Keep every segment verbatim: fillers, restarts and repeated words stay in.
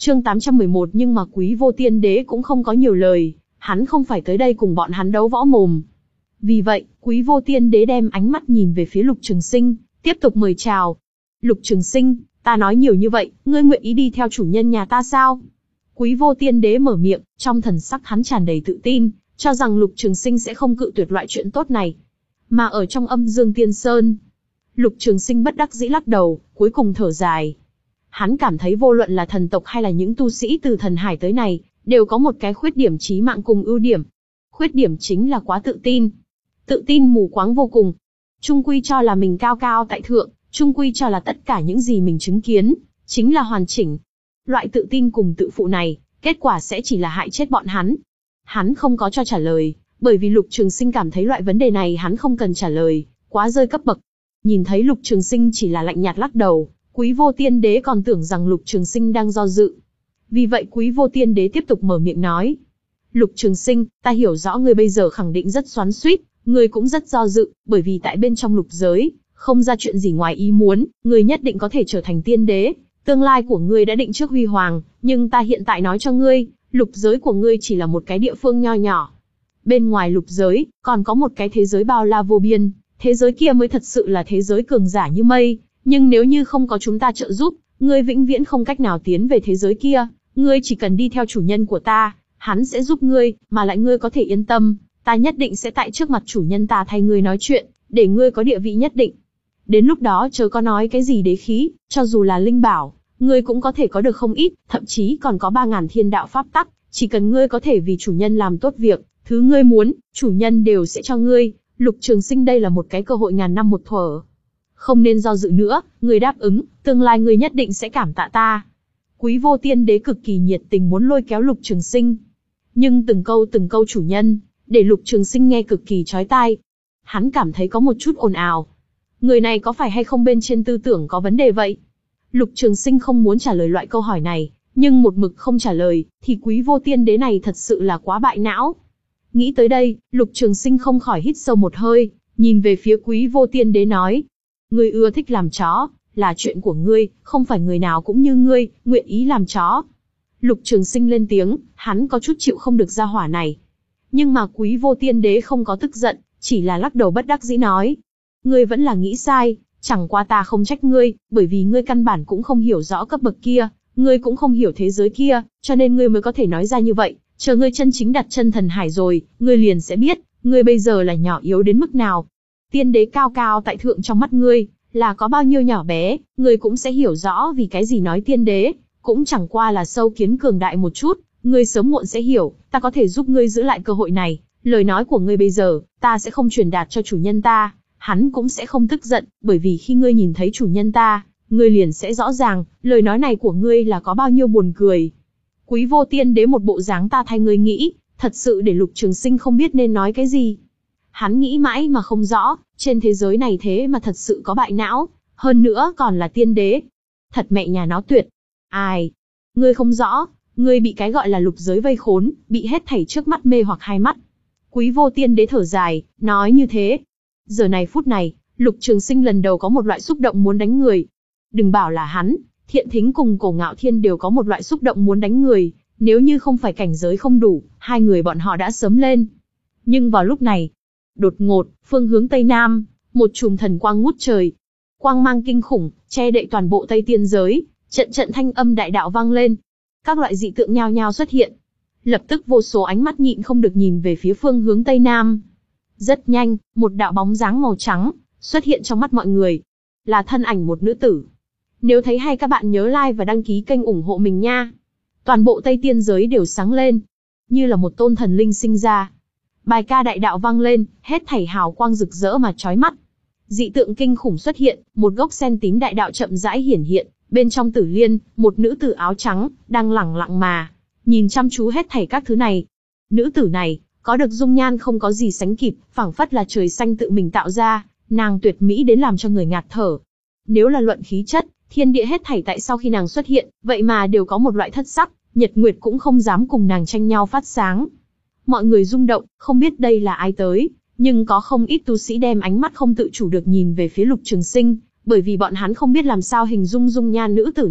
Chương tám trăm mười một nhưng mà Quý Vô Tiên Đế cũng không có nhiều lời, hắn không phải tới đây cùng bọn hắn đấu võ mồm. Vì vậy, Quý Vô Tiên Đế đem ánh mắt nhìn về phía Lục Trường Sinh, tiếp tục mời chào. Lục Trường Sinh, ta nói nhiều như vậy, ngươi nguyện ý đi theo chủ nhân nhà ta sao? Quý Vô Tiên Đế mở miệng, trong thần sắc hắn tràn đầy tự tin, cho rằng Lục Trường Sinh sẽ không cự tuyệt loại chuyện tốt này. Mà ở trong Âm Dương Tiên Sơn, Lục Trường Sinh bất đắc dĩ lắc đầu, cuối cùng thở dài. Hắn cảm thấy vô luận là thần tộc hay là những tu sĩ từ thần hải tới này, đều có một cái khuyết điểm chí mạng cùng ưu điểm. Khuyết điểm chính là quá tự tin. Tự tin mù quáng vô cùng. Trung quy cho là mình cao cao tại thượng, trung quy cho là tất cả những gì mình chứng kiến, chính là hoàn chỉnh. Loại tự tin cùng tự phụ này, kết quả sẽ chỉ là hại chết bọn hắn. Hắn không có cho trả lời, bởi vì Lục Trường Sinh cảm thấy loại vấn đề này hắn không cần trả lời, quá rơi cấp bậc. Nhìn thấy Lục Trường Sinh chỉ là lạnh nhạt lắc đầu, Quý Vô Tiên Đế còn tưởng rằng Lục Trường Sinh đang do dự. Vì vậy Quý Vô Tiên Đế tiếp tục mở miệng nói. Lục Trường Sinh, ta hiểu rõ ngươi bây giờ khẳng định rất xoắn xuýt, ngươi cũng rất do dự, bởi vì tại bên trong lục giới, không ra chuyện gì ngoài ý muốn, ngươi nhất định có thể trở thành tiên đế. Tương lai của ngươi đã định trước huy hoàng, nhưng ta hiện tại nói cho ngươi, lục giới của ngươi chỉ là một cái địa phương nho nhỏ. Bên ngoài lục giới, còn có một cái thế giới bao la vô biên, thế giới kia mới thật sự là thế giới cường giả như mây, nhưng nếu như không có chúng ta trợ giúp, ngươi vĩnh viễn không cách nào tiến về thế giới kia, ngươi chỉ cần đi theo chủ nhân của ta, hắn sẽ giúp ngươi, mà lại ngươi có thể yên tâm, ta nhất định sẽ tại trước mặt chủ nhân ta thay ngươi nói chuyện, để ngươi có địa vị nhất định. Đến lúc đó chớ có nói cái gì đế khí, cho dù là linh bảo, ngươi cũng có thể có được không ít, thậm chí còn có ba ngàn thiên đạo pháp tắc, chỉ cần ngươi có thể vì chủ nhân làm tốt việc, thứ ngươi muốn, chủ nhân đều sẽ cho ngươi. Lục Trường Sinh, đây là một cái cơ hội ngàn năm một thuở. Không nên do dự nữa, ngươi đáp ứng, tương lai ngươi nhất định sẽ cảm tạ ta. Quý Vô Tiên Đế cực kỳ nhiệt tình muốn lôi kéo Lục Trường Sinh. Nhưng từng câu từng câu chủ nhân, để Lục Trường Sinh nghe cực kỳ chói tai. Hắn cảm thấy có một chút ồn ào. Người này có phải hay không bên trên tư tưởng có vấn đề vậy? Lục Trường Sinh không muốn trả lời loại câu hỏi này, nhưng một mực không trả lời, thì Quý Vô Tiên Đế này thật sự là quá bại não. Nghĩ tới đây, Lục Trường Sinh không khỏi hít sâu một hơi, nhìn về phía Quý Vô Tiên Đế nói. Ngươi ưa thích làm chó, là chuyện của ngươi, không phải người nào cũng như ngươi, nguyện ý làm chó. Lục Trường Sinh lên tiếng, hắn có chút chịu không được gia hỏa này. Nhưng mà Quý Vô Tiên Đế không có tức giận, chỉ là lắc đầu bất đắc dĩ nói. Ngươi vẫn là nghĩ sai, chẳng qua ta không trách ngươi, bởi vì ngươi căn bản cũng không hiểu rõ cấp bậc kia, ngươi cũng không hiểu thế giới kia, cho nên ngươi mới có thể nói ra như vậy. Chờ ngươi chân chính đặt chân thần hải rồi, ngươi liền sẽ biết, ngươi bây giờ là nhỏ yếu đến mức nào. Tiên đế cao cao tại thượng trong mắt ngươi, là có bao nhiêu nhỏ bé, ngươi cũng sẽ hiểu rõ vì cái gì nói tiên đế, cũng chẳng qua là sâu kiến cường đại một chút, ngươi sớm muộn sẽ hiểu, ta có thể giúp ngươi giữ lại cơ hội này, lời nói của ngươi bây giờ, ta sẽ không truyền đạt cho chủ nhân ta, hắn cũng sẽ không tức giận, bởi vì khi ngươi nhìn thấy chủ nhân ta, ngươi liền sẽ rõ ràng, lời nói này của ngươi là có bao nhiêu buồn cười. Quý Vô Tiên Đế một bộ dáng ta thay ngươi nghĩ, thật sự để Lục Trường Sinh không biết nên nói cái gì. Hắn nghĩ mãi mà không rõ, trên thế giới này thế mà thật sự có bại não, hơn nữa còn là tiên đế. Thật mẹ nhà nó tuyệt. Ai? Ngươi không rõ, ngươi bị cái gọi là lục giới vây khốn, bị hết thảy trước mắt mê hoặc hai mắt. Quý Vô Tiên Đế thở dài, nói như thế. Giờ này phút này, Lục Trường Sinh lần đầu có một loại xúc động muốn đánh người. Đừng bảo là hắn, Thiện Thính cùng Cổ Ngạo Thiên đều có một loại xúc động muốn đánh người, nếu như không phải cảnh giới không đủ, hai người bọn họ đã sớm lên. Nhưng vào lúc này, đột ngột, phương hướng Tây Nam, một chùm thần quang ngút trời. Quang mang kinh khủng, che đậy toàn bộ Tây Tiên giới, trận trận thanh âm đại đạo vang lên. Các loại dị tượng nhao nhao xuất hiện. Lập tức vô số ánh mắt nhịn không được nhìn về phía phương hướng Tây Nam. Rất nhanh, một đạo bóng dáng màu trắng xuất hiện trong mắt mọi người. Là thân ảnh một nữ tử. Nếu thấy hay các bạn nhớ like và đăng ký kênh ủng hộ mình nha. Toàn bộ Tây Tiên giới đều sáng lên, như là một tôn thần linh sinh ra. Bài ca đại đạo vang lên, hết thảy hào quang rực rỡ mà chói mắt. Dị tượng kinh khủng xuất hiện, một gốc sen tím đại đạo chậm rãi hiển hiện, bên trong Tử Liên, một nữ tử áo trắng đang lẳng lặng mà nhìn chăm chú hết thảy các thứ này. Nữ tử này có được dung nhan không có gì sánh kịp, phảng phất là trời xanh tự mình tạo ra, nàng tuyệt mỹ đến làm cho người ngạt thở. Nếu là luận khí chất, thiên địa hết thảy tại sau khi nàng xuất hiện, vậy mà đều có một loại thất sắc, nhật nguyệt cũng không dám cùng nàng tranh nhau phát sáng. Mọi người rung động, không biết đây là ai tới, nhưng có không ít tu sĩ đem ánh mắt không tự chủ được nhìn về phía Lục Trường Sinh, bởi vì bọn hắn không biết làm sao hình dung dung nhan nữ tử này,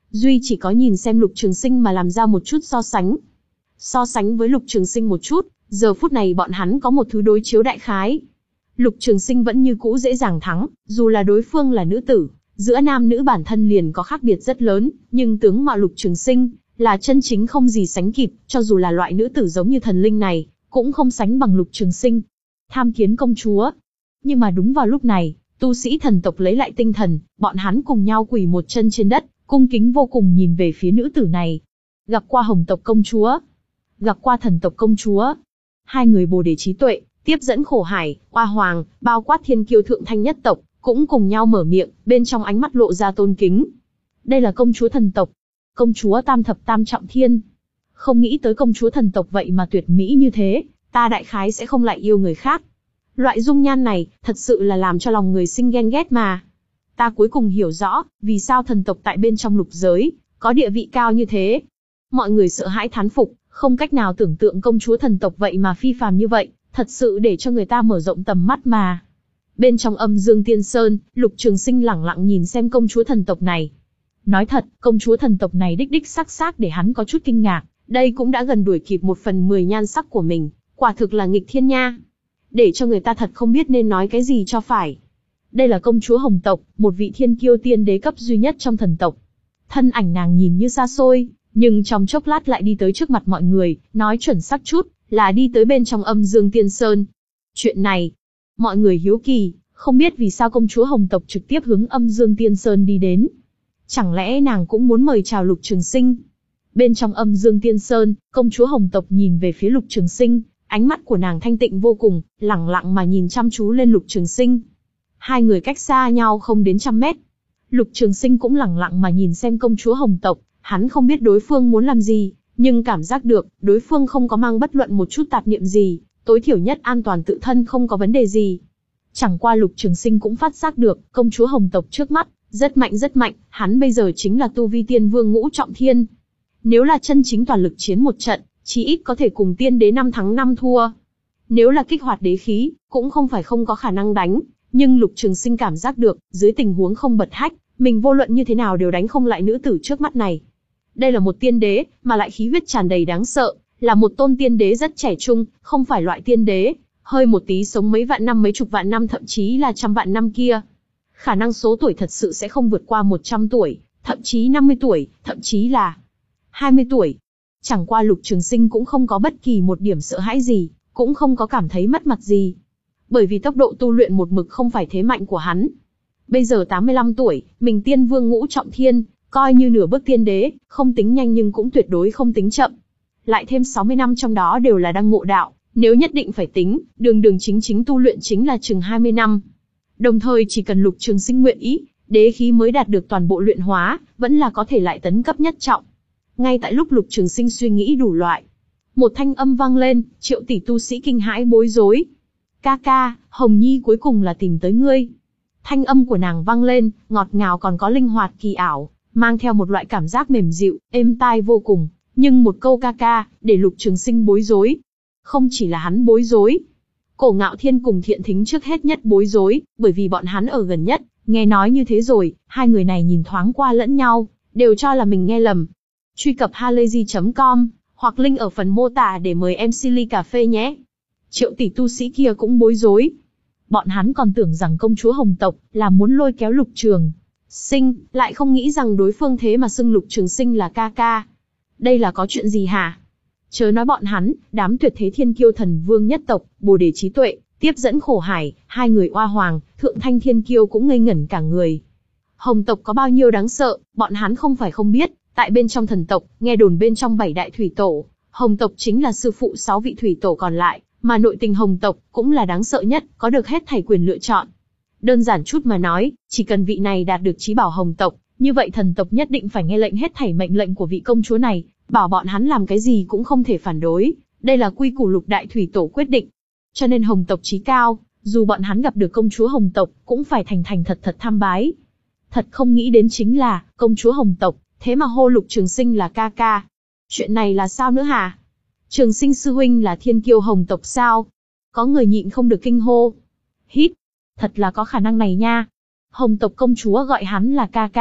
duy chỉ có nhìn xem Lục Trường Sinh mà làm ra một chút so sánh. So sánh với Lục Trường Sinh một chút, giờ phút này bọn hắn có một thứ đối chiếu đại khái. Lục Trường Sinh vẫn như cũ dễ dàng thắng, dù là đối phương là nữ tử, giữa nam nữ bản thân liền có khác biệt rất lớn, nhưng tướng mạo Lục Trường Sinh là chân chính không gì sánh kịp, cho dù là loại nữ tử giống như thần linh này, cũng không sánh bằng Lục Trường Sinh. Tham kiến công chúa. Nhưng mà đúng vào lúc này, tu sĩ thần tộc lấy lại tinh thần, bọn hắn cùng nhau quỳ một chân trên đất, cung kính vô cùng nhìn về phía nữ tử này. Gặp qua Hồng tộc công chúa, gặp qua Thần tộc công chúa. Hai người bồ đề trí tuệ, tiếp dẫn khổ hải, oa hoàng, bao quát thiên kiêu thượng thanh nhất tộc, cũng cùng nhau mở miệng, bên trong ánh mắt lộ ra tôn kính. Đây là công chúa thần tộc, công chúa tam thập tam trọng thiên. Không nghĩ tới công chúa thần tộc vậy mà tuyệt mỹ như thế, ta đại khái sẽ không lại yêu người khác. Loại dung nhan này, thật sự là làm cho lòng người sinh ghen ghét mà. Ta cuối cùng hiểu rõ, vì sao thần tộc tại bên trong lục giới, có địa vị cao như thế. Mọi người sợ hãi thán phục, không cách nào tưởng tượng công chúa thần tộc vậy mà phi phàm như vậy, thật sự để cho người ta mở rộng tầm mắt mà. Bên trong Âm Dương Tiên Sơn, Lục Trường Sinh lẳng lặng nhìn xem công chúa thần tộc này. Nói thật, công chúa thần tộc này đích đích sắc sắc để hắn có chút kinh ngạc, đây cũng đã gần đuổi kịp một phần mười nhan sắc của mình, quả thực là nghịch thiên nha. Để cho người ta thật không biết nên nói cái gì cho phải. Đây là công chúa Hồng tộc, một vị thiên kiêu tiên đế cấp duy nhất trong thần tộc. Thân ảnh nàng nhìn như xa xôi, nhưng trong chốc lát lại đi tới trước mặt mọi người, nói chuẩn xác chút, là đi tới bên trong Âm Dương Tiên Sơn. Chuyện này, mọi người hiếu kỳ, không biết vì sao công chúa Hồng tộc trực tiếp hướng Âm Dương Tiên Sơn đi đến. Chẳng lẽ nàng cũng muốn mời chào Lục Trường Sinh? Bên trong Âm Dương Tiên Sơn, công chúa Hồng tộc nhìn về phía Lục Trường Sinh, ánh mắt của nàng thanh tịnh vô cùng, lẳng lặng mà nhìn chăm chú lên Lục Trường Sinh. Hai người cách xa nhau không đến trăm mét. Lục Trường Sinh cũng lẳng lặng mà nhìn xem công chúa Hồng tộc, hắn không biết đối phương muốn làm gì, nhưng cảm giác được, đối phương không có mang bất luận một chút tạp niệm gì, tối thiểu nhất an toàn tự thân không có vấn đề gì. Chẳng qua Lục Trường Sinh cũng phát giác được, công chúa Hồng tộc trước mắt, rất mạnh rất mạnh, hắn bây giờ chính là tu vi tiên vương ngũ trọng thiên. Nếu là chân chính toàn lực chiến một trận, chí ít có thể cùng tiên đế năm thắng năm thua. Nếu là kích hoạt đế khí, cũng không phải không có khả năng đánh, nhưng Lục Trường Sinh cảm giác được, dưới tình huống không bật hách, mình vô luận như thế nào đều đánh không lại nữ tử trước mắt này. Đây là một tiên đế, mà lại khí huyết tràn đầy đáng sợ, là một tôn tiên đế rất trẻ trung, không phải loại tiên đế, hơi một tí sống mấy vạn năm mấy chục vạn năm thậm chí là trăm vạn năm kia. Khả năng số tuổi thật sự sẽ không vượt qua một trăm tuổi, thậm chí năm mươi tuổi, thậm chí là hai mươi tuổi. Chẳng qua Lục Trường Sinh cũng không có bất kỳ một điểm sợ hãi gì, cũng không có cảm thấy mất mặt gì. Bởi vì tốc độ tu luyện một mực không phải thế mạnh của hắn. Bây giờ tám mươi lăm tuổi, mình tiên vương ngũ trọng thiên, coi như nửa bước tiên đế, không tính nhanh nhưng cũng tuyệt đối không tính chậm. Lại thêm sáu mươi năm trong đó đều là đang ngộ đạo, nếu nhất định phải tính, đường đường chính chính tu luyện chính là chừng hai mươi năm. Đồng thời chỉ cần Lục Trường Sinh nguyện ý, đế khí mới đạt được toàn bộ luyện hóa, vẫn là có thể lại tấn cấp nhất trọng. Ngay tại lúc Lục Trường Sinh suy nghĩ đủ loại, một thanh âm vang lên, Triệu tỷ tu sĩ kinh hãi bối rối. Ca ca, Hồng Nhi cuối cùng là tìm tới ngươi. Thanh âm của nàng vang lên, ngọt ngào còn có linh hoạt kỳ ảo, mang theo một loại cảm giác mềm dịu, êm tai vô cùng. Nhưng một câu ca ca, để Lục Trường Sinh bối rối. Không chỉ là hắn bối rối. Cổ Ngạo Thiên cùng Thiện Thính trước hết nhất bối rối, bởi vì bọn hắn ở gần nhất, nghe nói như thế rồi, hai người này nhìn thoáng qua lẫn nhau, đều cho là mình nghe lầm. Truy cập halayzi chấm com, hoặc link ở phần mô tả để mời em xê ly cà phê nhé. Triệu tỷ tu sĩ kia cũng bối rối. Bọn hắn còn tưởng rằng công chúa Hồng tộc là muốn lôi kéo Lục Trường Sinh, lại không nghĩ rằng đối phương thế mà xưng Lục Trường Sinh là ca ca. Đây là có chuyện gì hả? Chớ nói bọn hắn, đám tuyệt thế thiên kiêu thần vương nhất tộc, bồ đề trí tuệ, tiếp dẫn khổ hải, hai người oa hoàng, thượng thanh thiên kiêu cũng ngây ngẩn cả người. Hồng tộc có bao nhiêu đáng sợ, bọn hắn không phải không biết, tại bên trong thần tộc, nghe đồn bên trong bảy đại thủy tổ, Hồng tộc chính là sư phụ sáu vị thủy tổ còn lại, mà nội tình Hồng tộc cũng là đáng sợ nhất, có được hết thảy quyền lựa chọn. Đơn giản chút mà nói, chỉ cần vị này đạt được chí bảo Hồng tộc, như vậy thần tộc nhất định phải nghe lệnh hết thảy mệnh lệnh của vị công chúa này, bảo bọn hắn làm cái gì cũng không thể phản đối, đây là quy củ lục đại thủy tổ quyết định. Cho nên Hồng tộc chí cao, dù bọn hắn gặp được công chúa Hồng tộc, cũng phải thành thành thật thật tham bái. Thật không nghĩ đến chính là, công chúa Hồng tộc, thế mà hô Lục Trường Sinh là ca ca. Chuyện này là sao nữa hả? Trường Sinh sư huynh là thiên kiêu Hồng tộc sao? Có người nhịn không được kinh hô. Hít, thật là có khả năng này nha. Hồng tộc công chúa gọi hắn là ca ca,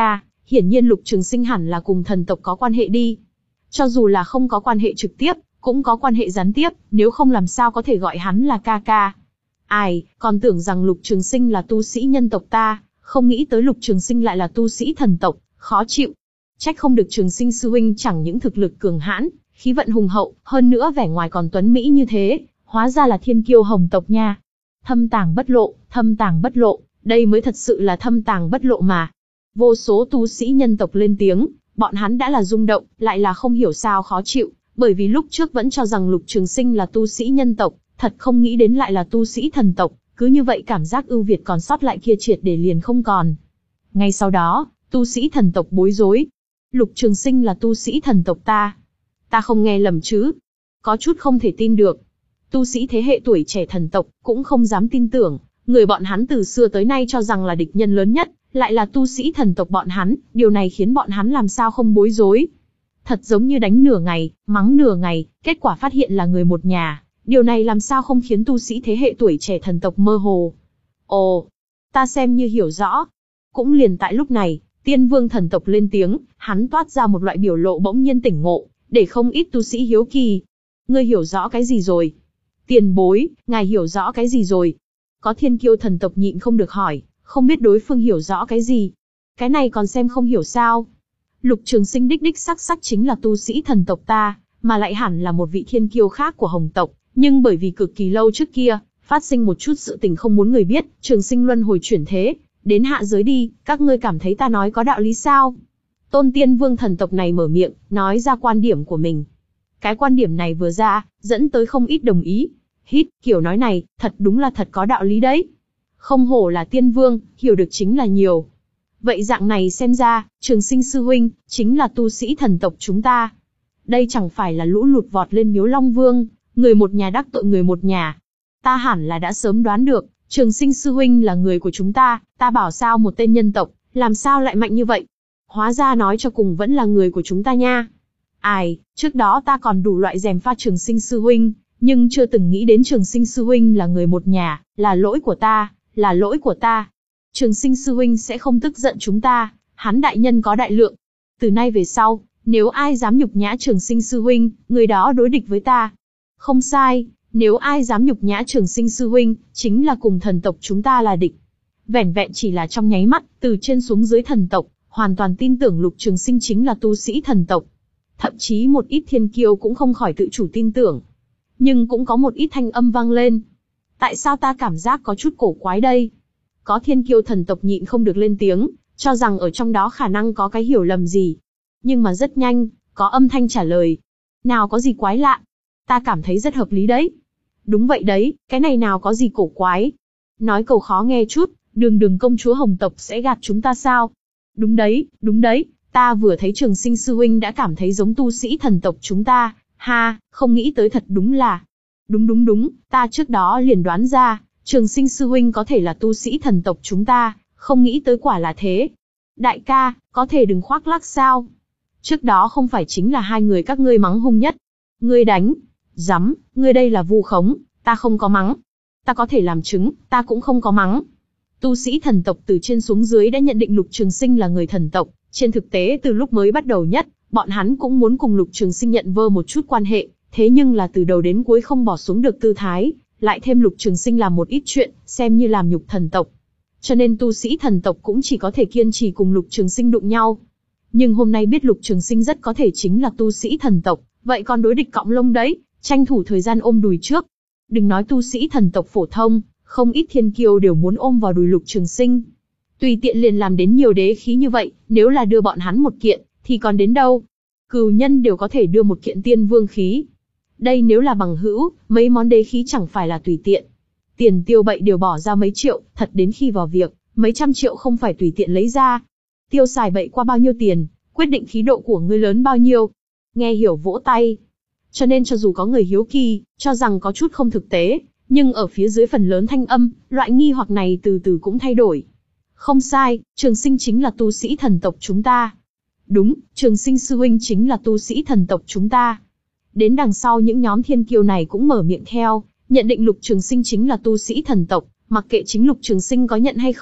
hiển nhiên Lục Trường Sinh hẳn là cùng thần tộc có quan hệ đi. Cho dù là không có quan hệ trực tiếp, cũng có quan hệ gián tiếp, nếu không làm sao có thể gọi hắn là ca ca. Ai, còn tưởng rằng Lục Trường Sinh là tu sĩ nhân tộc ta, không nghĩ tới Lục Trường Sinh lại là tu sĩ thần tộc, khó chịu. Trách không được Trường Sinh sư huynh chẳng những thực lực cường hãn, khí vận hùng hậu, hơn nữa vẻ ngoài còn tuấn mỹ như thế, hóa ra là thiên kiêu hồng tộc nha. Thâm tàng bất lộ, thâm tàng bất lộ, đây mới thật sự là thâm tàng bất lộ mà. Vô số tu sĩ nhân tộc lên tiếng, bọn hắn đã là rung động, lại là không hiểu sao khó chịu, bởi vì lúc trước vẫn cho rằng Lục Trường Sinh là tu sĩ nhân tộc, thật không nghĩ đến lại là tu sĩ thần tộc, cứ như vậy cảm giác ưu việt còn sót lại kia triệt để liền không còn. Ngay sau đó, tu sĩ thần tộc bối rối. Lục Trường Sinh là tu sĩ thần tộc ta. Ta không nghe lầm chứ? Có chút không thể tin được. Tu sĩ thế hệ tuổi trẻ thần tộc cũng không dám tin tưởng, người bọn hắn từ xưa tới nay cho rằng là địch nhân lớn nhất, lại là tu sĩ thần tộc bọn hắn, điều này khiến bọn hắn làm sao không bối rối. Thật giống như đánh nửa ngày, mắng nửa ngày, kết quả phát hiện là người một nhà, điều này làm sao không khiến tu sĩ thế hệ tuổi trẻ thần tộc mơ hồ. Ồ, ta xem như hiểu rõ. Cũng liền tại lúc này, Tiên Vương thần tộc lên tiếng, hắn toát ra một loại biểu lộ bỗng nhiên tỉnh ngộ, để không ít tu sĩ hiếu kỳ. Ngươi hiểu rõ cái gì rồi? Tiền bối, ngài hiểu rõ cái gì rồi? Có thiên kiêu thần tộc nhịn không được hỏi, không biết đối phương hiểu rõ cái gì. Cái này còn xem không hiểu sao? Lục Trường Sinh đích đích sắc sắc chính là tu sĩ thần tộc ta, mà lại hẳn là một vị thiên kiêu khác của Hồng tộc, nhưng bởi vì cực kỳ lâu trước kia, phát sinh một chút sự tình không muốn người biết, Trường Sinh luân hồi chuyển thế, đến hạ giới đi, các ngươi cảm thấy ta nói có đạo lý sao? Tôn Tiên Vương thần tộc này mở miệng, nói ra quan điểm của mình. Cái quan điểm này vừa ra, dẫn tới không ít đồng ý. Hít, kiểu nói này, thật đúng là thật có đạo lý đấy. Không hổ là Tiên Vương, hiểu được chính là nhiều. Vậy dạng này xem ra, Trường Sinh sư huynh, chính là tu sĩ thần tộc chúng ta. Đây chẳng phải là lũ lụt vọt lên miếu Long Vương, người một nhà đắc tội người một nhà. Ta hẳn là đã sớm đoán được, Trường Sinh sư huynh là người của chúng ta, ta bảo sao một tên nhân tộc, làm sao lại mạnh như vậy? Hóa ra nói cho cùng vẫn là người của chúng ta nha. Ai, trước đó ta còn đủ loại gièm pha Trường Sinh sư huynh, nhưng chưa từng nghĩ đến Trường Sinh sư huynh là người một nhà, là lỗi của ta, là lỗi của ta. Trường Sinh sư huynh sẽ không tức giận chúng ta, hắn đại nhân có đại lượng. Từ nay về sau, nếu ai dám nhục nhã Trường Sinh sư huynh, người đó đối địch với ta. Không sai, nếu ai dám nhục nhã Trường Sinh sư huynh, chính là cùng thần tộc chúng ta là địch. Vẻn vẹn chỉ là trong nháy mắt, từ trên xuống dưới thần tộc, hoàn toàn tin tưởng Lục Trường Sinh chính là tu sĩ thần tộc. Thậm chí một ít thiên kiêu cũng không khỏi tự chủ tin tưởng. Nhưng cũng có một ít thanh âm vang lên. Tại sao ta cảm giác có chút cổ quái đây? Có thiên kiêu thần tộc nhịn không được lên tiếng, cho rằng ở trong đó khả năng có cái hiểu lầm gì. Nhưng mà rất nhanh, có âm thanh trả lời. Nào có gì quái lạ? Ta cảm thấy rất hợp lý đấy. Đúng vậy đấy, cái này nào có gì cổ quái? Nói câu khó nghe chút, đường đường công chúa Hồng tộc sẽ gạt chúng ta sao? Đúng đấy, đúng đấy, ta vừa thấy Trường Sinh sư huynh đã cảm thấy giống tu sĩ thần tộc chúng ta, ha, không nghĩ tới thật đúng là. Đúng đúng đúng, ta trước đó liền đoán ra, Trường Sinh sư huynh có thể là tu sĩ thần tộc chúng ta, không nghĩ tới quả là thế. Đại ca, có thể đừng khoác lác sao? Trước đó không phải chính là hai người các ngươi mắng hung nhất. Ngươi đánh, dám, ngươi đây là vu khống, ta không có mắng. Ta có thể làm chứng, ta cũng không có mắng. Tu sĩ thần tộc từ trên xuống dưới đã nhận định Lục Trường Sinh là người thần tộc, trên thực tế từ lúc mới bắt đầu nhất, bọn hắn cũng muốn cùng Lục Trường Sinh nhận vơ một chút quan hệ, thế nhưng là từ đầu đến cuối không bỏ xuống được tư thái, lại thêm Lục Trường Sinh làm một ít chuyện, xem như làm nhục thần tộc. Cho nên tu sĩ thần tộc cũng chỉ có thể kiên trì cùng Lục Trường Sinh đụng nhau. Nhưng hôm nay biết Lục Trường Sinh rất có thể chính là tu sĩ thần tộc, vậy còn đối địch cọng lông đấy, tranh thủ thời gian ôm đùi trước. Đừng nói tu sĩ thần tộc phổ thông, không ít thiên kiêu đều muốn ôm vào đùi Lục Trường Sinh. Tùy tiện liền làm đến nhiều đế khí như vậy, nếu là đưa bọn hắn một kiện, thì còn đến đâu? Cừu nhân đều có thể đưa một kiện tiên vương khí. Đây nếu là bằng hữu, mấy món đế khí chẳng phải là tùy tiện. Tiền tiêu bậy đều bỏ ra mấy triệu, thật đến khi vào việc, mấy trăm triệu không phải tùy tiện lấy ra. Tiêu xài bậy qua bao nhiêu tiền, quyết định khí độ của ngươi lớn bao nhiêu. Nghe hiểu vỗ tay. Cho nên cho dù có người hiếu kỳ, cho rằng có chút không thực tế, nhưng ở phía dưới phần lớn thanh âm, loại nghi hoặc này từ từ cũng thay đổi. Không sai, Trường Sinh chính là tu sĩ thần tộc chúng ta. Đúng, Trường Sinh sư huynh chính là tu sĩ thần tộc chúng ta. Đến đằng sau những nhóm thiên kiêu này cũng mở miệng theo, nhận định Lục Trường Sinh chính là tu sĩ thần tộc, mặc kệ chính Lục Trường Sinh có nhận hay không,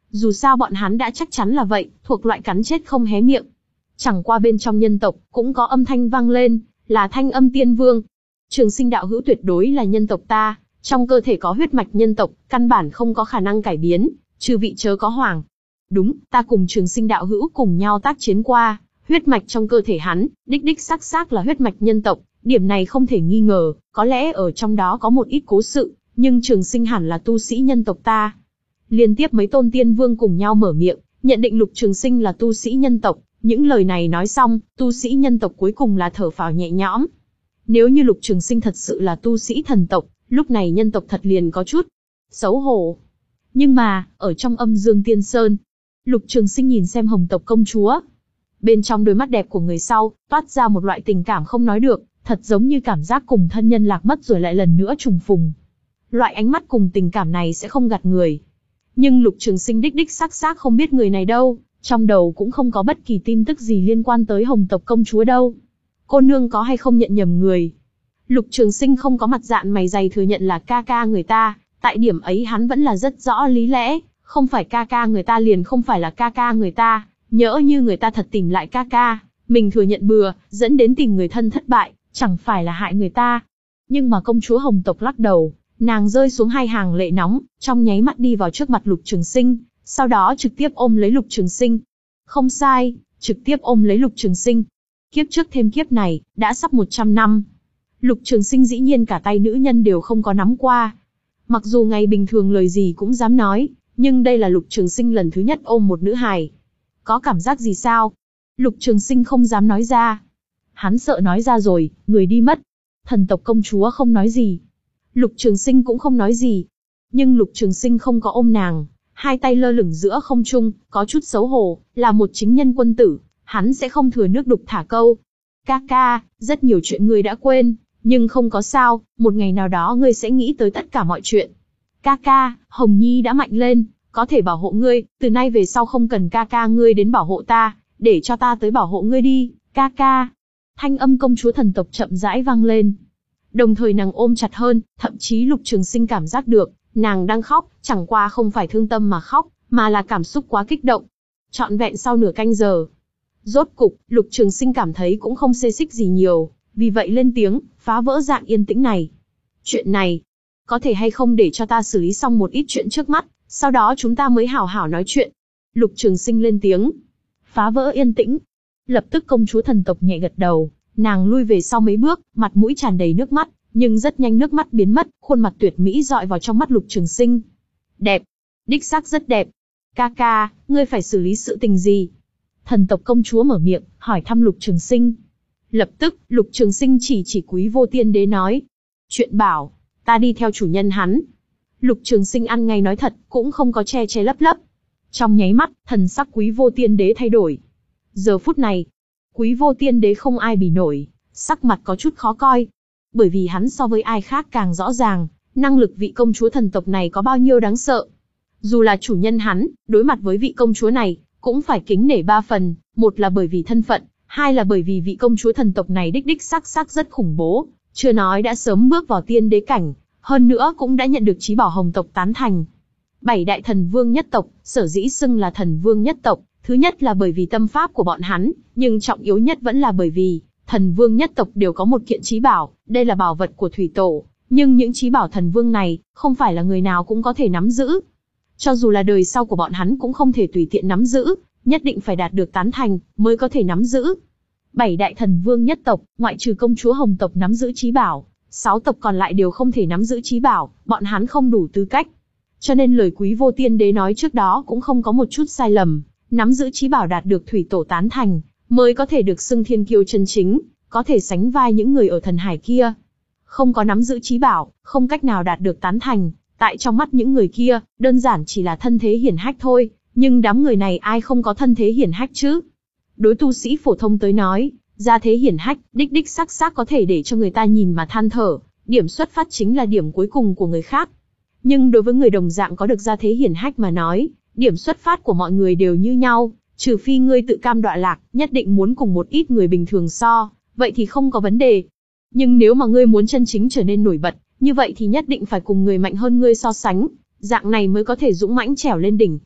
Dù sao bọn hắn đã chắc chắn là vậy, thuộc loại cắn chết không hé miệng. Chẳng qua bên trong nhân tộc, cũng có âm thanh vang lên, là thanh âm tiên vương. Trường sinh đạo hữu tuyệt đối là nhân tộc ta, trong cơ thể có huyết mạch nhân tộc, căn bản không có khả năng cải biến, trừ vị chớ có hoàng. Đúng, ta cùng trường sinh đạo hữu cùng nhau tác chiến qua, huyết mạch trong cơ thể hắn, đích đích xác xác là huyết mạch nhân tộc, điểm này không thể nghi ngờ, có lẽ ở trong đó có một ít cố sự, nhưng trường sinh hẳn là tu sĩ nhân tộc ta. Liên tiếp mấy tôn tiên vương cùng nhau mở miệng, nhận định Lục Trường Sinh là tu sĩ nhân tộc, những lời này nói xong, tu sĩ nhân tộc cuối cùng là thở phào nhẹ nhõm. Nếu như Lục Trường Sinh thật sự là tu sĩ thần tộc, lúc này nhân tộc thật liền có chút xấu hổ. Nhưng mà, ở trong Âm Dương Tiên Sơn, Lục Trường Sinh nhìn xem Hồng tộc công chúa. Bên trong đôi mắt đẹp của người sau, toát ra một loại tình cảm không nói được, thật giống như cảm giác cùng thân nhân lạc mất rồi lại lần nữa trùng phùng. Loại ánh mắt cùng tình cảm này sẽ không gạt người. Nhưng Lục Trường Sinh đích đích xác xác không biết người này đâu, trong đầu cũng không có bất kỳ tin tức gì liên quan tới Hồng tộc công chúa đâu. Cô nương có hay không nhận nhầm người? Lục Trường Sinh không có mặt dạn mày dày thừa nhận là ca ca người ta, tại điểm ấy hắn vẫn là rất rõ lý lẽ, không phải ca ca người ta liền không phải là ca ca người ta, nhỡ như người ta thật tìm lại ca ca, mình thừa nhận bừa, dẫn đến tìm người thân thất bại, chẳng phải là hại người ta. Nhưng mà công chúa Hồng tộc lắc đầu, nàng rơi xuống hai hàng lệ nóng, trong nháy mắt đi vào trước mặt Lục Trường Sinh, sau đó trực tiếp ôm lấy Lục Trường Sinh. Không sai, trực tiếp ôm lấy Lục Trường Sinh. Kiếp trước thêm kiếp này, đã sắp một trăm năm. Lục Trường Sinh dĩ nhiên cả tay nữ nhân đều không có nắm qua. Mặc dù ngày bình thường lời gì cũng dám nói, nhưng đây là Lục Trường Sinh lần thứ nhất ôm một nữ hài. Có cảm giác gì sao? Lục Trường Sinh không dám nói ra. Hắn sợ nói ra rồi, người đi mất. Thần tộc công chúa không nói gì. Lục Trường Sinh cũng không nói gì. Nhưng Lục Trường Sinh không có ôm nàng, hai tay lơ lửng giữa không trung, có chút xấu hổ, là một chính nhân quân tử, hắn sẽ không thừa nước đục thả câu. Ca ca, rất nhiều chuyện ngươi đã quên, nhưng không có sao, một ngày nào đó ngươi sẽ nghĩ tới tất cả mọi chuyện. Ca ca, Hồng Nhi đã mạnh lên, có thể bảo hộ ngươi, từ nay về sau không cần ca ca ngươi đến bảo hộ ta, để cho ta tới bảo hộ ngươi đi, ca ca. Thanh âm công chúa thần tộc chậm rãi vang lên. Đồng thời nàng ôm chặt hơn, thậm chí Lục Trường Sinh cảm giác được, nàng đang khóc, chẳng qua không phải thương tâm mà khóc, mà là cảm xúc quá kích động. Trọn vẹn sau nửa canh giờ, rốt cục, Lục Trường Sinh cảm thấy cũng không xê xích gì nhiều, vì vậy lên tiếng, phá vỡ dạng yên tĩnh này. Chuyện này, có thể hay không để cho ta xử lý xong một ít chuyện trước mắt, sau đó chúng ta mới hảo hảo nói chuyện. Lục Trường Sinh lên tiếng, phá vỡ yên tĩnh. Lập tức công chúa thần tộc nhẹ gật đầu, nàng lui về sau mấy bước, mặt mũi tràn đầy nước mắt, nhưng rất nhanh nước mắt biến mất, khuôn mặt tuyệt mỹ dọi vào trong mắt Lục Trường Sinh. Đẹp, đích xác rất đẹp. Ca ca, ngươi phải xử lý sự tình gì? Thần tộc công chúa mở miệng, hỏi thăm Lục Trường Sinh. Lập tức, Lục Trường Sinh chỉ chỉ Quý Vô Tiên Đế nói. Chuyện bảo, ta đi theo chủ nhân hắn. Lục Trường Sinh ăn ngay nói thật, cũng không có che che lấp lấp. Trong nháy mắt, thần sắc Quý Vô Tiên Đế thay đổi. Giờ phút này, Quý Vô Tiên Đế không ai bì nổi, sắc mặt có chút khó coi. Bởi vì hắn so với ai khác càng rõ ràng, năng lực vị công chúa thần tộc này có bao nhiêu đáng sợ. Dù là chủ nhân hắn, đối mặt với vị công chúa này, cũng phải kính nể ba phần, một là bởi vì thân phận, hai là bởi vì vị công chúa thần tộc này đích đích xác xác rất khủng bố, chưa nói đã sớm bước vào tiên đế cảnh, hơn nữa cũng đã nhận được chí bảo Hồng tộc tán thành. Bảy đại thần vương nhất tộc, sở dĩ xưng là thần vương nhất tộc, thứ nhất là bởi vì tâm pháp của bọn hắn, nhưng trọng yếu nhất vẫn là bởi vì thần vương nhất tộc đều có một kiện chí bảo, đây là bảo vật của thủy tổ, nhưng những chí bảo thần vương này, không phải là người nào cũng có thể nắm giữ. Cho dù là đời sau của bọn hắn cũng không thể tùy tiện nắm giữ, nhất định phải đạt được tán thành, mới có thể nắm giữ. Bảy đại thần vương nhất tộc, ngoại trừ công chúa Hồng tộc nắm giữ chí bảo, sáu tộc còn lại đều không thể nắm giữ chí bảo, bọn hắn không đủ tư cách. Cho nên lời Quý Vô Tiên Đế nói trước đó cũng không có một chút sai lầm, nắm giữ chí bảo đạt được thủy tổ tán thành, mới có thể được xưng thiên kiêu chân chính, có thể sánh vai những người ở thần hải kia. Không có nắm giữ chí bảo, không cách nào đạt được tán thành, tại trong mắt những người kia, đơn giản chỉ là thân thế hiển hách thôi, nhưng đám người này ai không có thân thế hiển hách chứ? Đối tu sĩ phổ thông tới nói, gia thế hiển hách, đích đích xác xác có thể để cho người ta nhìn mà than thở, điểm xuất phát chính là điểm cuối cùng của người khác. Nhưng đối với người đồng dạng có được gia thế hiển hách mà nói, điểm xuất phát của mọi người đều như nhau, trừ phi ngươi tự cam đọa lạc, nhất định muốn cùng một ít người bình thường so, vậy thì không có vấn đề. Nhưng nếu mà ngươi muốn chân chính trở nên nổi bật, như vậy thì nhất định phải cùng người mạnh hơn ngươi so sánh, dạng này mới có thể dũng mãnh trèo lên đỉnh.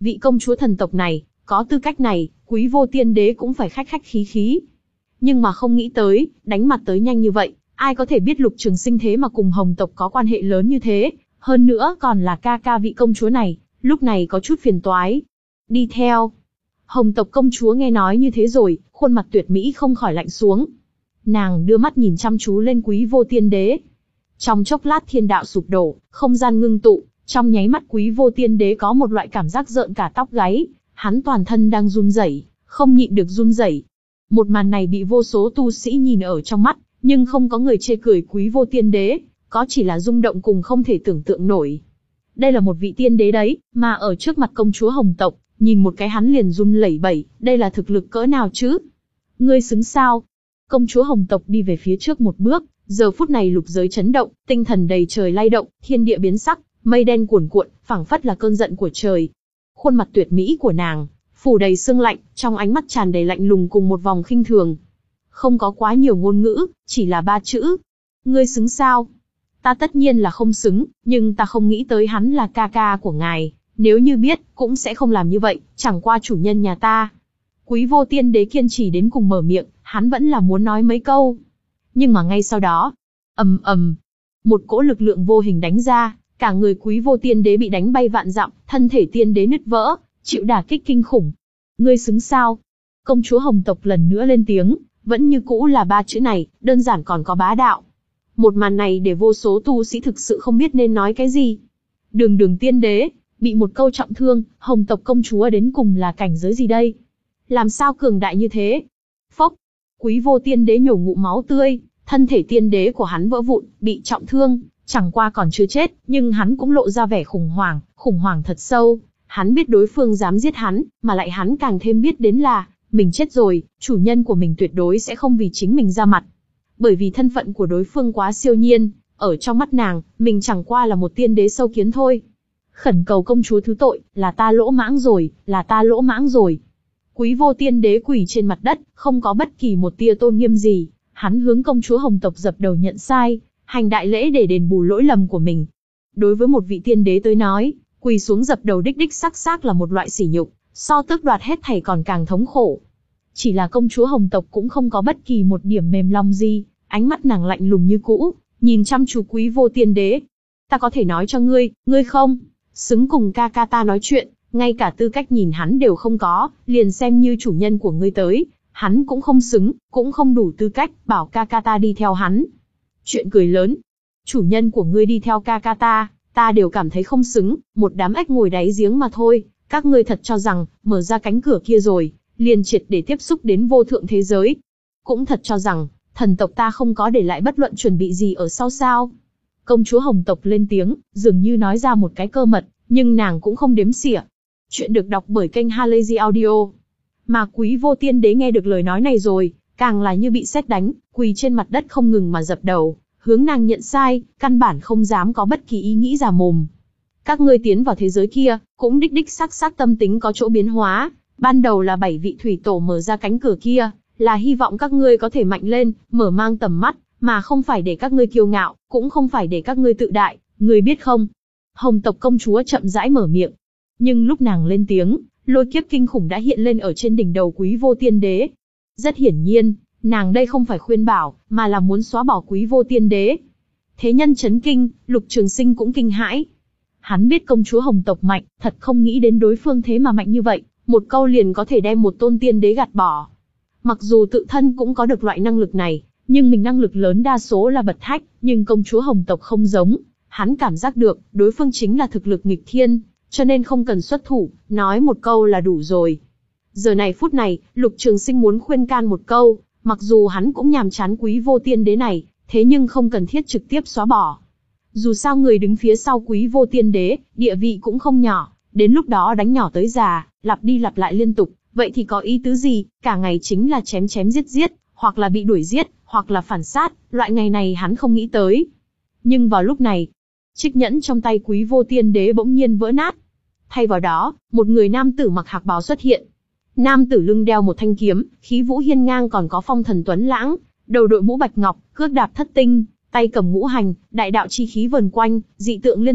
Vị công chúa thần tộc này, có tư cách này, Quý Vô Tiên Đế cũng phải khách khách khí khí. Nhưng mà không nghĩ tới, đánh mặt tới nhanh như vậy, ai có thể biết Lục Trường Sinh thế mà cùng Hồng tộc có quan hệ lớn như thế, hơn nữa còn là ca ca vị công chúa này, lúc này có chút phiền toái. Đi theo. Hồng tộc công chúa nghe nói như thế rồi, khuôn mặt tuyệt mỹ không khỏi lạnh xuống. Nàng đưa mắt nhìn chăm chú lên Quý Vô Tiên Đế. Trong chốc lát thiên đạo sụp đổ, không gian ngưng tụ, trong nháy mắt Quý Vô Tiên Đế có một loại cảm giác rợn cả tóc gáy, hắn toàn thân đang run rẩy, không nhịn được run rẩy. Một màn này bị vô số tu sĩ nhìn ở trong mắt, nhưng không có người chê cười Quý Vô Tiên Đế, có chỉ là rung động cùng không thể tưởng tượng nổi. Đây là một vị tiên đế đấy, mà ở trước mặt công chúa Hồng tộc, nhìn một cái hắn liền run lẩy bẩy, đây là thực lực cỡ nào chứ? Ngươi xứng sao? Công chúa Hồng tộc đi về phía trước một bước, giờ phút này lục giới chấn động, tinh thần đầy trời lay động, thiên địa biến sắc, mây đen cuồn cuộn, phảng phất là cơn giận của trời. Khuôn mặt tuyệt mỹ của nàng, phủ đầy sương lạnh, trong ánh mắt tràn đầy lạnh lùng cùng một vòng khinh thường. Không có quá nhiều ngôn ngữ, chỉ là ba chữ. Ngươi xứng sao? Ta tất nhiên là không xứng, nhưng ta không nghĩ tới hắn là ca ca của ngài. Nếu như biết, cũng sẽ không làm như vậy, chẳng qua chủ nhân nhà ta. Quý Vô Tiên Đế kiên trì đến cùng mở miệng, hắn vẫn là muốn nói mấy câu. Nhưng mà ngay sau đó, ầm ầm, một cỗ lực lượng vô hình đánh ra, cả người Quý Vô Tiên Đế bị đánh bay vạn dặm, thân thể tiên đế nứt vỡ, chịu đả kích kinh khủng. Ngươi xứng sao? Công chúa Hồng tộc lần nữa lên tiếng, vẫn như cũ là ba chữ này, đơn giản còn có bá đạo. Một màn này để vô số tu sĩ thực sự không biết nên nói cái gì. Đường đường tiên đế, bị một câu trọng thương, Hồng tộc công chúa đến cùng là cảnh giới gì đây? Làm sao cường đại như thế? Phốc, Quý Vô Tiên Đế nhổ ngụm máu tươi, thân thể tiên đế của hắn vỡ vụn, bị trọng thương, chẳng qua còn chưa chết, nhưng hắn cũng lộ ra vẻ khủng hoảng, khủng hoảng thật sâu. Hắn biết đối phương dám giết hắn, mà lại hắn càng thêm biết đến là, mình chết rồi, chủ nhân của mình tuyệt đối sẽ không vì chính mình ra mặt. Bởi vì thân phận của đối phương quá siêu nhiên, ở trong mắt nàng, mình chẳng qua là một tiên đế sâu kiến thôi. Khẩn cầu công chúa thứ tội, là ta lỗ mãng rồi, là ta lỗ mãng rồi. Quý Vô Tiên Đế quỳ trên mặt đất, không có bất kỳ một tia tôn nghiêm gì, hắn hướng công chúa Hồng tộc dập đầu nhận sai, hành đại lễ để đền bù lỗi lầm của mình. Đối với một vị tiên đế tới nói, quỳ xuống dập đầu đích đích xác xác là một loại sỉ nhục, so tước đoạt hết thảy còn càng thống khổ. Chỉ là công chúa Hồng tộc cũng không có bất kỳ một điểm mềm lòng gì, ánh mắt nàng lạnh lùng như cũ, nhìn chăm chú Quý Vô Tiên Đế. Ta có thể nói cho ngươi, ngươi không xứng cùng ca ca ta nói chuyện, ngay cả tư cách nhìn hắn đều không có, liền xem như chủ nhân của ngươi tới, hắn cũng không xứng, cũng không đủ tư cách bảo ca ca ta đi theo hắn. Chuyện cười lớn, chủ nhân của ngươi đi theo ca ca ta, ta đều cảm thấy không xứng, một đám ếch ngồi đáy giếng mà thôi, các ngươi thật cho rằng, mở ra cánh cửa kia rồi, liền triệt để tiếp xúc đến vô thượng thế giới. Cũng thật cho rằng, thần tộc ta không có để lại bất luận chuẩn bị gì ở sau sao. Công chúa Hồng tộc lên tiếng, dường như nói ra một cái cơ mật, nhưng nàng cũng không đếm xỉa. Chuyện được đọc bởi kênh Halazy Audio. Mà Quý Vô Tiên Đế nghe được lời nói này rồi, càng là như bị sét đánh, quỳ trên mặt đất không ngừng mà dập đầu, hướng nàng nhận sai, căn bản không dám có bất kỳ ý nghĩ già mồm. Các ngươi tiến vào thế giới kia, cũng đích đích xác xác tâm tính có chỗ biến hóa, ban đầu là bảy vị thủy tổ mở ra cánh cửa kia, là hy vọng các ngươi có thể mạnh lên, mở mang tầm mắt, mà không phải để các ngươi kiêu ngạo, cũng không phải để các ngươi tự đại, ngươi biết không? Hồng tộc công chúa chậm rãi mở miệng. Nhưng lúc nàng lên tiếng, lôi kiếp kinh khủng đã hiện lên ở trên đỉnh đầu Quý Vô Tiên Đế. Rất hiển nhiên, nàng đây không phải khuyên bảo, mà là muốn xóa bỏ Quý Vô Tiên Đế. Thế nhân chấn kinh, Lục Trường Sinh cũng kinh hãi. Hắn biết công chúa Hồng tộc mạnh, thật không nghĩ đến đối phương thế mà mạnh như vậy, một câu liền có thể đem một tôn tiên đế gạt bỏ. Mặc dù tự thân cũng có được loại năng lực này, nhưng mình năng lực lớn đa số là bật hách, nhưng công chúa Hồng tộc không giống. Hắn cảm giác được, đối phương chính là thực lực nghịch thiên, cho nên không cần xuất thủ, nói một câu là đủ rồi. Giờ này phút này, Lục Trường Sinh muốn khuyên can một câu, mặc dù hắn cũng nhàm chán Quý Vô Tiên Đế này, thế nhưng không cần thiết trực tiếp xóa bỏ. Dù sao người đứng phía sau Quý Vô Tiên Đế, địa vị cũng không nhỏ, đến lúc đó đánh nhỏ tới già, lặp đi lặp lại liên tục, vậy thì có ý tứ gì, cả ngày chính là chém chém giết giết, hoặc là bị đuổi giết, hoặc là phản sát, loại ngày này hắn không nghĩ tới. Nhưng vào lúc này, chiếc nhẫn trong tay Quý Vô Tiên Đế bỗng nhiên vỡ nát. Thay vào đó, một người nam tử mặc hạc bào xuất hiện. Nam tử lưng đeo một thanh kiếm, khí vũ hiên ngang còn có phong thần tuấn lãng, đầu đội mũ bạch ngọc, cước đạp thất tinh, tay cầm ngũ hành, đại đạo chi khí vần quanh, dị tượng liên tục,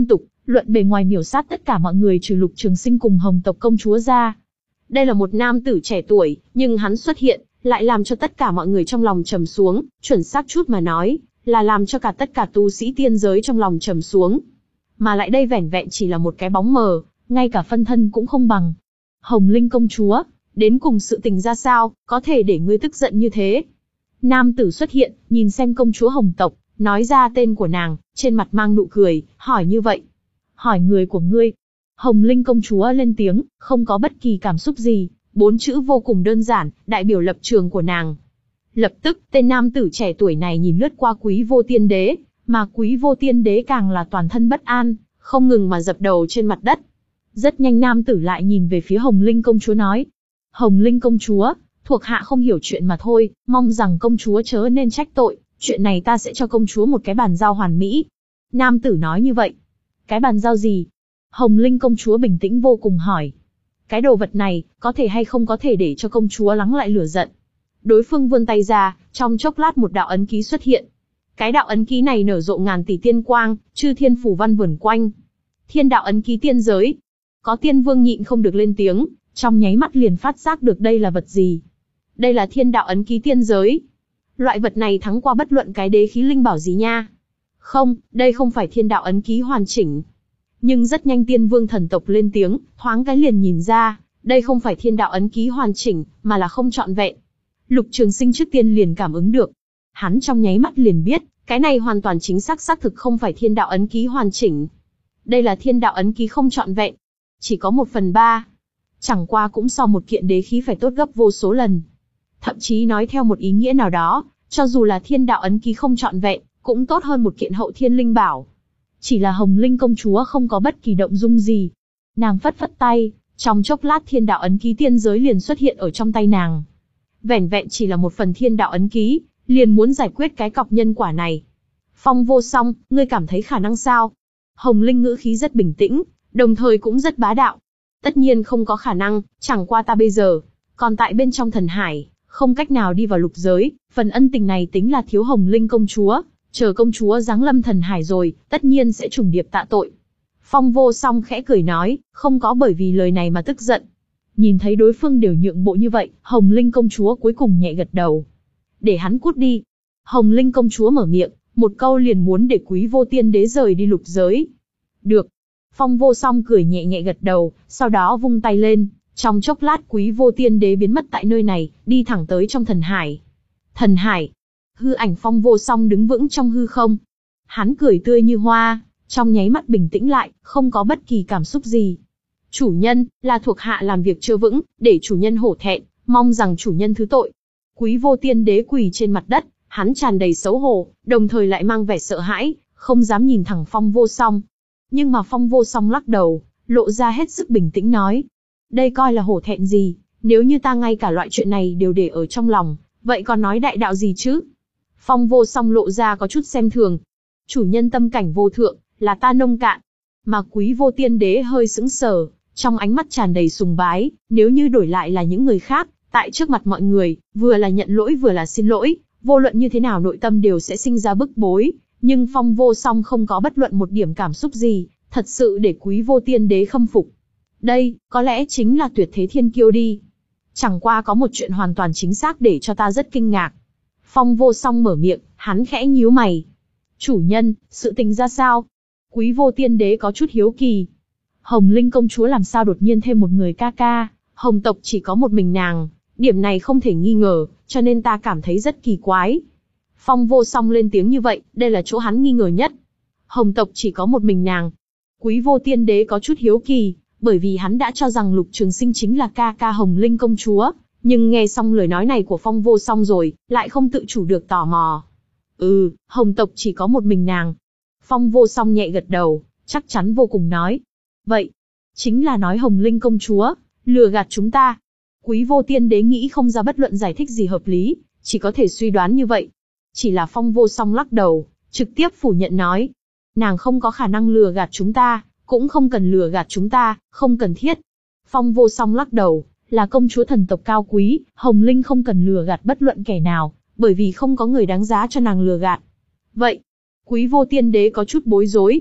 Luận bề ngoài miểu sát tất cả mọi người trừ Lục Trường Sinh cùng Hồng tộc công chúa ra. Đây là một nam tử trẻ tuổi, nhưng hắn xuất hiện, lại làm cho tất cả mọi người trong lòng trầm xuống, chuẩn xác chút mà nói, là làm cho cả tất cả tu sĩ tiên giới trong lòng trầm xuống. Mà lại đây vẻn vẹn chỉ là một cái bóng mờ, ngay cả phân thân cũng không bằng. Hồng Linh công chúa, đến cùng sự tình ra sao, có thể để ngươi tức giận như thế? Nam tử xuất hiện, nhìn xem công chúa Hồng tộc, nói ra tên của nàng, trên mặt mang nụ cười, hỏi như vậy. Hỏi người của ngươi. Hồng Linh công chúa lên tiếng, không có bất kỳ cảm xúc gì, bốn chữ vô cùng đơn giản, đại biểu lập trường của nàng. Lập tức, tên nam tử trẻ tuổi này nhìn lướt qua Quý Vô Tiên Đế, mà Quý Vô Tiên Đế càng là toàn thân bất an, không ngừng mà dập đầu trên mặt đất. Rất nhanh nam tử lại nhìn về phía Hồng Linh công chúa nói. Hồng Linh công chúa, thuộc hạ không hiểu chuyện mà thôi, mong rằng công chúa chớ nên trách tội, chuyện này ta sẽ cho công chúa một cái bàn giao hoàn mỹ. Nam tử nói như vậy. Cái bàn giao gì? Hồng Linh công chúa bình tĩnh vô cùng hỏi. Cái đồ vật này, có thể hay không có thể để cho công chúa lắng lại lửa giận? Đối phương vươn tay ra, trong chốc lát một đạo ấn ký xuất hiện. Cái đạo ấn ký này nở rộ ngàn tỷ tiên quang, chư thiên phủ văn vẩn quanh. Thiên đạo ấn ký tiên giới. Có tiên vương nhịn không được lên tiếng, trong nháy mắt liền phát giác được đây là vật gì. Đây là thiên đạo ấn ký tiên giới. Loại vật này thắng qua bất luận cái đế khí linh bảo gì nha. Không, đây không phải thiên đạo ấn ký hoàn chỉnh. Nhưng rất nhanh tiên vương thần tộc lên tiếng, thoáng cái liền nhìn ra, đây không phải thiên đạo ấn ký hoàn chỉnh, mà là không trọn vẹn. Lục Trường Sinh trước tiên liền cảm ứng được. Hắn trong nháy mắt liền biết, cái này hoàn toàn chính xác xác thực không phải thiên đạo ấn ký hoàn chỉnh. Đây là thiên đạo ấn ký không trọn vẹn. Chỉ có một phần ba. Chẳng qua cũng so một kiện đế khí phải tốt gấp vô số lần. Thậm chí nói theo một ý nghĩa nào đó, cho dù là thiên đạo ấn ký không trọn vẹn, cũng tốt hơn một kiện hậu thiên linh bảo. Chỉ là Hồng Linh công chúa không có bất kỳ động dung gì. Nàng phất phất tay, trong chốc lát thiên đạo ấn ký tiên giới liền xuất hiện ở trong tay nàng. Vẻn vẹn chỉ là một phần thiên đạo ấn ký, liền muốn giải quyết cái cọc nhân quả này. Phong Vô Song, ngươi cảm thấy khả năng sao? Hồng Linh ngữ khí rất bình tĩnh, đồng thời cũng rất bá đạo. Tất nhiên không có khả năng, chẳng qua ta bây giờ, còn tại bên trong thần hải, không cách nào đi vào lục giới, phần ân tình này tính là thiếu Hồng Linh công chúa, chờ công chúa giáng lâm thần hải rồi, tất nhiên sẽ trùng điệp tạ tội. Phong Vô Song khẽ cười nói, không có bởi vì lời này mà tức giận. Nhìn thấy đối phương đều nhượng bộ như vậy, Hồng Linh công chúa cuối cùng nhẹ gật đầu. Để hắn cút đi. Hồng Linh công chúa mở miệng, một câu liền muốn để Quý Vô Tiên Đế rời đi lục giới. Được. Phong Vô Song cười nhẹ nhẹ gật đầu, sau đó vung tay lên, trong chốc lát Quý Vô Tiên Đế biến mất tại nơi này, đi thẳng tới trong thần hải. Thần hải. Hư ảnh Phong Vô Song đứng vững trong hư không. Hắn cười tươi như hoa, trong nháy mắt bình tĩnh lại, không có bất kỳ cảm xúc gì. Chủ nhân, là thuộc hạ làm việc chưa vững, để chủ nhân hổ thẹn, mong rằng chủ nhân thứ tội. Quý Vô Tiên Đế quỳ trên mặt đất, hắn tràn đầy xấu hổ, đồng thời lại mang vẻ sợ hãi, không dám nhìn thẳng Phong Vô Song. Nhưng mà Phong Vô Song lắc đầu, lộ ra hết sức bình tĩnh nói. Đây coi là hổ thẹn gì, nếu như ta ngay cả loại chuyện này đều để ở trong lòng, vậy còn nói đại đạo gì chứ? Phong Vô Song lộ ra có chút xem thường. Chủ nhân tâm cảnh vô thượng, là ta nông cạn. Mà Quý Vô Tiên Đế hơi sững sờ, trong ánh mắt tràn đầy sùng bái, nếu như đổi lại là những người khác, tại trước mặt mọi người, vừa là nhận lỗi vừa là xin lỗi, vô luận như thế nào nội tâm đều sẽ sinh ra bức bối, nhưng Phong Vô Song không có bất luận một điểm cảm xúc gì, thật sự để Quý Vô Tiên Đế khâm phục. Đây, có lẽ chính là tuyệt thế thiên kiêu đi. Chẳng qua có một chuyện hoàn toàn chính xác để cho ta rất kinh ngạc. Phong Vô Song mở miệng, hắn khẽ nhíu mày. Chủ nhân, sự tình ra sao? Quý Vô Tiên Đế có chút hiếu kỳ. Hồng Linh công chúa làm sao đột nhiên thêm một người ca ca, Hồng tộc chỉ có một mình nàng, điểm này không thể nghi ngờ, cho nên ta cảm thấy rất kỳ quái. Phong Vô Song lên tiếng như vậy, đây là chỗ hắn nghi ngờ nhất. Hồng tộc chỉ có một mình nàng. Quý Vô Tiên Đế có chút hiếu kỳ, bởi vì hắn đã cho rằng Lục Trường Sinh chính là ca ca Hồng Linh công chúa, nhưng nghe xong lời nói này của Phong Vô Song rồi, lại không tự chủ được tò mò. Ừ, Hồng tộc chỉ có một mình nàng. Phong Vô Song nhẹ gật đầu, chắc chắn vô cùng nói. Vậy, chính là nói Hồng Linh công chúa lừa gạt chúng ta. Quý Vô Tiên Đế nghĩ không ra bất luận giải thích gì hợp lý, chỉ có thể suy đoán như vậy. Chỉ là Phong Vô Song lắc đầu, trực tiếp phủ nhận nói. Nàng không có khả năng lừa gạt chúng ta, cũng không cần lừa gạt chúng ta, không cần thiết. Phong Vô Song lắc đầu, là công chúa thần tộc cao quý, Hồng Linh không cần lừa gạt bất luận kẻ nào, bởi vì không có người đáng giá cho nàng lừa gạt. Vậy, Quý Vô Tiên Đế có chút bối rối.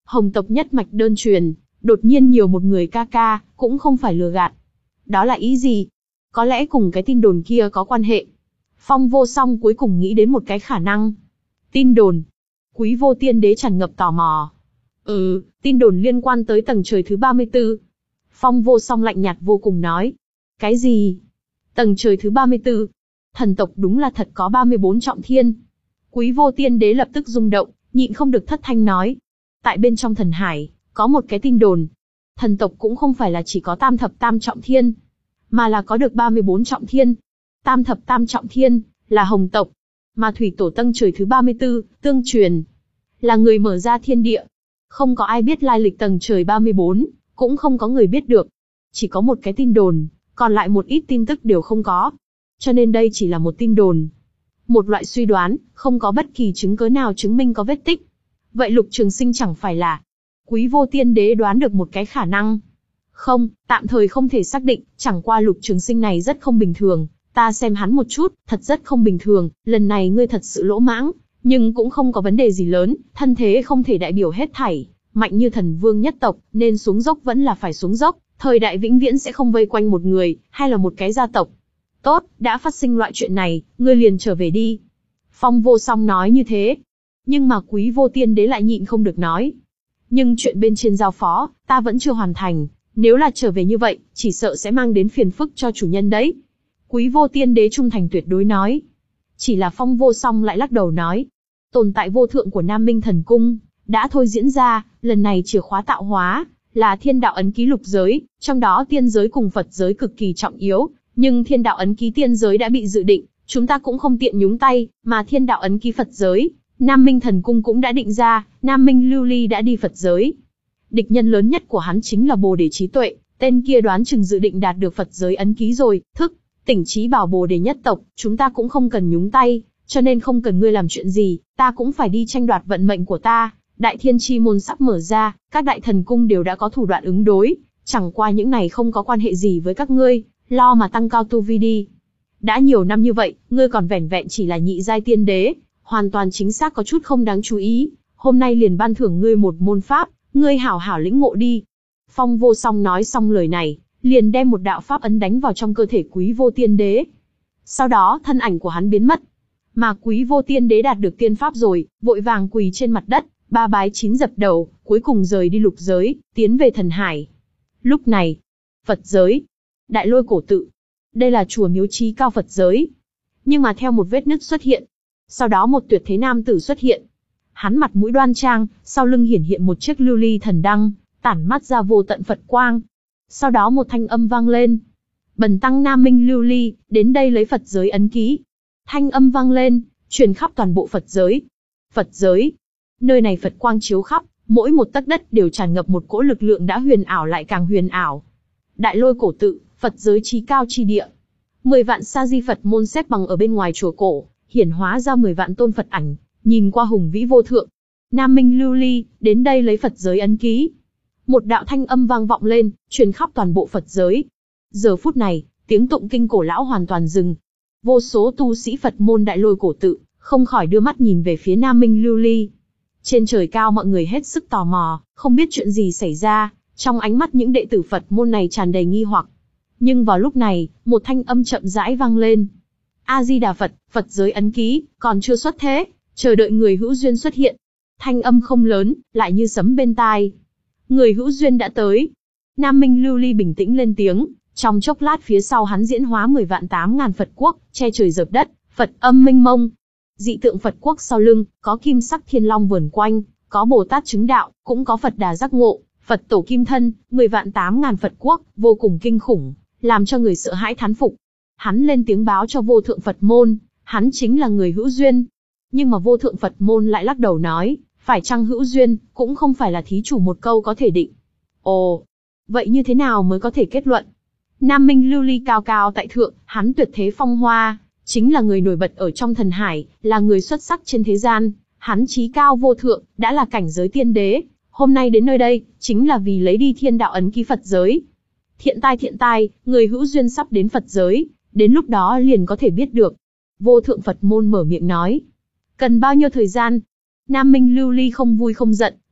Hồng tộc nhất mạch đơn truyền, đột nhiên nhiều một người ca ca, cũng không phải lừa gạt. Đó là ý gì? Có lẽ cùng cái tin đồn kia có quan hệ. Phong Vô Song cuối cùng nghĩ đến một cái khả năng. Tin đồn. Quý Vô Tiên Đế tràn ngập tò mò. Ừ, tin đồn liên quan tới tầng trời thứ ba mươi tư. Phong Vô Song lạnh nhạt vô cùng nói. Cái gì? Tầng trời thứ ba mươi tư. Thần tộc đúng là thật có ba mươi bốn trọng thiên. Quý Vô Tiên Đế lập tức rung động, nhịn không được thất thanh nói. Tại bên trong thần hải, có một cái tin đồn. Thần tộc cũng không phải là chỉ có tam thập tam trọng thiên, mà là có được ba mươi bốn trọng thiên. Tam thập tam trọng thiên, là Hồng tộc. Mà thủy tổ tầng trời thứ ba mươi tư, Tương Truyền, là người mở ra thiên địa. Không có ai biết lai lịch tầng trời ba mươi bốn, cũng không có người biết được. Chỉ có một cái tin đồn, còn lại một ít tin tức đều không có. Cho nên đây chỉ là một tin đồn. Một loại suy đoán, không có bất kỳ chứng cứ nào chứng minh có vết tích. Vậy Lục Trường Sinh chẳng phải là... Quý Vô Tiên Đế đoán được một cái khả năng. Không, tạm thời không thể xác định, chẳng qua Lục Trường Sinh này rất không bình thường. Ta xem hắn một chút, thật rất không bình thường, lần này ngươi thật sự lỗ mãng, nhưng cũng không có vấn đề gì lớn, thân thế không thể đại biểu hết thảy. Mạnh như thần vương nhất tộc, nên xuống dốc vẫn là phải xuống dốc, thời đại vĩnh viễn sẽ không vây quanh một người, hay là một cái gia tộc. Tốt, đã phát sinh loại chuyện này, ngươi liền trở về đi. Phong Vô Song nói như thế. Nhưng mà Quý Vô Tiên Đế lại nhịn không được nói. Nhưng chuyện bên trên giao phó, ta vẫn chưa hoàn thành, nếu là trở về như vậy, chỉ sợ sẽ mang đến phiền phức cho chủ nhân đấy. Quý Vô Tiên Đế trung thành tuyệt đối nói. Chỉ là Phong Vô Song lại lắc đầu nói. Tồn tại vô thượng của Nam Minh Thần Cung, đã thôi diễn ra, lần này chìa khóa tạo hóa, là thiên đạo ấn ký lục giới, trong đó tiên giới cùng Phật giới cực kỳ trọng yếu, nhưng thiên đạo ấn ký tiên giới đã bị dự định, chúng ta cũng không tiện nhúng tay, mà thiên đạo ấn ký Phật giới, Nam Minh Thần Cung cũng đã định ra, Nam Minh Lưu Ly đã đi Phật giới. Địch nhân lớn nhất của hắn chính là Bồ Đề Trí Tuệ, tên kia đoán chừng dự định đạt được Phật giới ấn ký rồi, thức, tỉnh trí bảo Bồ Đề nhất tộc, chúng ta cũng không cần nhúng tay, cho nên không cần ngươi làm chuyện gì, ta cũng phải đi tranh đoạt vận mệnh của ta. Đại Thiên Chi môn sắp mở ra, các đại thần cung đều đã có thủ đoạn ứng đối, chẳng qua những này không có quan hệ gì với các ngươi, lo mà tăng cao tu vi đi. Đã nhiều năm như vậy, ngươi còn vẻn vẹn chỉ là nhị giai tiên đế, hoàn toàn chính xác có chút không đáng chú ý, hôm nay liền ban thưởng ngươi một môn pháp, ngươi hảo hảo lĩnh ngộ đi. Phong Vô Song nói xong lời này, liền đem một đạo pháp ấn đánh vào trong cơ thể Quý Vô Tiên Đế. Sau đó thân ảnh của hắn biến mất. Mà Quý Vô Tiên Đế đạt được tiên pháp rồi, vội vàng quỳ trên mặt đất, ba bái chín dập đầu, cuối cùng rời đi lục giới, tiến về thần hải. Lúc này, Phật giới, Đại Lôi cổ tự, đây là chùa miếu trí cao Phật giới. Nhưng mà theo một vết nứt xuất hiện, sau đó một tuyệt thế nam tử xuất hiện. Hắn mặt mũi đoan trang, sau lưng hiển hiện một chiếc lưu ly thần đăng, tản mắt ra vô tận Phật quang. Sau đó một thanh âm vang lên. Bần tăng Nam Minh Lưu Ly, đến đây lấy Phật giới ấn ký. Thanh âm vang lên, truyền khắp toàn bộ Phật giới. Phật giới. Nơi này Phật quang chiếu khắp, mỗi một tấc đất đều tràn ngập một cỗ lực lượng đã huyền ảo lại càng huyền ảo. Đại Lôi cổ tự, Phật giới chí cao chi địa. Mười vạn sa di Phật môn xếp bằng ở bên ngoài chùa cổ, hiển hóa ra mười vạn tôn Phật ảnh, nhìn qua hùng vĩ vô thượng. Nam Minh Lưu Ly, đến đây lấy Phật giới ấn ký. Một đạo thanh âm vang vọng lên, truyền khắp toàn bộ Phật giới. Giờ phút này, tiếng tụng kinh cổ lão hoàn toàn dừng. Vô số tu sĩ Phật môn Đại Lôi cổ tự, không khỏi đưa mắt nhìn về phía Nam Minh Lưu Ly. Trên trời cao mọi người hết sức tò mò, không biết chuyện gì xảy ra, trong ánh mắt những đệ tử Phật môn này tràn đầy nghi hoặc. Nhưng vào lúc này, một thanh âm chậm rãi vang lên. A-di-đà Phật, Phật giới ấn ký, còn chưa xuất thế, chờ đợi người hữu duyên xuất hiện. Thanh âm không lớn, lại như sấm bên tai. Người hữu duyên đã tới. Nam Minh Lưu Ly bình tĩnh lên tiếng, trong chốc lát phía sau hắn diễn hóa mười vạn tám ngàn Phật quốc, che trời dợp đất, Phật âm mênh mông. Dị tượng Phật quốc sau lưng, có kim sắc thiên long vờn quanh, có Bồ Tát chứng đạo, cũng có Phật Đà giác ngộ, Phật tổ kim thân, mười vạn tám ngàn Phật quốc, vô cùng kinh khủng, làm cho người sợ hãi thán phục. Hắn lên tiếng báo cho vô thượng Phật môn, hắn chính là người hữu duyên. Nhưng mà vô thượng Phật môn lại lắc đầu nói, phải chăng hữu duyên, cũng không phải là thí chủ một câu có thể định. Ồ, vậy như thế nào mới có thể kết luận? Nam Minh Lưu Ly cao cao tại thượng, hắn tuyệt thế phong hoa, chính là người nổi bật ở trong thần hải, là người xuất sắc trên thế gian, hắn chí cao vô thượng, đã là cảnh giới tiên đế, hôm nay đến nơi đây, chính là vì lấy đi thiên đạo ấn ký Phật giới. Thiện tai thiện tai, người hữu duyên sắp đến Phật giới, đến lúc đó liền có thể biết được. Vô thượng Phật môn mở miệng nói. Cần bao nhiêu thời gian? Nam Minh Lưu Ly không vui không giận,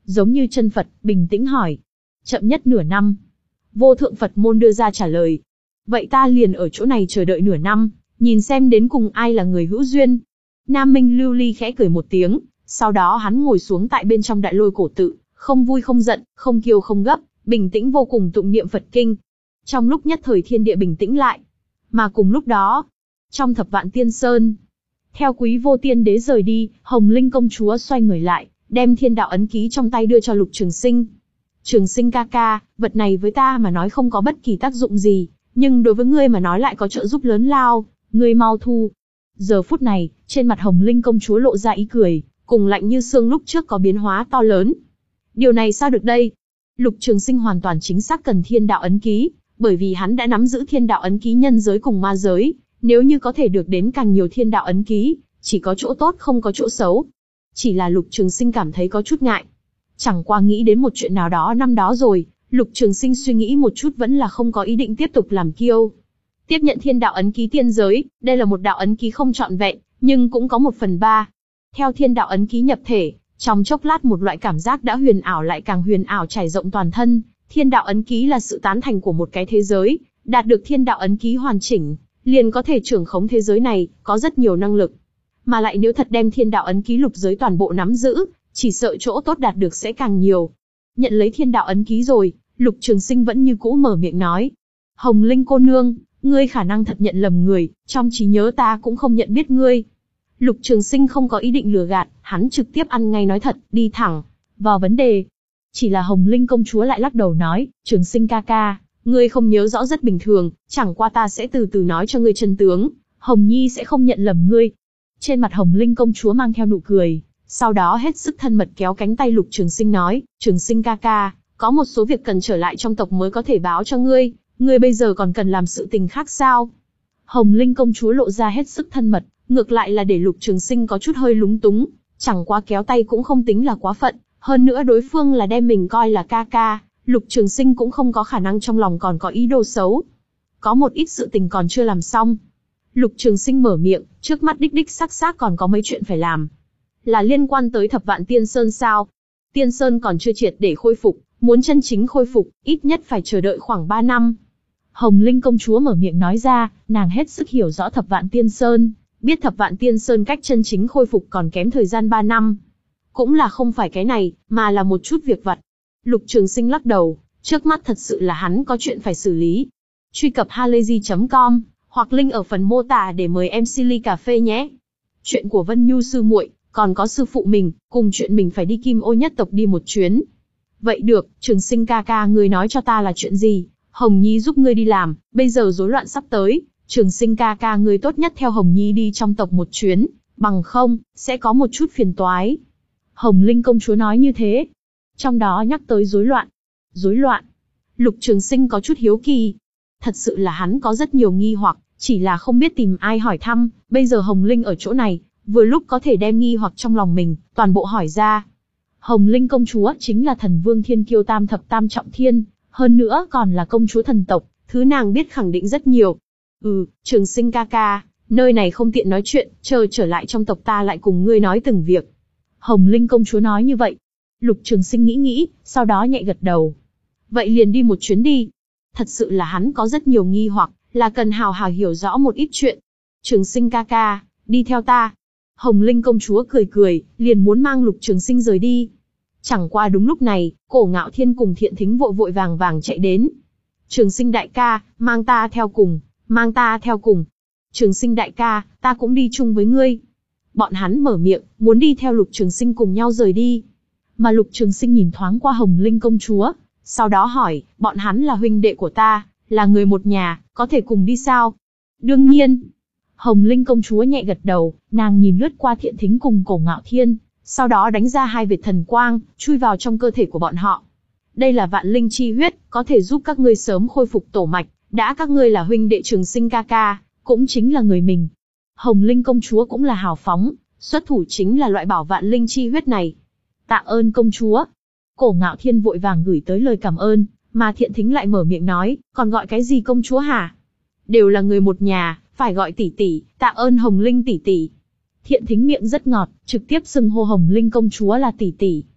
giống như chân Phật, bình tĩnh hỏi. Chậm nhất nửa năm. Vô thượng Phật môn đưa ra trả lời. Vậy ta liền ở chỗ này chờ đợi nửa năm, nhìn xem đến cùng ai là người hữu duyên. Nam Minh Lưu Ly khẽ cười một tiếng, sau đó hắn ngồi xuống tại bên trong đại lôi cổ tự, không vui không giận, không kiêu không gấp, bình tĩnh vô cùng tụng niệm Phật kinh. Trong lúc nhất thời thiên địa bình tĩnh lại. Mà cùng lúc đó, trong Thập Vạn Tiên Sơn, theo Quý Vô Tiên Đế rời đi, Hồng Linh công chúa xoay người lại, đem thiên đạo ấn ký trong tay đưa cho Lục Trường Sinh. Trường Sinh ca ca, vật này với ta mà nói không có bất kỳ tác dụng gì, nhưng đối với ngươi mà nói lại có trợ giúp lớn lao, ngươi mau thu. Giờ phút này, trên mặt Hồng Linh công chúa lộ ra ý cười, cùng lạnh như xương lúc trước có biến hóa to lớn. Điều này sao được đây? Lục Trường Sinh hoàn toàn chính xác cần thiên đạo ấn ký, bởi vì hắn đã nắm giữ thiên đạo ấn ký nhân giới cùng ma giới, nếu như có thể được đến càng nhiều thiên đạo ấn ký, chỉ có chỗ tốt không có chỗ xấu. Chỉ là Lục Trường Sinh cảm thấy có chút ngại. Chẳng qua nghĩ đến một chuyện nào đó năm đó rồi, Lục Trường Sinh suy nghĩ một chút vẫn là không có ý định tiếp tục làm kiêu. Tiếp nhận thiên đạo ấn ký tiên giới, đây là một đạo ấn ký không trọn vẹn, nhưng cũng có một phần ba. Theo thiên đạo ấn ký nhập thể, trong chốc lát một loại cảm giác đã huyền ảo lại càng huyền ảo trải rộng toàn thân. Thiên đạo ấn ký là sự tán thành của một cái thế giới, đạt được thiên đạo ấn ký hoàn chỉnh, liền có thể trưởng khống thế giới này, có rất nhiều năng lực. Mà lại nếu thật đem thiên đạo ấn ký lục giới toàn bộ nắm giữ, chỉ sợ chỗ tốt đạt được sẽ càng nhiều. Nhận lấy thiên đạo ấn ký rồi, Lục Trường Sinh vẫn như cũ mở miệng nói. Hồng Linh cô nương, ngươi khả năng thật nhận lầm người, trong trí nhớ ta cũng không nhận biết ngươi. Lục Trường Sinh không có ý định lừa gạt, hắn trực tiếp ăn ngay nói thật, đi thẳng vào vấn đề. Chỉ là Hồng Linh công chúa lại lắc đầu nói, Trường Sinh ca ca, ngươi không nhớ rõ rất bình thường, chẳng qua ta sẽ từ từ nói cho ngươi chân tướng, Hồng Nhi sẽ không nhận lầm ngươi. Trên mặt Hồng Linh công chúa mang theo nụ cười, sau đó hết sức thân mật kéo cánh tay Lục Trường Sinh nói, Trường Sinh ca ca, có một số việc cần trở lại trong tộc mới có thể báo cho ngươi, ngươi bây giờ còn cần làm sự tình khác sao? Hồng Linh công chúa lộ ra hết sức thân mật, ngược lại là để Lục Trường Sinh có chút hơi lúng túng, chẳng qua kéo tay cũng không tính là quá phận, hơn nữa đối phương là đem mình coi là ca ca, Lục Trường Sinh cũng không có khả năng trong lòng còn có ý đồ xấu. Có một ít sự tình còn chưa làm xong. Lục Trường Sinh mở miệng, trước mắt đích đích xác xác còn có mấy chuyện phải làm. Là liên quan tới Thập Vạn Tiên Sơn sao? Tiên Sơn còn chưa triệt để khôi phục, muốn chân chính khôi phục, ít nhất phải chờ đợi khoảng ba năm. Hồng Linh công chúa mở miệng nói ra, nàng hết sức hiểu rõ Thập Vạn Tiên Sơn, biết Thập Vạn Tiên Sơn cách chân chính khôi phục còn kém thời gian ba năm. Cũng là không phải cái này, mà là một chút việc vặt. Lục Trường Sinh lắc đầu, trước mắt thật sự là hắn có chuyện phải xử lý. Truy cập halayzi chấm com, hoặc link ở phần mô tả để mời em xê ly cà phê nhé. Chuyện của Vân Nhu sư muội, còn có sư phụ mình, cùng chuyện mình phải đi Kim Ô nhất tộc đi một chuyến. Vậy được, Trường Sinh ca ca ngươi nói cho ta là chuyện gì, Hồng Nhi giúp ngươi đi làm, bây giờ rối loạn sắp tới, Trường Sinh ca ca ngươi tốt nhất theo Hồng Nhi đi trong tộc một chuyến, bằng không, sẽ có một chút phiền toái. Hồng Linh công chúa nói như thế. Trong đó nhắc tới rối loạn. Rối loạn. Lục Trường Sinh có chút hiếu kỳ. Thật sự là hắn có rất nhiều nghi hoặc, chỉ là không biết tìm ai hỏi thăm, bây giờ Hồng Linh ở chỗ này, vừa lúc có thể đem nghi hoặc trong lòng mình, toàn bộ hỏi ra. Hồng Linh công chúa chính là thần vương thiên kiêu tam thập tam trọng thiên, hơn nữa còn là công chúa thần tộc, thứ nàng biết khẳng định rất nhiều. Ừ, Trường Sinh ca ca, nơi này không tiện nói chuyện, chờ trở lại trong tộc ta lại cùng ngươi nói từng việc. Hồng Linh công chúa nói như vậy. Lục Trường Sinh nghĩ nghĩ, sau đó nhẹ gật đầu. Vậy liền đi một chuyến đi. Thật sự là hắn có rất nhiều nghi hoặc, là cần hào hào hiểu rõ một ít chuyện. Trường Sinh ca ca, đi theo ta. Hồng Linh công chúa cười cười, liền muốn mang Lục Trường Sinh rời đi. Chẳng qua đúng lúc này, Cổ Ngạo Thiên cùng Thiện Thính vội vội vàng vàng chạy đến. Trường Sinh đại ca, mang ta theo cùng, mang ta theo cùng. Trường Sinh đại ca, ta cũng đi chung với ngươi. Bọn hắn mở miệng, muốn đi theo Lục Trường Sinh cùng nhau rời đi. Mà Lục Trường Sinh nhìn thoáng qua Hồng Linh công chúa, sau đó hỏi, bọn hắn là huynh đệ của ta, là người một nhà, có thể cùng đi sao? Đương nhiên. Hồng Linh công chúa nhẹ gật đầu, nàng nhìn lướt qua Thiện Thính cùng Cổ Ngạo Thiên, sau đó đánh ra hai vệt thần quang, chui vào trong cơ thể của bọn họ. Đây là vạn linh chi huyết, có thể giúp các ngươi sớm khôi phục tổ mạch, đã các ngươi là huynh đệ Trường Sinh ca ca, cũng chính là người mình. Hồng Linh công chúa cũng là hào phóng, xuất thủ chính là loại bảo vạn linh chi huyết này. Tạ ơn công chúa. Cổ Ngạo Thiên vội vàng gửi tới lời cảm ơn, mà Thiện Thính lại mở miệng nói, còn gọi cái gì công chúa hả? Đều là người một nhà, phải gọi tỷ tỷ, tạ ơn Hồng Linh tỷ tỷ. Thiện Thính miệng rất ngọt, trực tiếp xưng hô Hồng Linh công chúa là tỷ tỷ.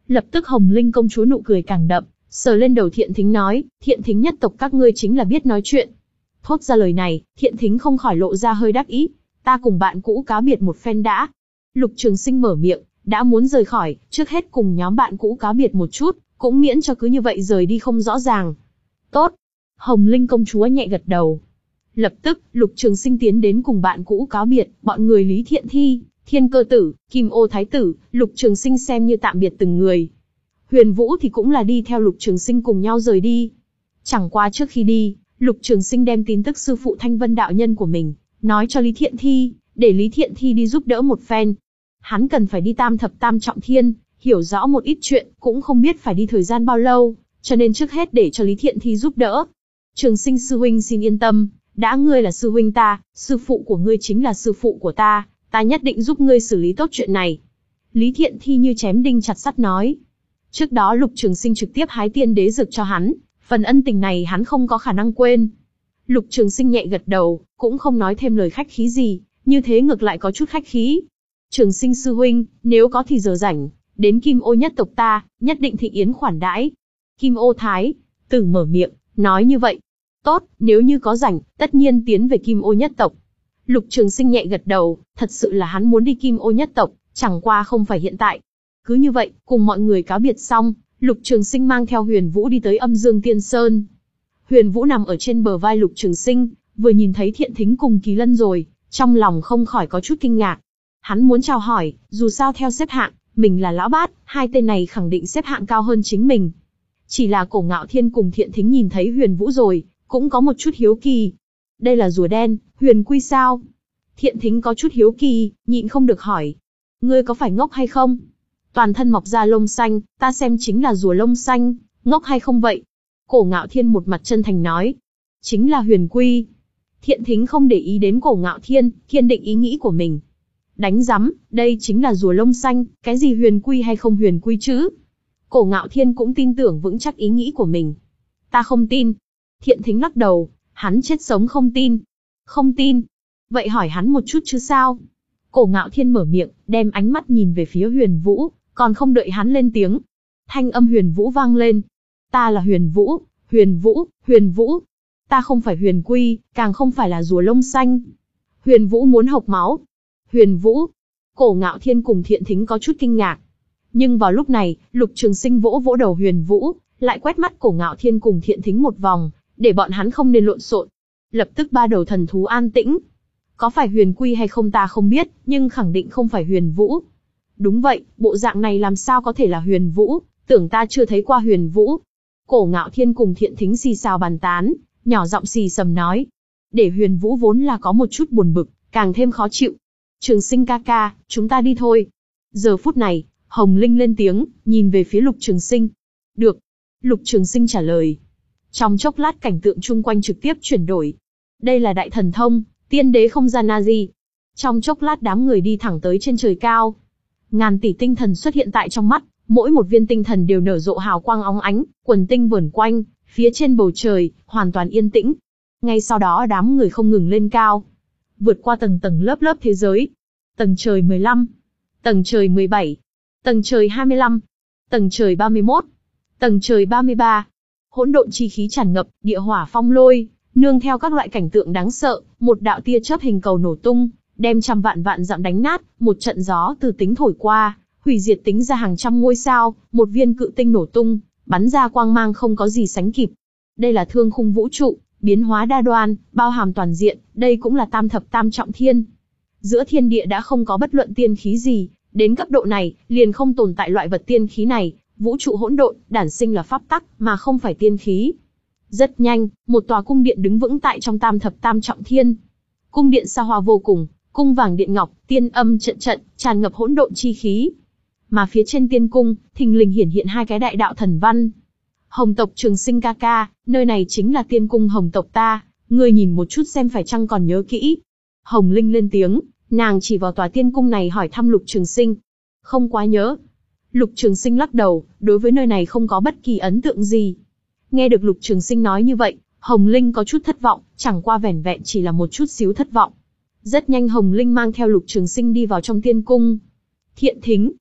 Lập tức Hồng Linh công chúa nụ cười càng đậm, sờ lên đầu Thiện Thính nói, Thiện Thính nhất tộc các ngươi chính là biết nói chuyện. Thốt ra lời này, Thiện Thính không khỏi lộ ra hơi đắc ý, ta cùng bạn cũ cáo biệt một phen đã. Lục Trường Sinh mở miệng, đã muốn rời khỏi, trước hết cùng nhóm bạn cũ cáo biệt một chút, cũng miễn cho cứ như vậy rời đi không rõ ràng. Tốt. Hồng Linh công chúa nhẹ gật đầu. Lập tức, Lục Trường Sinh tiến đến cùng bạn cũ cáo biệt, bọn người Lý Thiện Thi, Thiên Cơ Tử, Kim Ô Thái Tử, Lục Trường Sinh xem như tạm biệt từng người. Huyền Vũ thì cũng là đi theo Lục Trường Sinh cùng nhau rời đi. Chẳng qua trước khi đi, Lục Trường Sinh đem tin tức sư phụ Thanh Vân đạo nhân của mình nói cho Lý Thiện Thi, để Lý Thiện Thi đi giúp đỡ một phen. Hắn cần phải đi Tam Thập Tam Trọng Thiên, hiểu rõ một ít chuyện, cũng không biết phải đi thời gian bao lâu, cho nên trước hết để cho Lý Thiện Thi giúp đỡ. Trường Sinh sư huynh xin yên tâm, đã ngươi là sư huynh ta, sư phụ của ngươi chính là sư phụ của ta, ta nhất định giúp ngươi xử lý tốt chuyện này. Lý Thiện Thi như chém đinh chặt sắt nói. Trước đó Lục Trường Sinh trực tiếp hái tiên đế dược cho hắn, phần ân tình này hắn không có khả năng quên. Lục Trường Sinh nhẹ gật đầu, cũng không nói thêm lời khách khí gì, như thế ngược lại có chút khách khí. Trường Sinh sư huynh, nếu có thì giờ rảnh, đến Kim Ô nhất tộc ta, nhất định thịnh yến khoản đãi. Kim Ô Thái Tử mở miệng, nói như vậy. Tốt, nếu như có rảnh, tất nhiên tiến về Kim Ô nhất tộc. Lục Trường Sinh nhẹ gật đầu, thật sự là hắn muốn đi Kim Ô nhất tộc, chẳng qua không phải hiện tại. Cứ như vậy, cùng mọi người cáo biệt xong, Lục Trường Sinh mang theo Huyền Vũ đi tới Âm Dương Tiên Sơn. Huyền Vũ nằm ở trên bờ vai Lục Trường Sinh, vừa nhìn thấy Thiện Thính cùng Kỳ Lân rồi, trong lòng không khỏi có chút kinh ngạc. Hắn muốn chào hỏi, dù sao theo xếp hạng, mình là lão bát, hai tên này khẳng định xếp hạng cao hơn chính mình. Chỉ là Cổ Ngạo Thiên cùng Thiện Thính nhìn thấy Huyền Vũ rồi, cũng có một chút hiếu kỳ. Đây là rùa đen, Huyền Quy sao? Thiện Thính có chút hiếu kỳ, nhịn không được hỏi. Ngươi có phải ngốc hay không? Toàn thân mọc ra lông xanh, ta xem chính là rùa lông xanh, ngốc hay không vậy? Cổ Ngạo Thiên một mặt chân thành nói. Chính là Huyền Quy. Thiện Thính không để ý đến Cổ Ngạo Thiên, kiên định ý nghĩ của mình. Đánh rắm, đây chính là rùa lông xanh, cái gì Huyền Quy hay không Huyền Quy chứ? Cổ Ngạo Thiên cũng tin tưởng vững chắc ý nghĩ của mình. Ta không tin. Thiện Thính lắc đầu, hắn chết sống không tin. Không tin. Vậy hỏi hắn một chút chứ sao? Cổ Ngạo Thiên mở miệng, đem ánh mắt nhìn về phía Huyền Vũ, còn không đợi hắn lên tiếng. Thanh âm Huyền Vũ vang lên. Ta là Huyền Vũ, Huyền Vũ, Huyền Vũ. Ta không phải Huyền Quy, càng không phải là rùa lông xanh. Huyền Vũ muốn hộc máu. Huyền Vũ. Cổ Ngạo Thiên cùng Thiện Thính có chút kinh ngạc. Nhưng vào lúc này, Lục Trường Sinh vỗ vỗ đầu Huyền Vũ, lại quét mắt Cổ Ngạo Thiên cùng Thiện Thính một vòng, để bọn hắn không nên lộn xộn. Lập tức ba đầu thần thú an tĩnh. Có phải Huyền Quy hay không ta không biết, nhưng khẳng định không phải Huyền Vũ. Đúng vậy, bộ dạng này làm sao có thể là Huyền Vũ, tưởng ta chưa thấy qua Huyền Vũ. Cổ Ngạo Thiên cùng Thiện Thính xì xào bàn tán, nhỏ giọng xì xầm nói. Để Huyền Vũ vốn là có một chút buồn bực, càng thêm khó chịu. Trường Sinh ca ca, chúng ta đi thôi. Giờ phút này, Hồng Linh lên tiếng, nhìn về phía Lục Trường Sinh. Được. Lục Trường Sinh trả lời. Trong chốc lát cảnh tượng chung quanh trực tiếp chuyển đổi. Đây là đại thần thông, tiên đế không gian Nazi. Trong chốc lát đám người đi thẳng tới trên trời cao. Ngàn tỷ tinh thần xuất hiện tại trong mắt, mỗi một viên tinh thần đều nở rộ hào quang óng ánh, quần tinh vờn quanh, phía trên bầu trời, hoàn toàn yên tĩnh. Ngay sau đó đám người không ngừng lên cao, vượt qua tầng tầng lớp lớp thế giới. Tầng trời mười lăm, tầng trời mười bảy, tầng trời hai mươi lăm, tầng trời ba mươi mốt, tầng trời ba mươi ba. Hỗn độn chi khí tràn ngập, địa hỏa phong lôi, nương theo các loại cảnh tượng đáng sợ, một đạo tia chớp hình cầu nổ tung, đem trăm vạn vạn dặm đánh nát, một trận gió từ tính thổi qua, hủy diệt tính ra hàng trăm ngôi sao, một viên cự tinh nổ tung, bắn ra quang mang không có gì sánh kịp. Đây là thương khung vũ trụ, biến hóa đa đoan, bao hàm toàn diện, đây cũng là tam thập tam trọng thiên. Giữa thiên địa đã không có bất luận tiên khí gì, đến cấp độ này, liền không tồn tại loại vật tiên khí này, vũ trụ hỗn độn, đản sinh là pháp tắc, mà không phải tiên khí. Rất nhanh, một tòa cung điện đứng vững tại trong tam thập tam trọng thiên. Cung điện xa hoa vô cùng, cung vàng điện ngọc, tiên âm trận trận, tràn ngập hỗn độn chi khí. Mà phía trên tiên cung, thình lình hiển hiện hai cái đại đạo thần văn. Hồng tộc Trường Sinh ca ca, nơi này chính là tiên cung Hồng tộc ta, ngươi nhìn một chút xem phải chăng còn nhớ kỹ. Hồng Linh lên tiếng, nàng chỉ vào tòa tiên cung này hỏi thăm Lục Trường Sinh. Không quá nhớ. Lục Trường Sinh lắc đầu, đối với nơi này không có bất kỳ ấn tượng gì. Nghe được Lục Trường Sinh nói như vậy, Hồng Linh có chút thất vọng, chẳng qua vẻn vẹn chỉ là một chút xíu thất vọng. Rất nhanh Hồng Linh mang theo Lục Trường Sinh đi vào trong tiên cung. Thiện Thính,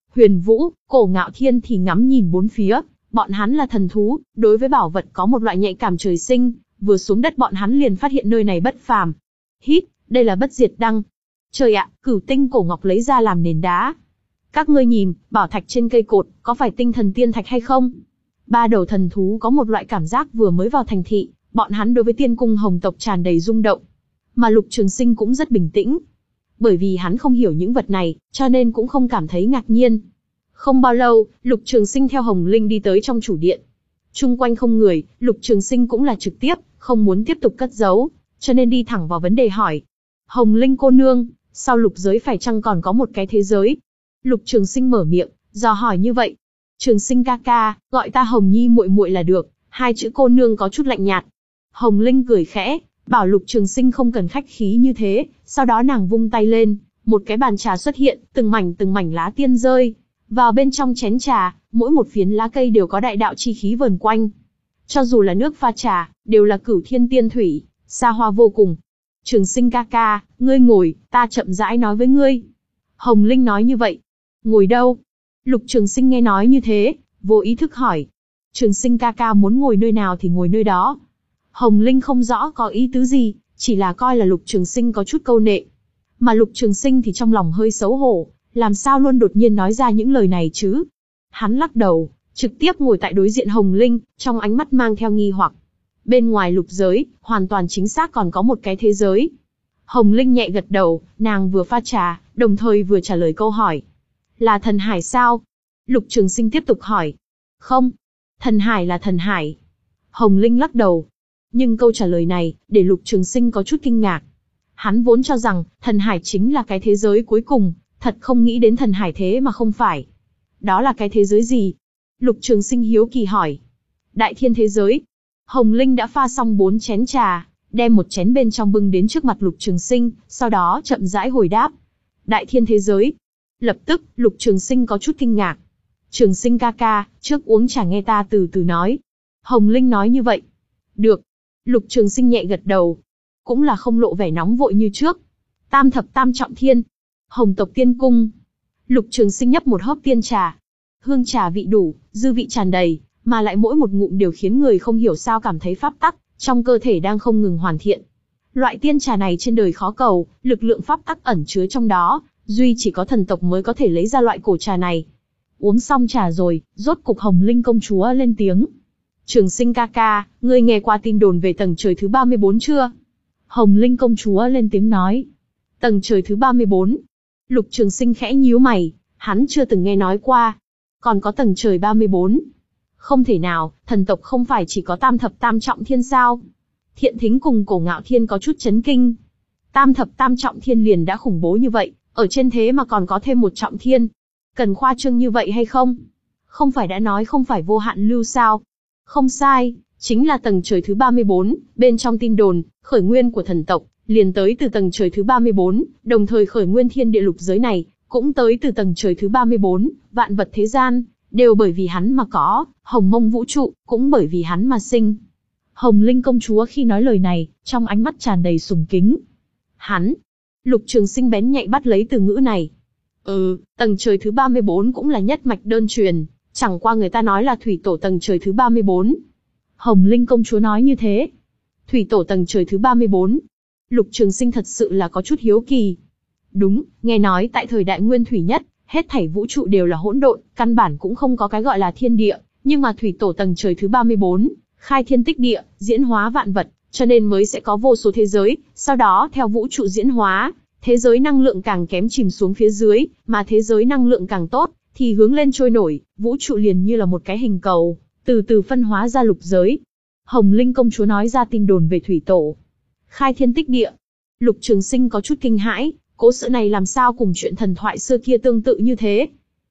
Huyền Vũ, Cổ Ngạo Thiên thì ngắm nhìn bốn phía, bọn hắn là thần thú, đối với bảo vật có một loại nhạy cảm trời sinh, vừa xuống đất bọn hắn liền phát hiện nơi này bất phàm. Hít, đây là bất diệt đăng. Trời ạ, cửu tinh cổ ngọc lấy ra làm nền đá. Các ngươi nhìn, bảo thạch trên cây cột, có phải tinh thần tiên thạch hay không? Ba đầu thần thú có một loại cảm giác vừa mới vào thành thị, bọn hắn đối với tiên cung hồng tộc tràn đầy rung động. Mà Lục Trường Sinh cũng rất bình tĩnh. Bởi vì hắn không hiểu những vật này, cho nên cũng không cảm thấy ngạc nhiên. Không bao lâu, Lục Trường Sinh theo Hồng Linh đi tới trong chủ điện. Chung quanh không người, Lục Trường Sinh cũng là trực tiếp, không muốn tiếp tục cất giấu, cho nên đi thẳng vào vấn đề hỏi. Hồng Linh cô nương, sau lục giới phải chăng còn có một cái thế giới? Lục Trường Sinh mở miệng, dò hỏi như vậy. Trường Sinh ca ca, gọi ta Hồng Nhi muội muội là được, hai chữ cô nương có chút lạnh nhạt. Hồng Linh cười khẽ, bảo Lục Trường Sinh không cần khách khí như thế, sau đó nàng vung tay lên, một cái bàn trà xuất hiện, từng mảnh từng mảnh lá tiên rơi vào bên trong chén trà, mỗi một phiến lá cây đều có đại đạo chi khí vờn quanh. Cho dù là nước pha trà, đều là cửu thiên tiên thủy, xa hoa vô cùng. Trường Sinh ca ca, ngươi ngồi, ta chậm rãi nói với ngươi. Hồng Linh nói như vậy. Ngồi đâu? Lục Trường Sinh nghe nói như thế, vô ý thức hỏi. Trường Sinh ca ca muốn ngồi nơi nào thì ngồi nơi đó. Hồng Linh không rõ có ý tứ gì, chỉ là coi là Lục Trường Sinh có chút câu nệ. Mà Lục Trường Sinh thì trong lòng hơi xấu hổ, làm sao luôn đột nhiên nói ra những lời này chứ? Hắn lắc đầu, trực tiếp ngồi tại đối diện Hồng Linh, trong ánh mắt mang theo nghi hoặc. Bên ngoài lục giới, hoàn toàn chính xác còn có một cái thế giới. Hồng Linh nhẹ gật đầu, nàng vừa pha trà, đồng thời vừa trả lời câu hỏi. Là thần hải sao? Lục Trường Sinh tiếp tục hỏi. Không, thần hải là thần hải. Hồng Linh lắc đầu. Nhưng câu trả lời này, để Lục Trường Sinh có chút kinh ngạc. Hắn vốn cho rằng, thần hải chính là cái thế giới cuối cùng, thật không nghĩ đến thần hải thế mà không phải. Đó là cái thế giới gì? Lục Trường Sinh hiếu kỳ hỏi. Đại thiên thế giới. Hồng Linh đã pha xong bốn chén trà, đem một chén bên trong bưng đến trước mặt Lục Trường Sinh, sau đó chậm rãi hồi đáp. Đại thiên thế giới. Lập tức, Lục Trường Sinh có chút kinh ngạc. Trường Sinh ca ca, trước uống trà nghe ta từ từ nói. Hồng Linh nói như vậy. Được. Lục Trường Sinh nhẹ gật đầu. Cũng là không lộ vẻ nóng vội như trước. Tam thập tam trọng thiên. Hồng tộc tiên cung. Lục Trường Sinh nhấp một hớp tiên trà. Hương trà vị đủ, dư vị tràn đầy, mà lại mỗi một ngụm đều khiến người không hiểu sao cảm thấy pháp tắc trong cơ thể đang không ngừng hoàn thiện. Loại tiên trà này trên đời khó cầu, lực lượng pháp tắc ẩn chứa trong đó, duy chỉ có thần tộc mới có thể lấy ra loại cổ trà này. Uống xong trà rồi, rốt cục Hồng Linh công chúa lên tiếng. Trường Sinh ca ca, ngươi nghe qua tin đồn về tầng trời thứ ba mươi bốn chưa? Hồng Linh công chúa lên tiếng nói. Tầng trời thứ ba mươi bốn. Lục Trường Sinh khẽ nhíu mày, hắn chưa từng nghe nói qua. Còn có tầng trời ba mươi bốn. Không thể nào, thần tộc không phải chỉ có tam thập tam trọng thiên sao? Thiện Thính cùng Cổ Ngạo Thiên có chút chấn kinh. Tam thập tam trọng thiên liền đã khủng bố như vậy, ở trên thế mà còn có thêm một trọng thiên. Cần khoa trương như vậy hay không? Không phải đã nói không phải vô hạn lưu sao? Không sai, chính là tầng trời thứ ba mươi bốn, bên trong tin đồn, khởi nguyên của thần tộc, liền tới từ tầng trời thứ ba mươi bốn, đồng thời khởi nguyên thiên địa lục giới này, cũng tới từ tầng trời thứ ba mươi bốn, vạn vật thế gian, đều bởi vì hắn mà có, hồng mông vũ trụ, cũng bởi vì hắn mà sinh. Hồng Linh công chúa khi nói lời này, trong ánh mắt tràn đầy sùng kính. Hắn, Lục Trường Sinh bén nhạy bắt lấy từ ngữ này. Ừ, tầng trời thứ ba mươi bốn cũng là nhất mạch đơn truyền, chẳng qua người ta nói là thủy tổ tầng trời thứ ba mươi bốn. Hồng Linh công chúa nói như thế. Thủy tổ tầng trời thứ ba mươi bốn. Lục Trường Sinh thật sự là có chút hiếu kỳ. Đúng, nghe nói tại thời đại nguyên thủy nhất, hết thảy vũ trụ đều là hỗn độn, căn bản cũng không có cái gọi là thiên địa, nhưng mà thủy tổ tầng trời thứ ba mươi bốn, khai thiên tích địa, diễn hóa vạn vật, cho nên mới sẽ có vô số thế giới, sau đó theo vũ trụ diễn hóa, thế giới năng lượng càng kém chìm xuống phía dưới, mà thế giới năng lượng càng tốt, thì hướng lên trôi nổi, vũ trụ liền như là một cái hình cầu, từ từ phân hóa ra lục giới. Hồng Linh công chúa nói ra tin đồn về thủy tổ. Khai thiên tích địa. Lục Trường Sinh có chút kinh hãi, cố sự này làm sao cùng chuyện thần thoại xưa kia tương tự như thế?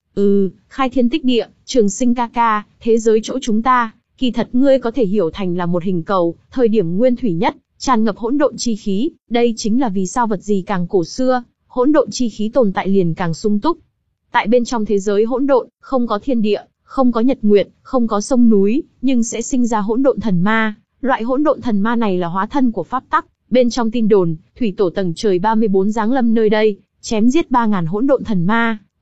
Ừ, khai thiên tích địa, Trường Sinh ca ca, thế giới chỗ chúng ta, kỳ thật ngươi có thể hiểu thành là một hình cầu, thời điểm nguyên thủy nhất, tràn ngập hỗn độn chi khí, đây chính là vì sao vật gì càng cổ xưa, hỗn độn chi khí tồn tại liền càng sung túc. Tại bên trong thế giới hỗn độn, không có thiên địa, không có nhật nguyệt, không có sông núi, nhưng sẽ sinh ra hỗn độn thần ma, loại hỗn độn thần ma này là hóa thân của pháp tắc. Bên trong tin đồn, thủy tổ tầng trời ba mươi bốn giáng lâm nơi đây, chém giết ba ngàn hỗn độn thần ma,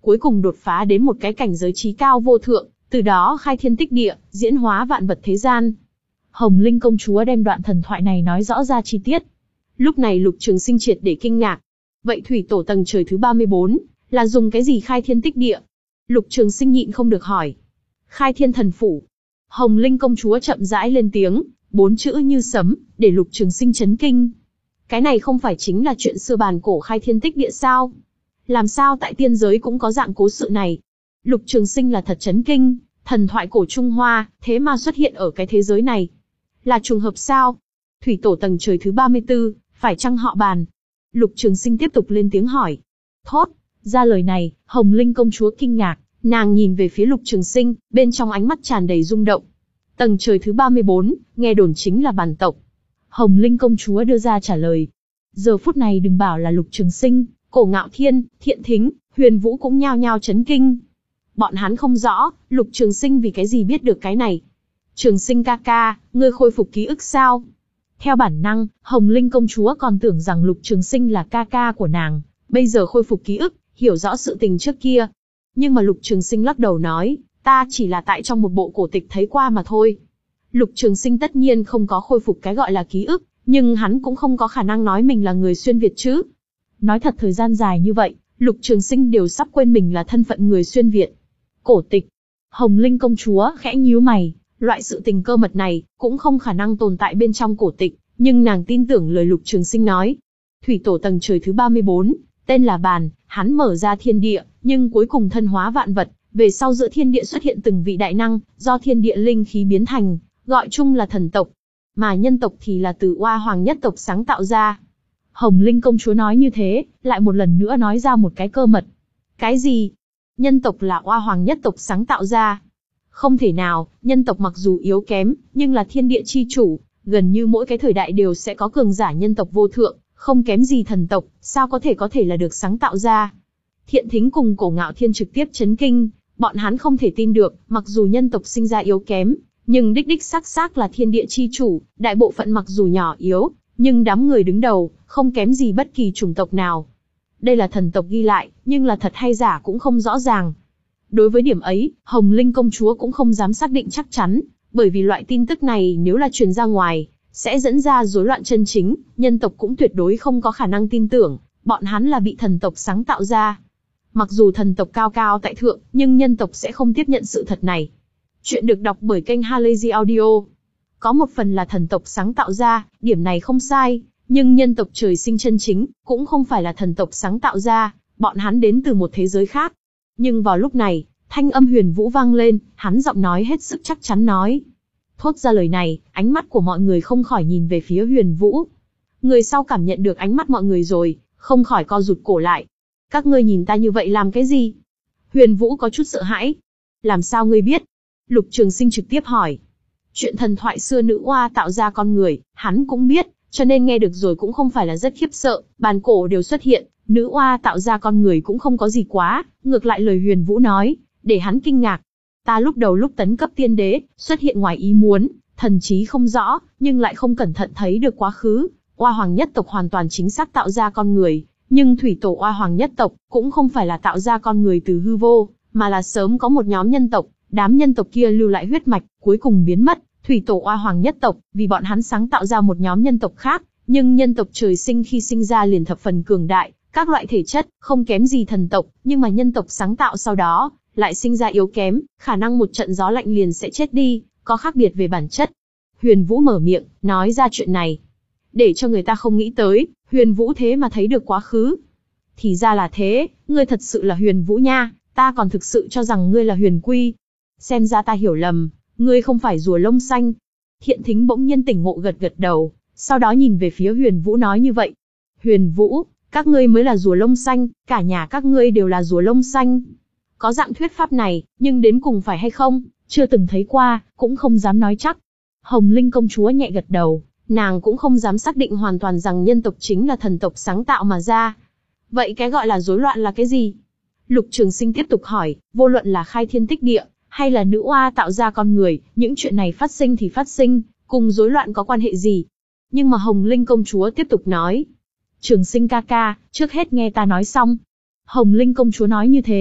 cuối cùng đột phá đến một cái cảnh giới trí cao vô thượng, từ đó khai thiên tích địa, diễn hóa vạn vật thế gian. Hồng Linh công chúa đem đoạn thần thoại này nói rõ ra chi tiết. Lúc này Lục Trường Sinh triệt để kinh ngạc. Vậy thủy tổ tầng trời thứ ba mươi bốn, là dùng cái gì khai thiên tích địa? Lục Trường Sinh nhịn không được hỏi. Khai thiên thần phủ. Hồng Linh công chúa chậm rãi lên tiếng, bốn chữ như sấm, để Lục Trường Sinh chấn kinh. Cái này không phải chính là chuyện xưa bàn cổ khai thiên tích địa sao? Làm sao tại tiên giới cũng có dạng cố sự này? Lục Trường Sinh là thật chấn kinh, thần thoại cổ Trung Hoa, thế mà xuất hiện ở cái thế giới này. Là trùng hợp sao? Thủy tổ tầng trời thứ ba mươi tư, phải chăng họ Bàn? Lục Trường Sinh tiếp tục lên tiếng hỏi. Thốt, ra lời này, Hồng Linh công chúa kinh ngạc, nàng nhìn về phía Lục Trường Sinh, bên trong ánh mắt tràn đầy rung động. Tầng trời thứ ba mươi bốn, nghe đồn chính là Bàn tộc. Hồng Linh công chúa đưa ra trả lời. Giờ phút này đừng bảo là Lục Trường Sinh, Cổ Ngạo Thiên, Thiện Thính, Huyền Vũ cũng nhao nhao chấn kinh. Bọn hắn không rõ, Lục Trường Sinh vì cái gì biết được cái này. Trường Sinh ca ca, ngươi khôi phục ký ức sao? Theo bản năng, Hồng Linh công chúa còn tưởng rằng Lục Trường Sinh là ca ca của nàng, bây giờ khôi phục ký ức, hiểu rõ sự tình trước kia. Nhưng mà Lục Trường Sinh lắc đầu nói, ta chỉ là tại trong một bộ cổ tịch thấy qua mà thôi. Lục Trường Sinh tất nhiên không có khôi phục cái gọi là ký ức, nhưng hắn cũng không có khả năng nói mình là người xuyên Việt chứ. Nói thật thời gian dài như vậy, Lục Trường Sinh đều sắp quên mình là thân phận người xuyên Việt. Cổ tịch. Hồng Linh công chúa khẽ nhíu mày, loại sự tình cơ mật này cũng không khả năng tồn tại bên trong cổ tịch, nhưng nàng tin tưởng lời Lục Trường Sinh nói. Thủy tổ tầng trời thứ ba mươi bốn, tên là Bàn, hắn mở ra thiên địa, nhưng cuối cùng thân hóa vạn vật, về sau giữa thiên địa xuất hiện từng vị đại năng, do thiên địa linh khí biến thành, gọi chung là thần tộc, mà nhân tộc thì là từ Oa Hoàng nhất tộc sáng tạo ra. Hồng Linh công chúa nói như thế, lại một lần nữa nói ra một cái cơ mật. Cái gì? Nhân tộc là Oa Hoàng nhất tộc sáng tạo ra? Không thể nào, nhân tộc mặc dù yếu kém, nhưng là thiên địa chi chủ, gần như mỗi cái thời đại đều sẽ có cường giả nhân tộc vô thượng, không kém gì thần tộc, sao có thể có thể là được sáng tạo ra? Thiện Thính cùng Cổ Ngạo Thiên trực tiếp chấn kinh, bọn hắn không thể tin được, mặc dù nhân tộc sinh ra yếu kém, nhưng đích đích xác xác là thiên địa chi chủ, đại bộ phận mặc dù nhỏ yếu, nhưng đám người đứng đầu, không kém gì bất kỳ chủng tộc nào. Đây là thần tộc ghi lại, nhưng là thật hay giả cũng không rõ ràng. Đối với điểm ấy, Hồng Linh công chúa cũng không dám xác định chắc chắn, bởi vì loại tin tức này nếu là truyền ra ngoài, sẽ dẫn ra rối loạn chân chính, nhân tộc cũng tuyệt đối không có khả năng tin tưởng, bọn hắn là bị thần tộc sáng tạo ra. Mặc dù thần tộc cao cao tại thượng, nhưng nhân tộc sẽ không tiếp nhận sự thật này. Chuyện được đọc bởi kênh Halazy Audio. Có một phần là thần tộc sáng tạo ra, điểm này không sai, nhưng nhân tộc trời sinh chân chính, cũng không phải là thần tộc sáng tạo ra, bọn hắn đến từ một thế giới khác. Nhưng vào lúc này, thanh âm Huyền Vũ vang lên, hắn giọng nói hết sức chắc chắn nói. Thốt ra lời này, ánh mắt của mọi người không khỏi nhìn về phía Huyền Vũ. Người sau cảm nhận được ánh mắt mọi người rồi, không khỏi co rụt cổ lại. Các ngươi nhìn ta như vậy làm cái gì? Huyền Vũ có chút sợ hãi. Làm sao ngươi biết? Lục Trường Sinh trực tiếp hỏi. Chuyện thần thoại xưa nữ oa tạo ra con người, hắn cũng biết, cho nên nghe được rồi cũng không phải là rất khiếp sợ, bàn cổ đều xuất hiện, nữ oa tạo ra con người cũng không có gì quá, ngược lại lời Huyền Vũ nói, để hắn kinh ngạc. Ta lúc đầu lúc tấn cấp tiên đế, xuất hiện ngoài ý muốn, thần trí không rõ, nhưng lại không cẩn thận thấy được quá khứ, Oa Hoàng nhất tộc hoàn toàn chính xác tạo ra con người, nhưng thủy tổ Oa Hoàng nhất tộc cũng không phải là tạo ra con người từ hư vô, mà là sớm có một nhóm nhân tộc, đám nhân tộc kia lưu lại huyết mạch, cuối cùng biến mất. Thủy tổ Oa Hoàng nhất tộc, vì bọn hắn sáng tạo ra một nhóm nhân tộc khác, nhưng nhân tộc trời sinh khi sinh ra liền thập phần cường đại, các loại thể chất, không kém gì thần tộc, nhưng mà nhân tộc sáng tạo sau đó, lại sinh ra yếu kém, khả năng một trận gió lạnh liền sẽ chết đi, có khác biệt về bản chất. Huyền Vũ mở miệng, nói ra chuyện này. Để cho người ta không nghĩ tới, Huyền Vũ thế mà thấy được quá khứ. Thì ra là thế, ngươi thật sự là Huyền Vũ nha, ta còn thực sự cho rằng ngươi là Huyền Quy. Xem ra ta hiểu lầm. Ngươi không phải rùa lông xanh. Thiện Thính bỗng nhiên tỉnh ngộ gật gật đầu, sau đó nhìn về phía Huyền Vũ nói như vậy. Huyền Vũ, các ngươi mới là rùa lông xanh, cả nhà các ngươi đều là rùa lông xanh. Có dạng thuyết pháp này, nhưng đến cùng phải hay không, chưa từng thấy qua, cũng không dám nói chắc. Hồng Linh công chúa nhẹ gật đầu, nàng cũng không dám xác định hoàn toàn rằng nhân tộc chính là thần tộc sáng tạo mà ra. Vậy cái gọi là rối loạn là cái gì? Lục Trường Sinh tiếp tục hỏi, vô luận là khai thiên tích địa, hay là nữ oa tạo ra con người, những chuyện này phát sinh thì phát sinh, cùng rối loạn có quan hệ gì? Nhưng mà Hồng Linh công chúa tiếp tục nói. Trường Sinh ca ca, trước hết nghe ta nói xong. Hồng Linh công chúa nói như thế,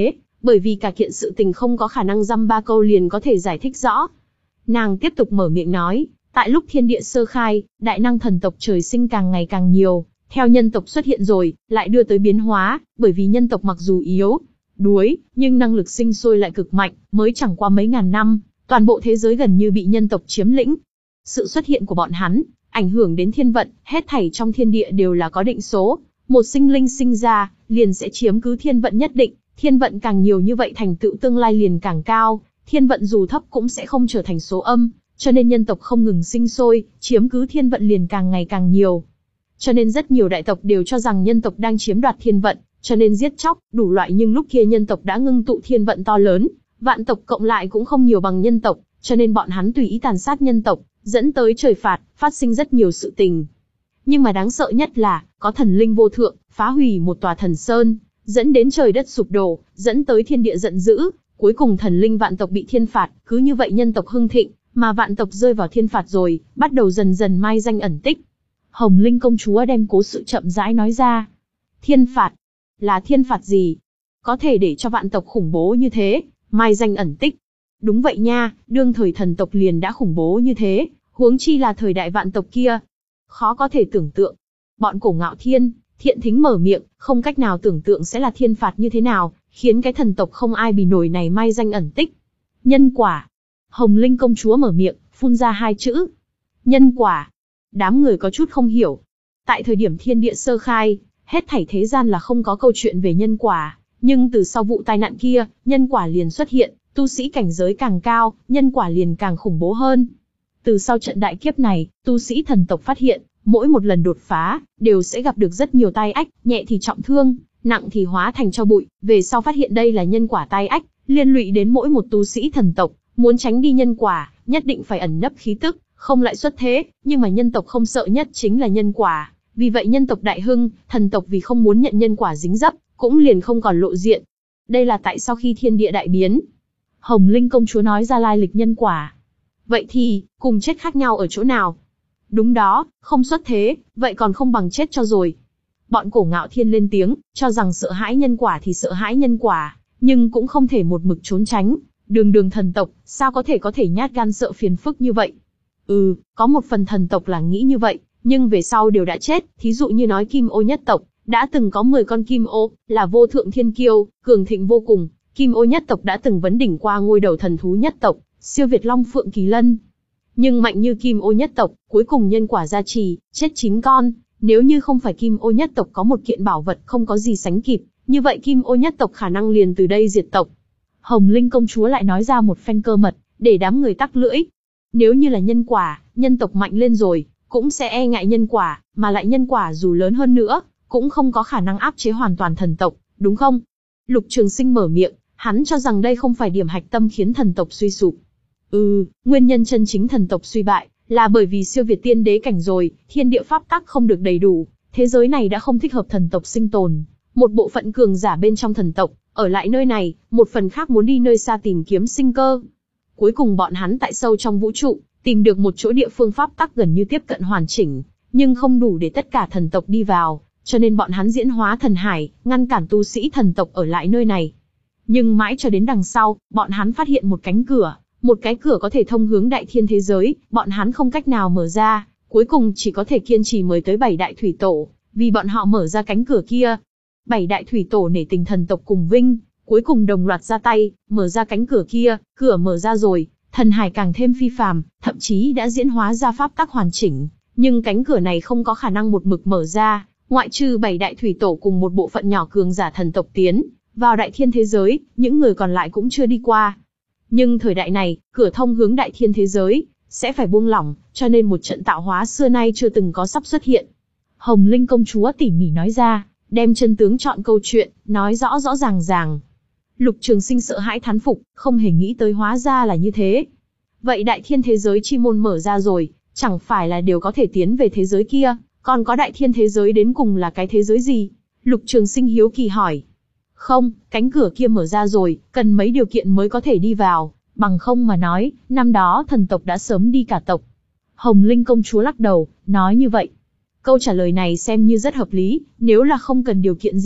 bởi vì cả kiện sự tình không có khả năng dăm ba câu liền có thể giải thích rõ. Nàng tiếp tục mở miệng nói, tại lúc thiên địa sơ khai, đại năng thần tộc trời sinh càng ngày càng nhiều, theo nhân tộc xuất hiện rồi, lại đưa tới biến hóa, bởi vì nhân tộc mặc dù yếu, đuối, nhưng năng lực sinh sôi lại cực mạnh, mới chẳng qua mấy ngàn năm, toàn bộ thế giới gần như bị nhân tộc chiếm lĩnh. Sự xuất hiện của bọn hắn, ảnh hưởng đến thiên vận, hết thảy trong thiên địa đều là có định số, một sinh linh sinh ra, liền sẽ chiếm cứ thiên vận nhất định, thiên vận càng nhiều như vậy thành tựu tương lai liền càng cao, thiên vận dù thấp cũng sẽ không trở thành số âm, cho nên nhân tộc không ngừng sinh sôi, chiếm cứ thiên vận liền càng ngày càng nhiều. Cho nên rất nhiều đại tộc đều cho rằng nhân tộc đang chiếm đoạt thiên vận, cho nên giết chóc, đủ loại, nhưng lúc kia nhân tộc đã ngưng tụ thiên vận to lớn, vạn tộc cộng lại cũng không nhiều bằng nhân tộc, cho nên bọn hắn tùy ý tàn sát nhân tộc, dẫn tới trời phạt, phát sinh rất nhiều sự tình. Nhưng mà đáng sợ nhất là, có thần linh vô thượng, phá hủy một tòa thần sơn, dẫn đến trời đất sụp đổ, dẫn tới thiên địa giận dữ, cuối cùng thần linh vạn tộc bị thiên phạt, cứ như vậy nhân tộc hưng thịnh, mà vạn tộc rơi vào thiên phạt rồi, bắt đầu dần dần mai danh ẩn tích. Hồng Linh công chúa đem cố sự chậm rãi nói ra. Thiên phạt? Là thiên phạt gì? Có thể để cho vạn tộc khủng bố như thế, mai danh ẩn tích. Đúng vậy nha, đương thời thần tộc liền đã khủng bố như thế, huống chi là thời đại vạn tộc kia. Khó có thể tưởng tượng. Bọn Cổ Ngạo Thiên, Thiện Thính mở miệng, không cách nào tưởng tượng sẽ là thiên phạt như thế nào, khiến cái thần tộc không ai bì nổi này mai danh ẩn tích. Nhân quả. Hồng Linh công chúa mở miệng, phun ra hai chữ. Nhân quả. Đám người có chút không hiểu. Tại thời điểm thiên địa sơ khai, hết thảy thế gian là không có câu chuyện về nhân quả, nhưng từ sau vụ tai nạn kia, nhân quả liền xuất hiện, tu sĩ cảnh giới càng cao, nhân quả liền càng khủng bố hơn. Từ sau trận đại kiếp này, tu sĩ thần tộc phát hiện, mỗi một lần đột phá, đều sẽ gặp được rất nhiều tai ách, nhẹ thì trọng thương, nặng thì hóa thành tro bụi, về sau phát hiện đây là nhân quả tai ách, liên lụy đến mỗi một tu sĩ thần tộc, muốn tránh đi nhân quả, nhất định phải ẩn nấp khí tức, không lại xuất thế, nhưng mà nhân tộc không sợ nhất chính là nhân quả, vì vậy nhân tộc đại hưng, thần tộc vì không muốn nhận nhân quả dính dấp, cũng liền không còn lộ diện. Đây là tại sao khi thiên địa đại biến. Hồng Linh công chúa nói ra lai lịch nhân quả. Vậy thì, cùng chết khác nhau ở chỗ nào? Đúng đó, không xuất thế, vậy còn không bằng chết cho rồi. Bọn Cổ Ngạo Thiên lên tiếng, cho rằng sợ hãi nhân quả thì sợ hãi nhân quả, nhưng cũng không thể một mực trốn tránh. Đường đường thần tộc, sao có thể có thể nhát gan sợ phiền phức như vậy? Ừ, có một phần thần tộc là nghĩ như vậy, nhưng về sau đều đã chết, thí dụ như nói Kim Ô nhất tộc, đã từng có mười con Kim Ô, là vô thượng thiên kiêu, cường thịnh vô cùng. Kim Ô nhất tộc đã từng vấn đỉnh qua ngôi đầu thần thú nhất tộc, siêu việt Long Phượng Kỳ Lân. Nhưng mạnh như Kim Ô nhất tộc, cuối cùng nhân quả gia trì, chết chín con, nếu như không phải Kim Ô nhất tộc có một kiện bảo vật không có gì sánh kịp, như vậy Kim Ô nhất tộc khả năng liền từ đây diệt tộc. Hồng Linh công chúa lại nói ra một phen cơ mật, để đám người tắc lưỡi. Nếu như là nhân quả, nhân tộc mạnh lên rồi, cũng sẽ e ngại nhân quả, mà lại nhân quả dù lớn hơn nữa, cũng không có khả năng áp chế hoàn toàn thần tộc, đúng không? Lục Trường Sinh mở miệng, hắn cho rằng đây không phải điểm hạch tâm khiến thần tộc suy sụp. Ừ, nguyên nhân chân chính thần tộc suy bại, là bởi vì siêu việt tiên đế cảnh rồi, thiên địa pháp tắc không được đầy đủ, thế giới này đã không thích hợp thần tộc sinh tồn. Một bộ phận cường giả bên trong thần tộc, ở lại nơi này, một phần khác muốn đi nơi xa tìm kiếm sinh cơ. Cuối cùng bọn hắn tại sâu trong vũ trụ, tìm được một chỗ địa phương pháp tắc gần như tiếp cận hoàn chỉnh, nhưng không đủ để tất cả thần tộc đi vào, cho nên bọn hắn diễn hóa thần hải, ngăn cản tu sĩ thần tộc ở lại nơi này. Nhưng mãi cho đến đằng sau, bọn hắn phát hiện một cánh cửa, một cái cửa có thể thông hướng đại thiên thế giới, bọn hắn không cách nào mở ra, cuối cùng chỉ có thể kiên trì mời tới bảy đại thủy tổ, vì bọn họ mở ra cánh cửa kia. Bảy đại thủy tổ nể tình thần tộc cùng vinh, cuối cùng đồng loạt ra tay, mở ra cánh cửa kia, cửa mở ra rồi, thần hải càng thêm phi phàm, thậm chí đã diễn hóa ra pháp tắc hoàn chỉnh, nhưng cánh cửa này không có khả năng một mực mở ra, ngoại trừ bảy đại thủy tổ cùng một bộ phận nhỏ cường giả thần tộc tiến vào đại thiên thế giới, những người còn lại cũng chưa đi qua. Nhưng thời đại này, cửa thông hướng đại thiên thế giới sẽ phải buông lỏng, cho nên một trận tạo hóa xưa nay chưa từng có sắp xuất hiện. Hồng Linh công chúa tỉ mỉ nói ra, đem chân tướng chọn câu chuyện, nói rõ rõ ràng ràng. Lục Trường Sinh sợ hãi thán phục, không hề nghĩ tới hóa ra là như thế. Vậy đại thiên thế giới chi môn mở ra rồi, chẳng phải là đều có thể tiến về thế giới kia, còn có đại thiên thế giới đến cùng là cái thế giới gì? Lục Trường Sinh hiếu kỳ hỏi. Không, cánh cửa kia mở ra rồi, cần mấy điều kiện mới có thể đi vào, bằng không mà nói, năm đó thần tộc đã sớm đi cả tộc. Hồng Linh công chúa lắc đầu, nói như vậy. Câu trả lời này xem như rất hợp lý, nếu là không cần điều kiện gì,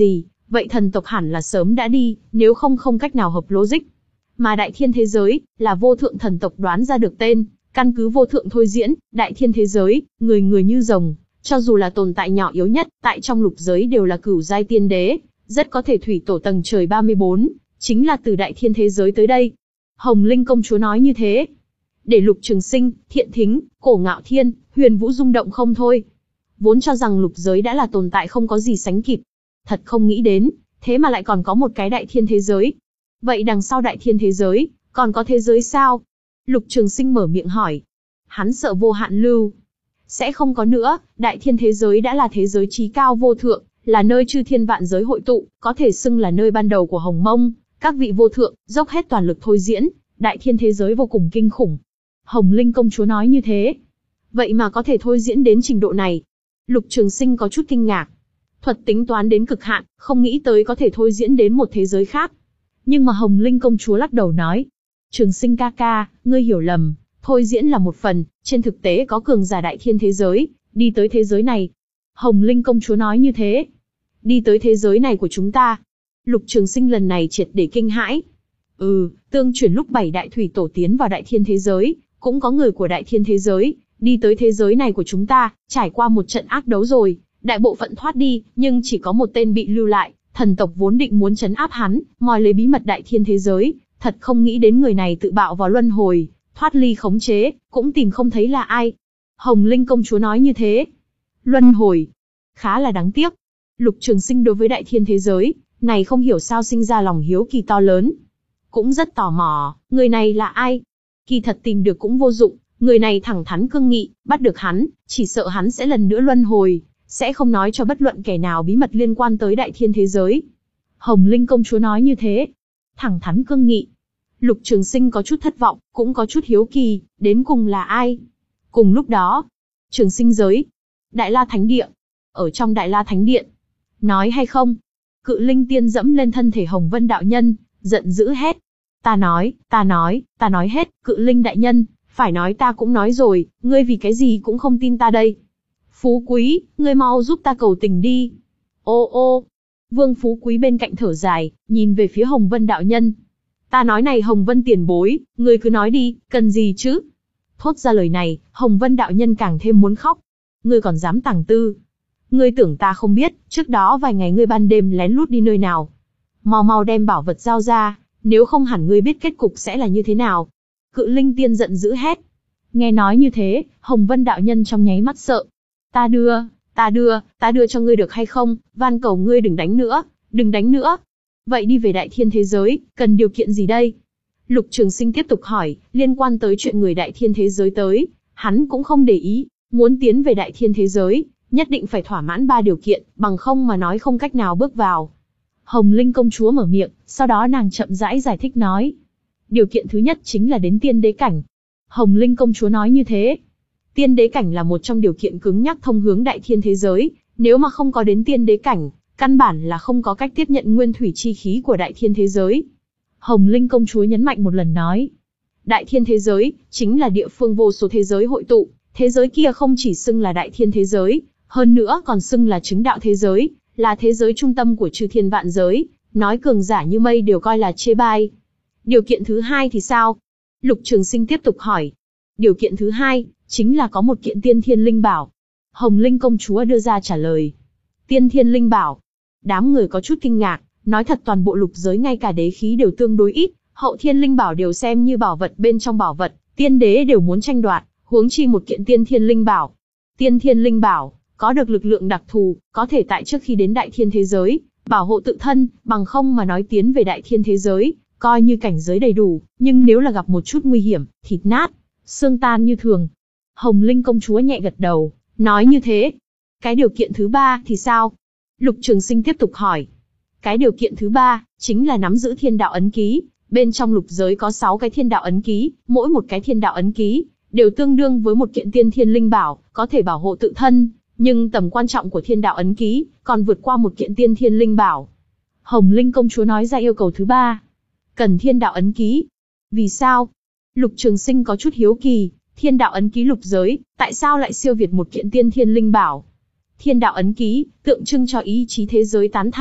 vậy thần tộc hẳn là sớm đã đi, nếu không không cách nào hợp logic. Mà đại thiên thế giới, là vô thượng thần tộc đoán ra được tên, căn cứ vô thượng thôi diễn, đại thiên thế giới, người người như rồng, cho dù là tồn tại nhỏ yếu nhất, tại trong lục giới đều là cửu giai tiên đế, rất có thể thủy tổ tầng trời ba mươi bốn, chính là từ đại thiên thế giới tới đây. Hồng Linh công chúa nói như thế, để Lục Trường Sinh, Thiện Thính, Cổ Ngạo Thiên, Huyền Vũ rung động không thôi. Vốn cho rằng lục giới đã là tồn tại không có gì sánh kịp, thật không nghĩ đến, thế mà lại còn có một cái đại thiên thế giới. Vậy đằng sau đại thiên thế giới, còn có thế giới sao? Lục Trường Sinh mở miệng hỏi. Hắn sợ vô hạn lưu sẽ không có nữa, đại thiên thế giới đã là thế giới chí cao vô thượng, là nơi chư thiên vạn giới hội tụ, có thể xưng là nơi ban đầu của Hồng Mông, các vị vô thượng, dốc hết toàn lực thôi diễn, đại thiên thế giới vô cùng kinh khủng. Hồng Linh công chúa nói như thế. Vậy mà có thể thôi diễn đến trình độ này. Lục Trường Sinh có chút kinh ngạc. Thuật tính toán đến cực hạn, không nghĩ tới có thể thôi diễn đến một thế giới khác. Nhưng mà Hồng Linh công chúa lắc đầu nói. Trường Sinh ca ca, ngươi hiểu lầm, thôi diễn là một phần, trên thực tế có cường giả đại thiên thế giới, đi tới thế giới này. Hồng Linh công chúa nói như thế. Đi tới thế giới này của chúng ta. Lục Trường Sinh lần này triệt để kinh hãi. Ừ, tương truyền lúc bảy đại thủy tổ tiến vào đại thiên thế giới, cũng có người của đại thiên thế giới, đi tới thế giới này của chúng ta, trải qua một trận ác đấu rồi, đại bộ phận thoát đi, nhưng chỉ có một tên bị lưu lại, thần tộc vốn định muốn trấn áp hắn, moi lấy bí mật đại thiên thế giới, thật không nghĩ đến người này tự bạo vào luân hồi, thoát ly khống chế, cũng tìm không thấy là ai. Hồng Linh công chúa nói như thế. Luân hồi, khá là đáng tiếc. Lục Trường Sinh đối với đại thiên thế giới này không hiểu sao sinh ra lòng hiếu kỳ to lớn, cũng rất tò mò, người này là ai? Kỳ thật tìm được cũng vô dụng, người này thẳng thắn cương nghị, bắt được hắn, chỉ sợ hắn sẽ lần nữa luân hồi, sẽ không nói cho bất luận kẻ nào bí mật liên quan tới đại thiên thế giới. Hồng Linh công chúa nói như thế. Thẳng thắn cương nghị. Lục Trường Sinh có chút thất vọng, cũng có chút hiếu kỳ, đến cùng là ai? Cùng lúc đó, Trường Sinh giới, Đại La Thánh Địa. Ở trong Đại La Thánh Điện, nói hay không? Cự Linh Tiên dẫm lên thân thể Hồng Vân đạo nhân, giận dữ hét. Ta nói, ta nói, ta nói hết, Cự Linh đại nhân, phải nói ta cũng nói rồi, ngươi vì cái gì cũng không tin ta đây. Phú Quý, ngươi mau giúp ta cầu tình đi. Ô ô, Vương Phú Quý bên cạnh thở dài, nhìn về phía Hồng Vân đạo nhân. Ta nói này Hồng Vân tiền bối, ngươi cứ nói đi, cần gì chứ? Thốt ra lời này, Hồng Vân đạo nhân càng thêm muốn khóc. Ngươi còn dám tàng tư? Ngươi tưởng ta không biết, trước đó vài ngày ngươi ban đêm lén lút đi nơi nào? Mau mau đem bảo vật giao ra, nếu không hẳn ngươi biết kết cục sẽ là như thế nào. Cự Linh Tiên giận dữ hét. Nghe nói như thế, Hồng Vân đạo nhân trong nháy mắt sợ. Ta đưa, ta đưa, ta đưa cho ngươi được hay không, van cầu ngươi đừng đánh nữa, đừng đánh nữa. Vậy đi về đại thiên thế giới, cần điều kiện gì đây? Lục Trường Sinh tiếp tục hỏi, liên quan tới chuyện người đại thiên thế giới tới, hắn cũng không để ý, muốn tiến về đại thiên thế giới, nhất định phải thỏa mãn ba điều kiện, bằng không mà nói không cách nào bước vào. Hồng Linh công chúa mở miệng, sau đó nàng chậm rãi giải thích nói. Điều kiện thứ nhất chính là đến tiên đế cảnh. Hồng Linh công chúa nói như thế. Tiên đế cảnh là một trong điều kiện cứng nhắc thông hướng đại thiên thế giới, nếu mà không có đến tiên đế cảnh, căn bản là không có cách tiếp nhận nguyên thủy chi khí của đại thiên thế giới. Hồng Linh công chúa nhấn mạnh một lần nói. Đại thiên thế giới, chính là địa phương vô số thế giới hội tụ, thế giới kia không chỉ xưng là đại thiên thế giới, hơn nữa còn xưng là chứng đạo thế giới, là thế giới trung tâm của chư thiên vạn giới, nói cường giả như mây đều coi là chê bai. Điều kiện thứ hai thì sao? Lục Trường Sinh tiếp tục hỏi. Điều kiện thứ hai, chính là có một kiện tiên thiên linh bảo. Hồng Linh công chúa đưa ra trả lời. Tiên thiên linh bảo. Đám người có chút kinh ngạc, nói thật toàn bộ lục giới ngay cả đế khí đều tương đối ít, hậu thiên linh bảo đều xem như bảo vật bên trong bảo vật, tiên đế đều muốn tranh đoạt, huống chi một kiện tiên thiên linh bảo. Tiên thiên linh bảo, có được lực lượng đặc thù, có thể tại trước khi đến đại thiên thế giới, bảo hộ tự thân, bằng không mà nói tiến về đại thiên thế giới, coi như cảnh giới đầy đủ, nhưng nếu là gặp một chút nguy hiểm, thịt nát, xương tan như thường. Hồng Linh công chúa nhẹ gật đầu, nói như thế. Cái điều kiện thứ ba thì sao? Lục Trường Sinh tiếp tục hỏi. Cái điều kiện thứ ba, chính là nắm giữ thiên đạo ấn ký, bên trong lục giới có sáu cái thiên đạo ấn ký, mỗi một cái thiên đạo ấn ký, đều tương đương với một kiện tiên thiên linh bảo, có thể bảo hộ tự thân, nhưng tầm quan trọng của thiên đạo ấn ký, còn vượt qua một kiện tiên thiên linh bảo. Hồng Linh công chúa nói ra yêu cầu thứ ba. Cần thiên đạo ấn ký. Vì sao? Lục Trường Sinh có chút hiếu kỳ, thiên đạo ấn ký lục giới, tại sao lại siêu việt một kiện tiên thiên linh bảo? Thiên đạo ấn ký, tượng trưng cho ý chí thế giới tán thành,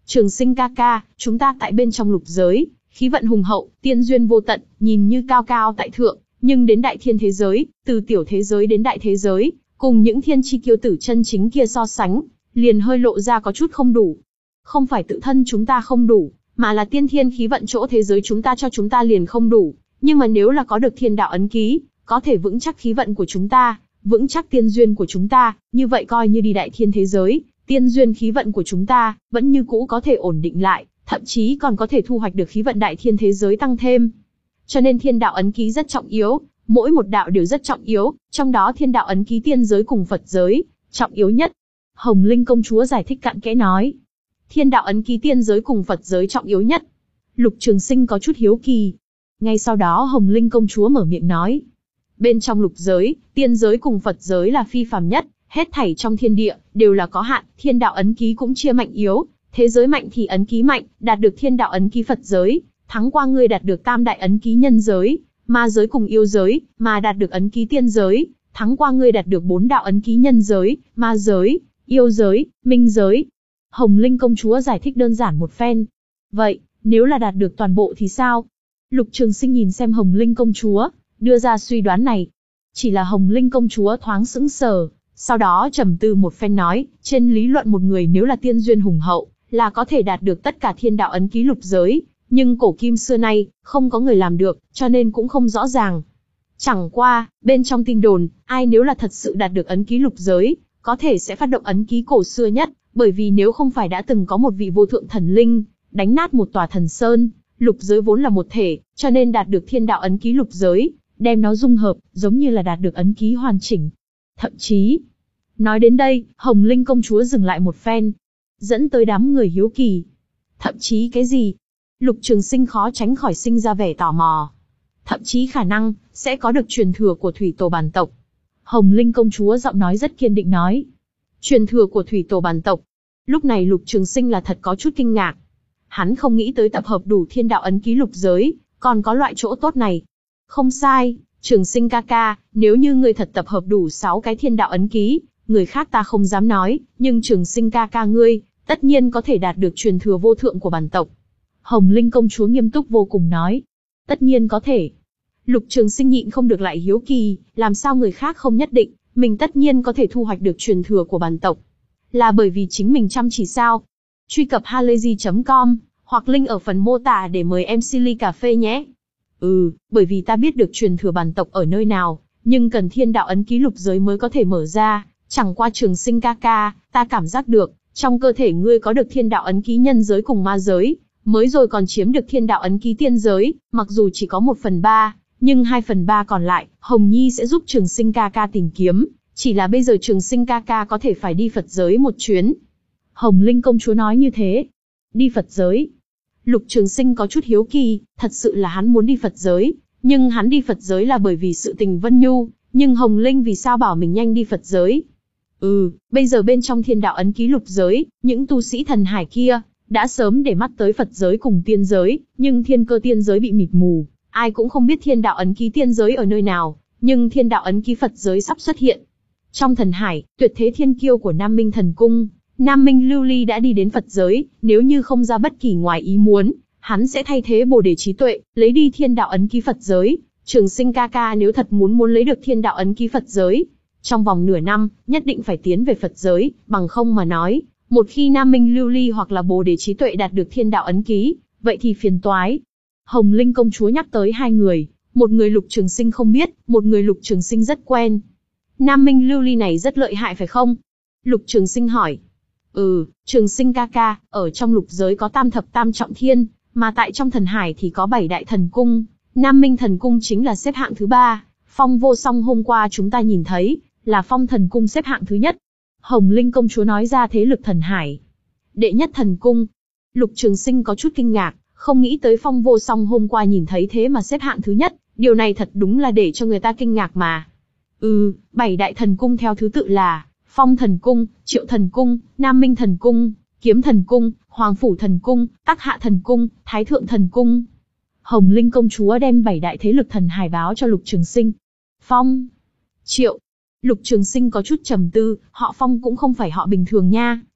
Trường Sinh ca ca, chúng ta tại bên trong lục giới, khí vận hùng hậu, tiên duyên vô tận, nhìn như cao cao tại thượng, nhưng đến đại thiên thế giới, từ tiểu thế giới đến đại thế giới, cùng những thiên chi kiêu tử chân chính kia so sánh, liền hơi lộ ra có chút không đủ. Không phải tự thân chúng ta không đủ, mà là tiên thiên khí vận chỗ thế giới chúng ta cho chúng ta liền không đủ. Nhưng mà nếu là có được thiên đạo ấn ký, có thể vững chắc khí vận của chúng ta, vững chắc tiên duyên của chúng ta, như vậy coi như đi đại thiên thế giới, tiên duyên khí vận của chúng ta vẫn như cũ có thể ổn định lại, thậm chí còn có thể thu hoạch được khí vận đại thiên thế giới tăng thêm. Cho nên thiên đạo ấn ký rất trọng yếu, mỗi một đạo đều rất trọng yếu, trong đó thiên đạo ấn ký tiên giới cùng Phật giới, trọng yếu nhất. Hồng Linh công chúa giải thích cặn kẽ nói. Thiên đạo ấn ký tiên giới cùng Phật giới trọng yếu nhất. Lục Trường Sinh có chút hiếu kỳ. Ngay sau đó Hồng Linh công chúa mở miệng nói. Bên trong lục giới, tiên giới cùng Phật giới là phi phàm nhất, hết thảy trong thiên địa, đều là có hạn, thiên đạo ấn ký cũng chia mạnh yếu. Thế giới mạnh thì ấn ký mạnh, đạt được thiên đạo ấn ký Phật giới, thắng qua người đạt được tam đại ấn ký nhân giới, ma giới cùng yêu giới, mà đạt được ấn ký tiên giới, thắng qua người đạt được bốn đạo ấn ký nhân giới, ma giới, yêu giới, minh giới. Hồng Linh công chúa giải thích đơn giản một phen. Vậy, nếu là đạt được toàn bộ thì sao? Lục Trường Sinh nhìn xem Hồng Linh công chúa, đưa ra suy đoán này. Chỉ là Hồng Linh công chúa thoáng sững sờ, sau đó trầm tư một phen nói, trên lý luận một người nếu là tiên duyên hùng hậu, là có thể đạt được tất cả thiên đạo ấn ký lục giới, nhưng cổ kim xưa nay, không có người làm được, cho nên cũng không rõ ràng. Chẳng qua, bên trong tin đồn, ai nếu là thật sự đạt được ấn ký lục giới, có thể sẽ phát động ấn ký cổ xưa nhất, bởi vì nếu không phải đã từng có một vị vô thượng thần linh, đánh nát một tòa thần sơn, lục giới vốn là một thể, cho nên đạt được thiên đạo ấn ký lục giới, đem nó dung hợp, giống như là đạt được ấn ký hoàn chỉnh. Thậm chí, nói đến đây, Hồng Linh công chúa dừng lại một phen, dẫn tới đám người hiếu kỳ. Thậm chí cái gì? Lục Trường Sinh khó tránh khỏi sinh ra vẻ tò mò. Thậm chí khả năng, sẽ có được truyền thừa của thủy tổ bản tộc. Hồng Linh công chúa giọng nói rất kiên định nói. Truyền thừa của thủy tổ bản tộc. Lúc này Lục Trường Sinh là thật có chút kinh ngạc. Hắn không nghĩ tới tập hợp đủ thiên đạo ấn ký lục giới, còn có loại chỗ tốt này. Không sai, Trường Sinh ca ca, nếu như ngươi thật tập hợp đủ sáu cái thiên đạo ấn ký, người khác ta không dám nói, nhưng Trường Sinh ca ca ngươi, tất nhiên có thể đạt được truyền thừa vô thượng của bản tộc. Hồng Linh công chúa nghiêm túc vô cùng nói. Tất nhiên có thể. Lục Trường Sinh nhịn không được lại hiếu kỳ, làm sao người khác không nhất định, mình tất nhiên có thể thu hoạch được truyền thừa của bản tộc. Là bởi vì chính mình chăm chỉ sao? Truy cập halayzi chấm com, hoặc link ở phần mô tả để mời em xê ly cà phê nhé. Ừ, bởi vì ta biết được truyền thừa bản tộc ở nơi nào, nhưng cần thiên đạo ấn ký lục giới mới có thể mở ra, chẳng qua Trường Sinh ca ca, ta cảm giác được, trong cơ thể ngươi có được thiên đạo ấn ký nhân giới cùng ma giới, mới rồi còn chiếm được thiên đạo ấn ký tiên giới, mặc dù chỉ có một phần ba, nhưng hai phần ba còn lại, Hồng Nhi sẽ giúp Trường Sinh ca ca tìm kiếm, chỉ là bây giờ Trường Sinh ca ca có thể phải đi Phật giới một chuyến. Hồng Linh công chúa nói như thế. Đi Phật giới. Lục Trường Sinh có chút hiếu kỳ, thật sự là hắn muốn đi Phật giới, nhưng hắn đi Phật giới là bởi vì sự tình Vân Nhu, nhưng Hồng Linh vì sao bảo mình nhanh đi Phật giới? Ừ, bây giờ bên trong thiên đạo ấn ký lục giới, những tu sĩ thần hải kia, đã sớm để mắt tới Phật giới cùng tiên giới, nhưng thiên cơ tiên giới bị mịt mù, ai cũng không biết thiên đạo ấn ký tiên giới ở nơi nào, nhưng thiên đạo ấn ký Phật giới sắp xuất hiện. Trong thần hải, tuyệt thế thiên kiêu của Nam Minh thần cung, Nam Minh Lưu Ly đã đi đến Phật giới, nếu như không ra bất kỳ ngoài ý muốn, hắn sẽ thay thế Bồ Đề trí tuệ, lấy đi thiên đạo ấn ký Phật giới. Trường Sinh ca ca nếu thật muốn muốn lấy được thiên đạo ấn ký Phật giới, trong vòng nửa năm, nhất định phải tiến về Phật giới, bằng không mà nói, một khi Nam Minh Lưu Ly hoặc là Bồ Đề trí tuệ đạt được thiên đạo ấn ký, vậy thì phiền toái. Hồng Linh công chúa nhắc tới hai người, một người Lục Trường Sinh không biết, một người Lục Trường Sinh rất quen. Nam Minh Lưu Ly này rất lợi hại phải không? Lục Trường Sinh hỏi. Ừ, Trường Sinh ca ca, ở trong lục giới có tam thập tam trọng thiên, mà tại trong thần hải thì có bảy đại thần cung. Nam Minh thần cung chính là xếp hạng thứ ba, Phong Vô Song hôm qua chúng ta nhìn thấy, là Phong thần cung xếp hạng thứ nhất. Hồng Linh công chúa nói ra thế lực thần hải. Đệ nhất thần cung. Lục Trường Sinh có chút kinh ngạc, không nghĩ tới Phong Vô Song hôm qua nhìn thấy thế mà xếp hạng thứ nhất, điều này thật đúng là để cho người ta kinh ngạc mà. Ừ, bảy đại thần cung theo thứ tự là Phong thần cung, Triệu thần cung, Nam Minh thần cung, Kiếm thần cung, Hoàng phủ thần cung, Tắc hạ thần cung, Thái thượng thần cung. Hồng Linh công chúa đem bảy đại thế lực thần hải báo cho Lục Trường Sinh. Phong, Triệu. Lục Trường Sinh có chút trầm tư, họ Phong cũng không phải họ bình thường nha,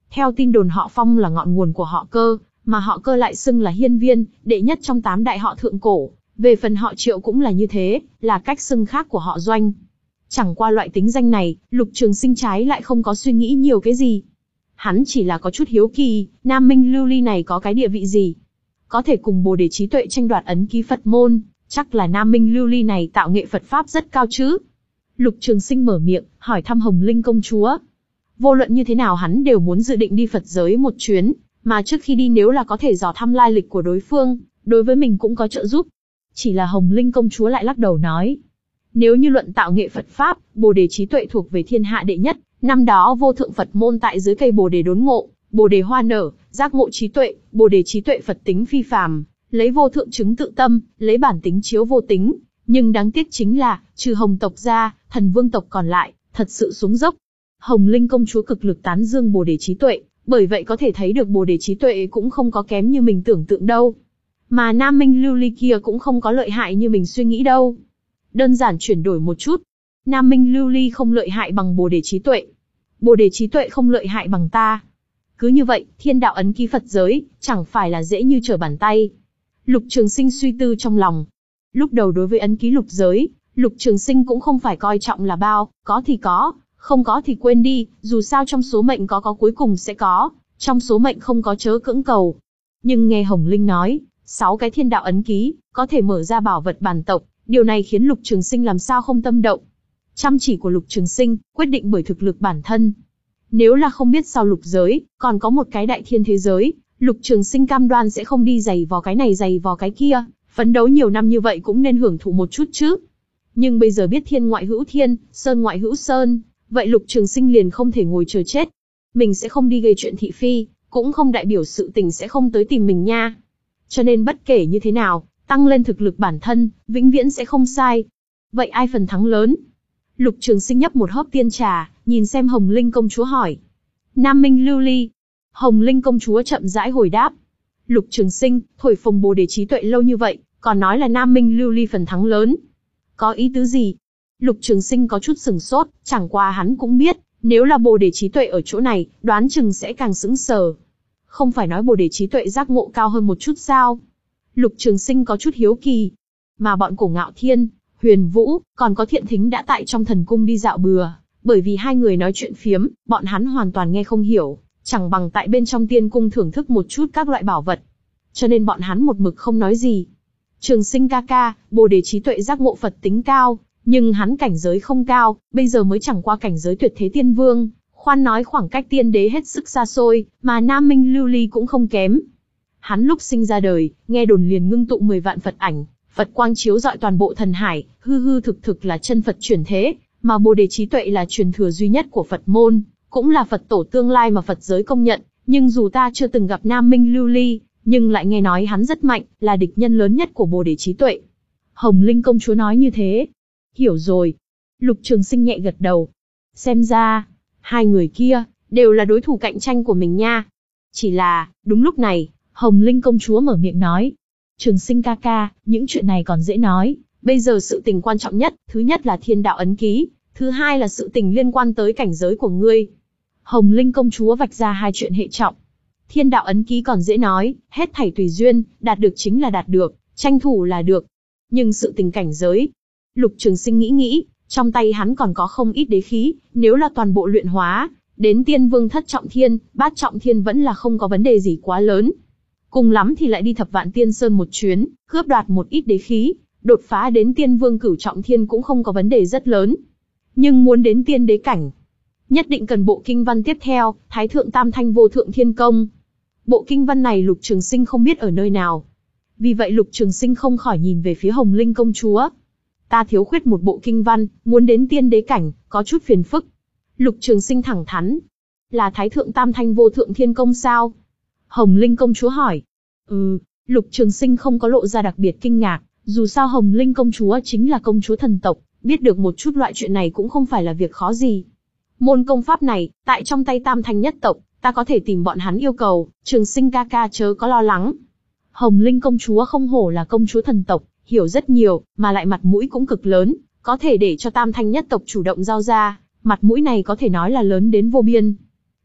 Theo tin đồn họ Phong là ngọn nguồn của họ Cơ, mà họ Cơ lại xưng là hiên viên, đệ nhất trong tám đại họ thượng cổ. Về phần họ Triệu cũng là như thế, là cách xưng khác của họ Doanh. Chẳng qua loại tính danh này, Lục Trường Sinh trái lại không có suy nghĩ nhiều cái gì. Hắn chỉ là có chút hiếu kỳ, Nam Minh Lưu Ly này có cái địa vị gì? Có thể cùng Bồ Đề Trí Tuệ tranh đoạt ấn ký Phật môn, chắc là Nam Minh Lưu Ly này tạo nghệ Phật Pháp rất cao chứ. Lục Trường Sinh mở miệng, hỏi thăm Hồng Linh công chúa. Vô luận như thế nào hắn đều muốn dự định đi Phật giới một chuyến, mà trước khi đi nếu là có thể dò thăm lai lịch của đối phương, đối với mình cũng có trợ giúp. Chỉ là Hồng Linh công chúa lại lắc đầu nói. Nếu như luận tạo nghệ Phật Pháp, Bồ Đề Trí Tuệ thuộc về thiên hạ đệ nhất, năm đó vô thượng Phật môn tại dưới cây Bồ Đề đốn ngộ, Bồ Đề hoa nở, giác ngộ trí tuệ, Bồ Đề Trí Tuệ Phật tính phi phàm, lấy vô thượng chứng tự tâm, lấy bản tính chiếu vô tính, nhưng đáng tiếc chính là, trừ Hồng tộc ra, thần vương tộc còn lại, thật sự xuống dốc. Hồng Linh công chúa cực lực tán dương Bồ Đề Trí Tuệ, bởi vậy có thể thấy được Bồ Đề Trí Tuệ cũng không có kém như mình tưởng tượng đâu. Mà Nam Minh Lưu Ly kia cũng không có lợi hại như mình suy nghĩ đâu. Đơn giản chuyển đổi một chút. Nam Minh Lưu Ly không lợi hại bằng Bồ Đề Trí Tuệ. Bồ Đề Trí Tuệ không lợi hại bằng ta. Cứ như vậy, thiên đạo ấn ký Phật giới, chẳng phải là dễ như trở bàn tay. Lục Trường Sinh suy tư trong lòng. Lúc đầu đối với ấn ký lục giới, Lục Trường Sinh cũng không phải coi trọng là bao, có thì có, không có thì quên đi, dù sao trong số mệnh có có cuối cùng sẽ có, trong số mệnh không có chớ cưỡng cầu. Nhưng nghe Hồng Linh nói, sáu cái thiên đạo ấn ký, có thể mở ra bảo vật bản tộc, điều này khiến Lục Trường Sinh làm sao không tâm động. Chăm chỉ của Lục Trường Sinh, quyết định bởi thực lực bản thân. Nếu là không biết sau lục giới, còn có một cái đại thiên thế giới, Lục Trường Sinh cam đoan sẽ không đi giày vò cái này giày vò cái kia, phấn đấu nhiều năm như vậy cũng nên hưởng thụ một chút chứ. Nhưng bây giờ biết thiên ngoại hữu thiên, sơn ngoại hữu sơn, vậy Lục Trường Sinh liền không thể ngồi chờ chết. Mình sẽ không đi gây chuyện thị phi, cũng không đại biểu sự tình sẽ không tới tìm mình nha. Cho nên bất kể như thế nào, tăng lên thực lực bản thân, vĩnh viễn sẽ không sai. Vậy ai phần thắng lớn? Lục Trường Sinh nhấp một hớp tiên trà, nhìn xem Hồng Linh công chúa hỏi. Nam Minh Lưu Ly. Hồng Linh công chúa chậm rãi hồi đáp. Lục Trường Sinh, thổi phồng Bồ Đề Trí Tuệ lâu như vậy, còn nói là Nam Minh Lưu Ly phần thắng lớn. Có ý tứ gì? Lục Trường Sinh có chút sừng sốt, chẳng qua hắn cũng biết, nếu là Bồ Đề Trí Tuệ ở chỗ này, đoán chừng sẽ càng sững sờ. Không phải nói Bồ Đề Trí Tuệ giác ngộ cao hơn một chút sao? Lục Trường Sinh có chút hiếu kỳ. Mà bọn Cổ Ngạo Thiên, Huyền Vũ, còn có Thiện Thính đã tại trong thần cung đi dạo bừa, bởi vì hai người nói chuyện phiếm, bọn hắn hoàn toàn nghe không hiểu, chẳng bằng tại bên trong tiên cung thưởng thức một chút các loại bảo vật. Cho nên bọn hắn một mực không nói gì. Trường Sinh ca ca, Bồ Đề Trí Tuệ giác ngộ Phật tính cao, nhưng hắn cảnh giới không cao, bây giờ mới chẳng qua cảnh giới tuyệt thế tiên vương, khoan nói khoảng cách tiên đế hết sức xa xôi, mà Nam Minh Lưu Ly cũng không kém. Hắn lúc sinh ra đời, nghe đồn liền ngưng tụ mười vạn Phật ảnh, Phật quang chiếu rọi toàn bộ thần hải, hư hư thực thực là chân Phật chuyển thế, mà Bồ Đề Trí Tuệ là truyền thừa duy nhất của Phật môn, cũng là Phật tổ tương lai mà Phật giới công nhận, nhưng dù ta chưa từng gặp Nam Minh Lưu Ly, nhưng lại nghe nói hắn rất mạnh, là địch nhân lớn nhất của Bồ Đề Trí Tuệ. Hồng Linh công chúa nói như thế. Hiểu rồi. Lục Trường Sinh nhẹ gật đầu. Xem ra, hai người kia, đều là đối thủ cạnh tranh của mình nha. Chỉ là, đúng lúc này, Hồng Linh công chúa mở miệng nói. Trường Sinh ca ca, những chuyện này còn dễ nói. Bây giờ sự tình quan trọng nhất, thứ nhất là thiên đạo ấn ký, thứ hai là sự tình liên quan tới cảnh giới của ngươi. Hồng Linh công chúa vạch ra hai chuyện hệ trọng. Thiên đạo ấn ký còn dễ nói, hết thảy tùy duyên, đạt được chính là đạt được, tranh thủ là được. Nhưng sự tình cảnh giới, Lục Trường Sinh nghĩ nghĩ, trong tay hắn còn có không ít đế khí, nếu là toàn bộ luyện hóa, đến tiên vương thất trọng thiên, bát trọng thiên vẫn là không có vấn đề gì quá lớn. Cùng lắm thì lại đi thập vạn tiên sơn một chuyến, cướp đoạt một ít đế khí, đột phá đến tiên vương cửu trọng thiên cũng không có vấn đề rất lớn. Nhưng muốn đến tiên đế cảnh, nhất định cần bộ kinh văn tiếp theo, Thái Thượng Tam Thanh Vô Thượng Thiên Công. Bộ kinh văn này Lục Trường Sinh không biết ở nơi nào. Vì vậy Lục Trường Sinh không khỏi nhìn về phía Hồng Linh công chúa. Ta thiếu khuyết một bộ kinh văn, muốn đến tiên đế cảnh, có chút phiền phức. Lục Trường Sinh thẳng thắn. Là Thái Thượng Tam Thanh Vô Thượng Thiên Công sao? Hồng Linh công chúa hỏi. Ừ, Lục Trường Sinh không có lộ ra đặc biệt kinh ngạc, dù sao Hồng Linh công chúa chính là công chúa thần tộc, biết được một chút loại chuyện này cũng không phải là việc khó gì. Môn công pháp này, tại trong tay Tam Thanh nhất tộc, ta có thể tìm bọn hắn yêu cầu, Trường Sinh ca ca chớ có lo lắng. Hồng Linh công chúa không hổ là công chúa thần tộc, hiểu rất nhiều, mà lại mặt mũi cũng cực lớn, có thể để cho Tam Thanh nhất tộc chủ động giao ra, mặt mũi này có thể nói là lớn đến vô biên.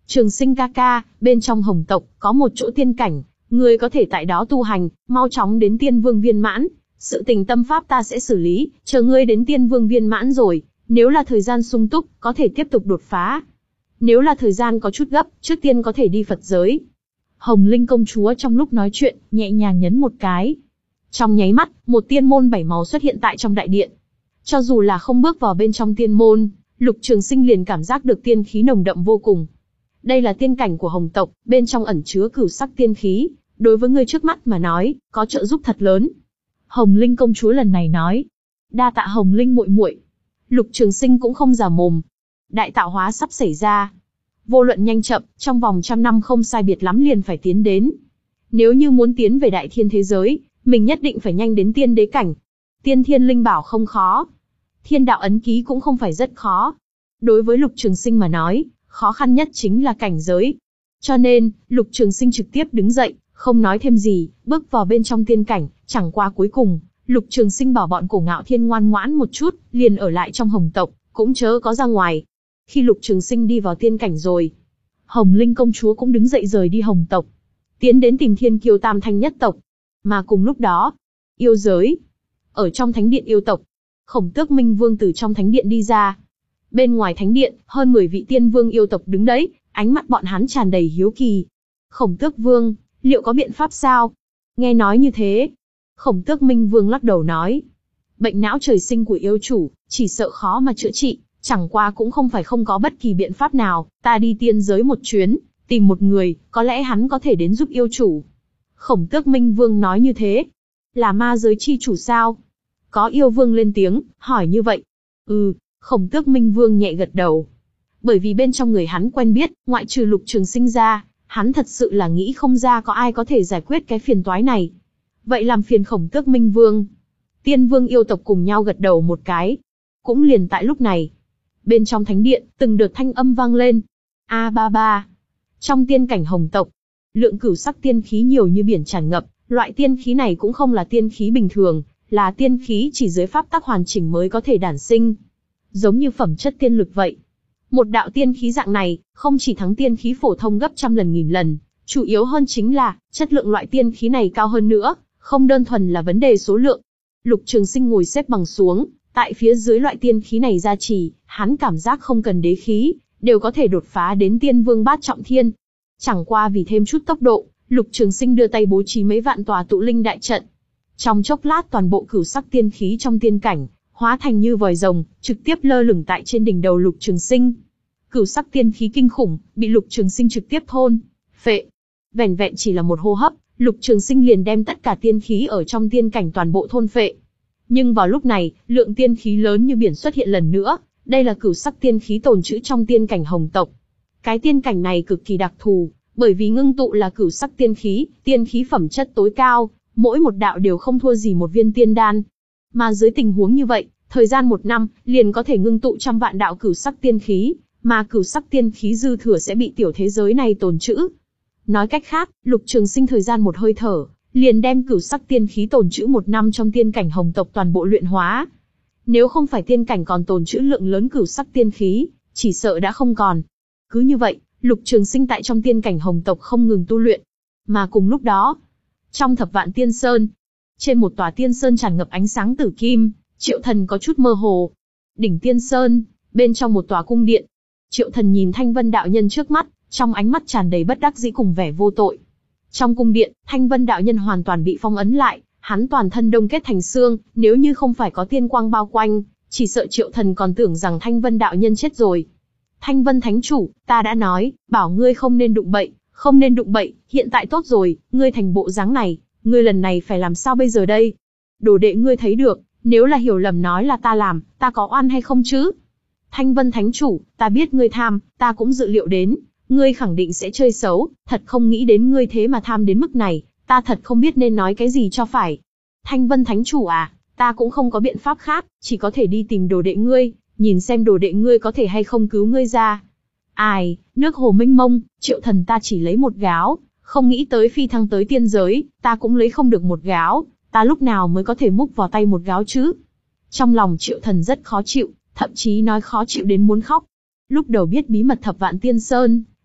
Trường Sinh ca ca, bên trong Hồng tộc, có một chỗ tiên cảnh, ngươi có thể tại đó tu hành, mau chóng đến tiên vương viên mãn. Sự tình tâm pháp ta sẽ xử lý, chờ ngươi đến tiên vương viên mãn rồi, nếu là thời gian sung túc, có thể tiếp tục đột phá. Nếu là thời gian có chút gấp, trước tiên có thể đi Phật giới. Hồng Linh công chúa trong lúc nói chuyện, nhẹ nhàng nhấn một cái. Trong nháy mắt, một tiên môn bảy màu xuất hiện tại trong đại điện. Cho dù là không bước vào bên trong tiên môn, Lục Trường Sinh liền cảm giác được tiên khí nồng đậm vô cùng. Đây là tiên cảnh của Hồng tộc, bên trong ẩn chứa cửu sắc tiên khí, đối với người trước mắt mà nói, có trợ giúp thật lớn. Hồng Linh công chúa lần này nói, đa tạ Hồng Linh muội muội. Lục Trường Sinh cũng không giả mồm. Đại tạo hóa sắp xảy ra. Vô luận nhanh chậm, trong vòng trăm năm không sai biệt lắm liền phải tiến đến. Nếu như muốn tiến về đại thiên thế giới, mình nhất định phải nhanh đến tiên đế cảnh. Tiên thiên linh bảo không khó. Thiên đạo ấn ký cũng không phải rất khó. Đối với Lục Trường Sinh mà nói, khó khăn nhất chính là cảnh giới. Cho nên, Lục Trường Sinh trực tiếp đứng dậy, không nói thêm gì, bước vào bên trong tiên cảnh, chẳng qua cuối cùng, Lục Trường Sinh bảo bọn Cổ Ngạo Thiên ngoan ngoãn một chút, liền ở lại trong Hồng tộc, cũng chớ có ra ngoài. Khi Lục Trường Sinh đi vào tiên cảnh rồi, Hồng Linh công chúa cũng đứng dậy rời đi Hồng tộc, tiến đến tìm Thiên Kiêu Tam Thanh nhất tộc. Mà cùng lúc đó, yêu giới, ở trong thánh điện yêu tộc, Khổng Tước Minh Vương từ trong thánh điện đi ra. Bên ngoài thánh điện, hơn mười vị tiên vương yêu tộc đứng đấy, ánh mắt bọn hắn tràn đầy hiếu kỳ. Khổng Tước Vương, liệu có biện pháp sao? Nghe nói như thế, Khổng Tước Minh Vương lắc đầu nói, bệnh não trời sinh của yêu chủ, chỉ sợ khó mà chữa trị, chẳng qua cũng không phải không có bất kỳ biện pháp nào, ta đi tiên giới một chuyến, tìm một người, có lẽ hắn có thể đến giúp yêu chủ. Khổng Tước Minh Vương nói như thế, là ma giới chi chủ sao? Có yêu vương lên tiếng, hỏi như vậy. Ừ, Khổng Tước Minh Vương nhẹ gật đầu. Bởi vì bên trong người hắn quen biết, ngoại trừ Lục Trường Sinh ra, hắn thật sự là nghĩ không ra có ai có thể giải quyết cái phiền toái này. Vậy làm phiền Khổng Tước Minh Vương. Tiên vương yêu tộc cùng nhau gật đầu một cái. Cũng liền tại lúc này, bên trong thánh điện, từng đợt thanh âm vang lên. A ba ba. Trong tiên cảnh Hồng tộc, lượng cửu sắc tiên khí nhiều như biển tràn ngập, loại tiên khí này cũng không là tiên khí bình thường, là tiên khí chỉ dưới pháp tắc hoàn chỉnh mới có thể đản sinh. Giống như phẩm chất tiên lực vậy. Một đạo tiên khí dạng này, không chỉ thắng tiên khí phổ thông gấp trăm lần nghìn lần, chủ yếu hơn chính là, chất lượng loại tiên khí này cao hơn nữa, không đơn thuần là vấn đề số lượng. Lục Trường Sinh ngồi xếp bằng xuống, tại phía dưới loại tiên khí này gia trì, hắn cảm giác không cần đế khí, đều có thể đột phá đến tiên vương bát trọng thiên. Chẳng qua vì thêm chút tốc độ, Lục Trường Sinh đưa tay bố trí mấy vạn tòa tụ linh đại trận. Trong chốc lát toàn bộ cửu sắc tiên khí trong tiên cảnh, hóa thành như vòi rồng, trực tiếp lơ lửng tại trên đỉnh đầu Lục Trường Sinh. Cửu sắc tiên khí kinh khủng, bị Lục Trường Sinh trực tiếp thôn, phệ. Vẻn vẹn chỉ là một hô hấp, Lục Trường Sinh liền đem tất cả tiên khí ở trong tiên cảnh toàn bộ thôn phệ. Nhưng vào lúc này, lượng tiên khí lớn như biển xuất hiện lần nữa, đây là cửu sắc tiên khí tồn trữ trong tiên cảnh Hồng tộc. Cái tiên cảnh này cực kỳ đặc thù, bởi vì ngưng tụ là cửu sắc tiên khí, tiên khí phẩm chất tối cao, mỗi một đạo đều không thua gì một viên tiên đan. Mà dưới tình huống như vậy, thời gian một năm, liền có thể ngưng tụ trăm vạn đạo cửu sắc tiên khí, mà cửu sắc tiên khí dư thừa sẽ bị tiểu thế giới này tồn trữ. Nói cách khác, Lục Trường Sinh thời gian một hơi thở, liền đem cửu sắc tiên khí tồn trữ một năm trong tiên cảnh Hồng tộc toàn bộ luyện hóa. Nếu không phải tiên cảnh còn tồn trữ lượng lớn cửu sắc tiên khí, chỉ sợ đã không còn. Cứ như vậy, Lục Trường Sinh tại trong tiên cảnh Hồng tộc không ngừng tu luyện. Mà cùng lúc đó, trong Thập Vạn Tiên Sơn, trên một tòa tiên sơn tràn ngập ánh sáng tử kim, Triệu Thần có chút mơ hồ. Đỉnh Tiên Sơn, bên trong một tòa cung điện, Triệu Thần nhìn Thanh Vân đạo nhân trước mắt, trong ánh mắt tràn đầy bất đắc dĩ cùng vẻ vô tội. Trong cung điện, Thanh Vân đạo nhân hoàn toàn bị phong ấn lại, hắn toàn thân đông kết thành xương, nếu như không phải có tiên quang bao quanh, chỉ sợ Triệu Thần còn tưởng rằng Thanh Vân đạo nhân chết rồi. Thanh Vân thánh chủ, ta đã nói, bảo ngươi không nên đụng bậy, không nên đụng bậy, hiện tại tốt rồi, ngươi thành bộ dáng này, ngươi lần này phải làm sao bây giờ đây? Đồ đệ ngươi thấy được, nếu là hiểu lầm nói là ta làm, ta có oan hay không chứ? Thanh Vân thánh chủ, ta biết ngươi tham, ta cũng dự liệu đến, ngươi khẳng định sẽ chơi xấu, thật không nghĩ đến ngươi thế mà tham đến mức này, ta thật không biết nên nói cái gì cho phải. Thanh Vân thánh chủ à, ta cũng không có biện pháp khác, chỉ có thể đi tìm đồ đệ ngươi, nhìn xem đồ đệ ngươi có thể hay không cứu ngươi ra. Ai, nước hồ mênh mông, Triệu Thần ta chỉ lấy một gáo, không nghĩ tới phi thăng tới tiên giới, ta cũng lấy không được một gáo, ta lúc nào mới có thể múc vào tay một gáo chứ? Trong lòng Triệu Thần rất khó chịu, thậm chí nói khó chịu đến muốn khóc. Lúc đầu biết bí mật Thập Vạn Tiên Sơn,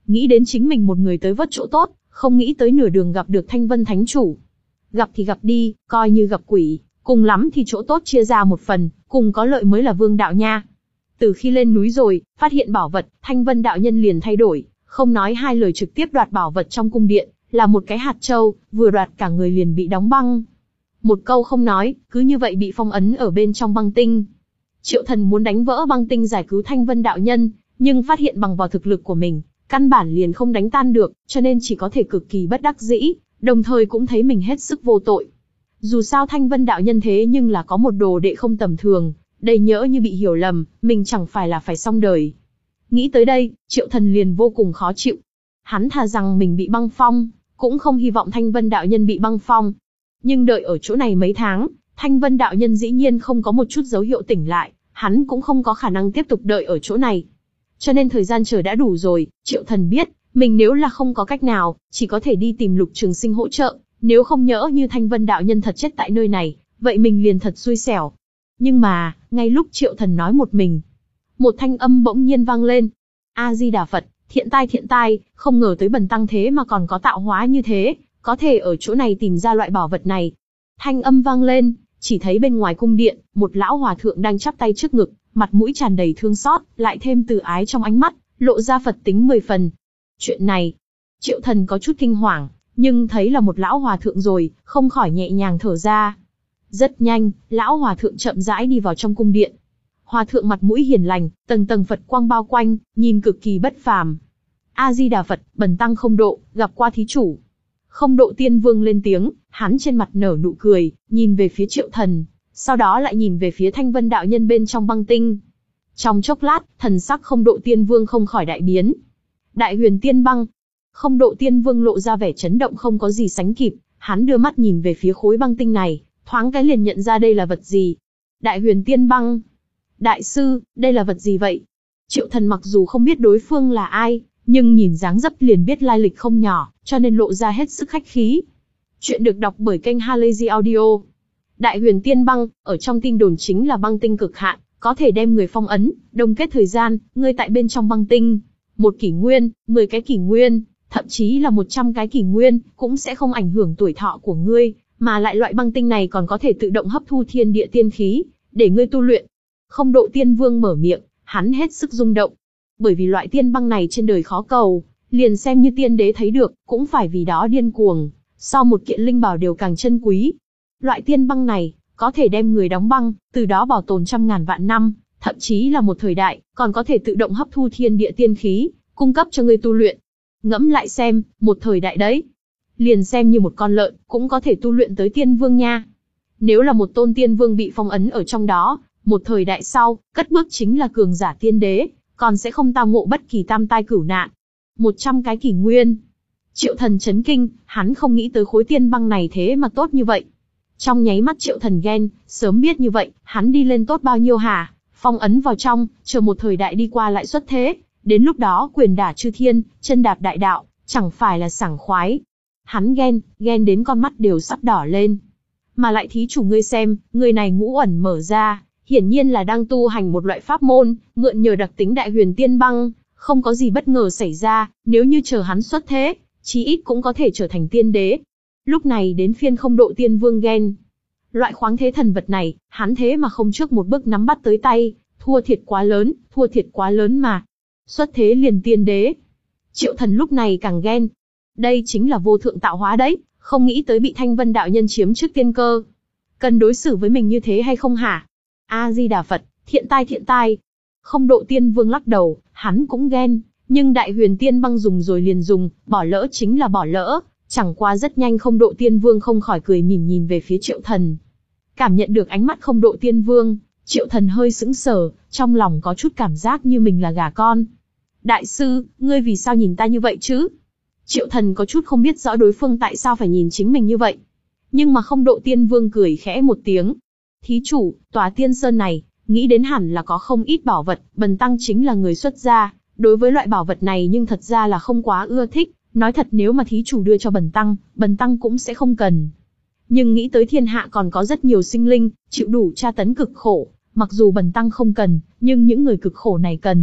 nghĩ đến chính mình một người tới vớt chỗ tốt, không nghĩ tới nửa đường gặp được Thanh Vân Thánh Chủ. Gặp thì gặp đi, coi như gặp quỷ, cùng lắm thì chỗ tốt chia ra một phần, cùng có lợi mới là vương đạo nha. Từ khi lên núi rồi, phát hiện bảo vật, Thanh Vân đạo nhân liền thay đổi, không nói hai lời trực tiếp đoạt bảo vật trong cung điện, là một cái hạt châu, vừa đoạt cả người liền bị đóng băng. Một câu không nói, cứ như vậy bị phong ấn ở bên trong băng tinh. Triệu Thần muốn đánh vỡ băng tinh giải cứu Thanh Vân đạo nhân, nhưng phát hiện bằng vào thực lực của mình, căn bản liền không đánh tan được, cho nên chỉ có thể cực kỳ bất đắc dĩ, đồng thời cũng thấy mình hết sức vô tội. Dù sao Thanh Vân đạo nhân thế nhưng là có một đồ đệ không tầm thường, đây nhỡ như bị hiểu lầm, mình chẳng phải là phải xong đời. Nghĩ tới đây, Triệu Thần liền vô cùng khó chịu. Hắn thà rằng mình bị băng phong, cũng không hy vọng Thanh Vân đạo nhân bị băng phong. Nhưng đợi ở chỗ này mấy tháng, Thanh Vân đạo nhân dĩ nhiên không có một chút dấu hiệu tỉnh lại, hắn cũng không có khả năng tiếp tục đợi ở chỗ này. Cho nên thời gian chờ đã đủ rồi, Triệu Thần biết, mình nếu là không có cách nào, chỉ có thể đi tìm Lục Trường Sinh hỗ trợ, nếu không nhỡ như Thanh Vân đạo nhân thật chết tại nơi này, vậy mình liền thật xui xẻo. Nhưng mà, ngay lúc Triệu Thần nói một mình, một thanh âm bỗng nhiên vang lên. A-di-đà Phật, thiện tai thiện tai, không ngờ tới bần tăng thế mà còn có tạo hóa như thế, có thể ở chỗ này tìm ra loại bảo vật này. Thanh âm vang lên, chỉ thấy bên ngoài cung điện, một lão hòa thượng đang chắp tay trước ngực, mặt mũi tràn đầy thương xót, lại thêm từ ái trong ánh mắt, lộ ra Phật tính mười phần. Chuyện này, Triệu Thần có chút kinh hoàng, nhưng thấy là một lão hòa thượng rồi, không khỏi nhẹ nhàng thở ra. Rất nhanh, lão hòa thượng chậm rãi đi vào trong cung điện. Hòa thượng mặt mũi hiền lành, tầng tầng Phật quang bao quanh, nhìn cực kỳ bất phàm. A-di-đà Phật, bần tăng Không Độ, gặp qua thí chủ. Không Độ Tiên Vương lên tiếng, hắn trên mặt nở nụ cười, nhìn về phía Triệu Thần, sau đó lại nhìn về phía Thanh Vân đạo nhân bên trong băng tinh. Trong chốc lát, thần sắc Không Độ Tiên Vương không khỏi đại biến. Đại Huyền Tiên Băng. Không Độ Tiên Vương lộ ra vẻ chấn động không có gì sánh kịp, hắn đưa mắt nhìn về phía khối băng tinh này, thoáng cái liền nhận ra đây là vật gì. Đại Huyền Tiên Băng. Đại sư, đây là vật gì vậy? Triệu Thần mặc dù không biết đối phương là ai, nhưng nhìn dáng dấp liền biết lai lịch không nhỏ, cho nên lộ ra hết sức khách khí. Chuyện được đọc bởi kênh Halazy Audio. Đại Huyền Tiên Băng, ở trong tin đồn chính là băng tinh cực hạn, có thể đem người phong ấn, đông kết thời gian, ngươi tại bên trong băng tinh. Một kỷ nguyên, mười cái kỷ nguyên, thậm chí là một trăm cái kỷ nguyên, cũng sẽ không ảnh hưởng tuổi thọ của ngươi, mà lại loại băng tinh này còn có thể tự động hấp thu thiên địa tiên khí, để ngươi tu luyện. Không Độ Tiên Vương mở miệng, hắn hết sức rung động. Bởi vì loại tiên băng này trên đời khó cầu, liền xem như tiên đế thấy được, cũng phải vì đó điên cuồng, so một kiện linh bảo đều càng chân quý. Loại tiên băng này, có thể đem người đóng băng, từ đó bảo tồn trăm ngàn vạn năm, thậm chí là một thời đại, còn có thể tự động hấp thu thiên địa tiên khí, cung cấp cho ngươi tu luyện. Ngẫm lại xem, một thời đại đấy, liền xem như một con lợn, cũng có thể tu luyện tới tiên vương nha. Nếu là một tôn tiên vương bị phong ấn ở trong đó, một thời đại sau, cất bước chính là cường giả tiên đế, còn sẽ không tao ngộ bất kỳ tam tai cửu nạn. Một trăm cái kỷ nguyên. Triệu Thần chấn kinh, hắn không nghĩ tới khối tiên băng này thế mà tốt như vậy. Trong nháy mắt Triệu Thần ghen, sớm biết như vậy, hắn đi lên tốt bao nhiêu hả? Phong ấn vào trong, chờ một thời đại đi qua lại xuất thế, đến lúc đó quyền đả chư thiên, chân đạp đại đạo, chẳng phải là sảng khoái. Hắn ghen, ghen đến con mắt đều sắp đỏ lên. Mà lại thí chủ ngươi xem, người này ngũ ẩn mở ra, hiển nhiên là đang tu hành một loại pháp môn, mượn nhờ đặc tính Đại Huyền Tiên Băng, không có gì bất ngờ xảy ra, nếu như chờ hắn xuất thế, chí ít cũng có thể trở thành tiên đế. Lúc này đến phiên Không Độ Tiên Vương ghen. Loại khoáng thế thần vật này, hắn thế mà không trước một bước nắm bắt tới tay, thua thiệt quá lớn, thua thiệt quá lớn mà. Xuất thế liền tiên đế. Triệu Thần lúc này càng ghen. Đây chính là vô thượng tạo hóa đấy, không nghĩ tới bị Thanh Vân đạo nhân chiếm trước tiên cơ. Cần đối xử với mình như thế hay không hả? A-di-đà Phật, thiện tai thiện tai. Không Độ Tiên Vương lắc đầu, hắn cũng ghen, nhưng Đại Huyền Tiên Băng dùng rồi liền dùng, bỏ lỡ chính là bỏ lỡ. Chẳng qua rất nhanh Không Độ Tiên Vương không khỏi cười mỉm nhìn về phía Triệu Thần. Cảm nhận được ánh mắt Không Độ Tiên Vương, Triệu Thần hơi sững sờ, trong lòng có chút cảm giác như mình là gà con. Đại sư, ngươi vì sao nhìn ta như vậy chứ? Triệu Thần có chút không biết rõ đối phương tại sao phải nhìn chính mình như vậy. Nhưng mà Không Độ Tiên Vương cười khẽ một tiếng. Thí chủ, tòa tiên sơn này, nghĩ đến hẳn là có không ít bảo vật, bần tăng chính là người xuất gia. Đối với loại bảo vật này nhưng thật ra là không quá ưa thích. Nói thật nếu mà thí chủ đưa cho bần tăng, bần tăng cũng sẽ không cần. Nhưng nghĩ tới thiên hạ còn có rất nhiều sinh linh, chịu đủ tra tấn cực khổ. Mặc dù bần tăng không cần, nhưng những người cực khổ này cần.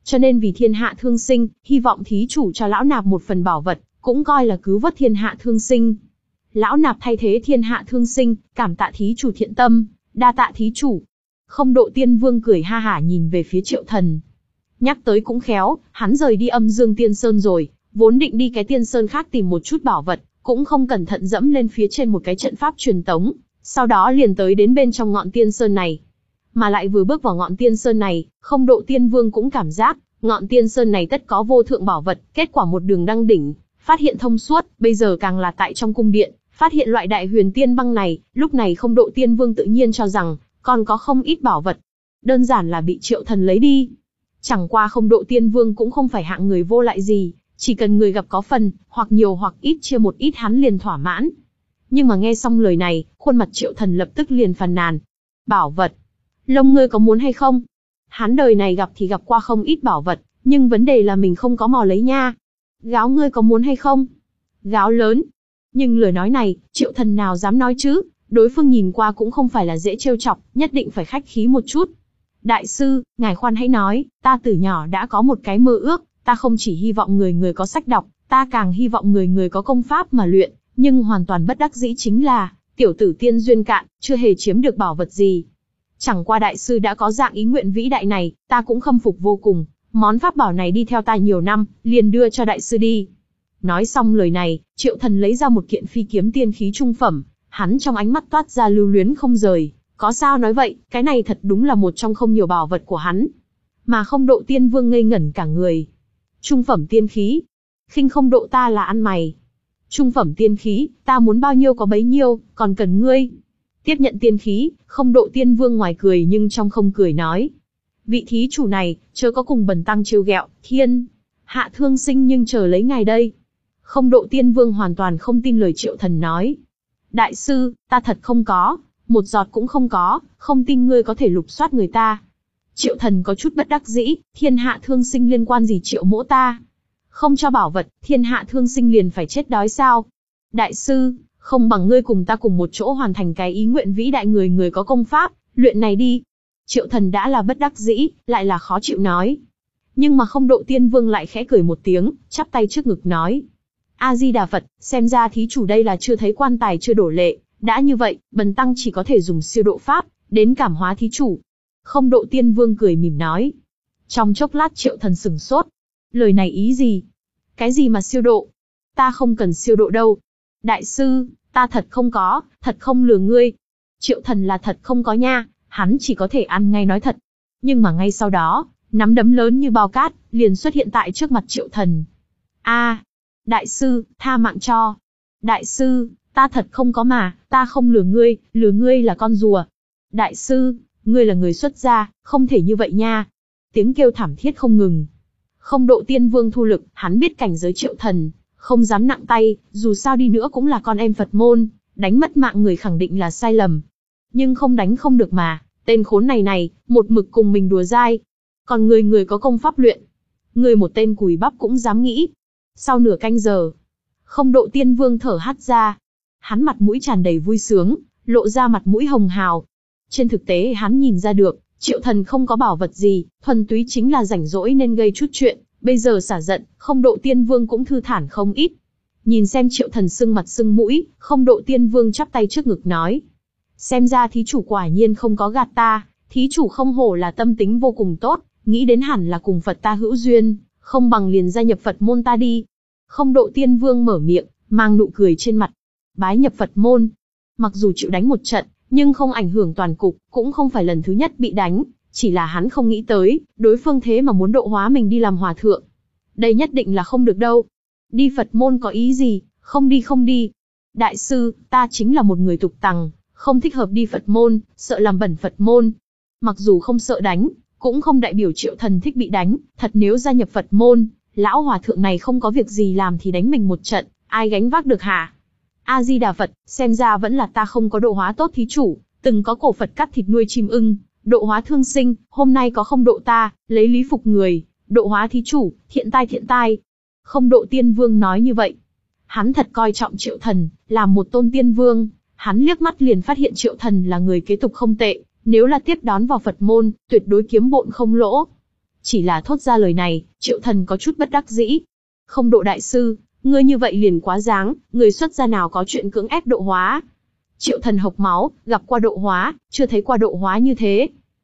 cho nên vì thiên hạ thương sinh, hy vọng thí chủ cho lão nạp một phần bảo vật, cũng coi là cứu vớt thiên hạ thương sinh. Lão nạp thay thế thiên hạ thương sinh, cảm tạ thí chủ thiện tâm, đa tạ thí chủ. Không Độ Tiên Vương cười ha hả nhìn về phía Triệu Thần. Nhắc tới cũng khéo, hắn rời đi Âm Dương Tiên Sơn rồi, vốn định đi cái tiên sơn khác tìm một chút bảo vật, cũng không cẩn thận dẫm lên phía trên một cái trận pháp truyền tống, sau đó liền tới đến bên trong ngọn tiên sơn này. Mà lại vừa bước vào ngọn tiên sơn này, Không Độ Tiên Vương cũng cảm giác, ngọn tiên sơn này tất có vô thượng bảo vật, kết quả một đường đăng đỉnh, phát hiện thông suốt, bây giờ càng là tại trong cung điện, phát hiện loại đại huyền tiên băng này, lúc này Không Độ Tiên Vương tự nhiên cho rằng, còn có không ít bảo vật. Đơn giản là bị Triệu Thần lấy đi. Chẳng qua Không Độ Tiên Vương cũng không phải hạng người vô lại gì, chỉ cần người gặp có phần, hoặc nhiều hoặc ít chia một ít hắn liền thỏa mãn. Nhưng mà nghe xong lời này, khuôn mặt Triệu Thần lập tức liền phàn nàn. Bảo vật? Lông ngươi có muốn hay không? Hắn đời này gặp thì gặp qua không ít bảo vật, nhưng vấn đề là mình không có mò lấy nha. Gáo ngươi có muốn hay không? Gáo lớn. Nhưng lời nói này, Triệu Thần nào dám nói chứ, đối phương nhìn qua cũng không phải là dễ trêu chọc, nhất định phải khách khí một chút. Đại sư, ngài khoan hãy nói, ta từ nhỏ đã có một cái mơ ước, ta không chỉ hy vọng người người có sách đọc, ta càng hy vọng người người có công pháp mà luyện, nhưng hoàn toàn bất đắc dĩ chính là, tiểu tử tiên duyên cạn, chưa hề chiếm được bảo vật gì. Chẳng qua đại sư đã có dạng ý nguyện vĩ đại này, ta cũng khâm phục vô cùng, món pháp bảo này đi theo ta nhiều năm, liền đưa cho đại sư đi. Nói xong lời này, Triệu Thần lấy ra một kiện phi kiếm tiên khí trung phẩm, hắn trong ánh mắt toát ra lưu luyến không rời. Có sao nói vậy, cái này thật đúng là một trong không nhiều bảo vật của hắn. Mà Không Độ Tiên Vương ngây ngẩn cả người. Trung phẩm tiên khí. Khinh Không Độ ta là ăn mày. Trung phẩm tiên khí, ta muốn bao nhiêu có bấy nhiêu, còn cần ngươi. Tiếp nhận tiên khí, Không Độ Tiên Vương ngoài cười nhưng trong không cười nói. Vị thí chủ này, chớ có cùng bần tăng trêu ghẹo, thiên. Hạ thương sinh nhưng chờ lấy ngài đây. Không Độ Tiên Vương hoàn toàn không tin lời Triệu Thần nói. Đại sư, ta thật không có. Một giọt cũng không có, không tin ngươi có thể lục soát người ta. Triệu Thần có chút bất đắc dĩ, thiên hạ thương sinh liên quan gì Triệu mỗ ta? Không cho bảo vật, thiên hạ thương sinh liền phải chết đói sao? Đại sư, không bằng ngươi cùng ta cùng một chỗ hoàn thành cái ý nguyện vĩ đại người người có công pháp, luyện này đi. Triệu Thần đã là bất đắc dĩ, lại là khó chịu nói. Nhưng mà Không Độ Tiên Vương lại khẽ cười một tiếng, chắp tay trước ngực nói. A-di-đà Phật, xem ra thí chủ đây là chưa thấy quan tài chưa đổ lệ. Đã như vậy, bần tăng chỉ có thể dùng siêu độ pháp, đến cảm hóa thí chủ. Không Độ Tiên Vương cười mỉm nói. Trong chốc lát Triệu Thần sửng sốt. Lời này ý gì? Cái gì mà siêu độ? Ta không cần siêu độ đâu. Đại sư, ta thật không có, thật không lừa ngươi. Triệu Thần là thật không có nha, hắn chỉ có thể ăn ngay nói thật. Nhưng mà ngay sau đó, nắm đấm lớn như bao cát, liền xuất hiện tại trước mặt Triệu Thần. A, đại sư, tha mạng cho. Đại sư, ta thật không có mà, ta không lừa ngươi, lừa ngươi là con rùa. Đại sư, ngươi là người xuất gia, không thể như vậy nha. Tiếng kêu thảm thiết không ngừng. Không Độ Tiên Vương thu lực, hắn biết cảnh giới Triệu Thần, không dám nặng tay, dù sao đi nữa cũng là con em Phật môn, đánh mất mạng người khẳng định là sai lầm. Nhưng không đánh không được mà, tên khốn này này, một mực cùng mình đùa dai. Còn người người có công pháp luyện. Người một tên cùi bắp cũng dám nghĩ. Sau nửa canh giờ, Không Độ Tiên Vương thở hắt ra. Hắn mặt mũi tràn đầy vui sướng, lộ ra mặt mũi hồng hào. Trên thực tế hắn nhìn ra được, Triệu Thần không có bảo vật gì, thuần túy chính là rảnh rỗi nên gây chút chuyện. Bây giờ xả giận, Không Độ Tiên Vương cũng thư thản không ít. Nhìn xem Triệu Thần sưng mặt sưng mũi, Không Độ Tiên Vương chắp tay trước ngực nói. Xem ra thí chủ quả nhiên không có gạt ta, thí chủ không hổ là tâm tính vô cùng tốt, nghĩ đến hẳn là cùng Phật ta hữu duyên, không bằng liền gia nhập Phật môn ta đi. Không Độ Tiên Vương mở miệng, mang nụ cười trên mặt. Bái nhập Phật môn. Mặc dù chịu đánh một trận, nhưng không ảnh hưởng toàn cục, cũng không phải lần thứ nhất bị đánh, chỉ là hắn không nghĩ tới, đối phương thế mà muốn độ hóa mình đi làm hòa thượng. Đây nhất định là không được đâu. Đi Phật môn có ý gì, không đi không đi. Đại sư, ta chính là một người tục tằng, không thích hợp đi Phật môn, sợ làm bẩn Phật môn. Mặc dù không sợ đánh, cũng không đại biểu Triệu Thần thích bị đánh, thật nếu gia nhập Phật môn, lão hòa thượng này không có việc gì làm thì đánh mình một trận, ai gánh vác được hả? A-di-đà Phật, xem ra vẫn là ta không có độ hóa tốt thí chủ, từng có cổ Phật cắt thịt nuôi chim ưng, độ hóa thương sinh, hôm nay có Không Độ ta, lấy lý phục người, độ hóa thí chủ, thiện tai thiện tai. Không Độ Tiên Vương nói như vậy. Hắn thật coi trọng Triệu Thần, làm một tôn tiên vương, hắn liếc mắt liền phát hiện Triệu Thần là người kế tục không tệ, nếu là tiếp đón vào Phật môn, tuyệt đối kiếm bộn không lỗ. Chỉ là thốt ra lời này, Triệu Thần có chút bất đắc dĩ. Không độ đại sư, ngươi như vậy liền quá đáng, người xuất gia nào có chuyện cưỡng ép độ hóa. Triệu Thần hộc máu, gặp qua độ hóa, chưa thấy qua độ hóa như thế.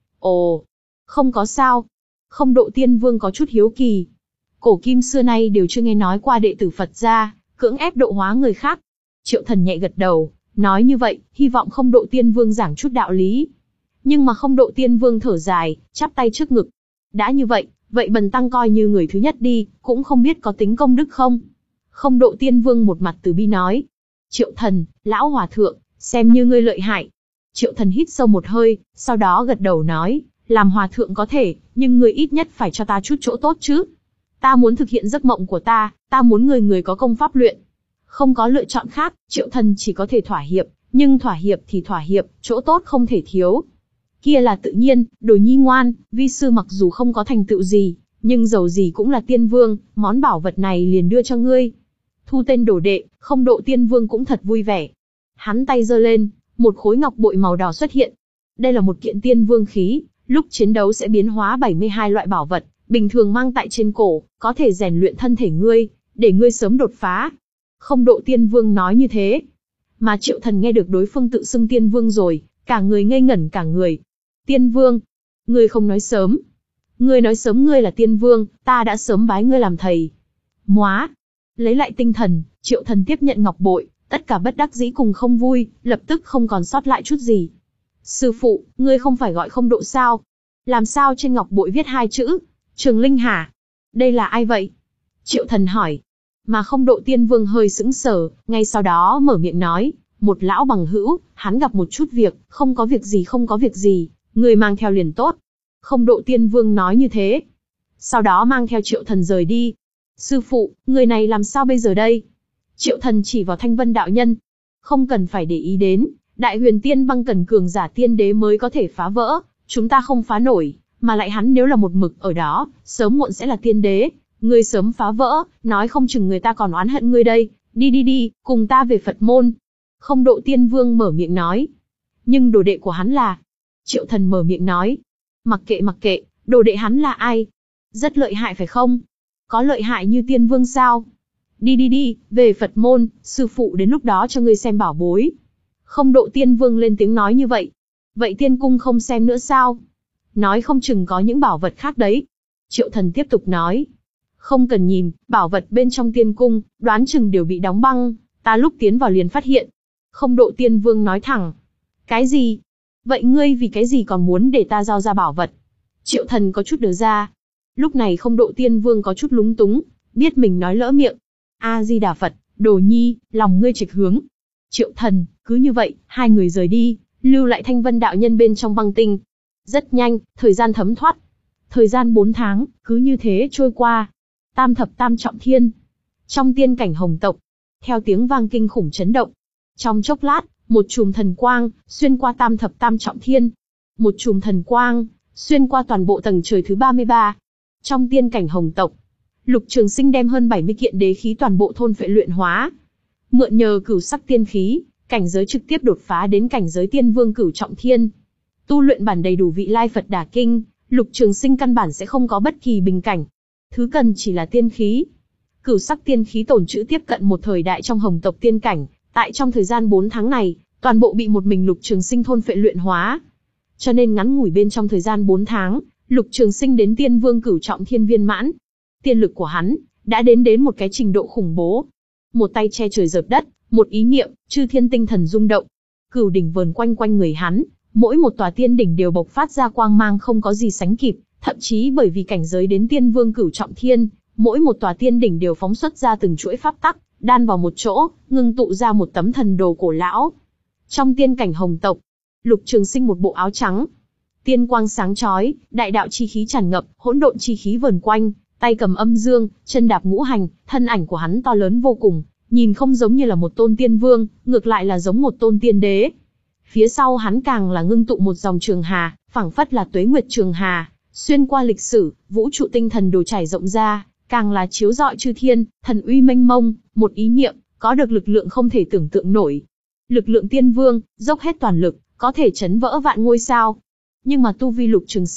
Ồ, không có sao. Không độ tiên vương có chút hiếu kỳ. Cổ kim xưa nay đều chưa nghe nói qua đệ tử Phật gia cưỡng ép độ hóa người khác. Triệu Thần nhẹ gật đầu, nói như vậy, hy vọng không độ tiên vương giảng chút đạo lý. Nhưng mà không độ tiên vương thở dài, chắp tay trước ngực. Đã như vậy, vậy bần tăng coi như người thứ nhất đi, cũng không biết có tính công đức không. Không độ tiên vương một mặt từ bi nói. Triệu Thần, lão hòa thượng, xem như ngươi lợi hại. Triệu Thần hít sâu một hơi, sau đó gật đầu nói, làm hòa thượng có thể, nhưng ngươi ít nhất phải cho ta chút chỗ tốt chứ. Ta muốn thực hiện giấc mộng của ta, ta muốn người người có công pháp luyện. Không có lựa chọn khác, Triệu Thần chỉ có thể thỏa hiệp, nhưng thỏa hiệp thì thỏa hiệp, chỗ tốt không thể thiếu. Kia là tự nhiên, Đồ nhi ngoan, vi sư mặc dù không có thành tựu gì, nhưng dầu gì cũng là tiên vương, món bảo vật này liền đưa cho ngươi. Thu tên đồ đệ, không độ tiên vương cũng thật vui vẻ. Hắn tay giơ lên, một khối ngọc bội màu đỏ xuất hiện. Đây là một kiện tiên vương khí, lúc chiến đấu sẽ biến hóa bảy mươi hai loại bảo vật, bình thường mang tại trên cổ, có thể rèn luyện thân thể ngươi, để ngươi sớm đột phá. Không độ tiên vương nói như thế. Mà Triệu Thần nghe được đối phương tự xưng tiên vương rồi, cả người ngây ngẩn cả người. Tiên vương? Ngươi không nói sớm. Ngươi nói sớm ngươi là tiên vương, ta đã sớm bái ngươi làm thầy. Móa! Lấy lại tinh thần, Triệu Thần tiếp nhận ngọc bội, tất cả bất đắc dĩ cùng không vui, lập tức không còn sót lại chút gì. Sư phụ, ngươi không phải gọi không độ sao? Làm sao trên ngọc bội viết hai chữ? Trường Linh hả? Đây là ai vậy? Triệu Thần hỏi. Mà không độ tiên vương hơi sững sờ, ngay sau đó mở miệng nói, một lão bằng hữu, hắn gặp một chút việc, không có việc gì không có việc gì, người mang theo liền tốt. Không độ tiên vương nói như thế. Sau đó mang theo Triệu Thần rời đi. Sư phụ, người này làm sao bây giờ đây? Triệu Thần chỉ vào Thanh Vân đạo nhân. Không cần phải để ý đến, Đại Huyền Tiên băng cần cường giả tiên đế mới có thể phá vỡ, chúng ta không phá nổi, mà lại hắn nếu là một mực ở đó, sớm muộn sẽ là tiên đế. Ngươi sớm phá vỡ, nói không chừng người ta còn oán hận ngươi đây, đi đi đi, cùng ta về Phật môn. Không độ tiên vương mở miệng nói. Nhưng đồ đệ của hắn là... Triệu Thần mở miệng nói. Mặc kệ mặc kệ, đồ đệ hắn là ai? Rất lợi hại phải không? Có lợi hại như tiên vương sao? Đi đi đi, về Phật môn, sư phụ đến lúc đó cho ngươi xem bảo bối. Không độ tiên vương lên tiếng nói như vậy. Vậy tiên cung không xem nữa sao? Nói không chừng có những bảo vật khác đấy. Triệu Thần tiếp tục nói. Không cần nhìn, bảo vật bên trong tiên cung, đoán chừng đều bị đóng băng, ta lúc tiến vào liền phát hiện. Không độ tiên vương nói thẳng. Cái gì? Vậy ngươi vì cái gì còn muốn để ta giao ra bảo vật? Triệu Thần có chút đờ ra. Lúc này không độ tiên vương có chút lúng túng, biết mình nói lỡ miệng. A-di-đà Phật, Đồ nhi, lòng ngươi trịch hướng. Triệu Thần, cứ như vậy, hai người rời đi, lưu lại Thanh Vân đạo nhân bên trong băng tinh. Rất nhanh, thời gian thấm thoát. Thời gian bốn tháng, cứ như thế trôi qua. Tam thập tam trọng thiên. Trong tiên cảnh hồng tộc, theo tiếng vang kinh khủng chấn động. Trong chốc lát, một chùm thần quang, xuyên qua tam thập tam trọng thiên. Một chùm thần quang, xuyên qua toàn bộ tầng trời thứ ba mươi ba. Trong tiên cảnh hồng tộc, Lục Trường Sinh đem hơn bảy mươi kiện đế khí toàn bộ thôn phệ luyện hóa. Mượn nhờ cửu sắc tiên khí, cảnh giới trực tiếp đột phá đến cảnh giới tiên vương cửu trọng thiên. Tu luyện bản đầy đủ vị lai Phật Đà Kinh, Lục Trường Sinh căn bản sẽ không có bất kỳ bình cảnh. Thứ cần chỉ là tiên khí. Cửu sắc tiên khí tồn trữ tiếp cận một thời đại trong hồng tộc tiên cảnh, tại trong thời gian bốn tháng này, toàn bộ bị một mình Lục Trường Sinh thôn phệ luyện hóa. Cho nên ngắn ngủi bên trong thời gian bốn tháng, Lục Trường Sinh đến tiên vương cửu trọng thiên viên mãn. Tiên lực của hắn đã đến đến một cái trình độ khủng bố. Một tay che trời dợp đất, một ý niệm, chư thiên tinh thần rung động. Cửu đỉnh vờn quanh quanh người hắn, mỗi một tòa tiên đỉnh đều bộc phát ra quang mang không có gì sánh kịp, thậm chí bởi vì cảnh giới đến tiên vương cửu trọng thiên, mỗi một tòa tiên đỉnh đều phóng xuất ra từng chuỗi pháp tắc, đan vào một chỗ, ngưng tụ ra một tấm thần đồ cổ lão. Trong tiên cảnh hồng tộc, Lục Trường Sinh một bộ áo trắng, tiên quang sáng chói, đại đạo chi khí tràn ngập, hỗn độn chi khí vờn quanh, tay cầm âm dương, chân đạp ngũ hành, thân ảnh của hắn to lớn vô cùng, nhìn không giống như là một tôn tiên vương, ngược lại là giống một tôn tiên đế. Phía sau hắn càng là ngưng tụ một dòng trường hà, phảng phất là tuế nguyệt trường hà, xuyên qua lịch sử, vũ trụ tinh thần đồ trải rộng ra, càng là chiếu rọi chư thiên, thần uy mênh mông, một ý niệm, có được lực lượng không thể tưởng tượng nổi. Lực lượng tiên vương, dốc hết toàn lực, có thể chấn vỡ vạn ngôi sao. Nhưng mà tu vi Lục Trường Sinh,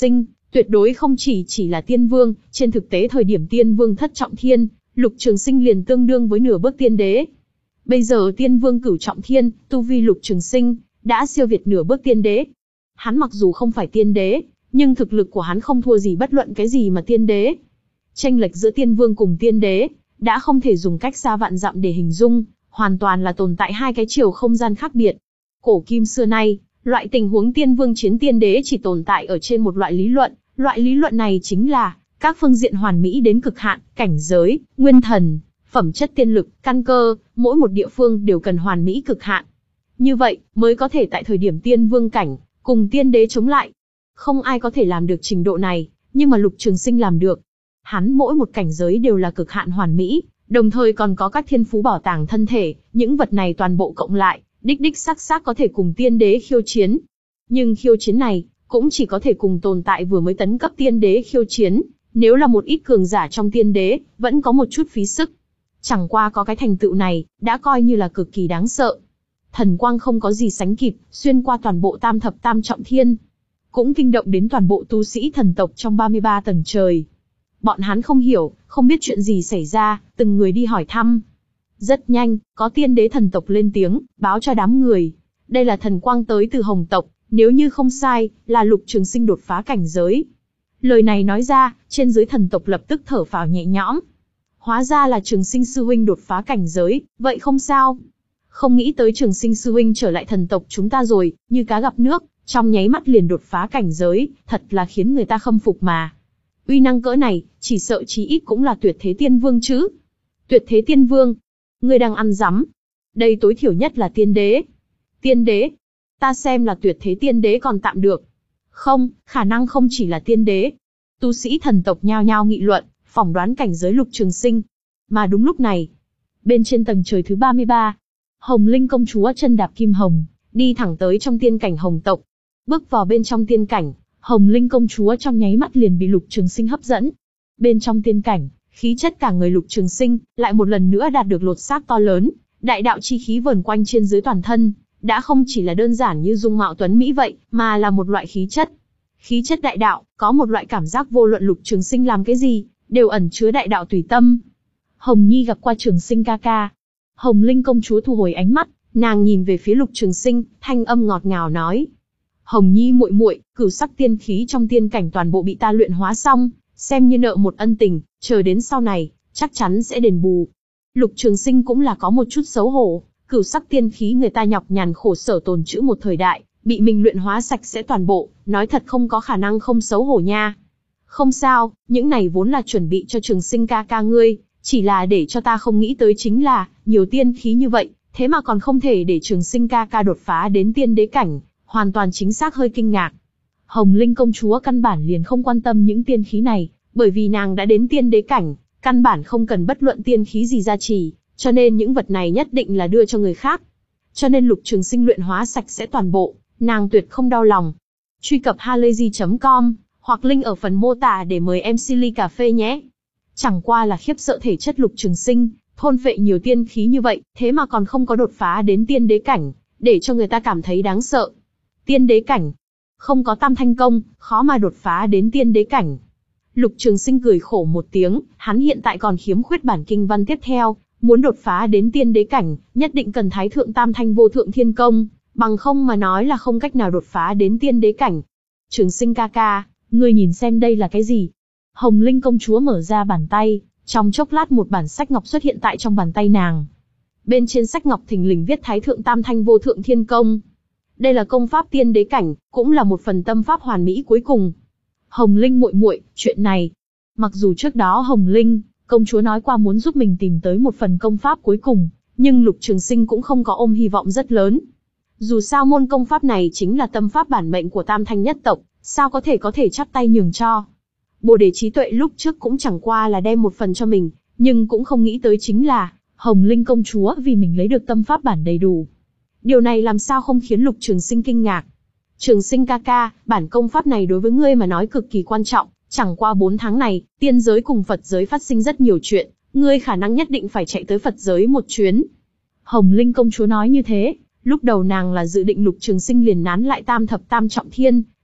Tuyệt đối không chỉ chỉ là tiên vương, trên thực tế thời điểm tiên vương thất trọng thiên, Lục Trường Sinh liền tương đương với nửa bước tiên đế. Bây giờ tiên vương cửu trọng thiên, tu vi Lục Trường Sinh đã siêu việt nửa bước tiên đế. Hắn mặc dù không phải tiên đế, nhưng thực lực của hắn không thua gì bất luận cái gì mà tiên đế. Chênh lệch giữa tiên vương cùng tiên đế đã không thể dùng cách xa vạn dặm để hình dung, hoàn toàn là tồn tại hai cái chiều không gian khác biệt. Cổ kim xưa nay, loại tình huống tiên vương chiến tiên đế chỉ tồn tại ở trên một loại lý luận, loại lý luận này chính là các phương diện hoàn mỹ đến cực hạn, cảnh giới, nguyên thần, phẩm chất tiên lực, căn cơ, mỗi một địa phương đều cần hoàn mỹ cực hạn. Như vậy, mới có thể tại thời điểm tiên vương cảnh, cùng tiên đế chống lại. Không ai có thể làm được trình độ này, nhưng mà Lục Trường Sinh làm được. Hắn mỗi một cảnh giới đều là cực hạn hoàn mỹ, đồng thời còn có các thiên phú bảo tàng thân thể, những vật này toàn bộ cộng lại, đích đích xác xác có thể cùng tiên đế khiêu chiến. Nhưng khiêu chiến này, cũng chỉ có thể cùng tồn tại vừa mới tấn cấp tiên đế khiêu chiến, nếu là một ít cường giả trong tiên đế, vẫn có một chút phí sức. Chẳng qua có cái thành tựu này, đã coi như là cực kỳ đáng sợ. Thần quang không có gì sánh kịp, xuyên qua toàn bộ tam thập tam trọng thiên. Cũng kinh động đến toàn bộ tu sĩ thần tộc trong ba mươi ba tầng trời. Bọn hắn không hiểu, không biết chuyện gì xảy ra, từng người đi hỏi thăm. Rất nhanh, có tiên đế thần tộc lên tiếng, báo cho đám người. Đây là thần quang tới từ Hồng tộc, nếu như không sai, là Lục Trường Sinh đột phá cảnh giới. Lời này nói ra, trên dưới thần tộc lập tức thở phào nhẹ nhõm. Hóa ra là Trường Sinh sư huynh đột phá cảnh giới, vậy không sao. Không nghĩ tới Trường Sinh sư huynh trở lại thần tộc chúng ta rồi, như cá gặp nước, trong nháy mắt liền đột phá cảnh giới, thật là khiến người ta khâm phục mà. Uy năng cỡ này, chỉ sợ chí ít cũng là tuyệt thế tiên vương chứ. Tuyệt thế tiên vương? Ngươi đang ăn dắm. Đây tối thiểu nhất là tiên đế. Tiên đế? Ta xem là tuyệt thế tiên đế còn tạm được. Không, khả năng không chỉ là tiên đế. Tu sĩ thần tộc nhao nhao nghị luận, phỏng đoán cảnh giới Lục Trường Sinh. Mà đúng lúc này, bên trên tầng trời thứ ba mươi ba, Hồng Linh công chúa chân đạp kim hồng, đi thẳng tới trong tiên cảnh Hồng tộc. Bước vào bên trong tiên cảnh, Hồng Linh công chúa trong nháy mắt liền bị Lục Trường Sinh hấp dẫn. Bên trong tiên cảnh, khí chất cả người Lục Trường Sinh lại một lần nữa đạt được lột xác to lớn, đại đạo chi khí vờn quanh trên dưới toàn thân, đã không chỉ là đơn giản như dung mạo tuấn mỹ vậy, mà là một loại khí chất. Khí chất đại đạo, có một loại cảm giác vô luận Lục Trường Sinh làm cái gì, đều ẩn chứa đại đạo tùy tâm. Hồng Nhi gặp qua Trường Sinh ca ca. Hồng Linh công chúa thu hồi ánh mắt, nàng nhìn về phía Lục Trường Sinh, thanh âm ngọt ngào nói: Hồng Nhi muội muội, cửu sắc tiên khí trong tiên cảnh toàn bộ bị ta luyện hóa xong, xem như nợ một ân tình, chờ đến sau này, chắc chắn sẽ đền bù. Lục Trường Sinh cũng là có một chút xấu hổ, cửu sắc tiên khí người ta nhọc nhằn khổ sở tồn trữ một thời đại, bị mình luyện hóa sạch sẽ toàn bộ, nói thật không có khả năng không xấu hổ nha. Không sao, những này vốn là chuẩn bị cho Trường Sinh ca ca ngươi, chỉ là để cho ta không nghĩ tới chính là, nhiều tiên khí như vậy, thế mà còn không thể để Trường Sinh ca ca đột phá đến tiên đế cảnh, hoàn toàn chính xác hơi kinh ngạc. Hồng Linh công chúa căn bản liền không quan tâm những tiên khí này, bởi vì nàng đã đến tiên đế cảnh, căn bản không cần bất luận tiên khí gì gia trì, cho nên những vật này nhất định là đưa cho người khác. Cho nên Lục Trường Sinh luyện hóa sạch sẽ toàn bộ, nàng tuyệt không đau lòng. Truy cập halayzi chấm com, hoặc link ở phần mô tả để mời em xê ly cà phê nhé. Chẳng qua là khiếp sợ thể chất Lục Trường Sinh, thôn phệ nhiều tiên khí như vậy, thế mà còn không có đột phá đến tiên đế cảnh, để cho người ta cảm thấy đáng sợ. Tiên đế cảnh, không có tam thanh công, khó mà đột phá đến tiên đế cảnh. Lục Trường Sinh cười khổ một tiếng, hắn hiện tại còn khiếm khuyết bản kinh văn tiếp theo, muốn đột phá đến tiên đế cảnh, nhất định cần thái thượng tam thanh vô thượng thiên công, bằng không mà nói là không cách nào đột phá đến tiên đế cảnh. Trường Sinh ca ca, ngươi nhìn xem đây là cái gì? Hồng Linh công chúa mở ra bàn tay, trong chốc lát một bản sách ngọc xuất hiện tại trong bàn tay nàng. Bên trên sách ngọc thình lình viết thái thượng tam thanh vô thượng thiên công. Đây là công pháp tiên đế cảnh, cũng là một phần tâm pháp hoàn mỹ cuối cùng. Hồng Linh muội muội, chuyện này, mặc dù trước đó Hồng Linh công chúa nói qua muốn giúp mình tìm tới một phần công pháp cuối cùng, nhưng Lục Trường Sinh cũng không có ôm hy vọng rất lớn. Dù sao môn công pháp này chính là tâm pháp bản mệnh của Tam Thanh nhất tộc, sao có thể có thể chắp tay nhường cho. Bồ Đề trí tuệ lúc trước cũng chẳng qua là đem một phần cho mình, nhưng cũng không nghĩ tới chính là Hồng Linh công chúa vì mình lấy được tâm pháp bản đầy đủ. Điều này làm sao không khiến Lục Trường Sinh kinh ngạc. Trường Sinh ca ca, bản công pháp này đối với ngươi mà nói cực kỳ quan trọng, chẳng qua bốn tháng này, tiên giới cùng Phật giới phát sinh rất nhiều chuyện, ngươi khả năng nhất định phải chạy tới Phật giới một chuyến. Hồng Linh công chúa nói như thế, lúc đầu nàng là dự định Lục Trường Sinh liền nán lại tam thập tam trọng thiên,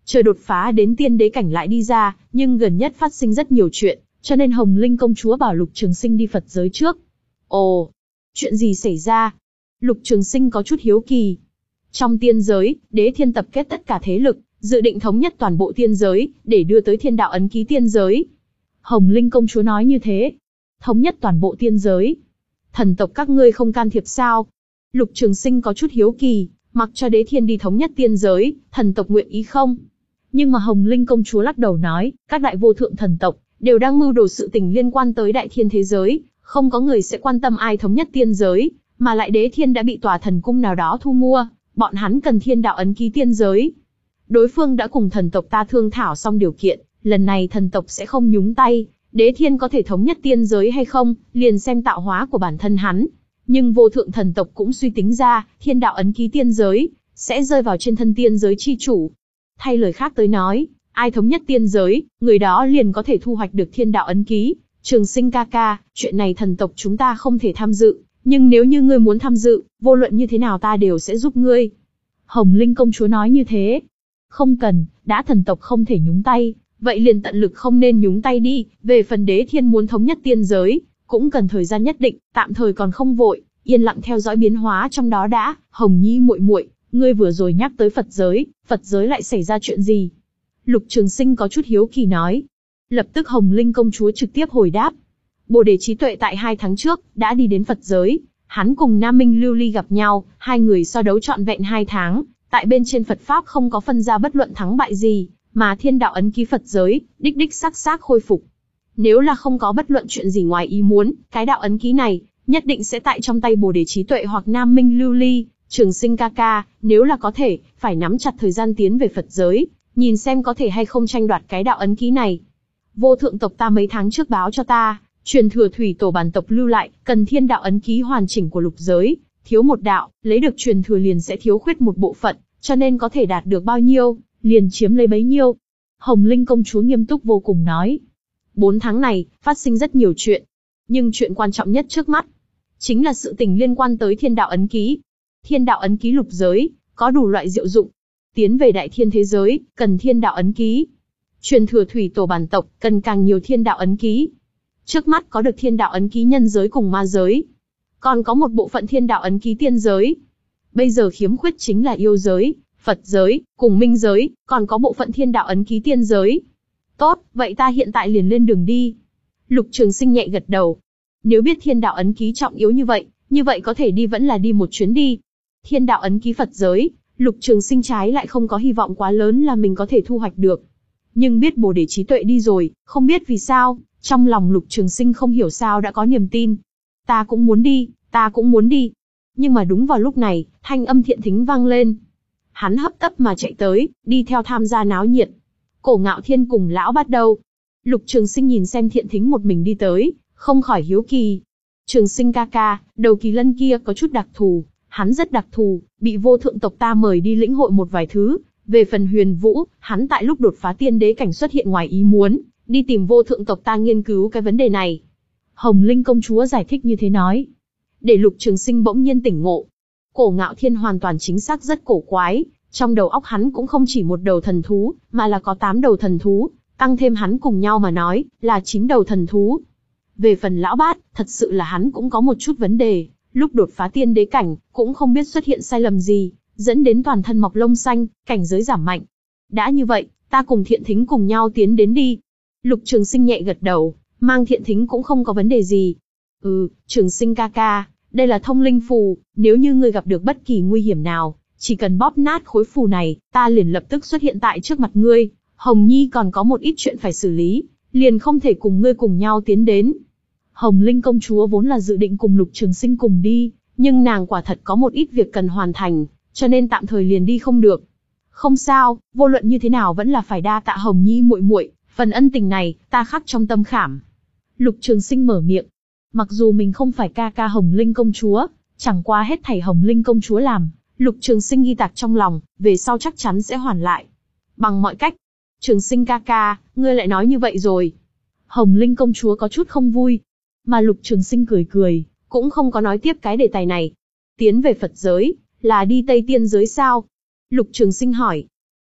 Chờ đột phá đến tiên đế cảnh lại đi ra, nhưng gần nhất phát sinh rất nhiều chuyện, cho nên Hồng Linh công chúa bảo Lục Trường Sinh đi Phật giới trước. Ồ, chuyện gì xảy ra? Lục Trường Sinh có chút hiếu kỳ. Trong tiên giới, Đế Thiên tập kết tất cả thế lực, dự định thống nhất toàn bộ tiên giới, để đưa tới thiên đạo ấn ký tiên giới. Hồng Linh công chúa nói như thế. Thống nhất toàn bộ tiên giới. Thần tộc các ngươi không can thiệp sao? Lục Trường Sinh có chút hiếu kỳ, mặc cho Đế Thiên đi thống nhất tiên giới, thần tộc nguyện ý không? Nhưng mà Hồng Linh công chúa lắc đầu nói, các đại vô thượng thần tộc đều đang mưu đồ sự tình liên quan tới đại thiên thế giới, không có người sẽ quan tâm ai thống nhất tiên giới, mà lại Đế Thiên đã bị tòa thần cung nào đó thu mua, bọn hắn cần thiên đạo ấn ký tiên giới. Đối phương đã cùng thần tộc ta thương thảo xong điều kiện, lần này thần tộc sẽ không nhúng tay, Đế Thiên có thể thống nhất tiên giới hay không, liền xem tạo hóa của bản thân hắn. Nhưng vô thượng thần tộc cũng suy tính ra, thiên đạo ấn ký tiên giới sẽ rơi vào trên thân tiên giới chi chủ. Thay lời khác tới nói, ai thống nhất tiên giới, người đó liền có thể thu hoạch được thiên đạo ấn ký. Trường Sinh ca ca, chuyện này thần tộc chúng ta không thể tham dự, nhưng nếu như ngươi muốn tham dự, vô luận như thế nào ta đều sẽ giúp ngươi. Hồng Linh công chúa nói như thế. Không cần, đã thần tộc không thể nhúng tay, vậy liền tận lực không nên nhúng tay đi. Về phần Đế Thiên muốn thống nhất tiên giới, cũng cần thời gian nhất định, tạm thời còn không vội, yên lặng theo dõi biến hóa trong đó đã. Hồng Nhi muội muội, ngươi vừa rồi nhắc tới Phật giới, Phật giới lại xảy ra chuyện gì? Lục Trường Sinh có chút hiếu kỳ nói. Lập tức Hồng Linh công chúa trực tiếp hồi đáp. Bồ Đề trí tuệ tại hai tháng trước đã đi đến Phật giới, hắn cùng Nam Minh Lưu Ly gặp nhau, hai người so đấu trọn vẹn hai tháng, tại bên trên Phật pháp không có phân ra bất luận thắng bại gì, mà thiên đạo ấn ký Phật giới đích đích xác xác khôi phục. Nếu là không có bất luận chuyện gì ngoài ý muốn, cái đạo ấn ký này nhất định sẽ tại trong tay Bồ Đề trí tuệ hoặc Nam Minh Lưu Ly. Trường Sinh ca ca, nếu là có thể, phải nắm chặt thời gian tiến về Phật giới, nhìn xem có thể hay không tranh đoạt cái đạo ấn ký này. Vô thượng tộc ta mấy tháng trước báo cho ta, truyền thừa thủy tổ bản tộc lưu lại, cần thiên đạo ấn ký hoàn chỉnh của lục giới, thiếu một đạo, lấy được truyền thừa liền sẽ thiếu khuyết một bộ phận, cho nên có thể đạt được bao nhiêu, liền chiếm lấy bấy nhiêu. Hồng Linh công chúa nghiêm túc vô cùng nói. Bốn tháng này, phát sinh rất nhiều chuyện. Nhưng chuyện quan trọng nhất trước mắt, chính là sự tình liên quan tới thiên đạo ấn ký. Thiên đạo ấn ký lục giới, có đủ loại diệu dụng. Tiến về đại thiên thế giới, cần thiên đạo ấn ký. Truyền thừa thủy tổ bản tộc, cần càng nhiều thiên đạo ấn ký. Trước mắt có được thiên đạo ấn ký nhân giới cùng ma giới. Còn có một bộ phận thiên đạo ấn ký tiên giới. Bây giờ khiếm khuyết chính là yêu giới, Phật giới, cùng minh giới, còn có bộ phận thiên đạo ấn ký tiên giới. Tốt, vậy ta hiện tại liền lên đường đi. Lục Trường Sinh nhẹ gật đầu. Nếu biết thiên đạo ấn ký trọng yếu như vậy, như vậy có thể đi vẫn là đi một chuyến đi. Thiên đạo ấn ký Phật giới, Lục Trường Sinh trái lại không có hy vọng quá lớn là mình có thể thu hoạch được. Nhưng biết Bồ Đề trí tuệ đi rồi, không biết vì sao, trong lòng Lục Trường Sinh không hiểu sao đã có niềm tin. Ta cũng muốn đi, ta cũng muốn đi. Nhưng mà đúng vào lúc này, thanh âm Thiện Thính vang lên. Hắn hấp tấp mà chạy tới, đi theo tham gia náo nhiệt. Cổ Ngạo Thiên cùng lão bắt đầu. Lục Trường Sinh nhìn xem Thiện Thính một mình đi tới, không khỏi hiếu kỳ. Trường Sinh ca ca, đầu kỳ lân kia có chút đặc thù, hắn rất đặc thù, bị vô thượng tộc ta mời đi lĩnh hội một vài thứ. Về phần Huyền Vũ, hắn tại lúc đột phá tiên đế cảnh xuất hiện ngoài ý muốn, đi tìm vô thượng tộc ta nghiên cứu cái vấn đề này. Hồng Linh công chúa giải thích như thế nói. Để Lục Trường Sinh bỗng nhiên tỉnh ngộ. Cổ Ngạo Thiên hoàn toàn chính xác rất cổ quái, trong đầu óc hắn cũng không chỉ một đầu thần thú, mà là có tám đầu thần thú, tăng thêm hắn cùng nhau mà nói, là chín đầu thần thú. Về phần lão bát, thật sự là hắn cũng có một chút vấn đề, lúc đột phá tiên đế cảnh, cũng không biết xuất hiện sai lầm gì, dẫn đến toàn thân mọc lông xanh, cảnh giới giảm mạnh. Đã như vậy, ta cùng Thiện Thính cùng nhau tiến đến đi. Lục Trường Sinh nhẹ gật đầu, mang Thiện Thính cũng không có vấn đề gì. Ừ, Trường Sinh ca ca, đây là thông linh phù, nếu như ngươi gặp được bất kỳ nguy hiểm nào, chỉ cần bóp nát khối phù này, ta liền lập tức xuất hiện tại trước mặt ngươi. Hồng Nhi còn có một ít chuyện phải xử lý, liền không thể cùng ngươi cùng nhau tiến đến. Hồng Linh công chúa vốn là dự định cùng Lục Trường Sinh cùng đi, nhưng nàng quả thật có một ít việc cần hoàn thành, cho nên tạm thời liền đi không được. Không sao, vô luận như thế nào vẫn là phải đa tạ Hồng Nhi muội muội, phần ân tình này, ta khắc trong tâm khảm. Lục Trường Sinh mở miệng. Mặc dù mình không phải ca ca Hồng Linh công chúa, chẳng qua hết thảy Hồng Linh công chúa làm, Lục Trường Sinh ghi tạc trong lòng, về sau chắc chắn sẽ hoàn lại. Bằng mọi cách. Trường Sinh ca ca, ngươi lại nói như vậy rồi. Hồng Linh công chúa có chút không vui. Mà Lục Trường Sinh cười cười, cũng không có nói tiếp cái đề tài này. Tiến về Phật giới, là đi Tây Tiên giới sao? Lục Trường Sinh hỏi.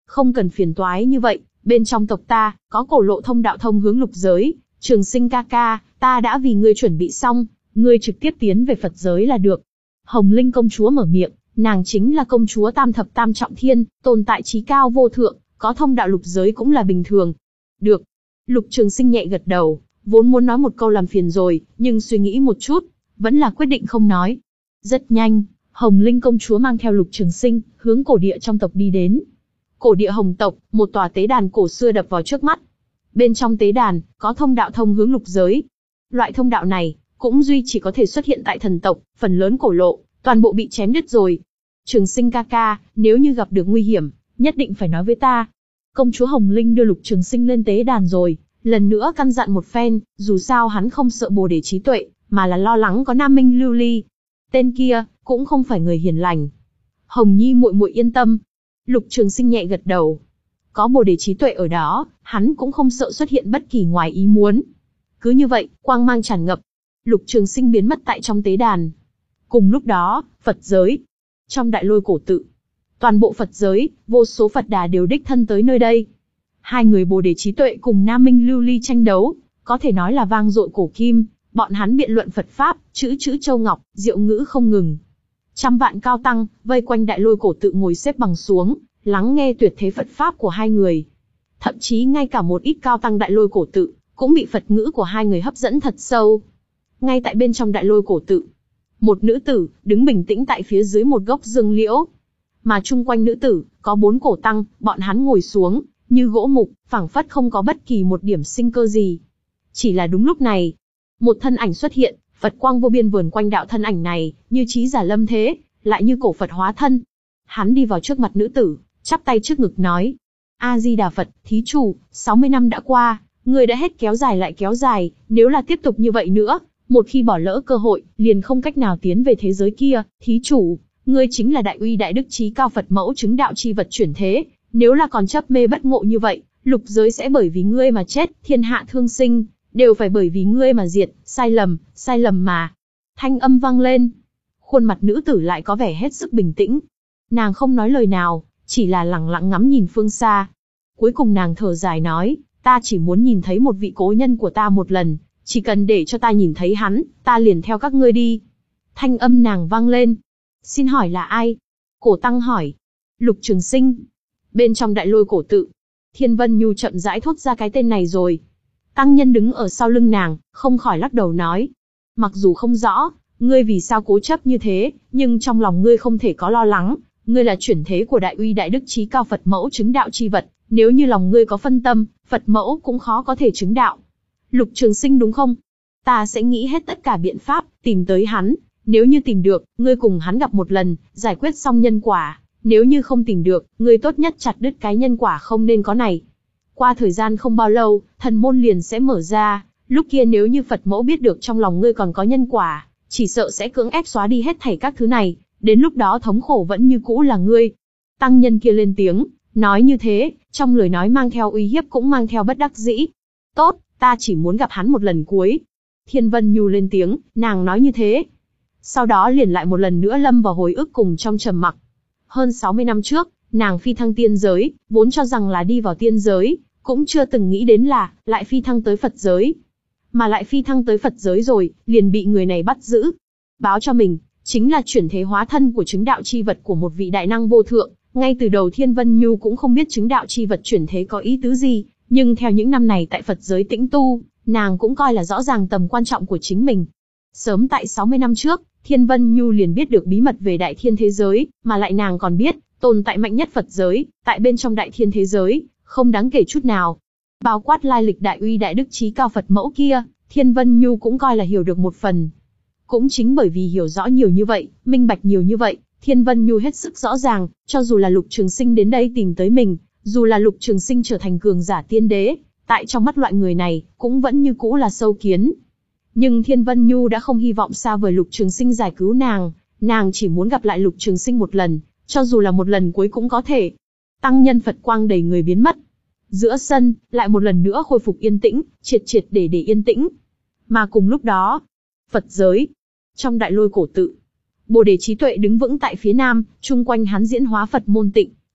Không cần phiền toái như vậy, bên trong tộc ta, có cổ lộ thông đạo thông hướng lục giới, Trường Sinh ca ca, ta đã vì ngươi chuẩn bị xong, ngươi trực tiếp tiến về Phật giới là được. Hồng Linh công chúa mở miệng, nàng chính là công chúa tam thập tam trọng thiên, tồn tại trí cao vô thượng, có thông đạo lục giới cũng là bình thường. Được. Lục Trường Sinh nhẹ gật đầu, vốn muốn nói một câu làm phiền rồi, nhưng suy nghĩ một chút, vẫn là quyết định không nói. Rất nhanh, Hồng Linh công chúa mang theo Lục Trường Sinh, hướng cổ địa trong tộc đi đến. Cổ địa Hồng tộc, một tòa tế đàn cổ xưa đập vào trước mắt. Bên trong tế đàn, có thông đạo thông hướng lục giới. Loại thông đạo này, cũng duy chỉ có thể xuất hiện tại thần tộc, phần lớn cổ lộ, toàn bộ bị chém đứt rồi. Trường Sinh ca ca, nếu như gặp được nguy hiểm, nhất định phải nói với ta. Công chúa Hồng Linh đưa Lục Trường Sinh lên tế đàn rồi, lần nữa căn dặn một phen, dù sao hắn không sợ Bồ Đề trí tuệ, mà là lo lắng có Nam Minh Lưu Ly. Tên kia, cũng không phải người hiền lành. Hồng Nhi muội muội yên tâm. Lục Trường Sinh nhẹ gật đầu. Có Bồ Đề trí tuệ ở đó, hắn cũng không sợ xuất hiện bất kỳ ngoài ý muốn. Cứ như vậy, quang mang tràn ngập. Lục Trường Sinh biến mất tại trong tế đàn. Cùng lúc đó, Phật giới. Trong đại lôi cổ tự. Toàn bộ Phật giới, vô số Phật đà đều đích thân tới nơi đây. Hai người Bồ Đề trí tuệ cùng Nam Minh Lưu Ly tranh đấu, có thể nói là vang dội cổ kim. Bọn hắn biện luận Phật Pháp, chữ chữ châu ngọc, diệu ngữ không ngừng. Trăm vạn cao tăng, vây quanh đại lôi cổ tự ngồi xếp bằng xuống, lắng nghe tuyệt thế Phật Pháp của hai người. Thậm chí ngay cả một ít cao tăng đại lôi cổ tự, cũng bị Phật ngữ của hai người hấp dẫn thật sâu. Ngay tại bên trong đại lôi cổ tự, một nữ tử, đứng bình tĩnh tại phía dưới một gốc dương liễu. Mà chung quanh nữ tử, có bốn cổ tăng, bọn hắn ngồi xuống, như gỗ mục, phảng phất không có bất kỳ một điểm sinh cơ gì. Chỉ là đúng lúc này, một thân ảnh xuất hiện, Phật quang vô biên vờn quanh đạo thân ảnh này, như trí giả lâm thế, lại như cổ Phật hóa thân. Hắn đi vào trước mặt nữ tử, chắp tay trước ngực nói: A-di-đà Phật, thí chủ, sáu mươi năm đã qua, người đã hết kéo dài lại kéo dài, nếu là tiếp tục như vậy nữa, một khi bỏ lỡ cơ hội, liền không cách nào tiến về thế giới kia. Thí chủ, ngươi chính là đại uy đại đức trí cao Phật mẫu chứng đạo chi vật chuyển thế, nếu là còn chấp mê bất ngộ như vậy, lục giới sẽ bởi vì ngươi mà chết, thiên hạ thương sinh đều phải bởi vì ngươi mà diệt, sai lầm, sai lầm mà. Thanh âm vang lên. Khuôn mặt nữ tử lại có vẻ hết sức bình tĩnh. Nàng không nói lời nào, chỉ là lặng lặng ngắm nhìn phương xa. Cuối cùng nàng thở dài nói, ta chỉ muốn nhìn thấy một vị cố nhân của ta một lần, chỉ cần để cho ta nhìn thấy hắn, ta liền theo các ngươi đi. Thanh âm nàng vang lên. Xin hỏi là ai? Cổ tăng hỏi. Lục Trường Sinh. Bên trong đại lôi cổ tự, Thiên Vân Nhu chậm rãi thốt ra cái tên này rồi. Tăng nhân đứng ở sau lưng nàng, không khỏi lắc đầu nói. Mặc dù không rõ, ngươi vì sao cố chấp như thế, nhưng trong lòng ngươi không thể có lo lắng, ngươi là chuyển thế của đại uy đại đức trí cao Phật mẫu chứng đạo chi vật, nếu như lòng ngươi có phân tâm, Phật mẫu cũng khó có thể chứng đạo. Lục Trường Sinh đúng không? Ta sẽ nghĩ hết tất cả biện pháp, tìm tới hắn, nếu như tìm được, ngươi cùng hắn gặp một lần, giải quyết xong nhân quả, nếu như không tìm được, ngươi tốt nhất chặt đứt cái nhân quả không nên có này. Qua thời gian không bao lâu, thần môn liền sẽ mở ra, lúc kia nếu như Phật mẫu biết được trong lòng ngươi còn có nhân quả, chỉ sợ sẽ cưỡng ép xóa đi hết thảy các thứ này, đến lúc đó thống khổ vẫn như cũ là ngươi. Tăng nhân kia lên tiếng, nói như thế, trong lời nói mang theo uy hiếp cũng mang theo bất đắc dĩ. Tốt, ta chỉ muốn gặp hắn một lần cuối. Thiên Vân Nhu lên tiếng, nàng nói như thế. Sau đó liền lại một lần nữa lâm vào hồi ức cùng trong trầm mặc. Hơn sáu mươi năm trước, nàng phi thăng tiên giới, vốn cho rằng là đi vào tiên giới, cũng chưa từng nghĩ đến là, lại phi thăng tới Phật giới. Mà lại phi thăng tới Phật giới rồi, liền bị người này bắt giữ. Báo cho mình, chính là chuyển thế hóa thân của chứng đạo chi vật của một vị đại năng vô thượng. Ngay từ đầu Thiên Vân Nhu cũng không biết chứng đạo chi vật chuyển thế có ý tứ gì, nhưng theo những năm này tại Phật giới tĩnh tu, nàng cũng coi là rõ ràng tầm quan trọng của chính mình. Sớm tại sáu mươi năm trước, Thiên Vân Nhu liền biết được bí mật về đại thiên thế giới, mà lại nàng còn biết, tồn tại mạnh nhất Phật giới, tại bên trong đại thiên thế giới, không đáng kể chút nào. Bao quát lai lịch đại uy đại đức trí cao Phật mẫu kia, Thiên Vân Nhu cũng coi là hiểu được một phần. Cũng chính bởi vì hiểu rõ nhiều như vậy, minh bạch nhiều như vậy, Thiên Vân Nhu hết sức rõ ràng, cho dù là Lục Trường Sinh đến đây tìm tới mình, dù là Lục Trường Sinh trở thành cường giả tiên đế, tại trong mắt loại người này, cũng vẫn như cũ là sâu kiến. Nhưng Thiên Vân Nhu đã không hy vọng xa vời Lục Trường Sinh giải cứu nàng, nàng chỉ muốn gặp lại Lục Trường Sinh một lần, cho dù là một lần cuối cũng có thể. Tăng nhân Phật quang đầy người biến mất. Giữa sân, lại một lần nữa khôi phục yên tĩnh, triệt triệt để để yên tĩnh. Mà cùng lúc đó, Phật giới, trong đại lôi cổ tự, Bồ Đề trí tuệ đứng vững tại phía nam, chung quanh hắn diễn hóa Phật môn tịnh,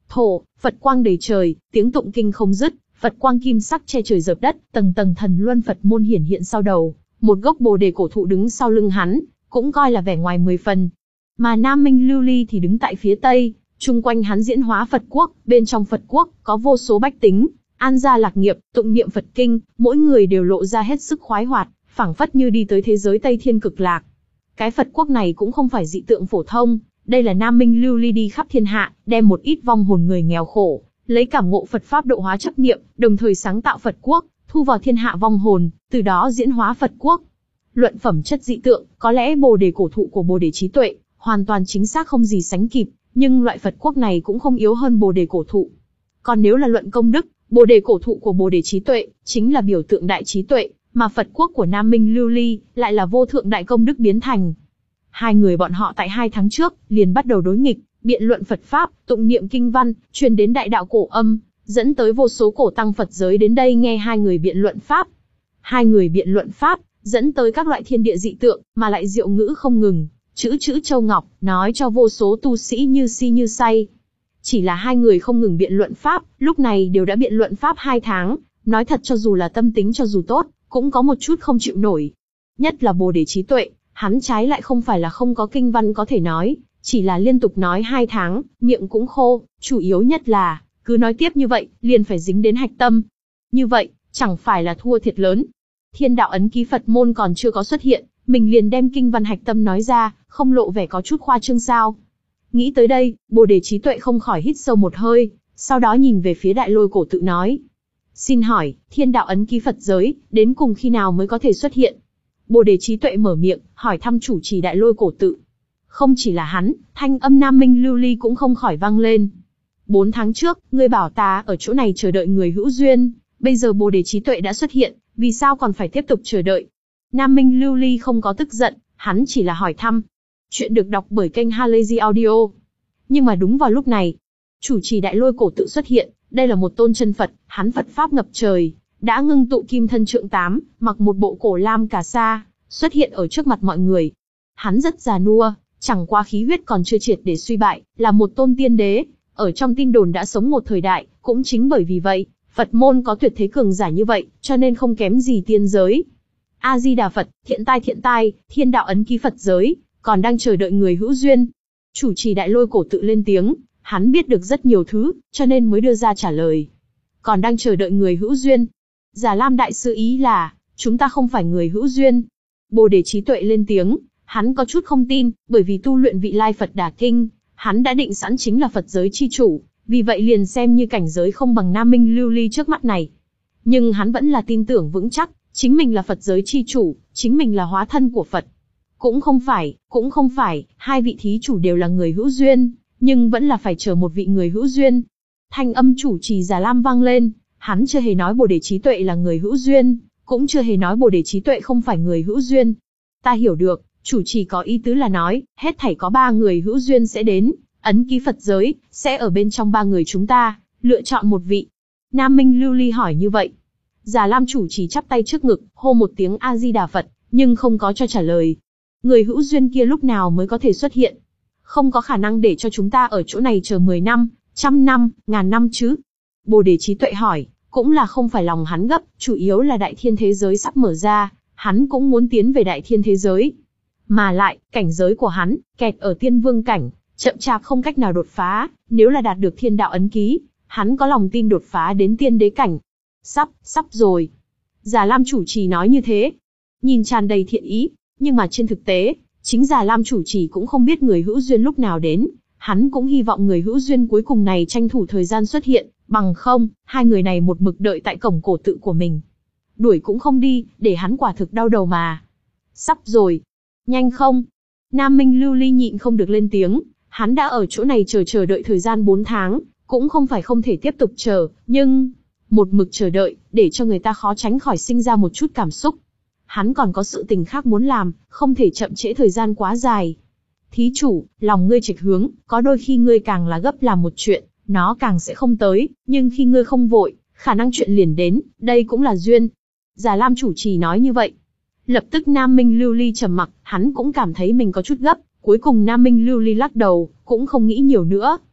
thổ, Phật quang đầy trời, tiếng tụng kinh không dứt, Phật quang kim sắc che trời dợp đất, tầng tầng thần luân Phật môn hiển hiện sau đầu, một gốc bồ đề cổ thụ đứng sau lưng hắn, cũng coi là vẻ ngoài mười phần. Mà Nam Minh Lưu Ly thì đứng tại phía tây, chung quanh hắn diễn hóa Phật quốc, bên trong Phật quốc có vô số bách tính, an gia lạc nghiệp, tụng niệm Phật kinh, mỗi người đều lộ ra hết sức khoái hoạt, phảng phất như đi tới thế giới Tây Thiên cực lạc. Cái Phật quốc này cũng không phải dị tượng phổ thông, đây là Nam Minh Lưu Ly đi khắp thiên hạ, đem một ít vong hồn người nghèo khổ, lấy cảm ngộ Phật pháp độ hóa chấp niệm, đồng thời sáng tạo Phật quốc, thu vào thiên hạ vong hồn, từ đó diễn hóa Phật quốc. Luận phẩm chất dị tượng, có lẽ bồ đề cổ thụ của bồ đề trí tuệ, hoàn toàn chính xác không gì sánh kịp, nhưng loại Phật quốc này cũng không yếu hơn bồ đề cổ thụ. Còn nếu là luận công đức, bồ đề cổ thụ của bồ đề trí tuệ, chính là biểu tượng đại trí tuệ, mà Phật quốc của Nam Minh Lưu Ly, lại là vô thượng đại công đức biến thành. Hai người bọn họ tại hai tháng trước, liền bắt đầu đối nghịch, biện luận Phật Pháp, tụng niệm kinh văn, truyền đến đại đạo cổ âm, dẫn tới vô số cổ tăng Phật giới đến đây nghe hai người biện luận Pháp. Hai người biện luận Pháp, dẫn tới các loại thiên địa dị tượng, mà lại diệu ngữ không ngừng, chữ chữ châu ngọc, nói cho vô số tu sĩ như si như say. Chỉ là hai người không ngừng biện luận Pháp, lúc này đều đã biện luận Pháp hai tháng, nói thật cho dù là tâm tính cho dù tốt, cũng có một chút không chịu nổi. Nhất là bồ đề trí tuệ, hắn trái lại không phải là không có kinh văn có thể nói, chỉ là liên tục nói hai tháng, miệng cũng khô, chủ yếu nhất là, cứ nói tiếp như vậy, liền phải dính đến hạch tâm. Như vậy, chẳng phải là thua thiệt lớn. Thiên đạo ấn ký Phật môn còn chưa có xuất hiện, mình liền đem kinh văn hạch tâm nói ra, không lộ vẻ có chút khoa trương sao. Nghĩ tới đây, bồ đề trí tuệ không khỏi hít sâu một hơi, sau đó nhìn về phía đại lôi cổ tự nói. Xin hỏi, thiên đạo ấn ký Phật giới, đến cùng khi nào mới có thể xuất hiện? Bồ đề trí tuệ mở miệng, hỏi thăm chủ trì đại lôi cổ tự. Không chỉ là hắn, thanh âm Nam Minh Lưu Ly cũng không khỏi vang lên. Bốn tháng trước, ngươi bảo ta ở chỗ này chờ đợi người hữu duyên, bây giờ bồ đề trí tuệ đã xuất hiện, vì sao còn phải tiếp tục chờ đợi? Nam Minh Lưu Ly không có tức giận, hắn chỉ là hỏi thăm. Chuyện được đọc bởi kênh Halazy Audio. Nhưng mà đúng vào lúc này, chủ trì đại lôi cổ tự xuất hiện, đây là một tôn chân Phật, hắn Phật Pháp ngập trời, đã ngưng tụ kim thân trượng tám, mặc một bộ cổ lam cà sa, xuất hiện ở trước mặt mọi người. Hắn rất già nua, chẳng qua khí huyết còn chưa triệt để suy bại, là một tôn tiên đế, ở trong tin đồn đã sống một thời đại, cũng chính bởi vì vậy, Phật môn có tuyệt thế cường giả như vậy, cho nên không kém gì tiên giới. A-di-đà Phật, thiện tai thiện tai, thiên đạo ấn ký Phật giới, còn đang chờ đợi người hữu duyên. Chủ trì đại lôi cổ tự lên tiếng, hắn biết được rất nhiều thứ, cho nên mới đưa ra trả lời. Còn đang chờ đợi người hữu duyên. Già Lam đại sư ý là, chúng ta không phải người hữu duyên. Bồ đề trí tuệ lên tiếng, hắn có chút không tin, bởi vì tu luyện vị lai Phật Đà Kinh, hắn đã định sẵn chính là Phật giới chi chủ, vì vậy liền xem như cảnh giới không bằng Nam Minh Lưu Ly trước mắt này. Nhưng hắn vẫn là tin tưởng vững chắc, chính mình là Phật giới chi chủ, chính mình là hóa thân của Phật. Cũng không phải, cũng không phải, hai vị thí chủ đều là người hữu duyên, nhưng vẫn là phải chờ một vị người hữu duyên. Thanh âm chủ trì Già Lam vang lên, hắn chưa hề nói bồ đề trí tuệ là người hữu duyên, cũng chưa hề nói bồ đề trí tuệ không phải người hữu duyên. Ta hiểu được, chủ trì có ý tứ là nói, hết thảy có ba người hữu duyên sẽ đến, ấn ký Phật giới, sẽ ở bên trong ba người chúng ta, lựa chọn một vị. Nam Minh Lưu Ly hỏi như vậy. Già Lam chủ trì chắp tay trước ngực, hô một tiếng A-di-đà Phật, nhưng không có cho trả lời. Người hữu duyên kia lúc nào mới có thể xuất hiện? Không có khả năng để cho chúng ta ở chỗ này chờ mười năm, trăm năm, ngàn năm chứ? Bồ đề trí tuệ hỏi, cũng là không phải lòng hắn gấp, chủ yếu là đại thiên thế giới sắp mở ra, hắn cũng muốn tiến về đại thiên thế giới. Mà lại, cảnh giới của hắn, kẹt ở tiên vương cảnh, chậm chạp không cách nào đột phá, nếu là đạt được thiên đạo ấn ký, hắn có lòng tin đột phá đến tiên đế cảnh. Sắp, sắp rồi. Già Lam chủ trì nói như thế, nhìn tràn đầy thiện ý, nhưng mà trên thực tế, chính Già Lam chủ trì cũng không biết người hữu duyên lúc nào đến, hắn cũng hy vọng người hữu duyên cuối cùng này tranh thủ thời gian xuất hiện, bằng không, hai người này một mực đợi tại cổng cổ tự của mình. Đuổi cũng không đi, để hắn quả thực đau đầu mà. Sắp rồi. Nhanh không? Nam Minh Lưu Ly nhịn không được lên tiếng, hắn đã ở chỗ này chờ chờ đợi thời gian bốn tháng, cũng không phải không thể tiếp tục chờ, nhưng một mực chờ đợi, để cho người ta khó tránh khỏi sinh ra một chút cảm xúc. Hắn còn có sự tình khác muốn làm, không thể chậm trễ thời gian quá dài. Thí chủ, lòng ngươi trịch hướng, có đôi khi ngươi càng là gấp làm một chuyện, nó càng sẽ không tới, nhưng khi ngươi không vội, khả năng chuyện liền đến, đây cũng là duyên. Già Lam chủ trì nói như vậy. Lập tức Nam Minh Lưu Ly trầm mặc, hắn cũng cảm thấy mình có chút gấp, cuối cùng Nam Minh Lưu Ly lắc đầu, cũng không nghĩ nhiều nữa.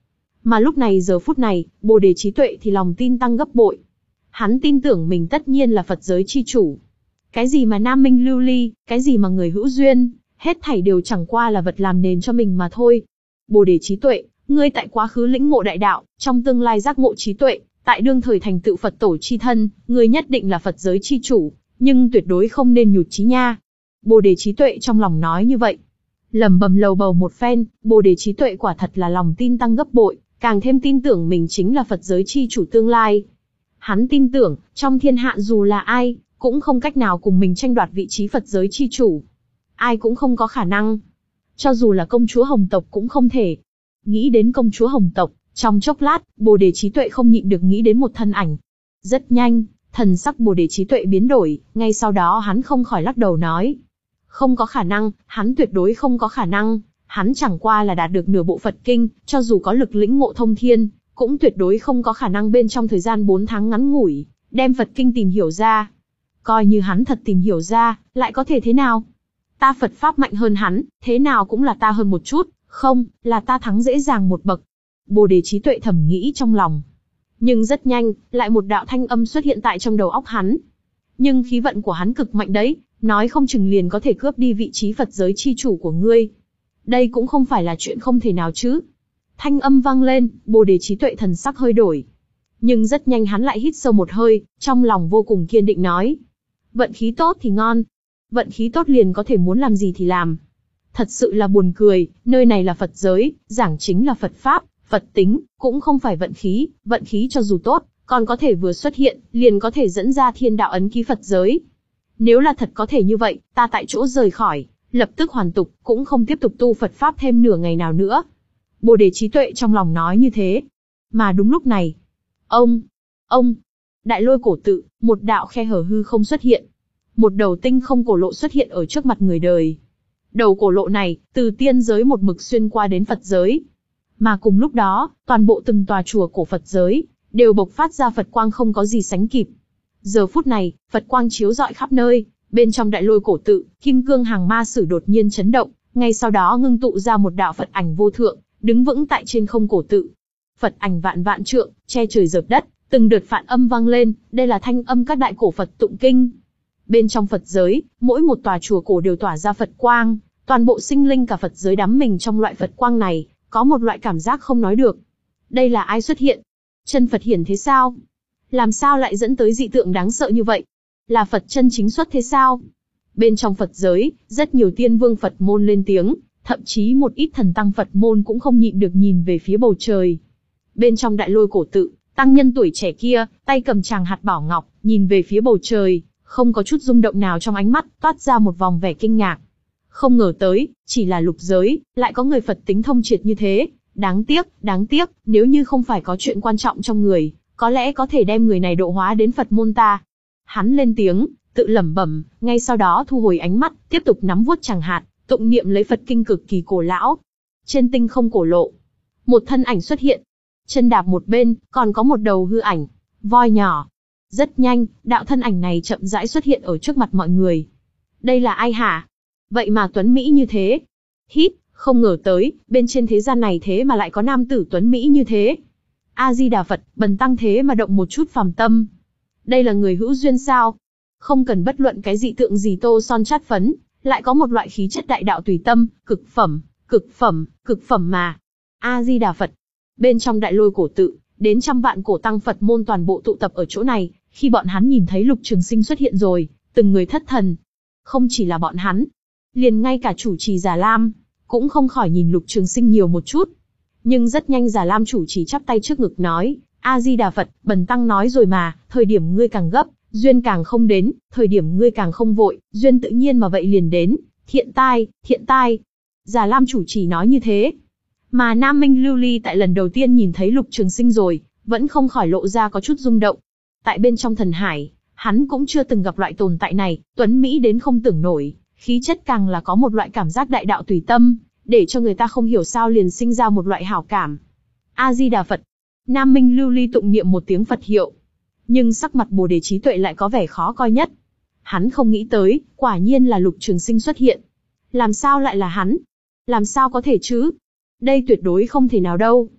Mà lúc này giờ phút này, Bồ Đề trí tuệ thì lòng tin tăng gấp bội. Hắn tin tưởng mình tất nhiên là Phật giới chi chủ. Cái gì mà nam minh lưu ly, cái gì mà người hữu duyên, hết thảy đều chẳng qua là vật làm nền cho mình mà thôi. Bồ Đề trí tuệ, ngươi tại quá khứ lĩnh ngộ đại đạo, trong tương lai giác ngộ trí tuệ, tại đương thời thành tựu Phật tổ chi thân, ngươi nhất định là Phật giới chi chủ, nhưng tuyệt đối không nên nhụt chí nha. Bồ Đề trí tuệ trong lòng nói như vậy. Lẩm bẩm lầu bầu một phen, Bồ Đề trí tuệ quả thật là lòng tin tăng gấp bội, càng thêm tin tưởng mình chính là Phật giới chi chủ tương lai. Hắn tin tưởng, trong thiên hạ dù là ai, cũng không cách nào cùng mình tranh đoạt vị trí Phật giới chi chủ. Ai cũng không có khả năng. Cho dù là công chúa Hồng tộc cũng không thể. Nghĩ đến công chúa Hồng tộc, trong chốc lát, Bồ Đề trí tuệ không nhịn được nghĩ đến một thân ảnh. Rất nhanh, thần sắc Bồ Đề trí tuệ biến đổi, ngay sau đó hắn không khỏi lắc đầu nói. Không có khả năng, hắn tuyệt đối không có khả năng, hắn chẳng qua là đạt được nửa bộ Phật kinh, cho dù có lực lĩnh ngộ thông thiên, cũng tuyệt đối không có khả năng bên trong thời gian bốn tháng ngắn ngủi, đem Phật kinh tìm hiểu ra. Coi như hắn thật tìm hiểu ra, lại có thể thế nào? Ta Phật Pháp mạnh hơn hắn, thế nào cũng là ta hơn một chút, không, là ta thắng dễ dàng một bậc. Bồ Đề trí tuệ thầm nghĩ trong lòng. Nhưng rất nhanh, lại một đạo thanh âm xuất hiện tại trong đầu óc hắn. Nhưng khí vận của hắn cực mạnh đấy, nói không chừng liền có thể cướp đi vị trí Phật giới chi chủ của ngươi. Đây cũng không phải là chuyện không thể nào chứ. Thanh âm vang lên, Bồ Đề trí tuệ thần sắc hơi đổi. Nhưng rất nhanh hắn lại hít sâu một hơi, trong lòng vô cùng kiên định nói. Vận khí tốt thì ngon. Vận khí tốt liền có thể muốn làm gì thì làm. Thật sự là buồn cười, nơi này là Phật giới, giảng chính là Phật Pháp, Phật tính, cũng không phải vận khí, vận khí cho dù tốt, còn có thể vừa xuất hiện, liền có thể dẫn ra thiên đạo ấn ký Phật giới. Nếu là thật có thể như vậy, ta tại chỗ rời khỏi, lập tức hoàn tục, cũng không tiếp tục tu Phật Pháp thêm nửa ngày nào nữa. Bồ Đề trí tuệ trong lòng nói như thế. Mà đúng lúc này, ông, ông, đại lôi cổ tự, một đạo khe hở hư không xuất hiện. Một đầu tinh không cổ lộ xuất hiện ở trước mặt người đời. Đầu cổ lộ này, từ tiên giới một mực xuyên qua đến Phật giới. Mà cùng lúc đó, toàn bộ từng tòa chùa cổ Phật giới, đều bộc phát ra Phật quang không có gì sánh kịp. Giờ phút này, Phật quang chiếu rọi khắp nơi, bên trong đại lôi cổ tự, kim cương hàng ma sử đột nhiên chấn động, ngay sau đó ngưng tụ ra một đạo Phật ảnh vô thượng, đứng vững tại trên không cổ tự. Phật ảnh vạn vạn trượng, che trời dợp đất, từng đợt phạn âm vang lên, đây là thanh âm các đại cổ Phật tụng kinh. Bên trong Phật giới, mỗi một tòa chùa cổ đều tỏa ra Phật quang, toàn bộ sinh linh cả Phật giới đắm mình trong loại Phật quang này, có một loại cảm giác không nói được. Đây là ai xuất hiện? Chân Phật hiển thế sao? Làm sao lại dẫn tới dị tượng đáng sợ như vậy? Là Phật chân chính xuất thế sao? Bên trong Phật giới, rất nhiều tiên vương Phật môn lên tiếng, thậm chí một ít thần tăng Phật môn cũng không nhịn được nhìn về phía bầu trời. Bên trong đại lôi cổ tự, tăng nhân tuổi trẻ kia, tay cầm tràng hạt bảo ngọc, nhìn về phía bầu trời, không có chút rung động nào trong ánh mắt, toát ra một vòng vẻ kinh ngạc. Không ngờ tới, chỉ là lục giới, lại có người Phật tính thông triệt như thế. Đáng tiếc, đáng tiếc, nếu như không phải có chuyện quan trọng trong người, có lẽ có thể đem người này độ hóa đến Phật môn ta. Hắn lên tiếng, tự lẩm bẩm, ngay sau đó thu hồi ánh mắt, tiếp tục nắm vuốt tràng hạt, tụng niệm lấy Phật kinh cực kỳ cổ lão. Trên tinh không cổ lộ, một thân ảnh xuất hiện. Chân đạp một bên, còn có một đầu hư ảnh, voi nhỏ. Rất nhanh, đạo thân ảnh này chậm rãi xuất hiện ở trước mặt mọi người. Đây là ai hả? Vậy mà tuấn Mỹ như thế. Hít, không ngờ tới, bên trên thế gian này thế mà lại có nam tử tuấn Mỹ như thế. A-di-đà Phật, bần tăng thế mà động một chút phàm tâm. Đây là người hữu duyên sao? Không cần bất luận cái dị tượng gì tô son chát phấn, lại có một loại khí chất đại đạo tùy tâm, cực phẩm, cực phẩm, cực phẩm mà. A-di-đà Phật. Bên trong đại lôi cổ tự, đến trăm vạn cổ tăng Phật môn toàn bộ tụ tập ở chỗ này, khi bọn hắn nhìn thấy Lục Trường Sinh xuất hiện rồi, từng người thất thần. Không chỉ là bọn hắn, liền ngay cả chủ trì Già Lam, cũng không khỏi nhìn Lục Trường Sinh nhiều một chút. Nhưng rất nhanh Già Lam chủ trì chắp tay trước ngực nói, A-di-đà Phật, bần tăng nói rồi mà, thời điểm ngươi càng gấp, duyên càng không đến, thời điểm ngươi càng không vội, duyên tự nhiên mà vậy liền đến, thiện tai, thiện tai. Già Lam chủ trì nói như thế. Mà Nam Minh Lưu Ly tại lần đầu tiên nhìn thấy Lục Trường Sinh rồi, vẫn không khỏi lộ ra có chút rung động. Tại bên trong thần hải, hắn cũng chưa từng gặp loại tồn tại này, tuấn Mỹ đến không tưởng nổi, khí chất càng là có một loại cảm giác đại đạo tùy tâm, để cho người ta không hiểu sao liền sinh ra một loại hảo cảm. A-di-đà Phật. Nam Minh Lưu Ly tụng niệm một tiếng Phật hiệu. Nhưng sắc mặt Bồ Đề trí tuệ lại có vẻ khó coi nhất. Hắn không nghĩ tới, quả nhiên là Lục Trường Sinh xuất hiện. Làm sao lại là hắn? Làm sao có thể chứ? Đây tuyệt đối không thể nào đâu.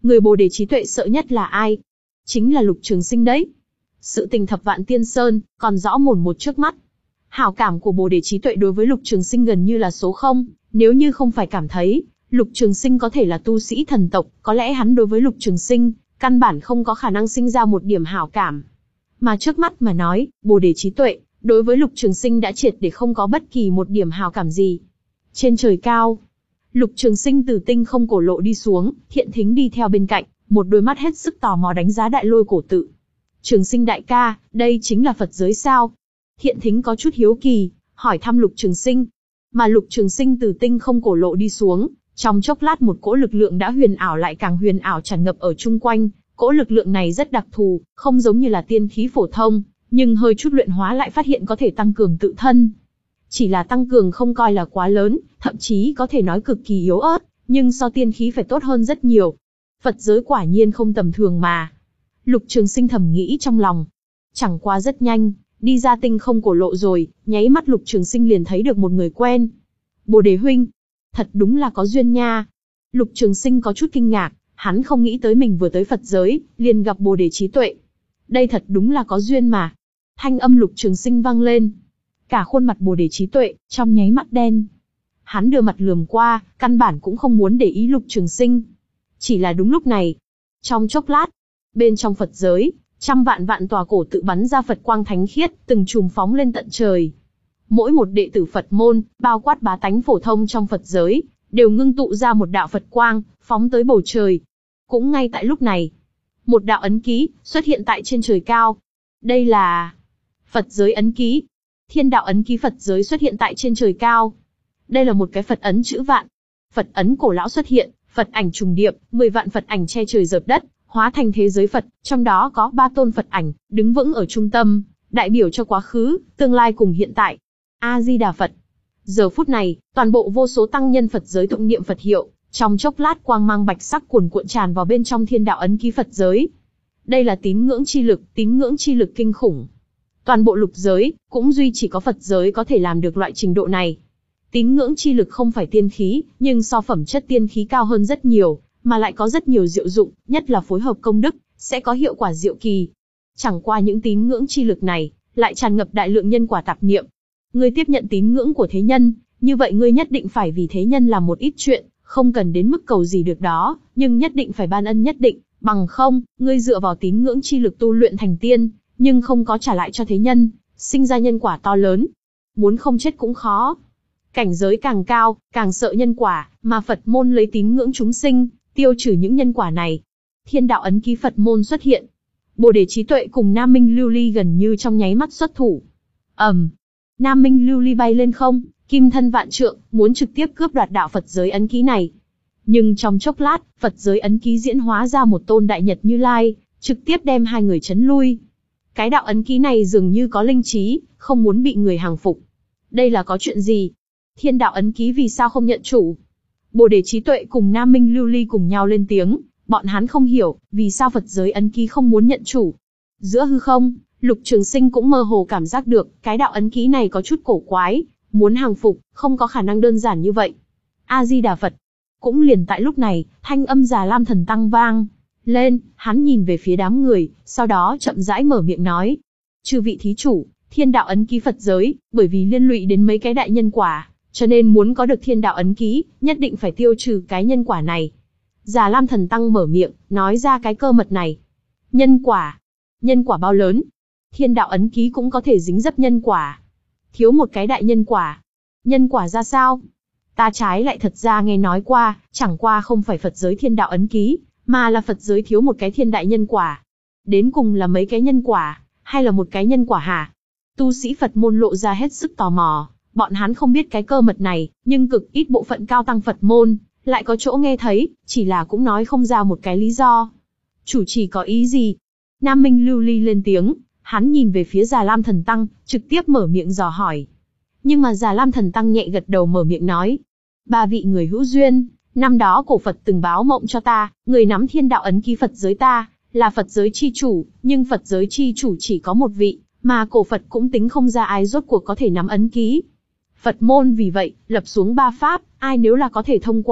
Người Bồ Đề trí tuệ sợ nhất là ai? Chính là Lục Trường Sinh đấy. Sự tình thập vạn tiên sơn, còn rõ mồn một trước mắt. Hảo cảm của Bồ Đề trí tuệ đối với Lục Trường Sinh gần như là số không, nếu như không phải cảm thấy, Lục Trường Sinh có thể là tu sĩ thần tộc, có lẽ hắn đối với Lục Trường Sinh, căn bản không có khả năng sinh ra một điểm hảo cảm. Mà trước mắt mà nói, Bồ Đề trí tuệ, đối với Lục Trường Sinh đã triệt để không có bất kỳ một điểm hảo cảm gì. Trên trời cao, Lục Trường Sinh từ tinh không cổ lộ đi xuống, Thiện Thính đi theo bên cạnh, một đôi mắt hết sức tò mò đánh giá đại lôi cổ tự. Trường Sinh đại ca, đây chính là Phật giới sao? Thiện Thính có chút hiếu kỳ, hỏi thăm Lục Trường Sinh. Mà Lục Trường Sinh từ tinh không cổ lộ đi xuống, trong chốc lát một cỗ lực lượng đã huyền ảo lại càng huyền ảo tràn ngập ở chung quanh. Cỗ lực lượng này rất đặc thù, không giống như là tiên khí phổ thông, nhưng hơi chút luyện hóa lại phát hiện có thể tăng cường tự thân. Chỉ là tăng cường không coi là quá lớn, thậm chí có thể nói cực kỳ yếu ớt, nhưng so tiên khí phải tốt hơn rất nhiều. Phật giới quả nhiên không tầm thường mà. Lục Trường Sinh thầm nghĩ trong lòng. Chẳng qua rất nhanh, đi ra tinh không cổ lộ rồi, nháy mắt Lục Trường Sinh liền thấy được một người quen. Bồ Đề huynh, thật đúng là có duyên nha. Lục Trường Sinh có chút kinh ngạc, hắn không nghĩ tới mình vừa tới Phật giới, liền gặp Bồ Đề trí tuệ. Đây thật đúng là có duyên mà. Thanh âm Lục Trường Sinh vang lên. Cả khuôn mặt Bồ Đề trí tuệ, trong nháy mắt đen. Hắn đưa mặt lườm qua, căn bản cũng không muốn để ý Lục Trường Sinh. Chỉ là đúng lúc này. Trong chốc lát, bên trong Phật giới, trăm vạn vạn tòa cổ tự bắn ra Phật quang thánh khiết, từng chùm phóng lên tận trời. Mỗi một đệ tử Phật môn, bao quát bá tánh phổ thông trong Phật giới, đều ngưng tụ ra một đạo Phật quang, phóng tới bầu trời. Cũng ngay tại lúc này, một đạo ấn ký xuất hiện tại trên trời cao. Đây là Phật giới ấn ký. Thiên đạo ấn ký Phật giới xuất hiện tại trên trời cao. Đây là một cái Phật ấn chữ vạn. Phật ấn cổ lão xuất hiện, Phật ảnh trùng điệp, mười vạn Phật ảnh che trời dợp đất, hóa thành thế giới Phật, trong đó có ba tôn Phật ảnh, đứng vững ở trung tâm, đại biểu cho quá khứ, tương lai cùng hiện tại. A-di-đà Phật. Giờ phút này, toàn bộ vô số tăng nhân Phật giới tụng niệm Phật hiệu, trong chốc lát quang mang bạch sắc cuồn cuộn tràn vào bên trong thiên đạo ấn ký Phật giới. Đây là tín ngưỡng chi lực, tín ngưỡng chi lực kinh khủng. Toàn bộ lục giới, cũng duy chỉ có Phật giới có thể làm được loại trình độ này. Tín ngưỡng chi lực không phải tiên khí, nhưng so phẩm chất tiên khí cao hơn rất nhiều, mà lại có rất nhiều diệu dụng, nhất là phối hợp công đức, sẽ có hiệu quả diệu kỳ. Chẳng qua những tín ngưỡng chi lực này, lại tràn ngập đại lượng nhân quả tạp niệm. Ngươi tiếp nhận tín ngưỡng của thế nhân, như vậy ngươi nhất định phải vì thế nhân làm một ít chuyện, không cần đến mức cầu gì được đó, nhưng nhất định phải ban ân nhất định, bằng không, ngươi dựa vào tín ngưỡng chi lực tu luyện thành tiên, nhưng không có trả lại cho thế nhân, sinh ra nhân quả to lớn. Muốn không chết cũng khó. Cảnh giới càng cao, càng sợ nhân quả, mà Phật môn lấy tín ngưỡng chúng sinh, tiêu trừ những nhân quả này. Thiên đạo ấn ký Phật môn xuất hiện. Bồ Đề trí tuệ cùng Nam Minh Lưu Ly gần như trong nháy mắt xuất thủ. ầm, um, Nam Minh Lưu Ly bay lên không, kim thân vạn trượng, muốn trực tiếp cướp đoạt đạo Phật giới ấn ký này. Nhưng trong chốc lát, Phật giới ấn ký diễn hóa ra một tôn đại nhật Như Lai, trực tiếp đem hai người chấn lui. Cái đạo ấn ký này dường như có linh trí, không muốn bị người hàng phục. Đây là có chuyện gì? Thiên đạo ấn ký vì sao không nhận chủ? Bồ Đề trí tuệ cùng Nam Minh Lưu Ly cùng nhau lên tiếng, bọn hắn không hiểu, vì sao Phật giới ấn ký không muốn nhận chủ. Giữa hư không, Lục Trường Sinh cũng mơ hồ cảm giác được, cái đạo ấn ký này có chút cổ quái, muốn hàng phục, không có khả năng đơn giản như vậy. A-di-đà Phật. Cũng liền tại lúc này, thanh âm Già Lam Thần Tăng vang lên, hắn nhìn về phía đám người, sau đó chậm rãi mở miệng nói. Chư vị thí chủ, thiên đạo ấn ký Phật giới, bởi vì liên lụy đến mấy cái đại nhân quả, cho nên muốn có được thiên đạo ấn ký, nhất định phải tiêu trừ cái nhân quả này. Già Lam Thần Tăng mở miệng, nói ra cái cơ mật này. Nhân quả? Nhân quả bao lớn? Thiên đạo ấn ký cũng có thể dính dấp nhân quả. Thiếu một cái đại nhân quả. Nhân quả ra sao? Ta trái lại thật ra nghe nói qua, chẳng qua không phải Phật giới thiên đạo ấn ký, mà là Phật giới thiếu một cái thiên đại nhân quả. Đến cùng là mấy cái nhân quả, hay là một cái nhân quả hả? Tu sĩ Phật môn lộ ra hết sức tò mò, bọn hắn không biết cái cơ mật này, nhưng cực ít bộ phận cao tăng Phật môn, lại có chỗ nghe thấy, chỉ là cũng nói không ra một cái lý do. Chủ trì có ý gì? Nam Minh Lưu Ly lên tiếng, hắn nhìn về phía Già Lam Thần Tăng, trực tiếp mở miệng dò hỏi. Nhưng mà Già Lam Thần Tăng nhẹ gật đầu mở miệng nói. Ba vị người hữu duyên, năm đó cổ Phật từng báo mộng cho ta, người nắm thiên đạo ấn ký Phật giới ta, là Phật giới chi chủ, nhưng Phật giới chi chủ chỉ có một vị, mà cổ Phật cũng tính không ra ai rốt cuộc có thể nắm ấn ký. Phật môn vì vậy, lập xuống ba pháp, ai nếu là có thể thông qua,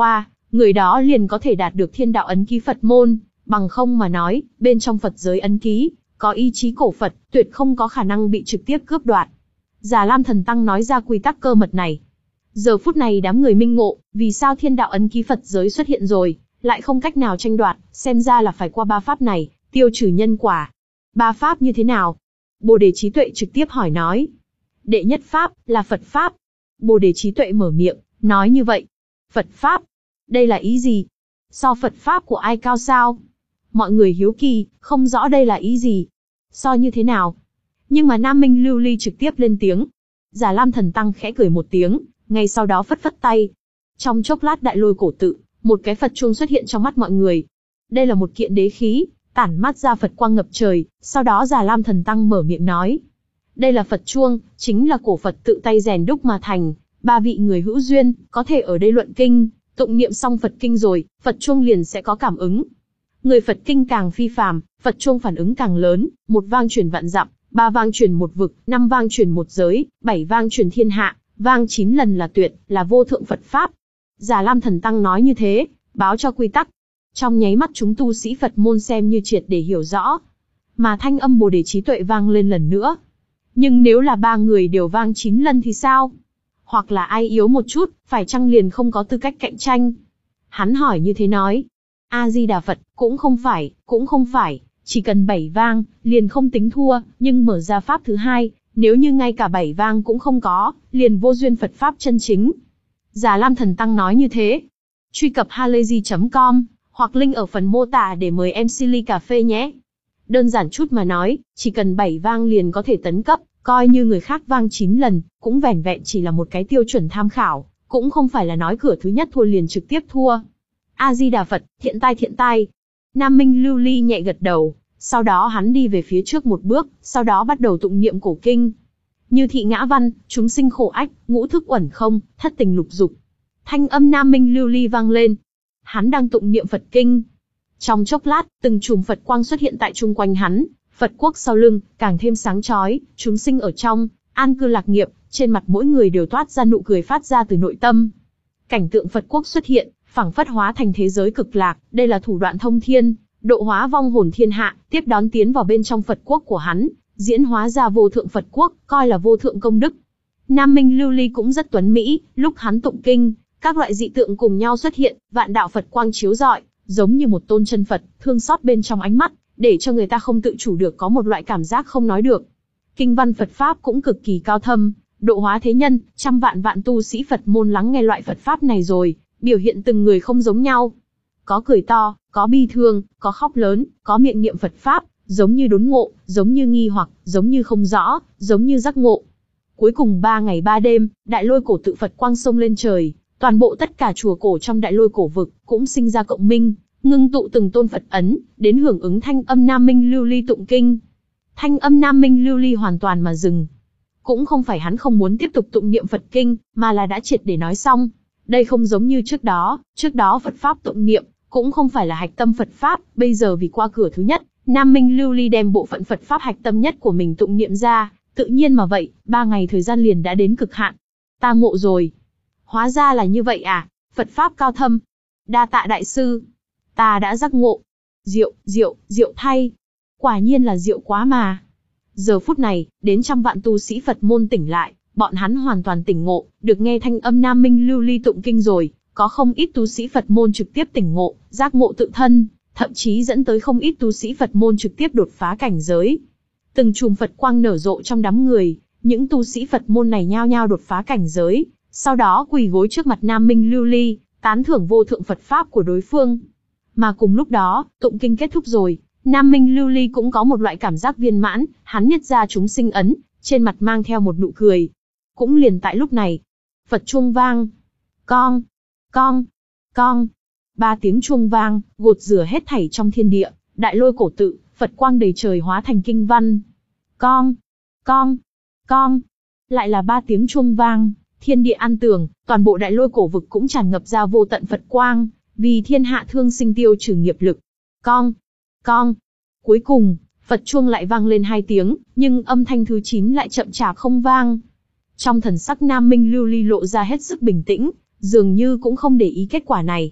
người đó liền có thể đạt được thiên đạo ấn ký Phật môn, bằng không mà nói, bên trong Phật giới ấn ký, có ý chí cổ Phật, tuyệt không có khả năng bị trực tiếp cướp đoạt. Già Lam Thần Tăng nói ra quy tắc cơ mật này. Giờ phút này đám người minh ngộ, vì sao thiên đạo ấn ký Phật giới xuất hiện rồi, lại không cách nào tranh đoạt, xem ra là phải qua ba pháp này, tiêu trừ nhân quả. Ba pháp như thế nào? Bồ Đề Trí Tuệ trực tiếp hỏi nói. Đệ nhất pháp, là Phật pháp. Bồ Đề Trí Tuệ mở miệng, nói như vậy. Phật pháp? Đây là ý gì? So Phật pháp của ai cao sao? Mọi người hiếu kỳ, không rõ đây là ý gì. So như thế nào? Nhưng mà Nam Minh Lưu Ly trực tiếp lên tiếng. Già Lam Thần Tăng khẽ cười một tiếng, ngay sau đó phất phất tay. Trong chốc lát đại lôi cổ tự, một cái Phật chuông xuất hiện trong mắt mọi người. Đây là một kiện đế khí, tản mát ra Phật quang ngập trời, sau đó Già Lam Thần Tăng mở miệng nói. Đây là Phật chuông, chính là cổ Phật tự tay rèn đúc mà thành, ba vị người hữu duyên, có thể ở đây luận kinh, tụng niệm xong Phật kinh rồi, Phật chuông liền sẽ có cảm ứng. Người Phật kinh càng phi phàm, Phật chuông phản ứng càng lớn, một vang truyền vạn dặm, ba vang truyền một vực, năm vang truyền một giới, bảy vang truyền thiên hạ, vang chín lần là tuyệt, là vô thượng Phật pháp. Già Lam Thần Tăng nói như thế, báo cho quy tắc. Trong nháy mắt chúng tu sĩ Phật môn xem như triệt để hiểu rõ. Mà thanh âm Bồ Đề Trí Tuệ vang lên lần nữa. Nhưng nếu là ba người đều vang chín lần thì sao? Hoặc là ai yếu một chút, phải chăng liền không có tư cách cạnh tranh? Hắn hỏi như thế nói. A-di-đà Phật, cũng không phải, cũng không phải, chỉ cần bảy vang, liền không tính thua, nhưng mở ra pháp thứ hai, nếu như ngay cả bảy vang cũng không có, liền vô duyên Phật pháp chân chính. Già Lam Thần Tăng nói như thế. Truy cập halayzi chấm com, hoặc link ở phần mô tả để mời em xê ly cà phê nhé. Đơn giản chút mà nói, chỉ cần bảy vang liền có thể tấn cấp, coi như người khác vang chín lần, cũng vẻn vẹn chỉ là một cái tiêu chuẩn tham khảo, cũng không phải là nói cửa thứ nhất thua liền trực tiếp thua. A-di-đà Phật, thiện tai thiện tai. Nam Minh Lưu Ly nhẹ gật đầu, sau đó hắn đi về phía trước một bước, sau đó bắt đầu tụng niệm cổ kinh. Như thị ngã văn, chúng sinh khổ ách, ngũ thức uẩn không, thất tình lục dục. Thanh âm Nam Minh Lưu Ly vang lên. Hắn đang tụng niệm Phật kinh. Trong chốc lát, từng chùm Phật quang xuất hiện tại chung quanh hắn, Phật quốc sau lưng, càng thêm sáng chói, chúng sinh ở trong, an cư lạc nghiệp, trên mặt mỗi người đều toát ra nụ cười phát ra từ nội tâm. Cảnh tượng Phật quốc xuất hiện, phảng phất hóa thành thế giới cực lạc, đây là thủ đoạn thông thiên, độ hóa vong hồn thiên hạ, tiếp đón tiến vào bên trong Phật quốc của hắn, diễn hóa ra vô thượng Phật quốc, coi là vô thượng công đức. Nam Minh Lưu Ly cũng rất tuấn mỹ, lúc hắn tụng kinh, các loại dị tượng cùng nhau xuất hiện, vạn đạo Phật quang chiếu rọi, giống như một tôn chân Phật, thương xót bên trong ánh mắt, để cho người ta không tự chủ được có một loại cảm giác không nói được. Kinh văn Phật pháp cũng cực kỳ cao thâm, độ hóa thế nhân, trăm vạn vạn tu sĩ Phật môn lắng nghe loại Phật pháp này rồi, biểu hiện từng người không giống nhau. Có cười to, có bi thương, có khóc lớn, có miệng niệm Phật pháp, giống như đốn ngộ, giống như nghi hoặc, giống như không rõ, giống như giác ngộ. Cuối cùng ba ngày ba đêm, đại lôi cổ tự Phật quang sông lên trời, toàn bộ tất cả chùa cổ trong đại lôi cổ vực cũng sinh ra cộng minh, ngưng tụ từng tôn Phật ấn, đến hưởng ứng thanh âm Nam Minh Lưu Ly tụng kinh. Thanh âm Nam Minh Lưu Ly hoàn toàn mà dừng. Cũng không phải hắn không muốn tiếp tục tụng niệm Phật kinh, mà là đã triệt để nói xong. Đây không giống như trước đó, trước đó Phật pháp tụng niệm, cũng không phải là hạch tâm Phật pháp, bây giờ vì qua cửa thứ nhất, Nam Minh Lưu Ly đem bộ phận Phật pháp hạch tâm nhất của mình tụng niệm ra, tự nhiên mà vậy, ba ngày thời gian liền đã đến cực hạn. Ta ngộ rồi. Hóa ra là như vậy à, Phật pháp cao thâm. Đa tạ đại sư. Ta đã giác ngộ. Diệu, diệu, diệu thay. Quả nhiên là diệu quá mà. Giờ phút này, đến trăm vạn tu sĩ Phật môn tỉnh lại, bọn hắn hoàn toàn tỉnh ngộ, được nghe thanh âm Nam Minh Lưu Ly tụng kinh rồi, có không ít tu sĩ Phật môn trực tiếp tỉnh ngộ, giác ngộ tự thân, thậm chí dẫn tới không ít tu sĩ Phật môn trực tiếp đột phá cảnh giới. Từng chùm Phật quang nở rộ trong đám người, những tu sĩ Phật môn này nhao nhao đột phá cảnh giới, sau đó quỳ gối trước mặt Nam Minh Lưu Ly, tán thưởng vô thượng Phật pháp của đối phương. Mà cùng lúc đó, tụng kinh kết thúc rồi, Nam Minh Lưu Ly cũng có một loại cảm giác viên mãn, hắn nhất ra chúng sinh ấn, trên mặt mang theo một nụ cười. Cũng liền tại lúc này, Phật chuông vang, cong, cong, cong, ba tiếng chuông vang, gột rửa hết thảy trong thiên địa, đại lôi cổ tự, Phật quang đầy trời hóa thành kinh văn. Cong, cong, cong, lại là ba tiếng chuông vang, thiên địa an tường, toàn bộ đại lôi cổ vực cũng tràn ngập ra vô tận Phật quang, vì thiên hạ thương sinh tiêu trừ nghiệp lực. Cong, cong, cuối cùng, Phật chuông lại vang lên hai tiếng, nhưng âm thanh thứ chín lại chậm chạp không vang. Trong thần sắc Nam Minh Lưu Ly lộ ra hết sức bình tĩnh, dường như cũng không để ý kết quả này.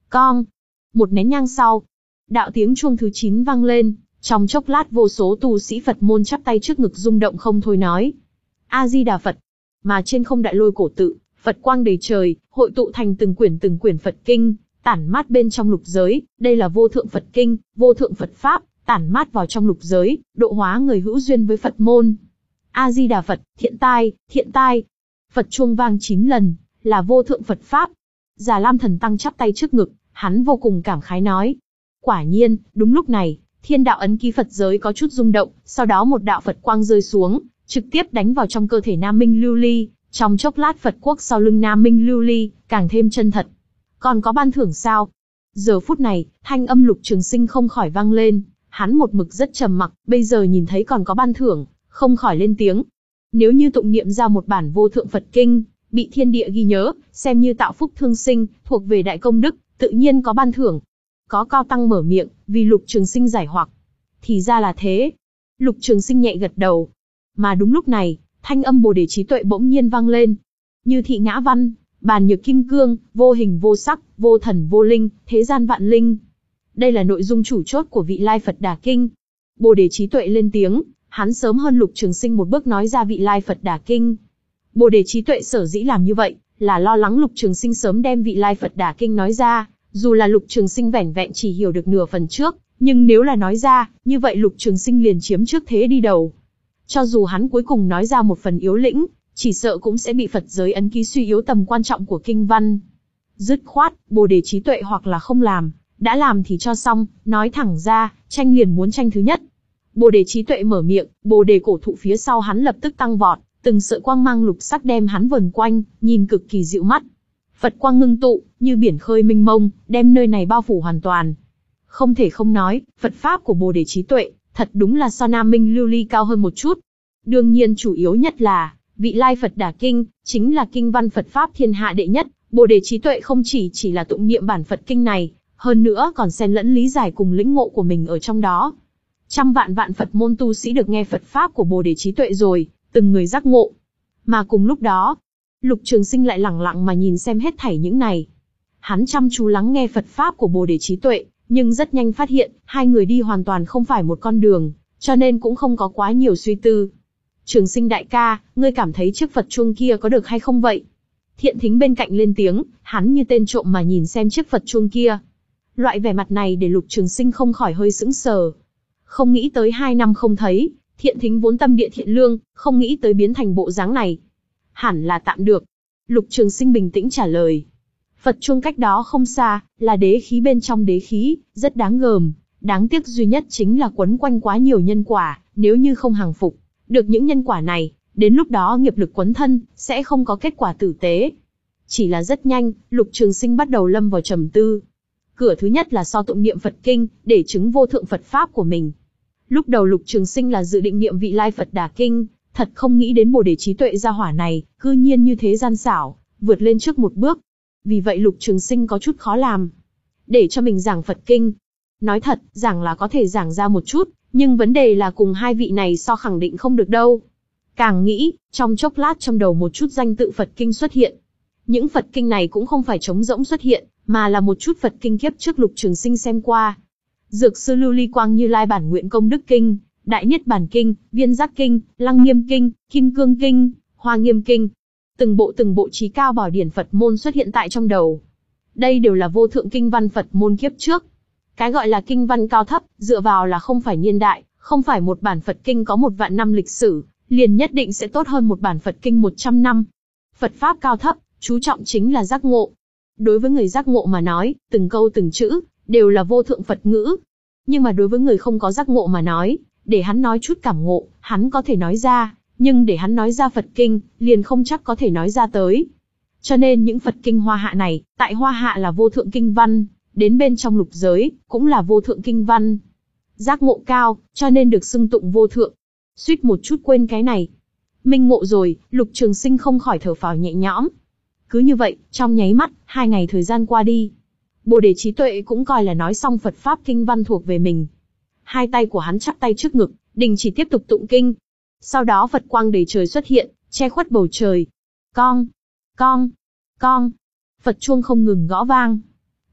Cong. Một nén nhang sau, đạo tiếng chuông thứ chín vang lên, trong chốc lát vô số tu sĩ Phật môn chắp tay trước ngực rung động không thôi nói. A Di Đà Phật. Mà trên không đại lôi cổ tự, Phật quang đầy trời, hội tụ thành từng quyển từng quyển Phật kinh, tản mát bên trong lục giới, đây là vô thượng Phật kinh, vô thượng Phật pháp, tản mát vào trong lục giới, độ hóa người hữu duyên với Phật môn. A Di Đà Phật, thiện tai, thiện tai. Phật chuông vang chín lần, là vô thượng Phật pháp. Già Lam Thần Tăng chắp tay trước ngực, hắn vô cùng cảm khái nói. Quả nhiên, đúng lúc này, thiên đạo ấn ký Phật giới có chút rung động, sau đó một đạo Phật quang rơi xuống, trực tiếp đánh vào trong cơ thể Nam Minh Lưu Ly, trong chốc lát Phật quốc sau lưng Nam Minh Lưu Ly, càng thêm chân thật. Còn có ban thưởng sao? Giờ phút này, thanh âm Lục Trường Sinh không khỏi vang lên, hắn một mực rất trầm mặc, bây giờ nhìn thấy còn có ban thưởng, không khỏi lên tiếng. Nếu như tụng niệm ra một bản vô thượng Phật kinh, bị thiên địa ghi nhớ, xem như tạo phúc thương sinh, thuộc về đại công đức, tự nhiên có ban thưởng. Có cao tăng mở miệng, vì Lục Trường Sinh giải hoặc. Thì ra là thế. Lục Trường Sinh nhẹ gật đầu. Mà đúng lúc này, thanh âm Bồ Đề trí tuệ bỗng nhiên vang lên. Như thị ngã văn, bàn nhược kim cương, vô hình vô sắc, vô thần vô linh, thế gian vạn linh. Đây là nội dung chủ chốt của vị Lai Phật Đà Kinh. Bồ Đề trí tuệ lên tiếng, hắn sớm hơn Lục Trường Sinh một bước nói ra vị Lai Phật Đà Kinh. Bồ Đề trí tuệ sở dĩ làm như vậy, là lo lắng Lục Trường Sinh sớm đem vị Lai Phật Đà Kinh nói ra, dù là Lục Trường Sinh vẻn vẹn chỉ hiểu được nửa phần trước, nhưng nếu là nói ra, như vậy Lục Trường Sinh liền chiếm trước thế đi đầu. Cho dù hắn cuối cùng nói ra một phần yếu lĩnh, chỉ sợ cũng sẽ bị Phật giới ấn ký suy yếu tầm quan trọng của kinh văn. Dứt khoát, Bồ Đề trí tuệ hoặc là không làm, đã làm thì cho xong, nói thẳng ra, tranh liền muốn tranh thứ nhất. Bồ Đề trí tuệ mở miệng, Bồ Đề cổ thụ phía sau hắn lập tức tăng vọt, từng sợi quang mang lục sắc đem hắn vờn quanh, nhìn cực kỳ dịu mắt. Phật quang ngưng tụ, như biển khơi mênh mông, đem nơi này bao phủ hoàn toàn. Không thể không nói, Phật pháp của Bồ Đề trí tuệ, thật đúng là so Nam Minh Lưu Ly cao hơn một chút. Đương nhiên chủ yếu nhất là, vị Lai Phật Đà Kinh, chính là kinh văn Phật pháp thiên hạ đệ nhất. Bồ Đề trí tuệ không chỉ chỉ là tụng niệm bản Phật kinh này, hơn nữa còn xen lẫn lý giải cùng lĩnh ngộ của mình ở trong đó. Trăm vạn vạn Phật môn tu sĩ được nghe Phật pháp của Bồ Đề trí tuệ rồi, từng người giác ngộ. Mà cùng lúc đó, Lục Trường Sinh lại lẳng lặng mà nhìn xem hết thảy những này. Hắn chăm chú lắng nghe Phật pháp của Bồ Đề trí tuệ, nhưng rất nhanh phát hiện, hai người đi hoàn toàn không phải một con đường, cho nên cũng không có quá nhiều suy tư. Trường Sinh đại ca, ngươi cảm thấy chiếc Phật chuông kia có được hay không vậy? Thiện Thính bên cạnh lên tiếng, hắn như tên trộm mà nhìn xem chiếc Phật chuông kia. Loại vẻ mặt này để Lục Trường Sinh không khỏi hơi sững sờ. Không nghĩ tới hai năm không thấy, Thiện Thính vốn tâm địa thiện lương, không nghĩ tới biến thành bộ dáng này. Hẳn là tạm được. Lục Trường Sinh bình tĩnh trả lời. Phật chuông cách đó không xa, là đế khí bên trong đế khí, rất đáng gờm. Đáng tiếc duy nhất chính là quấn quanh quá nhiều nhân quả, nếu như không hàng phục được những nhân quả này, đến lúc đó nghiệp lực quấn thân, sẽ không có kết quả tử tế. Chỉ là rất nhanh, Lục Trường Sinh bắt đầu lâm vào trầm tư. Cửa thứ nhất là so tụng niệm Phật kinh, để chứng vô thượng Phật pháp của mình. Lúc đầu Lục Trường Sinh là dự định niệm vị Lai Phật Đà Kinh, thật không nghĩ đến Bồ Đề trí tuệ gia hỏa này, cư nhiên như thế gian xảo, vượt lên trước một bước. Vì vậy Lục Trường Sinh có chút khó làm. Để cho mình giảng Phật kinh. Nói thật, giảng là có thể giảng ra một chút, nhưng vấn đề là cùng hai vị này so khẳng định không được đâu. Càng nghĩ, trong chốc lát trong đầu một chút danh tự Phật kinh xuất hiện. Những Phật kinh này cũng không phải trống rỗng xuất hiện, mà là một chút Phật kinh kiếp trước Lục Trường Sinh xem qua. Dược sư Lưu Ly Quang Như Lai Bản Nguyện Công Đức Kinh, Đại Niết Bàn Kinh, Viên Giác Kinh, Lăng Nghiêm Kinh, Kim Cương Kinh, Hoa Nghiêm Kinh. Từng bộ từng bộ trí cao bảo điển Phật môn xuất hiện tại trong đầu. Đây đều là vô thượng kinh văn Phật môn kiếp trước. Cái gọi là kinh văn cao thấp, dựa vào là không phải niên đại, không phải một bản Phật kinh có một vạn năm lịch sử, liền nhất định sẽ tốt hơn một bản Phật kinh một trăm năm. Phật pháp cao thấp, chú trọng chính là giác ngộ. Đối với người giác ngộ mà nói, từng câu từng chữ, đều là vô thượng Phật ngữ. Nhưng mà đối với người không có giác ngộ mà nói, để hắn nói chút cảm ngộ, hắn có thể nói ra, nhưng để hắn nói ra Phật kinh, liền không chắc có thể nói ra tới. Cho nên những Phật kinh Hoa Hạ này, tại Hoa Hạ là vô thượng kinh văn, đến bên trong lục giới, cũng là vô thượng kinh văn. Giác ngộ cao, cho nên được xưng tụng vô thượng. Suýt một chút quên cái này. Minh ngộ rồi, Lục Trường Sinh không khỏi thở phào nhẹ nhõm. Cứ như vậy, trong nháy mắt, hai ngày thời gian qua đi. Bồ Đề trí tuệ cũng coi là nói xong Phật pháp kinh văn thuộc về mình. Hai tay của hắn chắp tay trước ngực, đình chỉ tiếp tục tụng kinh. Sau đó Phật quang đầy trời xuất hiện, che khuất bầu trời. Cong, cong, cong. Phật chuông không ngừng gõ vang.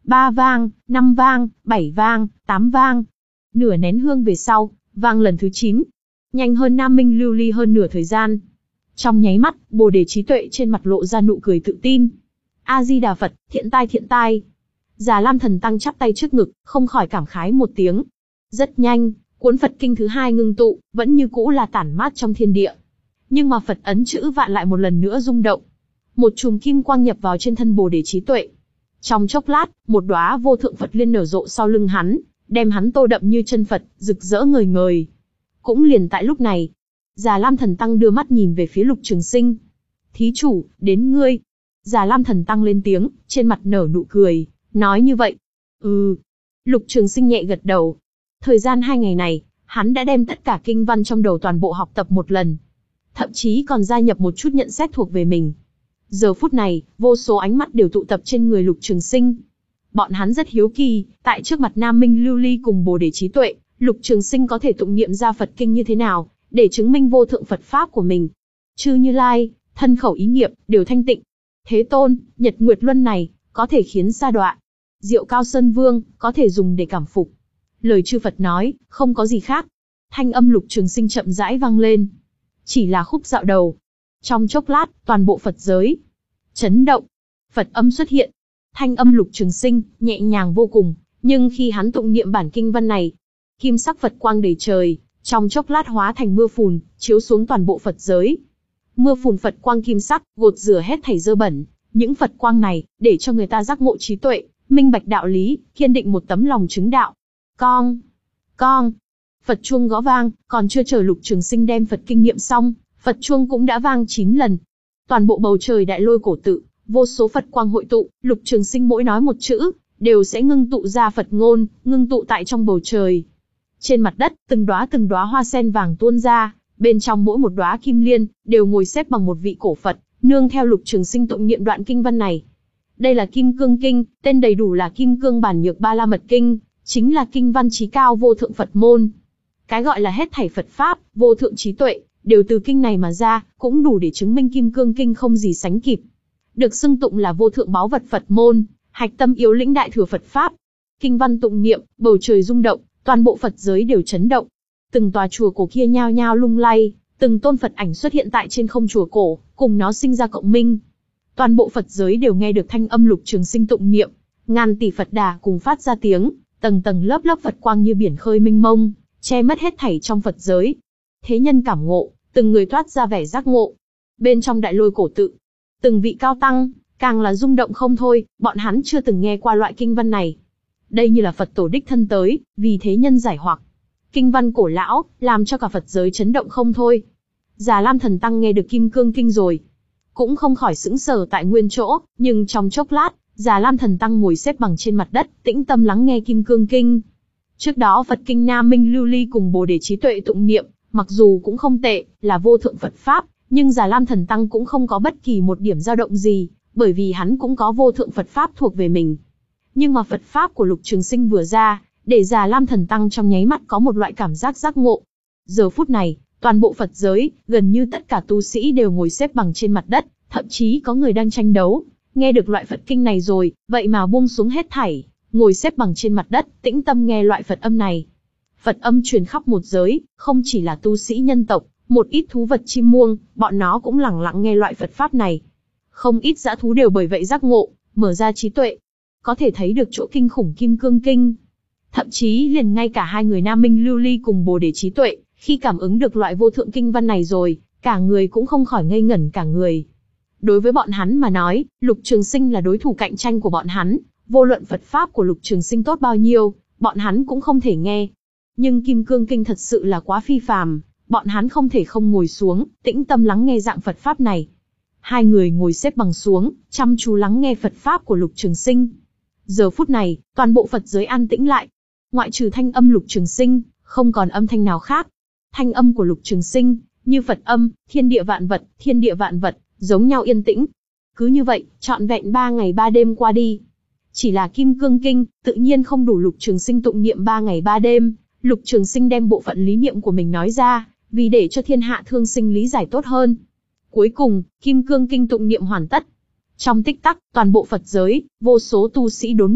Ba vang, năm vang, bảy vang, tám vang. Nửa nén hương về sau, vang lần thứ chín. Nhanh hơn Nam Minh Lưu Ly hơn nửa thời gian. Trong nháy mắt, Bồ Đề trí tuệ trên mặt lộ ra nụ cười tự tin. A-di-đà Phật, thiện tai thiện tai. Già Lam Thần Tăng chắp tay trước ngực, không khỏi cảm khái một tiếng. Rất nhanh, cuốn Phật kinh thứ hai ngưng tụ, vẫn như cũ là tản mát trong thiên địa. Nhưng mà Phật ấn chữ vạn lại một lần nữa rung động. Một chùm kim quang nhập vào trên thân Bồ Đề trí tuệ. Trong chốc lát, một đóa vô thượng Phật liên nở rộ sau lưng hắn, đem hắn tô đậm như chân Phật, rực rỡ ngời ngời. Cũng liền tại lúc này, Già Lam Thần Tăng đưa mắt nhìn về phía Lục Trường Sinh. Thí chủ, đến ngươi. Già Lam Thần Tăng lên tiếng, trên mặt nở nụ cười, nói như vậy. Ừ. Lục Trường Sinh nhẹ gật đầu. Thời gian hai ngày này, hắn đã đem tất cả kinh văn trong đầu toàn bộ học tập một lần. Thậm chí còn gia nhập một chút nhận xét thuộc về mình. Giờ phút này, vô số ánh mắt đều tụ tập trên người Lục Trường Sinh. Bọn hắn rất hiếu kỳ, tại trước mặt Nam Minh Lưu Ly cùng Bồ Đề trí tuệ, Lục Trường Sinh có thể tụng niệm ra Phật kinh như thế nào, để chứng minh vô thượng Phật pháp của mình. Chư Như Lai, thân khẩu ý nghiệp, đều thanh tịnh. Thế Tôn, Nhật Nguyệt Luân này, có thể khiến sa đọa. Diệu Cao Sơn Vương, có thể dùng để cảm phục. Lời chư Phật nói, không có gì khác. Thanh âm Lục Trường Sinh chậm rãi vang lên. Chỉ là khúc dạo đầu. Trong chốc lát, toàn bộ Phật giới chấn động. Phật âm xuất hiện. Thanh âm Lục Trường Sinh, nhẹ nhàng vô cùng. Nhưng khi hắn tụng niệm bản kinh văn này, kim sắc Phật quang đầy trời, trong chốc lát hóa thành mưa phùn, chiếu xuống toàn bộ Phật giới. Mưa phùn Phật quang kim sắc, gột rửa hết thảy dơ bẩn. Những Phật quang này, để cho người ta giác ngộ trí tuệ, minh bạch đạo lý, kiên định một tấm lòng chứng đạo. Con, con. Phật chuông gõ vang, còn chưa chờ Lục Trường Sinh đem Phật kinh nghiệm xong, Phật chuông cũng đã vang chín lần. Toàn bộ bầu trời đại lôi cổ tự, vô số Phật quang hội tụ, Lục Trường Sinh mỗi nói một chữ, đều sẽ ngưng tụ ra Phật ngôn, ngưng tụ tại trong bầu trời. Trên mặt đất, từng đóa từng đóa hoa sen vàng tuôn ra, bên trong mỗi một đóa kim liên, đều ngồi xếp bằng một vị cổ Phật, nương theo Lục Trường Sinh tụng niệm đoạn kinh văn này. Đây là Kim Cương Kinh, tên đầy đủ là Kim Cương Bản Nhược Ba La Mật Kinh, chính là kinh văn chí cao vô thượng Phật môn. Cái gọi là hết thảy Phật pháp, vô thượng trí tuệ, đều từ kinh này mà ra, cũng đủ để chứng minh Kim Cương Kinh không gì sánh kịp. Được xưng tụng là vô thượng báu vật Phật môn, hạch tâm yếu lĩnh đại thừa Phật pháp. Kinh văn tụng niệm, bầu trời rung động, toàn bộ Phật giới đều chấn động. Từng tòa chùa cổ kia nhao nhao lung lay, từng tôn Phật ảnh xuất hiện tại trên không chùa cổ, cùng nó sinh ra cộng minh. Toàn bộ Phật giới đều nghe được thanh âm Lục Trường Sinh tụng niệm, ngàn tỷ Phật đà cùng phát ra tiếng, tầng tầng lớp lớp Phật quang như biển khơi mênh mông, che mất hết thảy trong Phật giới. Thế nhân cảm ngộ, từng người toát ra vẻ giác ngộ. Bên trong đại lôi cổ tự, từng vị cao tăng, càng là rung động không thôi, bọn hắn chưa từng nghe qua loại kinh văn này. Đây như là Phật tổ đích thân tới, vì thế nhân giải hoặc. Kinh văn cổ lão, làm cho cả Phật giới chấn động không thôi. Già Lam Thần Tăng nghe được Kim Cương Kinh rồi, cũng không khỏi sững sờ tại nguyên chỗ, nhưng trong chốc lát, Già Lam Thần Tăng ngồi xếp bằng trên mặt đất, tĩnh tâm lắng nghe Kim Cương Kinh. Trước đó Phật kinh Nam Minh Lưu Ly cùng Bồ Đề trí tuệ tụng niệm, mặc dù cũng không tệ, là vô thượng Phật pháp, nhưng Già Lam Thần Tăng cũng không có bất kỳ một điểm dao động gì, bởi vì hắn cũng có vô thượng Phật pháp thuộc về mình. Nhưng mà Phật pháp của Lục Trường Sinh vừa ra, để Già Lam Thần Tăng trong nháy mắt có một loại cảm giác giác ngộ. Giờ phút này, toàn bộ Phật giới, gần như tất cả tu sĩ đều ngồi xếp bằng trên mặt đất, thậm chí có người đang tranh đấu. Nghe được loại Phật kinh này rồi, vậy mà buông xuống hết thảy, ngồi xếp bằng trên mặt đất, tĩnh tâm nghe loại Phật âm này. Phật âm truyền khắp một giới, không chỉ là tu sĩ nhân tộc, một ít thú vật chim muông, bọn nó cũng lặng lặng nghe loại Phật pháp này. Không ít dã thú đều bởi vậy giác ngộ, mở ra trí tuệ. Có thể thấy được chỗ kinh khủng Kim Cương Kinh. Thậm chí liền ngay cả hai người Nam Minh Lưu Ly cùng Bồ Đề trí tuệ, khi cảm ứng được loại vô thượng kinh văn này rồi, cả người cũng không khỏi ngây ngẩn cả người. Đối với bọn hắn mà nói, Lục Trường Sinh là đối thủ cạnh tranh của bọn hắn, vô luận Phật pháp của Lục Trường Sinh tốt bao nhiêu, bọn hắn cũng không thể nghe. Nhưng Kim Cương Kinh thật sự là quá phi phàm, bọn hắn không thể không ngồi xuống, tĩnh tâm lắng nghe dạng Phật pháp này. Hai người ngồi xếp bằng xuống, chăm chú lắng nghe Phật pháp của Lục Trường Sinh. Giờ phút này, toàn bộ Phật giới an tĩnh lại. Ngoại trừ thanh âm Lục Trường Sinh, không còn âm thanh nào khác. Thanh âm của Lục Trường Sinh, như Phật âm, thiên địa vạn vật, thiên địa vạn vật, giống nhau yên tĩnh. Cứ như vậy, trọn vẹn ba ngày ba đêm qua đi. Chỉ là Kim Cương Kinh, tự nhiên không đủ Lục Trường Sinh tụng niệm ba ngày ba đêm. Lục Trường Sinh đem bộ phận lý niệm của mình nói ra, vì để cho thiên hạ thương sinh lý giải tốt hơn. Cuối cùng, Kim Cương Kinh tụng niệm hoàn tất. Trong tích tắc, toàn bộ Phật giới, vô số tu sĩ đốn ngộ,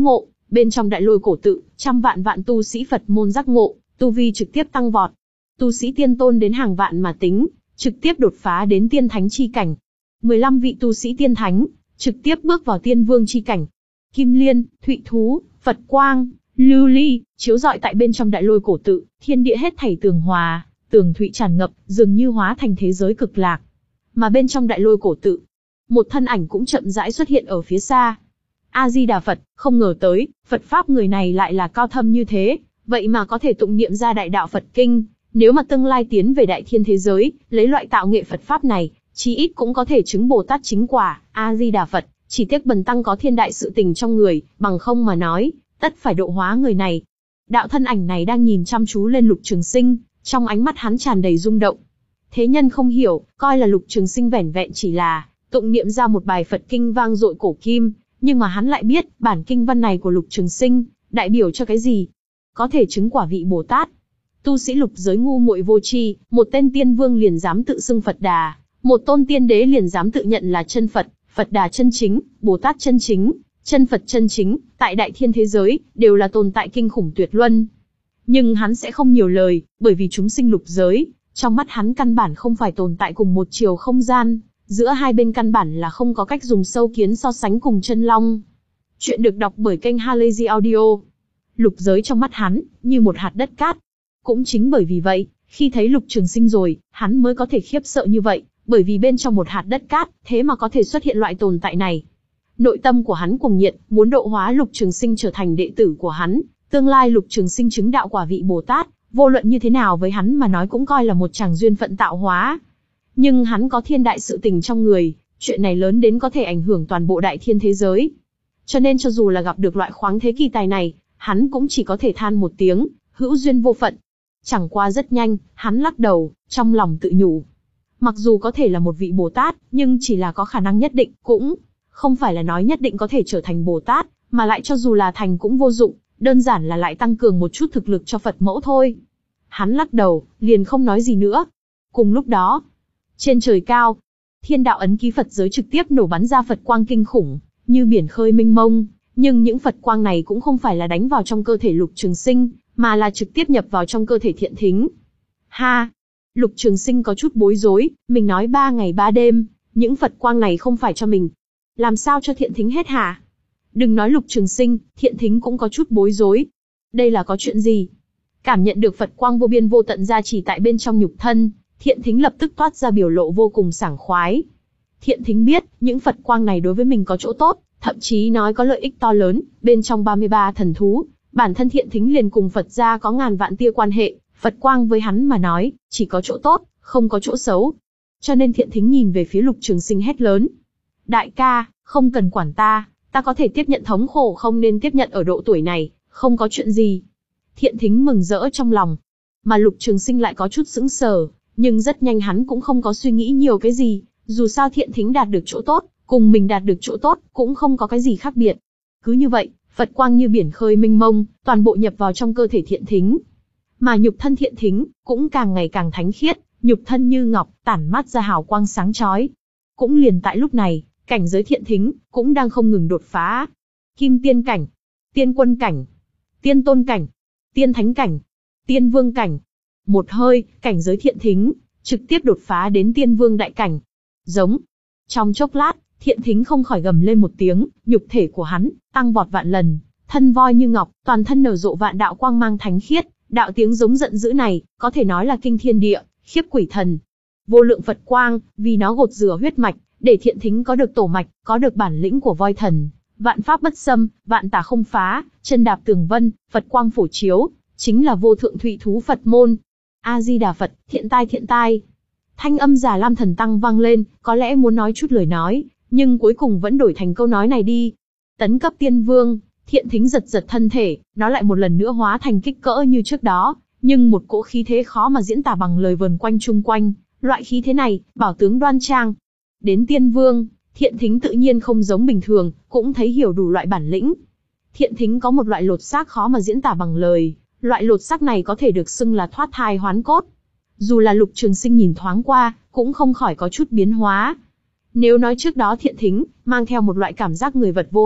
bên trong đại lôi cổ tự, trăm vạn vạn tu sĩ Phật môn giác ngộ, tu vi trực tiếp tăng vọt. Tu sĩ tiên tôn đến hàng vạn mà tính, trực tiếp đột phá đến tiên thánh chi cảnh. mười lăm vị tu sĩ tiên thánh, trực tiếp bước vào tiên vương chi cảnh. Kim liên, thụy thú, Phật quang, lưu ly, chiếu rọi tại bên trong đại lôi cổ tự, thiên địa hết thảy tường hòa, tường thụy tràn ngập, dường như hóa thành thế giới cực lạc. Mà bên trong đại lôi cổ tự, một thân ảnh cũng chậm rãi xuất hiện ở phía xa. A Di Đà Phật, không ngờ tới, Phật pháp người này lại là cao thâm như thế, vậy mà có thể tụng niệm ra đại đạo Phật kinh. Nếu mà tương lai tiến về đại thiên thế giới, lấy loại tạo nghệ Phật pháp này, chí ít cũng có thể chứng Bồ Tát chính quả. A Di Đà Phật, chỉ tiếc bần tăng có thiên đại sự tình trong người, bằng không mà nói, tất phải độ hóa người này. Đạo thân ảnh này đang nhìn chăm chú lên Lục Trường Sinh, trong ánh mắt hắn tràn đầy rung động. Thế nhân không hiểu, coi là Lục Trường Sinh vẻn vẹn chỉ là tụng niệm ra một bài Phật kinh vang dội cổ kim, nhưng mà hắn lại biết, bản kinh văn này của Lục Trường Sinh đại biểu cho cái gì? Có thể chứng quả vị Bồ Tát. Tu sĩ lục giới ngu muội vô tri, một tên tiên vương liền dám tự xưng Phật Đà, một tôn tiên đế liền dám tự nhận là chân Phật, Phật Đà chân chính, Bồ Tát chân chính, chân Phật chân chính, tại đại thiên thế giới, đều là tồn tại kinh khủng tuyệt luân. Nhưng hắn sẽ không nhiều lời, bởi vì chúng sinh lục giới, trong mắt hắn căn bản không phải tồn tại cùng một chiều không gian, giữa hai bên căn bản là không có cách dùng sâu kiến so sánh cùng chân long. Chuyện được đọc bởi kênh Halazy Audio. Lục giới trong mắt hắn, như một hạt đất cát. Cũng chính bởi vì vậy, khi thấy Lục Trường Sinh rồi, hắn mới có thể khiếp sợ như vậy, bởi vì bên trong một hạt đất cát, thế mà có thể xuất hiện loại tồn tại này. Nội tâm của hắn cuồng nhiệt, muốn độ hóa Lục Trường Sinh trở thành đệ tử của hắn, tương lai Lục Trường Sinh chứng đạo quả vị Bồ Tát, vô luận như thế nào với hắn mà nói cũng coi là một chàng duyên phận tạo hóa. Nhưng hắn có thiên đại sự tình trong người, chuyện này lớn đến có thể ảnh hưởng toàn bộ đại thiên thế giới. Cho nên cho dù là gặp được loại khoáng thế kỳ tài này, hắn cũng chỉ có thể than một tiếng, hữu duyên vô phận. Chẳng qua rất nhanh, hắn lắc đầu, trong lòng tự nhủ. Mặc dù có thể là một vị Bồ Tát, nhưng chỉ là có khả năng nhất định, cũng không phải là nói nhất định có thể trở thành Bồ Tát, mà lại cho dù là thành cũng vô dụng, đơn giản là lại tăng cường một chút thực lực cho Phật mẫu thôi. Hắn lắc đầu, liền không nói gì nữa. Cùng lúc đó, trên trời cao, thiên đạo ấn ký Phật giới trực tiếp nổ bắn ra Phật quang kinh khủng, như biển khơi mênh mông, nhưng những Phật quang này cũng không phải là đánh vào trong cơ thể Lục Trường Sinh, mà là trực tiếp nhập vào trong cơ thể Thiện Thính. Ha! Lục Trường Sinh có chút bối rối, mình nói ba ngày ba đêm, những Phật quang này không phải cho mình. Làm sao cho Thiện Thính hết hả? Đừng nói Lục Trường Sinh, Thiện Thính cũng có chút bối rối. Đây là có chuyện gì? Cảm nhận được Phật quang vô biên vô tận gia trì tại bên trong nhục thân, Thiện Thính lập tức toát ra biểu lộ vô cùng sảng khoái. Thiện Thính biết, những Phật quang này đối với mình có chỗ tốt, thậm chí nói có lợi ích to lớn, bên trong ba mươi ba thần thú, bản thân Thiện Thính liền cùng Phật gia có ngàn vạn tia quan hệ, Phật quang với hắn mà nói, chỉ có chỗ tốt, không có chỗ xấu. Cho nên Thiện Thính nhìn về phía Lục Trường Sinh hét lớn. Đại ca, không cần quản ta, ta có thể tiếp nhận thống khổ không nên tiếp nhận ở độ tuổi này, không có chuyện gì. Thiện Thính mừng rỡ trong lòng, mà Lục Trường Sinh lại có chút sững sờ, nhưng rất nhanh hắn cũng không có suy nghĩ nhiều cái gì, dù sao Thiện Thính đạt được chỗ tốt, cùng mình đạt được chỗ tốt, cũng không có cái gì khác biệt. Cứ như vậy, Phật quang như biển khơi mênh mông, toàn bộ nhập vào trong cơ thể Thiện Thính. Mà nhục thân Thiện Thính cũng càng ngày càng thánh khiết, nhục thân như ngọc, tản mát ra hào quang sáng chói. Cũng liền tại lúc này, cảnh giới Thiện Thính cũng đang không ngừng đột phá. Kim tiên cảnh, tiên quân cảnh, tiên tôn cảnh, tiên thánh cảnh, tiên vương cảnh. Một hơi, cảnh giới Thiện Thính trực tiếp đột phá đến tiên vương đại cảnh. Giống. Trong chốc lát, Thiện Thính không khỏi gầm lên một tiếng, nhục thể của hắn tăng vọt vạn lần, thân voi như ngọc, toàn thân nở rộ vạn đạo quang mang thánh khiết, đạo tiếng giống giận dữ này, có thể nói là kinh thiên địa, khiếp quỷ thần. Vô lượng Phật quang, vì nó gột rửa huyết mạch, để Thiện Thính có được tổ mạch, có được bản lĩnh của voi thần, vạn pháp bất xâm, vạn tà không phá, chân đạp tường vân, Phật quang phổ chiếu, chính là vô thượng thụy thú Phật môn. A Di Đà Phật, thiện tai thiện tai. Thanh âm Già Lam Thần Tăng vang lên, có lẽ muốn nói chút lời nói, nhưng cuối cùng vẫn đổi thành câu nói này đi. Tấn cấp tiên vương, Thiện Thính giật giật thân thể, nó lại một lần nữa hóa thành kích cỡ như trước đó, nhưng một cỗ khí thế khó mà diễn tả bằng lời vần quanh chung quanh, loại khí thế này, bảo tướng đoan trang. Đến tiên vương, Thiện Thính tự nhiên không giống bình thường, cũng thấy hiểu đủ loại bản lĩnh. Thiện Thính có một loại lột xác khó mà diễn tả bằng lời, loại lột xác này có thể được xưng là thoát thai hoán cốt. Dù là Lục Trường Sinh nhìn thoáng qua, cũng không khỏi có chút biến hóa. Nếu nói trước đó Thiện Thính mang theo một loại cảm giác người vật vô hại,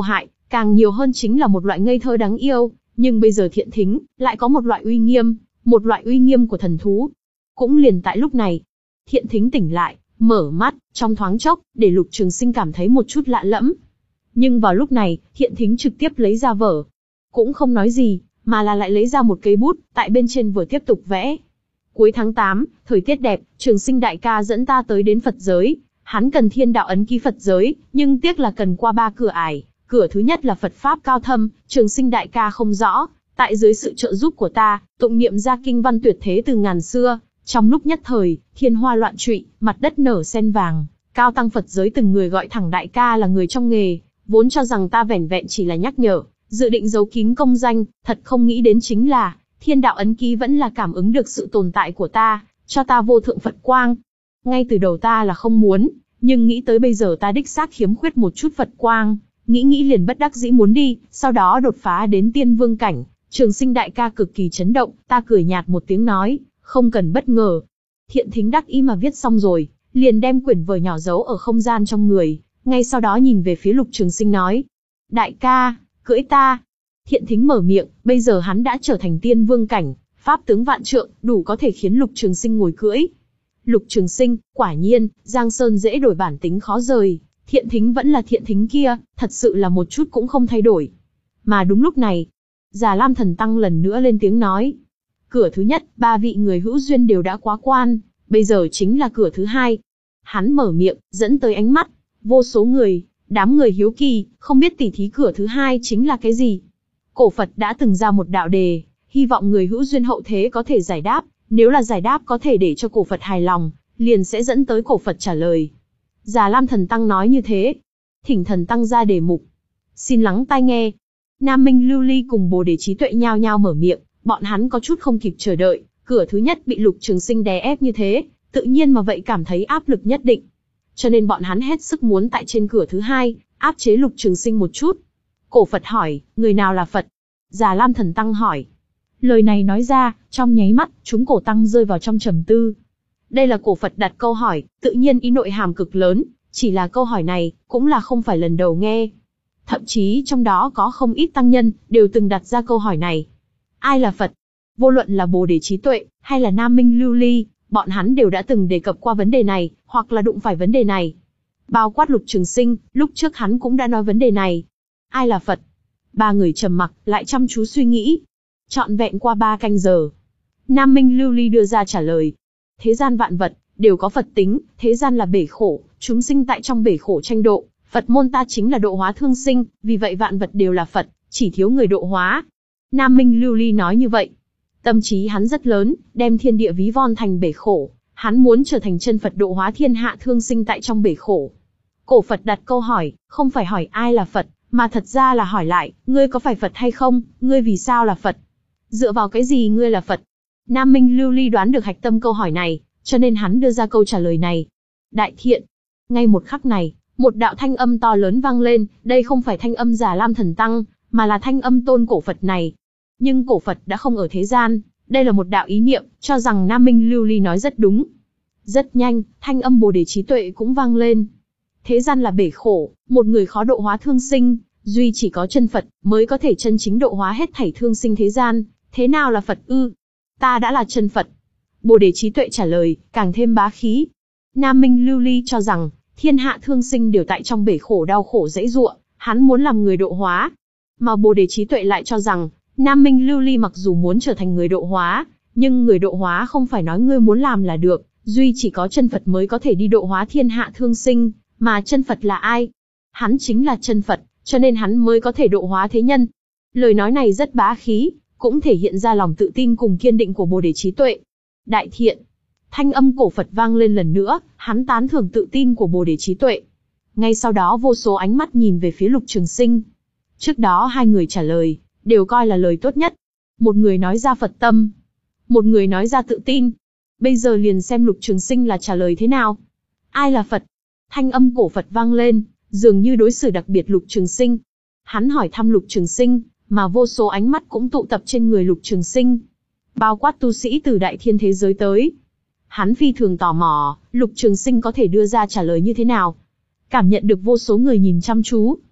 càng nhiều hơn chính là một loại ngây thơ đáng yêu, nhưng bây giờ Thiện Thính lại có một loại uy nghiêm, một loại uy nghiêm của thần thú. Cũng liền tại lúc này, Thiện Thính tỉnh lại, mở mắt, trong thoáng chốc, để Lục Trường Sinh cảm thấy một chút lạ lẫm. Nhưng vào lúc này, Thiện Thính trực tiếp lấy ra vở, cũng không nói gì, mà là lại lấy ra một cây bút, tại bên trên vừa tiếp tục vẽ. Cuối tháng tám, thời tiết đẹp, Trường Sinh đại ca dẫn ta tới đến Phật giới. Hắn cần thiên đạo ấn ký Phật giới, nhưng tiếc là cần qua ba cửa ải. Cửa thứ nhất là Phật pháp cao thâm, Trường Sinh đại ca không rõ. Tại dưới sự trợ giúp của ta, tụng niệm ra kinh văn tuyệt thế từ ngàn xưa. Trong lúc nhất thời, thiên hoa loạn trụy, mặt đất nở sen vàng. Cao tăng Phật giới từng người gọi thẳng đại ca là người trong nghề, vốn cho rằng ta vẻn vẹn chỉ là nhắc nhở, dự định giấu kín công danh, thật không nghĩ đến chính là, thiên đạo ấn ký vẫn là cảm ứng được sự tồn tại của ta, cho ta vô thượng Phật quang. Ngay từ đầu ta là không muốn, nhưng nghĩ tới bây giờ ta đích xác khiếm khuyết một chút Phật quang, nghĩ nghĩ liền bất đắc dĩ muốn đi, sau đó đột phá đến tiên vương cảnh. Trường Sinh đại ca cực kỳ chấn động, ta cười nhạt một tiếng nói, không cần bất ngờ. Thiện Thính đắc ý mà viết xong rồi, liền đem quyển vở nhỏ giấu ở không gian trong người, ngay sau đó nhìn về phía Lục Trường Sinh nói, đại ca, cưỡi ta. Thiện Thính mở miệng, bây giờ hắn đã trở thành tiên vương cảnh, pháp tướng vạn trượng, đủ có thể khiến Lục Trường Sinh ngồi cưỡi. Lục Trường Sinh, quả nhiên, Giang Sơn dễ đổi bản tính khó rời, Thiện Thính vẫn là Thiện Thính kia, thật sự là một chút cũng không thay đổi. Mà đúng lúc này, Già Lam Thần Tăng lần nữa lên tiếng nói, cửa thứ nhất, ba vị người hữu duyên đều đã quá quan, bây giờ chính là cửa thứ hai. Hắn mở miệng, dẫn tới ánh mắt, vô số người, đám người hiếu kỳ, không biết tỉ thí cửa thứ hai chính là cái gì. Cổ Phật đã từng ra một đạo đề, hy vọng người hữu duyên hậu thế có thể giải đáp, nếu là giải đáp có thể để cho Cổ Phật hài lòng, liền sẽ dẫn tới Cổ Phật trả lời. Già Lam Thần Tăng nói như thế. Thỉnh Thần Tăng ra đề mục. Xin lắng tai nghe. Nam Minh Lưu Ly cùng Bồ Đề Trí Tuệ nhao nhao mở miệng, bọn hắn có chút không kịp chờ đợi, cửa thứ nhất bị Lục Trường Sinh đè ép như thế, tự nhiên mà vậy cảm thấy áp lực nhất định. Cho nên bọn hắn hết sức muốn tại trên cửa thứ hai, áp chế Lục Trường Sinh một chút. Cổ Phật hỏi, người nào là Phật? Già Lam Thần Tăng hỏi. Lời này nói ra, trong nháy mắt, chúng cổ tăng rơi vào trong trầm tư. Đây là Cổ Phật đặt câu hỏi, tự nhiên ý nội hàm cực lớn, chỉ là câu hỏi này, cũng là không phải lần đầu nghe. Thậm chí trong đó có không ít tăng nhân, đều từng đặt ra câu hỏi này. Ai là Phật? Vô luận là Bồ Đề Trí Tuệ, hay là Nam Minh Lưu Ly, bọn hắn đều đã từng đề cập qua vấn đề này, hoặc là đụng phải vấn đề này. Bao quát Lục Trường Sinh, lúc trước hắn cũng đã nói vấn đề này. Ai là Phật? Ba người trầm mặc, lại chăm chú suy nghĩ. Trọn vẹn qua ba canh giờ. Nam Minh Lưu Ly đưa ra trả lời. Thế gian vạn vật, đều có Phật tính, thế gian là bể khổ, chúng sinh tại trong bể khổ tranh độ. Phật môn ta chính là độ hóa thương sinh, vì vậy vạn vật đều là Phật, chỉ thiếu người độ hóa. Nam Minh Lưu Ly nói như vậy. Tâm trí hắn rất lớn, đem thiên địa ví von thành bể khổ. Hắn muốn trở thành chân Phật độ hóa thiên hạ thương sinh tại trong bể khổ. Cổ Phật đặt câu hỏi, không phải hỏi ai là Phật, mà thật ra là hỏi lại, ngươi có phải Phật hay không, ngươi vì sao là Phật? Dựa vào cái gì ngươi là Phật? Nam Minh Lưu Ly đoán được hạch tâm câu hỏi này, cho nên hắn đưa ra câu trả lời này. Đại thiện. Ngay một khắc này, một đạo thanh âm to lớn vang lên, đây không phải thanh âm Già Lam Thần Tăng, mà là thanh âm tôn Cổ Phật này. Nhưng Cổ Phật đã không ở thế gian, đây là một đạo ý niệm, cho rằng Nam Minh Lưu Ly nói rất đúng. Rất nhanh, thanh âm Bồ Đề Trí Tuệ cũng vang lên. Thế gian là bể khổ, một người khó độ hóa thương sinh, duy chỉ có chân Phật mới có thể chân chính độ hóa hết thảy thương sinh thế gian. Thế nào là Phật ư? Ta đã là chân Phật. Bồ Đề Trí Tuệ trả lời, càng thêm bá khí. Nam Minh Lưu Ly cho rằng, thiên hạ thương sinh đều tại trong bể khổ đau khổ dãy giụa, hắn muốn làm người độ hóa. Mà Bồ Đề Trí Tuệ lại cho rằng, Nam Minh Lưu Ly mặc dù muốn trở thành người độ hóa, nhưng người độ hóa không phải nói ngươi muốn làm là được, duy chỉ có chân Phật mới có thể đi độ hóa thiên hạ thương sinh, mà chân Phật là ai? Hắn chính là chân Phật, cho nên hắn mới có thể độ hóa thế nhân. Lời nói này rất bá khí, cũng thể hiện ra lòng tự tin cùng kiên định của Bồ Đề Trí Tuệ. Đại thiện. Thanh âm Cổ Phật vang lên lần nữa, hắn tán thưởng tự tin của Bồ Đề Trí Tuệ. Ngay sau đó vô số ánh mắt nhìn về phía Lục Trường Sinh. Trước đó hai người trả lời, đều coi là lời tốt nhất. Một người nói ra Phật tâm, một người nói ra tự tin. Bây giờ liền xem Lục Trường Sinh là trả lời thế nào. Ai là Phật? Thanh âm Cổ Phật vang lên, dường như đối xử đặc biệt Lục Trường Sinh. Hắn hỏi thăm Lục Trường Sinh, mà vô số ánh mắt cũng tụ tập trên người Lục Trường Sinh. Bao quát tu sĩ từ đại thiên thế giới tới. Hắn phi thường tò mò, Lục Trường Sinh có thể đưa ra trả lời như thế nào. Cảm nhận được vô số người nhìn chăm chú.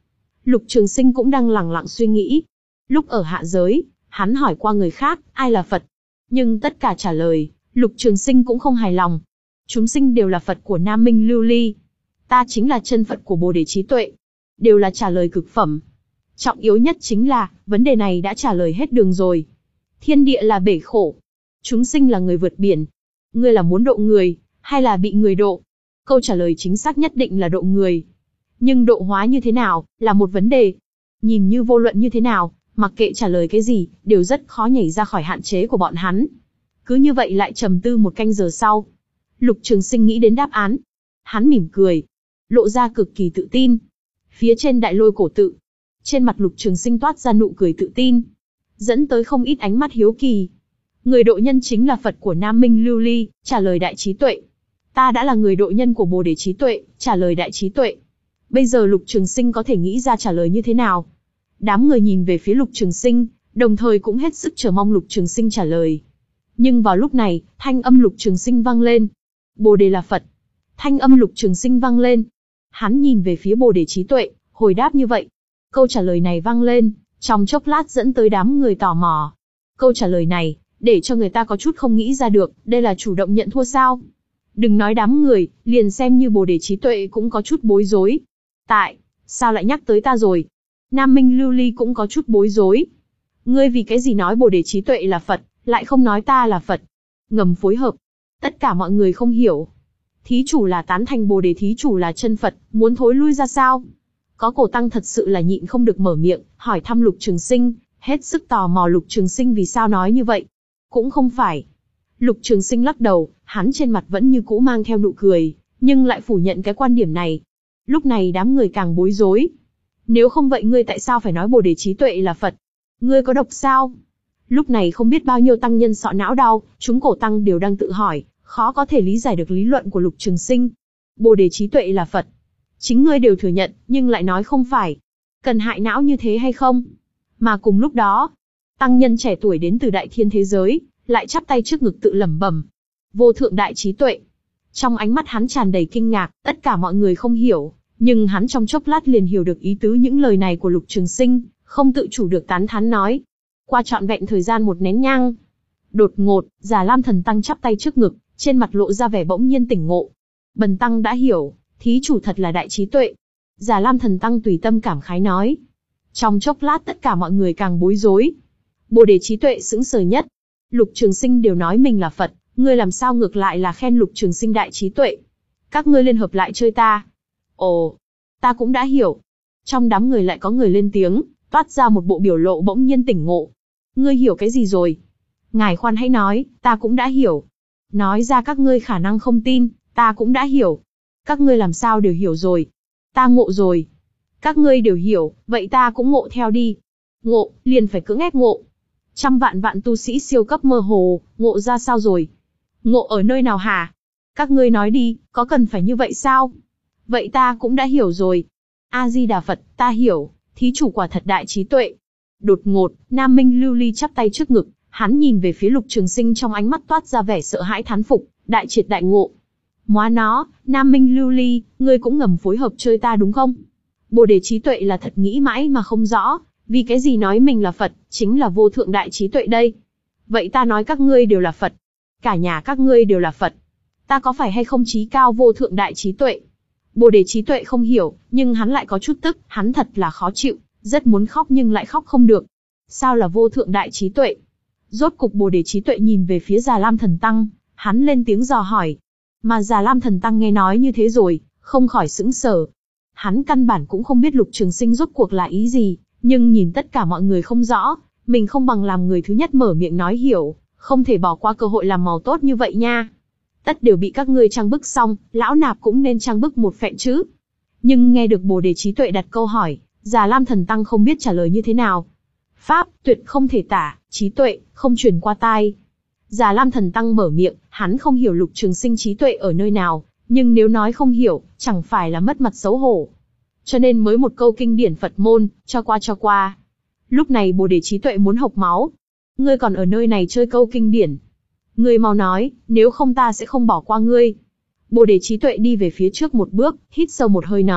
Lục Trường Sinh cũng đang lẳng lặng suy nghĩ. Lúc ở hạ giới, hắn hỏi qua người khác, ai là Phật? Nhưng tất cả trả lời, Lục Trường Sinh cũng không hài lòng. Chúng sinh đều là Phật của Nam Minh Lưu Ly. Ta chính là chân Phật của Bồ Đề Trí Tuệ. Đều là trả lời cực phẩm. Trọng yếu nhất chính là, vấn đề này đã trả lời hết đường rồi. Thiên địa là bể khổ. Chúng sinh là người vượt biển. Ngươi là muốn độ người, hay là bị người độ? Câu trả lời chính xác nhất định là độ người. Nhưng độ hóa như thế nào, là một vấn đề. Nhìn như vô luận như thế nào, mặc kệ trả lời cái gì, đều rất khó nhảy ra khỏi hạn chế của bọn hắn. Cứ như vậy lại trầm tư một canh giờ sau. Lục Trường Sinh nghĩ đến đáp án. Hắn mỉm cười, lộ ra cực kỳ tự tin. Phía trên đại lôi cổ tự, trên mặt Lục Trường Sinh toát ra nụ cười tự tin, dẫn tới không ít ánh mắt hiếu kỳ. Người độ nhân chính là Phật của Nam Minh Lưu Ly, trả lời Đại Trí Tuệ. Ta đã là người độ nhân của Bồ Đề Trí Tuệ, trả lời Đại Trí Tuệ. Bây giờ Lục Trường Sinh có thể nghĩ ra trả lời như thế nào? Đám người nhìn về phía Lục Trường Sinh, đồng thời cũng hết sức chờ mong Lục Trường Sinh trả lời. Nhưng vào lúc này, thanh âm Lục Trường Sinh vang lên. Bồ Đề là Phật. Thanh âm Lục Trường Sinh vang lên. Hắn nhìn về phía Bồ Đề Trí Tuệ, hồi đáp như vậy. Câu trả lời này vang lên, trong chốc lát dẫn tới đám người tò mò. Câu trả lời này, để cho người ta có chút không nghĩ ra được, đây là chủ động nhận thua sao? Đừng nói đám người, liền xem như Bồ Đề Trí Tuệ cũng có chút bối rối. Tại, sao lại nhắc tới ta rồi? Nam Minh Lưu Ly cũng có chút bối rối. Ngươi vì cái gì nói Bồ Đề Trí Tuệ là Phật, lại không nói ta là Phật? Ngầm phối hợp. Tất cả mọi người không hiểu. Thí chủ là tán thành Bồ Đề thí chủ là chân Phật, muốn thối lui ra sao? Có cổ tăng thật sự là nhịn không được mở miệng, hỏi thăm Lục Trường Sinh, hết sức tò mò Lục Trường Sinh vì sao nói như vậy. Cũng không phải. Lục Trường Sinh lắc đầu, hắn trên mặt vẫn như cũ mang theo nụ cười, nhưng lại phủ nhận cái quan điểm này. Lúc này đám người càng bối rối. Nếu không vậy ngươi tại sao phải nói Bồ Đề Trí Tuệ là Phật? Ngươi có độc sao? Lúc này không biết bao nhiêu tăng nhân sọ não đau, chúng cổ tăng đều đang tự hỏi, khó có thể lý giải được lý luận của Lục Trường Sinh. Bồ Đề Trí Tuệ là Phật. Chính ngươi đều thừa nhận, nhưng lại nói không phải. Cần hại não như thế hay không? Mà cùng lúc đó, tăng nhân trẻ tuổi đến từ đại thiên thế giới, lại chắp tay trước ngực tự lẩm bẩm. Vô thượng đại trí tuệ. Trong ánh mắt hắn tràn đầy kinh ngạc, tất cả mọi người không hiểu, nhưng hắn trong chốc lát liền hiểu được ý tứ những lời này của Lục Trường Sinh, không tự chủ được tán thán nói. Qua trọn vẹn thời gian một nén nhang, đột ngột, Già Lam Thần Tăng chắp tay trước ngực, trên mặt lộ ra vẻ bỗng nhiên tỉnh ngộ. Bần tăng đã hiểu, thí chủ thật là đại trí tuệ. Già Lam Thần Tăng tùy tâm cảm khái nói. Trong chốc lát tất cả mọi người càng bối rối. Bồ Đề Trí Tuệ sững sờ nhất. Lục Trường Sinh đều nói mình là Phật, ngươi làm sao ngược lại là khen Lục Trường Sinh đại trí tuệ? Các ngươi liên hợp lại chơi ta. Ồ, ta cũng đã hiểu. Trong đám người lại có người lên tiếng, toát ra một bộ biểu lộ bỗng nhiên tỉnh ngộ. Ngươi hiểu cái gì rồi? Ngài khoan hãy nói, ta cũng đã hiểu. Nói ra các ngươi khả năng không tin, ta cũng đã hiểu. Các ngươi làm sao đều hiểu rồi? Ta ngộ rồi. Các ngươi đều hiểu, vậy ta cũng ngộ theo đi. Ngộ, liền phải cưỡng ép ngộ. Trăm vạn vạn tu sĩ siêu cấp mơ hồ, ngộ ra sao rồi? Ngộ ở nơi nào hả? Các ngươi nói đi, có cần phải như vậy sao? Vậy ta cũng đã hiểu rồi. A-di-đà Phật, ta hiểu, thí chủ quả thật đại trí tuệ. Đột ngột, Nam Minh Lưu Ly chắp tay trước ngực, hắn nhìn về phía Lục Trường Sinh trong ánh mắt toát ra vẻ sợ hãi thán phục, đại triệt đại ngộ. Móa nó, Nam Minh Lưu Ly, ngươi cũng ngầm phối hợp chơi ta đúng không? Bồ Đề Trí Tuệ là thật nghĩ mãi mà không rõ, vì cái gì nói mình là Phật, chính là vô thượng đại trí tuệ đây. Vậy ta nói các ngươi đều là Phật. Cả nhà các ngươi đều là Phật. Ta có phải hay không trí cao vô thượng đại trí tuệ? Bồ Đề Trí Tuệ không hiểu, nhưng hắn lại có chút tức, hắn thật là khó chịu, rất muốn khóc nhưng lại khóc không được. Sao là vô thượng đại trí tuệ? Rốt cục Bồ Đề Trí Tuệ nhìn về phía Già Lam Thần Tăng, hắn lên tiếng dò hỏi. Mà Già Lam Thần Tăng nghe nói như thế rồi, không khỏi sững sờ. Hắn căn bản cũng không biết Lục Trường Sinh rốt cuộc là ý gì, nhưng nhìn tất cả mọi người không rõ, mình không bằng làm người thứ nhất mở miệng nói hiểu, không thể bỏ qua cơ hội làm màu tốt như vậy nha. Tất đều bị các ngươi trang bức xong, lão nạp cũng nên trang bức một phẹn chứ. Nhưng nghe được Bồ Đề Trí Tuệ đặt câu hỏi, Già Lam Thần Tăng không biết trả lời như thế nào. Pháp, tuyệt không thể tả, trí tuệ, không truyền qua tai. Già Lam Thần Tăng mở miệng, hắn không hiểu Lục Trường Sinh trí tuệ ở nơi nào, nhưng nếu nói không hiểu, chẳng phải là mất mặt xấu hổ. Cho nên mới một câu kinh điển Phật môn, cho qua cho qua. Lúc này Bồ Đề Trí Tuệ muốn hộc máu. Ngươi còn ở nơi này chơi câu kinh điển. Ngươi mau nói, nếu không ta sẽ không bỏ qua ngươi. Bồ Đề Trí Tuệ đi về phía trước một bước, hít sâu một hơi nói,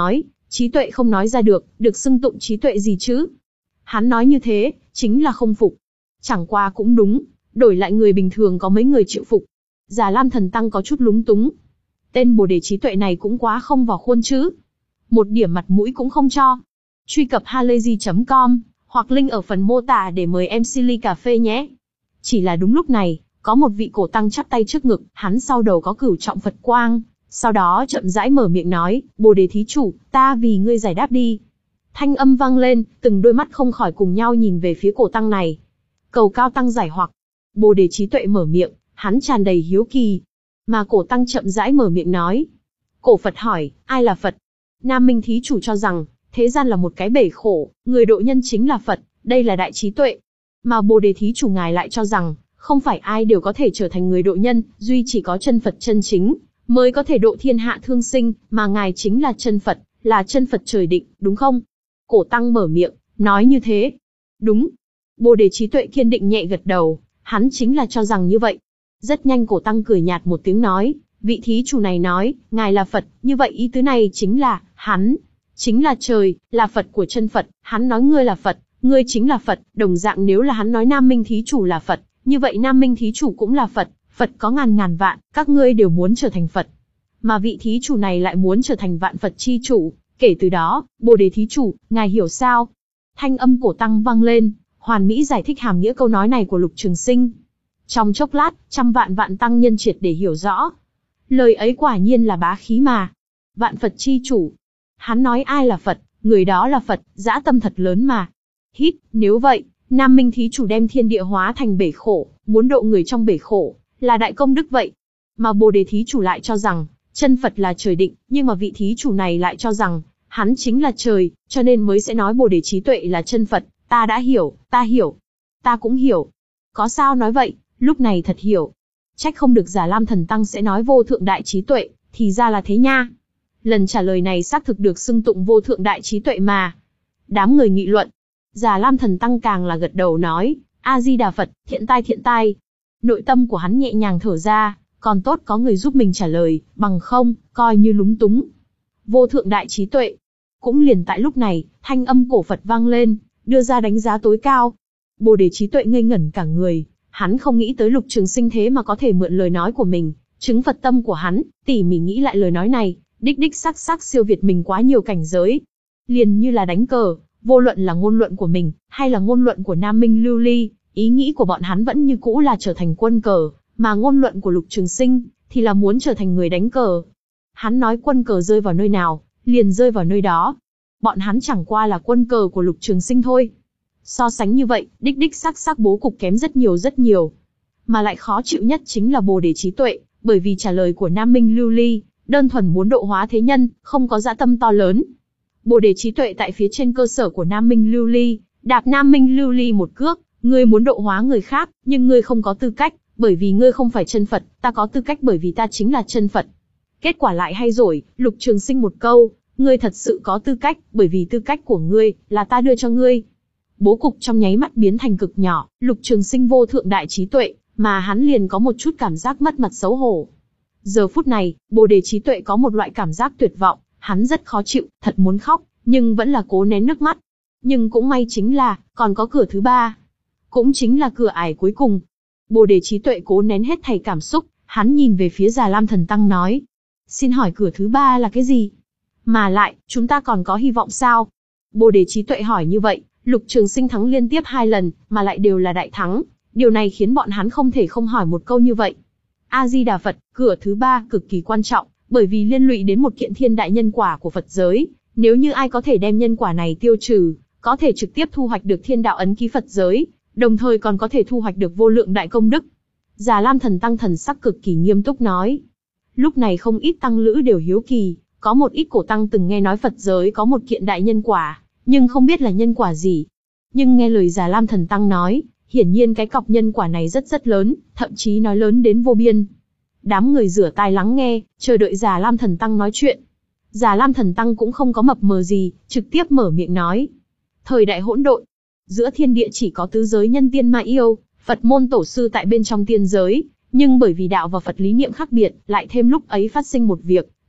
Trí tuệ không nói ra được, được xưng tụng trí tuệ gì chứ? Hắn nói như thế, chính là không phục. Chẳng qua cũng đúng, đổi lại người bình thường có mấy người chịu phục. Già Lam Thần Tăng có chút lúng túng. Tên Bồ Đề trí tuệ này cũng quá không vào khuôn chứ. Một điểm mặt mũi cũng không cho. Truy cập halayzi chấm com, hoặc link ở phần mô tả để mời em xê ly cà phê nhé. Chỉ là đúng lúc này, có một vị cổ tăng chắp tay trước ngực, hắn sau đầu có cửu trọng Phật quang. Sau đó chậm rãi mở miệng nói, Bồ Đề thí chủ, ta vì ngươi giải đáp đi. Thanh âm vang lên, từng đôi mắt không khỏi cùng nhau nhìn về phía cổ tăng này. Cầu cao tăng giải hoặc. Bồ Đề trí tuệ mở miệng, hắn tràn đầy hiếu kỳ. Mà cổ tăng chậm rãi mở miệng nói. Cổ Phật hỏi, ai là Phật? Nam Minh thí chủ cho rằng, thế gian là một cái bể khổ, người độ nhân chính là Phật, đây là đại trí tuệ. Mà Bồ Đề thí chủ ngài lại cho rằng, không phải ai đều có thể trở thành người độ nhân, duy chỉ có chân Phật chân chính, mới có thể độ thiên hạ thương sinh, mà ngài chính là chân Phật, là chân Phật trời định, đúng không? Cổ tăng mở miệng, nói như thế. Đúng. Bồ Đề trí tuệ kiên định nhẹ gật đầu, hắn chính là cho rằng như vậy. Rất nhanh cổ tăng cười nhạt một tiếng nói, vị thí chủ này nói, ngài là Phật, như vậy ý tứ này chính là, hắn, chính là trời, là Phật của chân Phật, hắn nói ngươi là Phật, ngươi chính là Phật, đồng dạng nếu là hắn nói Nam Minh thí chủ là Phật, như vậy Nam Minh thí chủ cũng là Phật, Phật có ngàn ngàn vạn, các ngươi đều muốn trở thành Phật. Mà vị thí chủ này lại muốn trở thành vạn Phật chi chủ, kể từ đó, Bồ Đề thí chủ, ngài hiểu sao? Thanh âm cổ tăng vang lên, hoàn mỹ giải thích hàm nghĩa câu nói này của Lục Trường Sinh. Trong chốc lát, trăm vạn vạn tăng nhân triệt để hiểu rõ. Lời ấy quả nhiên là bá khí mà. Vạn Phật chi chủ. Hắn nói ai là Phật, người đó là Phật, dã tâm thật lớn mà. Hít, nếu vậy, Nam Minh thí chủ đem thiên địa hóa thành bể khổ, muốn độ người trong bể khổ, là đại công đức vậy. Mà Bồ Đề thí chủ lại cho rằng, chân Phật là trời định, nhưng mà vị thí chủ này lại cho rằng, hắn chính là trời, cho nên mới sẽ nói Bồ Đề trí tuệ là chân Phật. Ta đã hiểu, ta hiểu. Ta cũng hiểu. Có sao nói vậy, lúc này thật hiểu. Trách không được Già Lam Thần Tăng sẽ nói vô thượng đại trí tuệ, thì ra là thế nha. Lần trả lời này xác thực được xưng tụng vô thượng đại trí tuệ mà. Đám người nghị luận. Già Lam Thần Tăng càng là gật đầu nói, A-di-đà Phật, thiện tai thiện tai. Nội tâm của hắn nhẹ nhàng thở ra, còn tốt có người giúp mình trả lời, bằng không, coi như lúng túng. Vô thượng đại trí tuệ. Cũng liền tại lúc này, thanh âm cổ Phật vang lên, đưa ra đánh giá tối cao. Bồ Đề trí tuệ ngây ngẩn cả người, hắn không nghĩ tới Lục Trường Sinh thế mà có thể mượn lời nói của mình, chứng Phật tâm của hắn, tỉ mỉ nghĩ lại lời nói này, đích đích sắc sắc siêu việt mình quá nhiều cảnh giới. Liền như là đánh cờ, vô luận là ngôn luận của mình, hay là ngôn luận của Nam Minh Lưu Ly, ý nghĩ của bọn hắn vẫn như cũ là trở thành quân cờ, mà ngôn luận của Lục Trường Sinh, thì là muốn trở thành người đánh cờ. Hắn nói quân cờ rơi vào nơi nào, liền rơi vào nơi đó. Bọn hắn chẳng qua là quân cờ của Lục Trường Sinh thôi. So sánh như vậy, đích đích sắc sắc bố cục kém rất nhiều rất nhiều. Mà lại khó chịu nhất chính là Bồ Đề trí tuệ, bởi vì trả lời của Nam Minh Lưu Ly, đơn thuần muốn độ hóa thế nhân, không có dã tâm to lớn. Bồ Đề trí tuệ tại phía trên cơ sở của Nam Minh Lưu Ly, đạp Nam Minh Lưu Ly một cước, ngươi muốn độ hóa người khác, nhưng ngươi không có tư cách, bởi vì ngươi không phải chân Phật, ta có tư cách bởi vì ta chính là chân Phật. Kết quả lại hay rồi, Lục Trường Sinh một câu, ngươi thật sự có tư cách, bởi vì tư cách của ngươi, là ta đưa cho ngươi. Bố cục trong nháy mắt biến thành cực nhỏ, Lục Trường Sinh vô thượng đại trí tuệ, mà hắn liền có một chút cảm giác mất mặt xấu hổ. Giờ phút này, Bồ Đề trí tuệ có một loại cảm giác tuyệt vọng, hắn rất khó chịu, thật muốn khóc, nhưng vẫn là cố nén nước mắt. Nhưng cũng may chính là, còn có cửa thứ ba. Cũng chính là cửa ải cuối cùng. Bồ Đề trí tuệ cố nén hết thảy cảm xúc, hắn nhìn về phía Già Lam Thần Tăng nói. Xin hỏi cửa thứ ba là cái gì? Mà lại, chúng ta còn có hy vọng sao? Bồ Đề trí tuệ hỏi như vậy, Lục Trường Sinh thắng liên tiếp hai lần, mà lại đều là đại thắng. Điều này khiến bọn hắn không thể không hỏi một câu như vậy. A-di-đà Phật, cửa thứ ba cực kỳ quan trọng, bởi vì liên lụy đến một kiện thiên đại nhân quả của Phật giới. Nếu như ai có thể đem nhân quả này tiêu trừ, có thể trực tiếp thu hoạch được thiên đạo ấn ký Phật giới, đồng thời còn có thể thu hoạch được vô lượng đại công đức. Già Lam Thần Tăng thần sắc cực kỳ nghiêm túc nói. Lúc này không ít tăng lữ đều hiếu kỳ, có một ít cổ tăng từng nghe nói Phật giới có một kiện đại nhân quả, nhưng không biết là nhân quả gì. Nhưng nghe lời Già Lam Thần Tăng nói, hiển nhiên cái cọc nhân quả này rất rất lớn, thậm chí nói lớn đến vô biên. Đám người rửa tai lắng nghe, chờ đợi Già Lam Thần Tăng nói chuyện. Già Lam Thần Tăng cũng không có mập mờ gì, trực tiếp mở miệng nói. Thời đại hỗn độn, giữa thiên địa chỉ có tứ giới nhân tiên ma yêu, Phật môn tổ sư tại bên trong tiên giới, nhưng bởi vì đạo và Phật lý niệm khác biệt, lại thêm lúc ấy phát sinh một việc,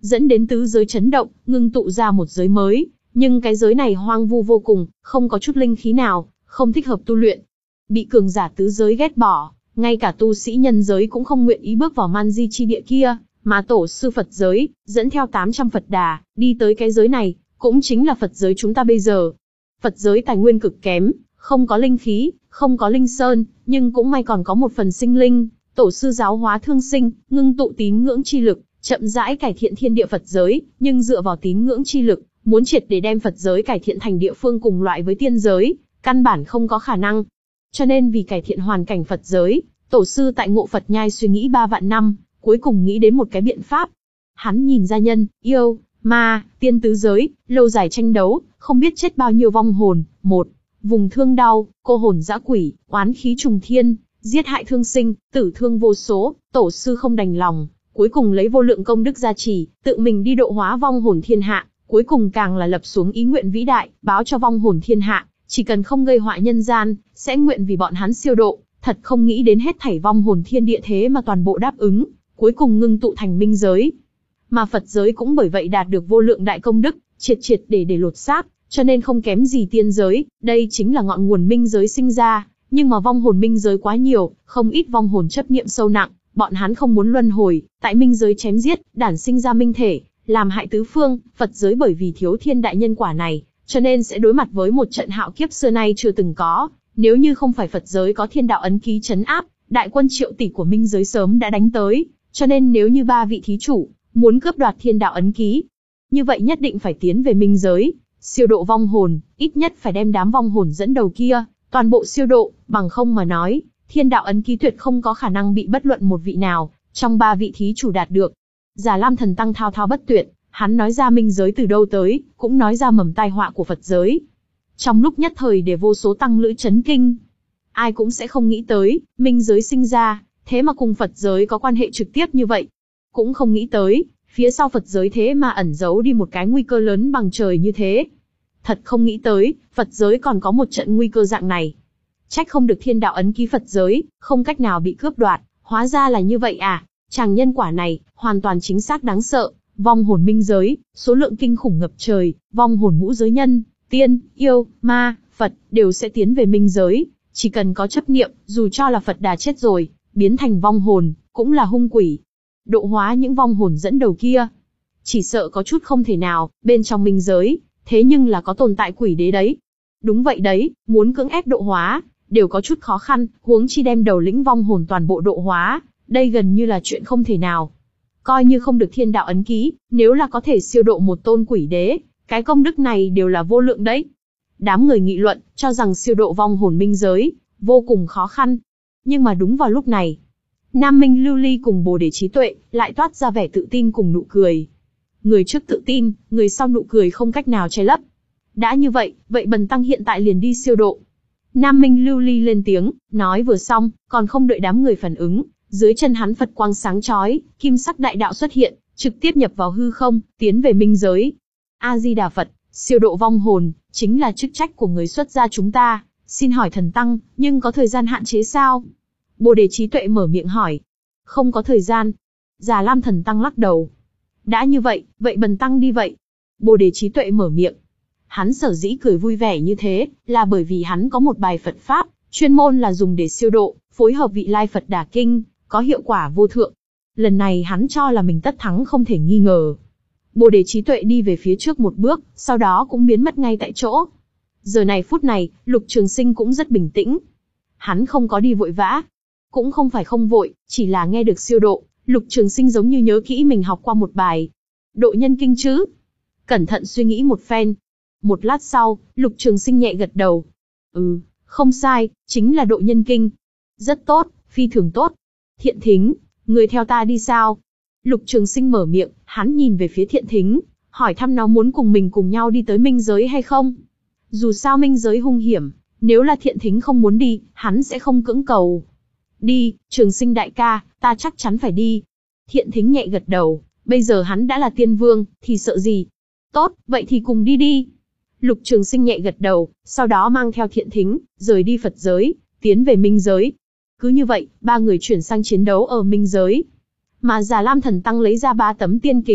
dẫn đến tứ giới chấn động, ngưng tụ ra một giới mới, nhưng cái giới này hoang vu vô cùng, không có chút linh khí nào, không thích hợp tu luyện. Bị cường giả tứ giới ghét bỏ, ngay cả tu sĩ nhân giới cũng không nguyện ý bước vào man di chi địa kia, mà tổ sư Phật giới, dẫn theo tám trăm Phật đà, đi tới cái giới này, cũng chính là Phật giới chúng ta bây giờ. Phật giới tài nguyên cực kém, không có linh khí, không có linh sơn, nhưng cũng may còn có một phần sinh linh, tổ sư giáo hóa thương sinh, ngưng tụ tín ngưỡng chi lực, chậm rãi cải thiện thiên địa Phật giới, nhưng dựa vào tín ngưỡng chi lực, muốn triệt để đem Phật giới cải thiện thành địa phương cùng loại với tiên giới, căn bản không có khả năng. Cho nên vì cải thiện hoàn cảnh Phật giới, tổ sư tại Ngộ Phật Nhai suy nghĩ ba vạn năm, cuối cùng nghĩ đến một cái biện pháp. Hắn nhìn ra nhân, yêu, ma, tiên tứ giới, lâu dài tranh đấu, không biết chết bao nhiêu vong hồn. Một, vùng thương đau, cô hồn dã quỷ, oán khí trùng thiên, giết hại thương sinh, tử thương vô số, tổ sư không đành lòng, cuối cùng lấy vô lượng công đức gia trì, tự mình đi độ hóa vong hồn thiên hạ, cuối cùng càng là lập xuống ý nguyện vĩ đại, báo cho vong hồn thiên hạ, chỉ cần không gây họa nhân gian, sẽ nguyện vì bọn hắn siêu độ. Thật không nghĩ đến hết thảy vong hồn thiên địa thế mà toàn bộ đáp ứng, cuối cùng ngưng tụ thành minh giới. Mà Phật giới cũng bởi vậy đạt được vô lượng đại công đức, triệt triệt để để lột xác, cho nên không kém gì tiên giới, đây chính là ngọn nguồn minh giới sinh ra. Nhưng mà vong hồn minh giới quá nhiều, không ít vong hồn chấp niệm sâu nặng, bọn hắn không muốn luân hồi, tại minh giới chém giết, đản sinh ra minh thể, làm hại tứ phương. Phật giới bởi vì thiếu thiên đại nhân quả này, cho nên sẽ đối mặt với một trận hạo kiếp xưa nay chưa từng có. Nếu như không phải Phật giới có thiên đạo ấn ký trấn áp, đại quân triệu tỷ của minh giới sớm đã đánh tới. Cho nên nếu như ba vị thí chủ muốn cướp đoạt thiên đạo ấn ký, như vậy nhất định phải tiến về minh giới, siêu độ vong hồn, ít nhất phải đem đám vong hồn dẫn đầu kia toàn bộ siêu độ, bằng không mà nói, thiên đạo ấn ký tuyệt không có khả năng bị bất luận một vị nào trong ba vị thí chủ đạt được. Già Lam Thần Tăng thao thao bất tuyệt, hắn nói ra minh giới từ đâu tới, cũng nói ra mầm tai họa của Phật giới. Trong lúc nhất thời để vô số tăng lữ chấn kinh. Ai cũng sẽ không nghĩ tới, minh giới sinh ra, thế mà cùng Phật giới có quan hệ trực tiếp như vậy. Cũng không nghĩ tới, phía sau Phật giới thế mà ẩn giấu đi một cái nguy cơ lớn bằng trời như thế. Thật không nghĩ tới, Phật giới còn có một trận nguy cơ dạng này. Trách không được thiên đạo ấn ký Phật giới, không cách nào bị cướp đoạt, hóa ra là như vậy à. Chàng nhân quả này, hoàn toàn chính xác đáng sợ. Vong hồn minh giới, số lượng kinh khủng ngập trời, vong hồn ngũ giới nhân, tiên, yêu, ma, Phật, đều sẽ tiến về minh giới. Chỉ cần có chấp niệm, dù cho là Phật đà chết rồi, biến thành vong hồn, cũng là hung quỷ. Độ hóa những vong hồn dẫn đầu kia, chỉ sợ có chút không thể nào, bên trong minh giới, thế nhưng là có tồn tại quỷ đế đấy. Đúng vậy đấy, muốn cưỡng ép độ hóa, đều có chút khó khăn, huống chi đem đầu lĩnh vong hồn toàn bộ độ hóa, đây gần như là chuyện không thể nào. Coi như không được thiên đạo ấn ký, nếu là có thể siêu độ một tôn quỷ đế, cái công đức này đều là vô lượng đấy. Đám người nghị luận, cho rằng siêu độ vong hồn minh giới, vô cùng khó khăn. Nhưng mà đúng vào lúc này, Nam Minh Lưu Ly cùng Bồ Đề Trí Tuệ, lại toát ra vẻ tự tin cùng nụ cười. Người trước tự tin, người sau nụ cười không cách nào che lấp. Đã như vậy, vậy bần tăng hiện tại liền đi siêu độ. Nam Minh Lưu Ly lên tiếng, nói vừa xong, còn không đợi đám người phản ứng, dưới chân hắn Phật quang sáng chói, kim sắc đại đạo xuất hiện, trực tiếp nhập vào hư không, tiến về minh giới. A Di Đà Phật, siêu độ vong hồn, chính là chức trách của người xuất gia chúng ta, xin hỏi thần tăng, nhưng có thời gian hạn chế sao? Bồ Đề Trí Tuệ mở miệng hỏi. Không có thời gian. Già Lam Thần Tăng lắc đầu. Đã như vậy, vậy bần tăng đi vậy. Bồ Đề Trí Tuệ mở miệng. Hắn sở dĩ cười vui vẻ như thế, là bởi vì hắn có một bài Phật Pháp, chuyên môn là dùng để siêu độ, phối hợp vị lai Phật Đà Kinh, có hiệu quả vô thượng. Lần này hắn cho là mình tất thắng không thể nghi ngờ. Bồ Đề Trí Tuệ đi về phía trước một bước, sau đó cũng biến mất ngay tại chỗ. Giờ này phút này, Lục Trường Sinh cũng rất bình tĩnh. Hắn không có đi vội vã, cũng không phải không vội, chỉ là nghe được siêu độ, Lục Trường Sinh giống như nhớ kỹ mình học qua một bài Độ Nhân Kinh chứ. Cẩn thận suy nghĩ một phen. Một lát sau, Lục Trường Sinh nhẹ gật đầu. Ừ, không sai, chính là Độ Nhân Kinh. Rất tốt, phi thường tốt. Thiện Thính, người theo ta đi sao? Lục Trường Sinh mở miệng, hắn nhìn về phía Thiện Thính, hỏi thăm nó muốn cùng mình cùng nhau đi tới minh giới hay không. Dù sao minh giới hung hiểm, nếu là Thiện Thính không muốn đi, hắn sẽ không cưỡng cầu. Đi, Trường Sinh đại ca, ta chắc chắn phải đi. Thiện Thính nhẹ gật đầu, bây giờ hắn đã là tiên vương, thì sợ gì? Tốt, vậy thì cùng đi đi. Lục Trường Sinh nhẹ gật đầu, sau đó mang theo Thiện Thính, rời đi Phật giới, tiến về minh giới. Cứ như vậy, ba người chuyển sang chiến đấu ở minh giới. Mà Già Lam Thần Tăng lấy ra ba tấm tiên kính,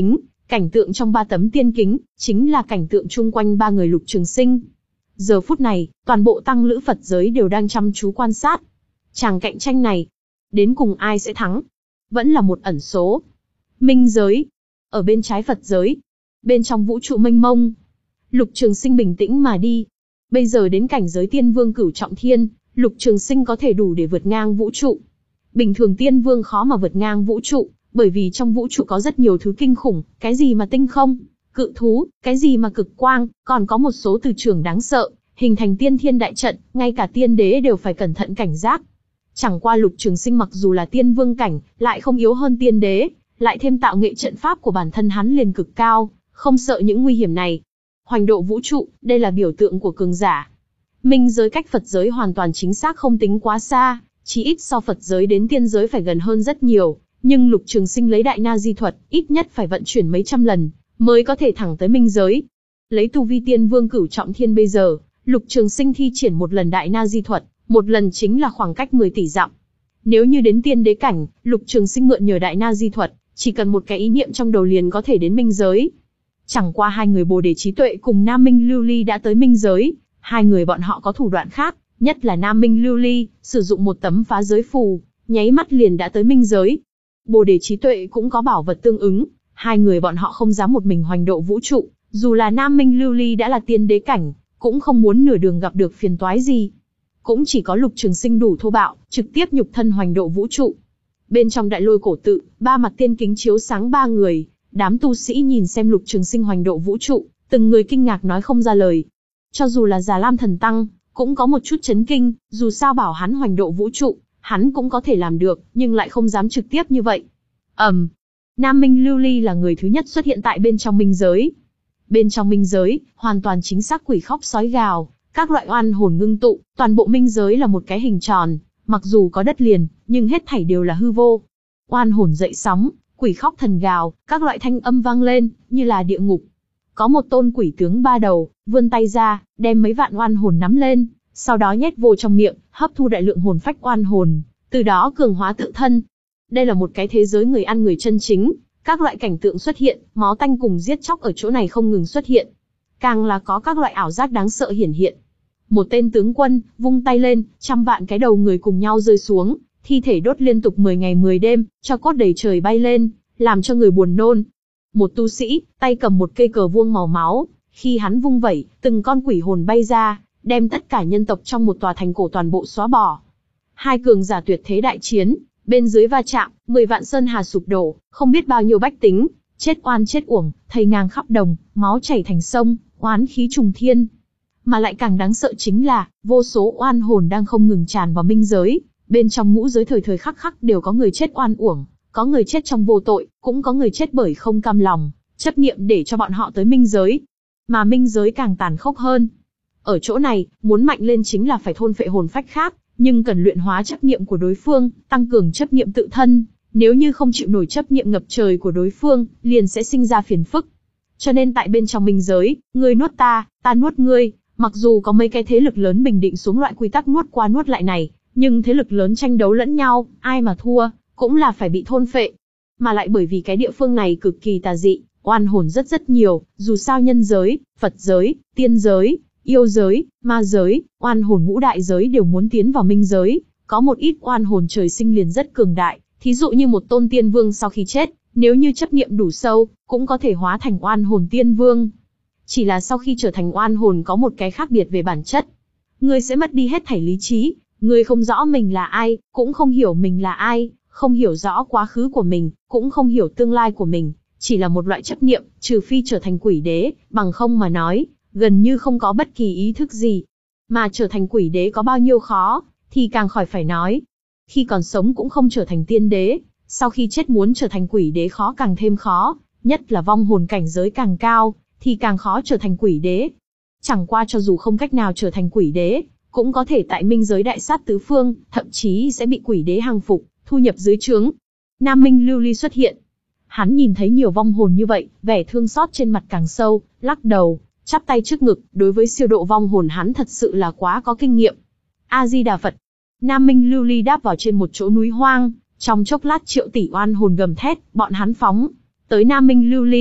Cảnh tượng trong ba tấm tiên kính, chính là cảnh tượng chung quanh ba người Lục Trường Sinh. Giờ phút này, toàn bộ tăng lữ Phật giới đều đang chăm chú quan sát. Chàng cạnh tranh này, đến cùng ai sẽ thắng? Vẫn là một ẩn số. Minh giới. Ở bên trái Phật giới. Bên trong vũ trụ mênh mông. Lục Trường Sinh bình tĩnh mà đi. Bây giờ đến cảnh giới tiên vương cửu trọng thiên, Lục Trường Sinh có thể đủ để vượt ngang vũ trụ. Bình thường tiên vương khó mà vượt ngang vũ trụ, bởi vì trong vũ trụ có rất nhiều thứ kinh khủng, cái gì mà tinh không, cự thú, cái gì mà cực quang, còn có một số từ trường đáng sợ, hình thành tiên thiên đại trận, ngay cả tiên đế đều phải cẩn thận cảnh giác. Chẳng qua Lục Trường Sinh mặc dù là tiên vương cảnh, lại không yếu hơn tiên đế, lại thêm tạo nghệ trận pháp của bản thân hắn liền cực cao, không sợ những nguy hiểm này. Hoành độ vũ trụ, đây là biểu tượng của cường giả. Minh giới cách Phật giới hoàn toàn chính xác không tính quá xa, chỉ ít so Phật giới đến tiên giới phải gần hơn rất nhiều, nhưng Lục Trường Sinh lấy đại na di thuật, ít nhất phải vận chuyển mấy trăm lần, mới có thể thẳng tới minh giới. Lấy tu vi tiên vương cửu trọng thiên bây giờ, Lục Trường Sinh thi triển một lần đại na di thuật, một lần chính là khoảng cách mười tỷ dặm. Nếu như đến tiên đế cảnh, Lục Trường Sinh mượn nhờ đại na di thuật, chỉ cần một cái ý niệm trong đầu liền có thể đến minh giới. Chẳng qua hai người Bồ Đề Trí Tuệ cùng Nam Minh Lưu Ly đã tới minh giới, hai người bọn họ có thủ đoạn khác, nhất là Nam Minh Lưu Ly, sử dụng một tấm phá giới phù, nháy mắt liền đã tới minh giới. Bồ Đề Trí Tuệ cũng có bảo vật tương ứng, hai người bọn họ không dám một mình hoành độ vũ trụ, dù là Nam Minh Lưu Ly đã là tiên đế cảnh, cũng không muốn nửa đường gặp được phiền toái gì. Cũng chỉ có Lục Trường Sinh đủ thô bạo, trực tiếp nhục thân hoành độ vũ trụ. Bên trong đại lôi cổ tự, ba mặt tiên kính chiếu sáng ba người, đám tu sĩ nhìn xem Lục Trường Sinh hoành độ vũ trụ, từng người kinh ngạc nói không ra lời. Cho dù là Già Lam Thần Tăng, cũng có một chút chấn kinh, dù sao bảo hắn hoành độ vũ trụ, hắn cũng có thể làm được, nhưng lại không dám trực tiếp như vậy. ầm, um, Nam Minh Lưu Ly là người thứ nhất xuất hiện tại bên trong minh giới. Bên trong minh giới, hoàn toàn chính xác quỷ khóc sói gào, các loại oan hồn ngưng tụ, toàn bộ minh giới là một cái hình tròn, mặc dù có đất liền, nhưng hết thảy đều là hư vô. Oan hồn dậy sóng, quỷ khóc thần gào, các loại thanh âm vang lên, như là địa ngục. Có một tôn quỷ tướng ba đầu, vươn tay ra, đem mấy vạn oan hồn nắm lên, sau đó nhét vô trong miệng, hấp thu đại lượng hồn phách oan hồn, từ đó cường hóa tự thân. Đây là một cái thế giới người ăn người chân chính, các loại cảnh tượng xuất hiện, máu tanh cùng giết chóc ở chỗ này không ngừng xuất hiện. Càng là có các loại ảo giác đáng sợ hiển hiện. Một tên tướng quân, vung tay lên, trăm vạn cái đầu người cùng nhau rơi xuống, thi thể đốt liên tục mười ngày mười đêm, cho cốt đầy trời bay lên, làm cho người buồn nôn. Một tu sĩ, tay cầm một cây cờ vuông màu máu, khi hắn vung vẩy, từng con quỷ hồn bay ra, đem tất cả nhân tộc trong một tòa thành cổ toàn bộ xóa bỏ. Hai cường giả tuyệt thế đại chiến, bên dưới va chạm, mười vạn sơn hà sụp đổ, không biết bao nhiêu bách tính, chết oan chết uổng, thây ngang khắp đồng, máu chảy thành sông, oán khí trùng thiên. Mà lại càng đáng sợ chính là, vô số oan hồn đang không ngừng tràn vào minh giới, bên trong ngũ giới thời thời khắc khắc đều có người chết oan uổng, có người chết trong vô tội, cũng có người chết bởi không cam lòng, chấp niệm để cho bọn họ tới minh giới. Mà minh giới càng tàn khốc hơn. Ở chỗ này, muốn mạnh lên chính là phải thôn phệ hồn phách khác, nhưng cần luyện hóa chấp niệm của đối phương, tăng cường chấp niệm tự thân. Nếu như không chịu nổi chấp niệm ngập trời của đối phương, liền sẽ sinh ra phiền phức. Cho nên tại bên trong minh giới, ngươi nuốt ta, ta nuốt ngươi, mặc dù có mấy cái thế lực lớn bình định xuống loại quy tắc nuốt qua nuốt lại này, nhưng thế lực lớn tranh đấu lẫn nhau, ai mà thua, cũng là phải bị thôn phệ. Mà lại bởi vì cái địa phương này cực kỳ tà dị, oan hồn rất rất nhiều, dù sao nhân giới, Phật giới, tiên giới, yêu giới, ma giới, oan hồn ngũ đại giới đều muốn tiến vào minh giới, có một ít oan hồn trời sinh liền rất cường đại, thí dụ như một tôn tiên vương sau khi chết, nếu như chấp niệm đủ sâu, cũng có thể hóa thành oan hồn tiên vương. Chỉ là sau khi trở thành oan hồn có một cái khác biệt về bản chất. Ngươi sẽ mất đi hết thảy lý trí, ngươi không rõ mình là ai, cũng không hiểu mình là ai, không hiểu rõ quá khứ của mình, cũng không hiểu tương lai của mình, chỉ là một loại chấp niệm, trừ phi trở thành quỷ đế, bằng không mà nói, gần như không có bất kỳ ý thức gì. Mà trở thành quỷ đế có bao nhiêu khó, thì càng khỏi phải nói. Khi còn sống cũng không trở thành tiên đế, sau khi chết muốn trở thành quỷ đế khó càng thêm khó, nhất là vong hồn cảnh giới càng cao, thì càng khó trở thành quỷ đế. Chẳng qua cho dù không cách nào trở thành quỷ đế, cũng có thể tại minh giới đại sát tứ phương, thậm chí sẽ bị quỷ đế hàng phục, thu nhập dưới trướng. Nam Minh Lưu Ly xuất hiện. Hắn nhìn thấy nhiều vong hồn như vậy, vẻ thương xót trên mặt càng sâu, lắc đầu, chắp tay trước ngực, đối với siêu độ vong hồn hắn thật sự là quá có kinh nghiệm. A-di-đà Phật. Nam Minh Lưu Ly đáp vào trên một chỗ núi hoang, trong chốc lát triệu tỷ oan hồn gầm thét, bọn hắn phóng tới Nam Minh Lưu Ly,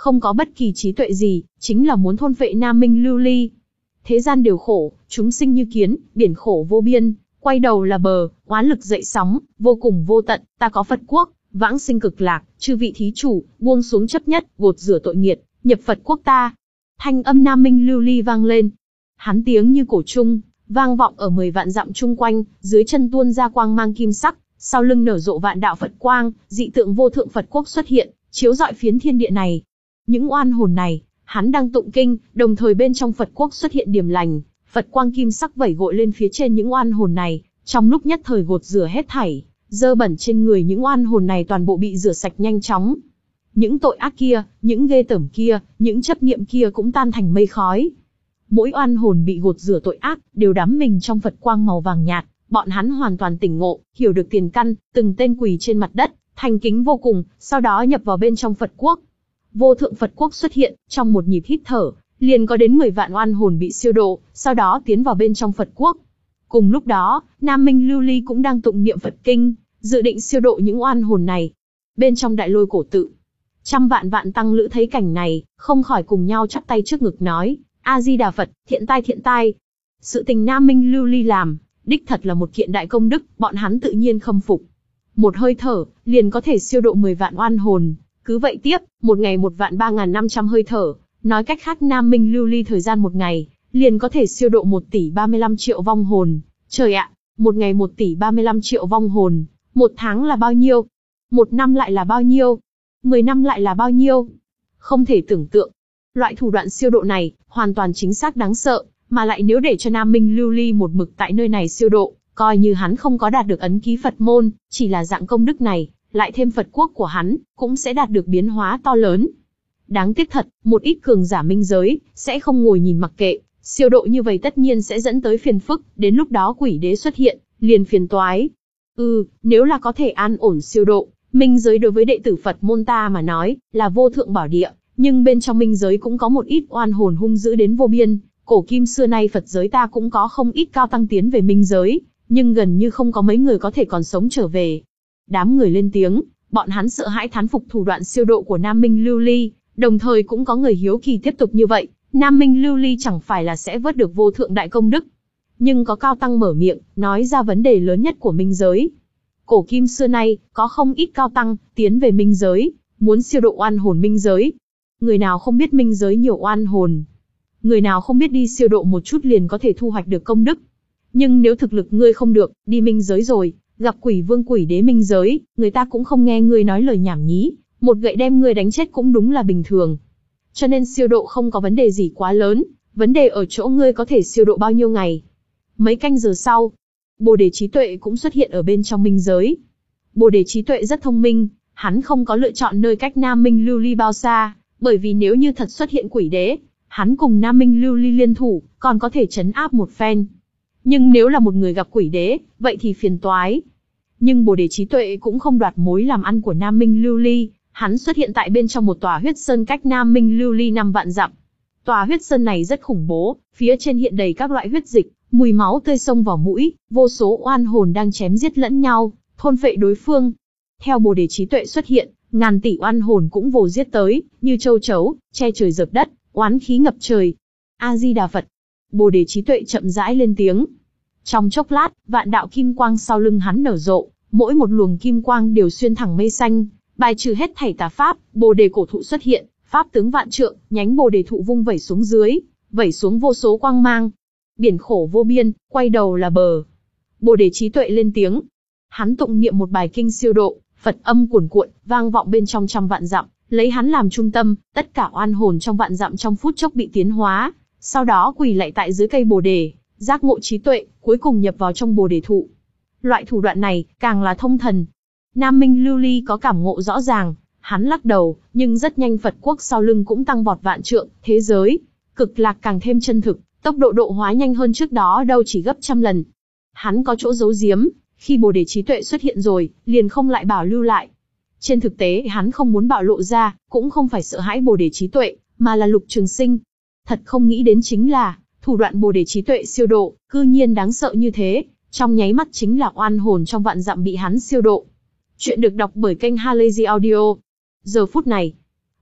không có bất kỳ trí tuệ gì, chính là muốn thôn phệ Nam Minh Lưu Ly. Thế gian đều khổ, chúng sinh như kiến, biển khổ vô biên, quay đầu là bờ, oán lực dậy sóng, vô cùng vô tận, ta có Phật quốc, vãng sinh cực lạc, chư vị thí chủ, buông xuống chấp nhất, gột rửa tội nghiệt, nhập Phật quốc ta. Thanh âm Nam Minh Lưu Ly vang lên. Hắn tiếng như cổ trung, vang vọng ở mười vạn dặm chung quanh, dưới chân tuôn ra quang mang kim sắc, sau lưng nở rộ vạn đạo Phật quang, dị tượng vô thượng Phật quốc xuất hiện, chiếu rọi phiến thiên địa này. Những oan hồn này, hắn đang tụng kinh, đồng thời bên trong Phật quốc xuất hiện điểm lành, Phật quang kim sắc vẩy gội lên phía trên những oan hồn này, trong lúc nhất thời gột rửa hết thảy, dơ bẩn trên người những oan hồn này toàn bộ bị rửa sạch nhanh chóng. Những tội ác kia, những ghê tởm kia, những chấp niệm kia cũng tan thành mây khói. Mỗi oan hồn bị gột rửa tội ác, đều đắm mình trong Phật quang màu vàng nhạt, bọn hắn hoàn toàn tỉnh ngộ, hiểu được tiền căn, từng tên quỳ trên mặt đất, thành kính vô cùng, sau đó nhập vào bên trong Phật quốc. Vô thượng Phật quốc xuất hiện, trong một nhịp hít thở, liền có đến mười vạn oan hồn bị siêu độ, sau đó tiến vào bên trong Phật quốc. Cùng lúc đó, Nam Minh Lưu Ly cũng đang tụng niệm Phật kinh, dự định siêu độ những oan hồn này. Bên trong đại lôi cổ tự, trăm vạn vạn tăng lữ thấy cảnh này, không khỏi cùng nhau chắp tay trước ngực nói, A-di-đà Phật, thiện tai thiện tai. Sự tình Nam Minh Lưu Ly làm, đích thật là một kiện đại công đức, bọn hắn tự nhiên khâm phục. Một hơi thở, liền có thể siêu độ mười vạn oan hồn. Cứ vậy tiếp, một ngày một vạn ba ngàn năm trăm hơi thở, nói cách khác Nam Minh Lưu Ly thời gian một ngày, liền có thể siêu độ một tỷ ba mươi lăm triệu vong hồn. Trời ạ, một ngày một tỷ ba mươi lăm triệu vong hồn, một tháng là bao nhiêu? Một năm lại là bao nhiêu? Mười năm lại là bao nhiêu? Không thể tưởng tượng. Loại thủ đoạn siêu độ này, hoàn toàn chính xác đáng sợ, mà lại nếu để cho Nam Minh Lưu Ly một mực tại nơi này siêu độ, coi như hắn không có đạt được ấn ký Phật môn, chỉ là dạng công đức này, lại thêm Phật quốc của hắn, cũng sẽ đạt được biến hóa to lớn. Đáng tiếc thật, một ít cường giả minh giới, sẽ không ngồi nhìn mặc kệ, siêu độ như vậy tất nhiên sẽ dẫn tới phiền phức, đến lúc đó quỷ đế xuất hiện, liền phiền toái. Ừ, nếu là có thể an ổn siêu độ, minh giới đối với đệ tử Phật môn ta mà nói, là vô thượng bảo địa, nhưng bên trong minh giới cũng có một ít oan hồn hung dữ đến vô biên, cổ kim xưa nay Phật giới ta cũng có không ít cao tăng tiến về minh giới, nhưng gần như không có mấy người có thể còn sống trở về. Đám người lên tiếng, bọn hắn sợ hãi thán phục thủ đoạn siêu độ của Nam Minh Lưu Ly, đồng thời cũng có người hiếu kỳ tiếp tục như vậy, Nam Minh Lưu Ly chẳng phải là sẽ vớt được vô thượng đại công đức. Nhưng có cao tăng mở miệng, nói ra vấn đề lớn nhất của minh giới. Cổ kim xưa nay, có không ít cao tăng, tiến về minh giới, muốn siêu độ oan hồn minh giới. Người nào không biết minh giới nhiều oan hồn? Người nào không biết đi siêu độ một chút liền có thể thu hoạch được công đức? Nhưng nếu thực lực ngươi không được, đi minh giới rồi, gặp quỷ vương quỷ đế minh giới, người ta cũng không nghe ngươi nói lời nhảm nhí, một gậy đem ngươi đánh chết cũng đúng là bình thường. Cho nên siêu độ không có vấn đề gì quá lớn, vấn đề ở chỗ ngươi có thể siêu độ bao nhiêu ngày. Mấy canh giờ sau, Bồ Đề trí tuệ cũng xuất hiện ở bên trong minh giới. Bồ Đề trí tuệ rất thông minh, hắn không có lựa chọn nơi cách Nam Minh Lưu Ly bao xa, bởi vì nếu như thật xuất hiện quỷ đế, hắn cùng Nam Minh Lưu Ly liên thủ, còn có thể trấn áp một phen. Nhưng nếu là một người gặp quỷ đế, vậy thì phiền toái. Nhưng Bồ Đề trí tuệ cũng không đoạt mối làm ăn của Nam Minh Lưu Ly, hắn xuất hiện tại bên trong một tòa huyết sơn cách Nam Minh Lưu Ly năm vạn dặm. Tòa huyết sơn này rất khủng bố, phía trên hiện đầy các loại huyết dịch, mùi máu tươi xông vào mũi, vô số oan hồn đang chém giết lẫn nhau, thôn phệ đối phương. Theo Bồ Đề trí tuệ xuất hiện, ngàn tỷ oan hồn cũng vồ giết tới, như châu chấu, che trời dập đất, oán khí ngập trời. A-di-đà Phật. Bồ Đề trí tuệ chậm rãi lên tiếng. Trong chốc lát, vạn đạo kim quang sau lưng hắn nở rộ, mỗi một luồng kim quang đều xuyên thẳng mây xanh, bài trừ hết thảy tà pháp. Bồ Đề cổ thụ xuất hiện, pháp tướng vạn trượng, nhánh Bồ Đề thụ vung vẩy xuống dưới, vẩy xuống vô số quang mang. Biển khổ vô biên, quay đầu là bờ. Bồ Đề trí tuệ lên tiếng. Hắn tụng niệm một bài kinh siêu độ, Phật âm cuồn cuộn, vang vọng bên trong trăm vạn dặm, lấy hắn làm trung tâm, tất cả oan hồn trong vạn dặm trong phút chốc bị tiến hóa, sau đó quỳ lạy tại dưới cây Bồ Đề, giác ngộ trí tuệ, cuối cùng nhập vào trong Bồ Đề thụ. Loại thủ đoạn này, càng là thông thần. Nam Minh Lưu Ly có cảm ngộ rõ ràng, hắn lắc đầu, nhưng rất nhanh Phật quốc sau lưng cũng tăng vọt vạn trượng, thế giới cực lạc càng thêm chân thực, tốc độ độ hóa nhanh hơn trước đó đâu chỉ gấp trăm lần. Hắn có chỗ giấu giếm, khi Bồ Đề trí tuệ xuất hiện rồi, liền không lại bảo lưu lại. Trên thực tế hắn không muốn bạo lộ ra, cũng không phải sợ hãi Bồ Đề trí tuệ, mà là Lục Trường Sinh. Thật không nghĩ đến chính là, thủ đoạn Bồ Đề trí tuệ siêu độ, cư nhiên đáng sợ như thế, trong nháy mắt chính là oan hồn trong vạn dặm bị hắn siêu độ. Chuyện được đọc bởi kênh Halazy Audio. Giờ phút này,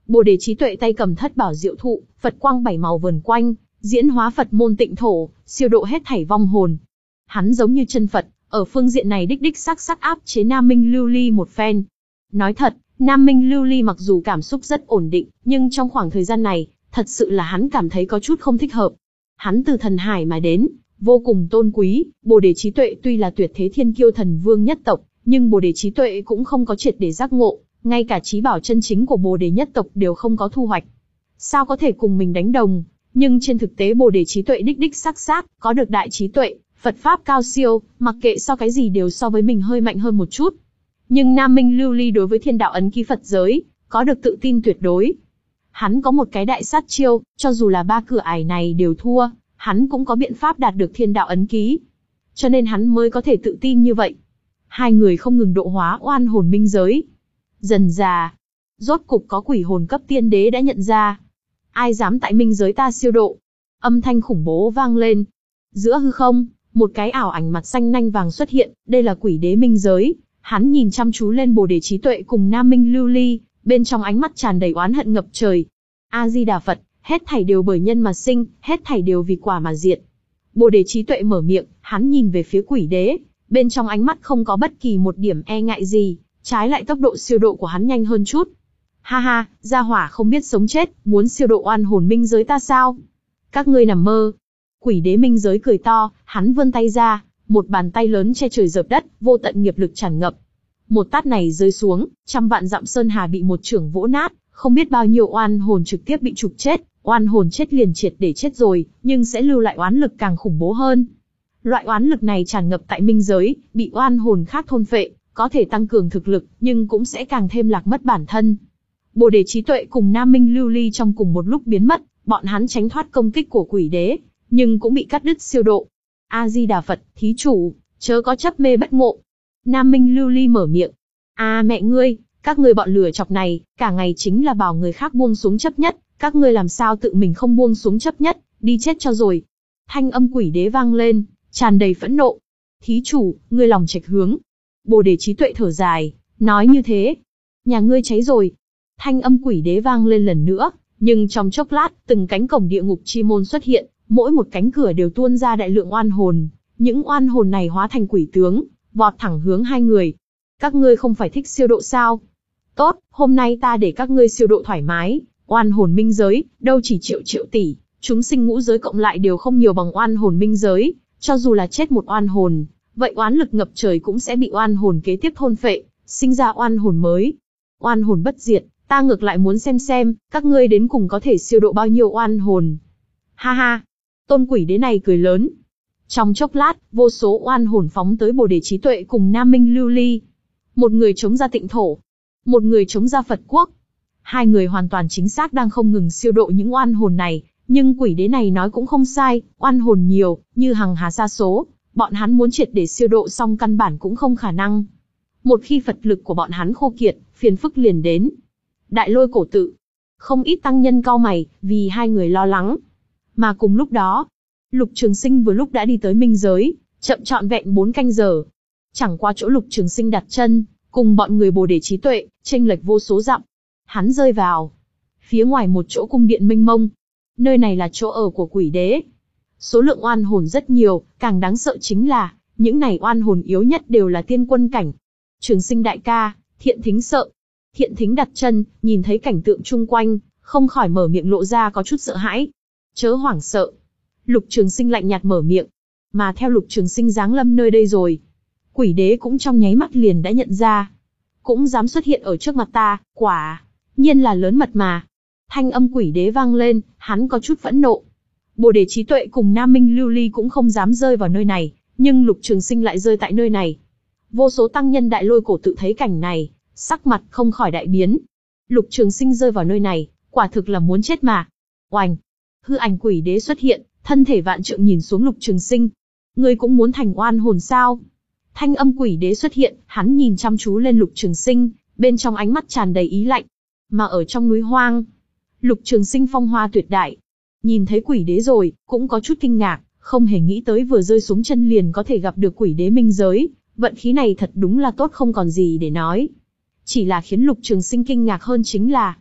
Bồ Đề trí tuệ tay cầm thất bảo diệu thụ, Phật quang bảy màu vờn quanh, diễn hóa Phật môn tịnh thổ, siêu độ hết thảy vong hồn. Hắn giống như chân Phật, ở phương diện này đích đích xác xác áp chế Nam Minh Lưu Ly một phen. Nói thật, Nam Minh Lưu Ly mặc dù cảm xúc rất ổn định, nhưng trong khoảng thời gian này, thật sự là hắn cảm thấy có chút không thích hợp. Hắn từ thần hải mà đến, vô cùng tôn quý, Bồ Đề trí tuệ tuy là tuyệt thế thiên kiêu thần vương nhất tộc, nhưng Bồ Đề trí tuệ cũng không có triệt để giác ngộ, ngay cả trí bảo chân chính của Bồ Đề nhất tộc đều không có thu hoạch. Sao có thể cùng mình đánh đồng? Nhưng trên thực tế Bồ Đề trí tuệ đích đích xác xác, có được đại trí tuệ, Phật pháp cao siêu, mặc kệ so cái gì đều so với mình hơi mạnh hơn một chút. Nhưng Nam Minh Lưu Ly đối với thiên đạo ấn ký Phật giới, có được tự tin tuyệt đối. Hắn có một cái đại sát chiêu, cho dù là ba cửa ải này đều thua, hắn cũng có biện pháp đạt được thiên đạo ấn ký. Cho nên hắn mới có thể tự tin như vậy. Hai người không ngừng độ hóa oan hồn minh giới. Dần dà, rốt cục có quỷ hồn cấp tiên đế đã nhận ra. Ai dám tại minh giới ta siêu độ? Âm thanh khủng bố vang lên. Giữa hư không, một cái ảo ảnh mặt xanh nanh vàng xuất hiện, đây là quỷ đế minh giới. Hắn nhìn chăm chú lên Bồ Đề trí tuệ cùng Nam Minh Lưu Ly, bên trong ánh mắt tràn đầy oán hận ngập trời. A Di Đà Phật, hết thảy đều bởi nhân mà sinh, hết thảy đều vì quả mà diệt. Bồ Đề trí tuệ mở miệng, hắn nhìn về phía quỷ đế, bên trong ánh mắt không có bất kỳ một điểm e ngại gì, trái lại tốc độ siêu độ của hắn nhanh hơn chút. Ha ha, gia hỏa không biết sống chết, muốn siêu độ oan hồn minh giới ta sao? Các ngươi nằm mơ. Quỷ đế minh giới cười to, hắn vươn tay ra, một bàn tay lớn che trời dợp đất, vô tận nghiệp lực tràn ngập. Một tát này rơi xuống, trăm vạn dặm sơn hà bị một chưởng vỗ nát, không biết bao nhiêu oan hồn trực tiếp bị trục chết, oan hồn chết liền triệt để chết rồi, nhưng sẽ lưu lại oán lực càng khủng bố hơn. Loại oán lực này tràn ngập tại minh giới, bị oan hồn khác thôn phệ, có thể tăng cường thực lực, nhưng cũng sẽ càng thêm lạc mất bản thân. Bồ Đề trí tuệ cùng Nam Minh Lưu Ly trong cùng một lúc biến mất, bọn hắn tránh thoát công kích của quỷ đế, nhưng cũng bị cắt đứt siêu độ. A Di Đà Phật, thí chủ, chớ có chấp mê bất ngộ. Nam Minh Lưu Ly mở miệng. À mẹ ngươi, các ngươi bọn lừa chọc này, cả ngày chính là bảo người khác buông xuống chấp nhất, các ngươi làm sao tự mình không buông xuống chấp nhất, đi chết cho rồi. Thanh âm quỷ đế vang lên, tràn đầy phẫn nộ. Thí chủ, ngươi lòng trạch hướng. Bồ Đề trí tuệ thở dài, nói như thế. Nhà ngươi cháy rồi. Thanh âm quỷ đế vang lên lần nữa, nhưng trong chốc lát, từng cánh cổng địa ngục chi môn xuất hiện, mỗi một cánh cửa đều tuôn ra đại lượng oan hồn. Những oan hồn này hóa thành quỷ tướng, vọt thẳng hướng hai người. Các ngươi không phải thích siêu độ sao? Tốt, hôm nay ta để các ngươi siêu độ thoải mái. Oan hồn minh giới, đâu chỉ triệu triệu tỷ, chúng sinh ngũ giới cộng lại đều không nhiều bằng oan hồn minh giới. Cho dù là chết một oan hồn, vậy oán lực ngập trời cũng sẽ bị oan hồn kế tiếp thôn phệ, sinh ra oan hồn mới. Oan hồn bất diệt, ta ngược lại muốn xem xem, các ngươi đến cùng có thể siêu độ bao nhiêu oan hồn. Ha ha, tôn quỷ đế này cười lớn. Trong chốc lát, vô số oan hồn phóng tới Bồ Đề trí tuệ cùng Nam Minh Lưu Ly. Một người chống ra tịnh thổ, một người chống ra Phật quốc. Hai người hoàn toàn chính xác đang không ngừng siêu độ những oan hồn này, nhưng quỷ đế này nói cũng không sai, oan hồn nhiều, như hằng hà sa số, bọn hắn muốn triệt để siêu độ xong căn bản cũng không khả năng. Một khi Phật lực của bọn hắn khô kiệt, phiền phức liền đến. Đại Lôi cổ tự, không ít tăng nhân cau mày, vì hai người lo lắng. Mà cùng lúc đó, Lục Trường Sinh vừa lúc đã đi tới minh giới, chậm trọn vẹn bốn canh giờ. Chẳng qua chỗ Lục Trường Sinh đặt chân, cùng bọn người Bồ Đề trí tuệ, chênh lệch vô số dặm. Hắn rơi vào phía ngoài một chỗ cung điện mênh mông. Nơi này là chỗ ở của quỷ đế. Số lượng oan hồn rất nhiều, càng đáng sợ chính là, những này oan hồn yếu nhất đều là tiên quân cảnh. Trường Sinh đại ca, Thiện Thính sợ. Thiện Thính đặt chân, nhìn thấy cảnh tượng chung quanh, không khỏi mở miệng lộ ra có chút sợ hãi. Chớ hoảng sợ. Lục Trường Sinh lạnh nhạt mở miệng. Mà theo Lục Trường Sinh giáng lâm nơi đây rồi, quỷ đế cũng trong nháy mắt liền đã nhận ra. Cũng dám xuất hiện ở trước mặt ta, quả nhiên là lớn mật mà. Thanh âm quỷ đế vang lên, hắn có chút phẫn nộ. Bồ Đề trí tuệ cùng Nam Minh Lưu Ly cũng không dám rơi vào nơi này, nhưng Lục Trường Sinh lại rơi tại nơi này. Vô số tăng nhân Đại Lôi cổ tự thấy cảnh này, sắc mặt không khỏi đại biến. Lục Trường Sinh rơi vào nơi này, quả thực là muốn chết mà. Oành! Hư ảnh quỷ đế xuất hiện, thân thể vạn trượng nhìn xuống Lục Trường Sinh. Ngươi cũng muốn thành oan hồn sao? Thanh âm quỷ đế xuất hiện, hắn nhìn chăm chú lên Lục Trường Sinh, bên trong ánh mắt tràn đầy ý lạnh. Mà ở trong núi hoang, Lục Trường Sinh phong hoa tuyệt đại. Nhìn thấy quỷ đế rồi, cũng có chút kinh ngạc, không hề nghĩ tới vừa rơi xuống chân liền có thể gặp được quỷ đế minh giới, vận khí này thật đúng là tốt không còn gì để nói. Chỉ là khiến Lục Trường Sinh kinh ngạc hơn chính là,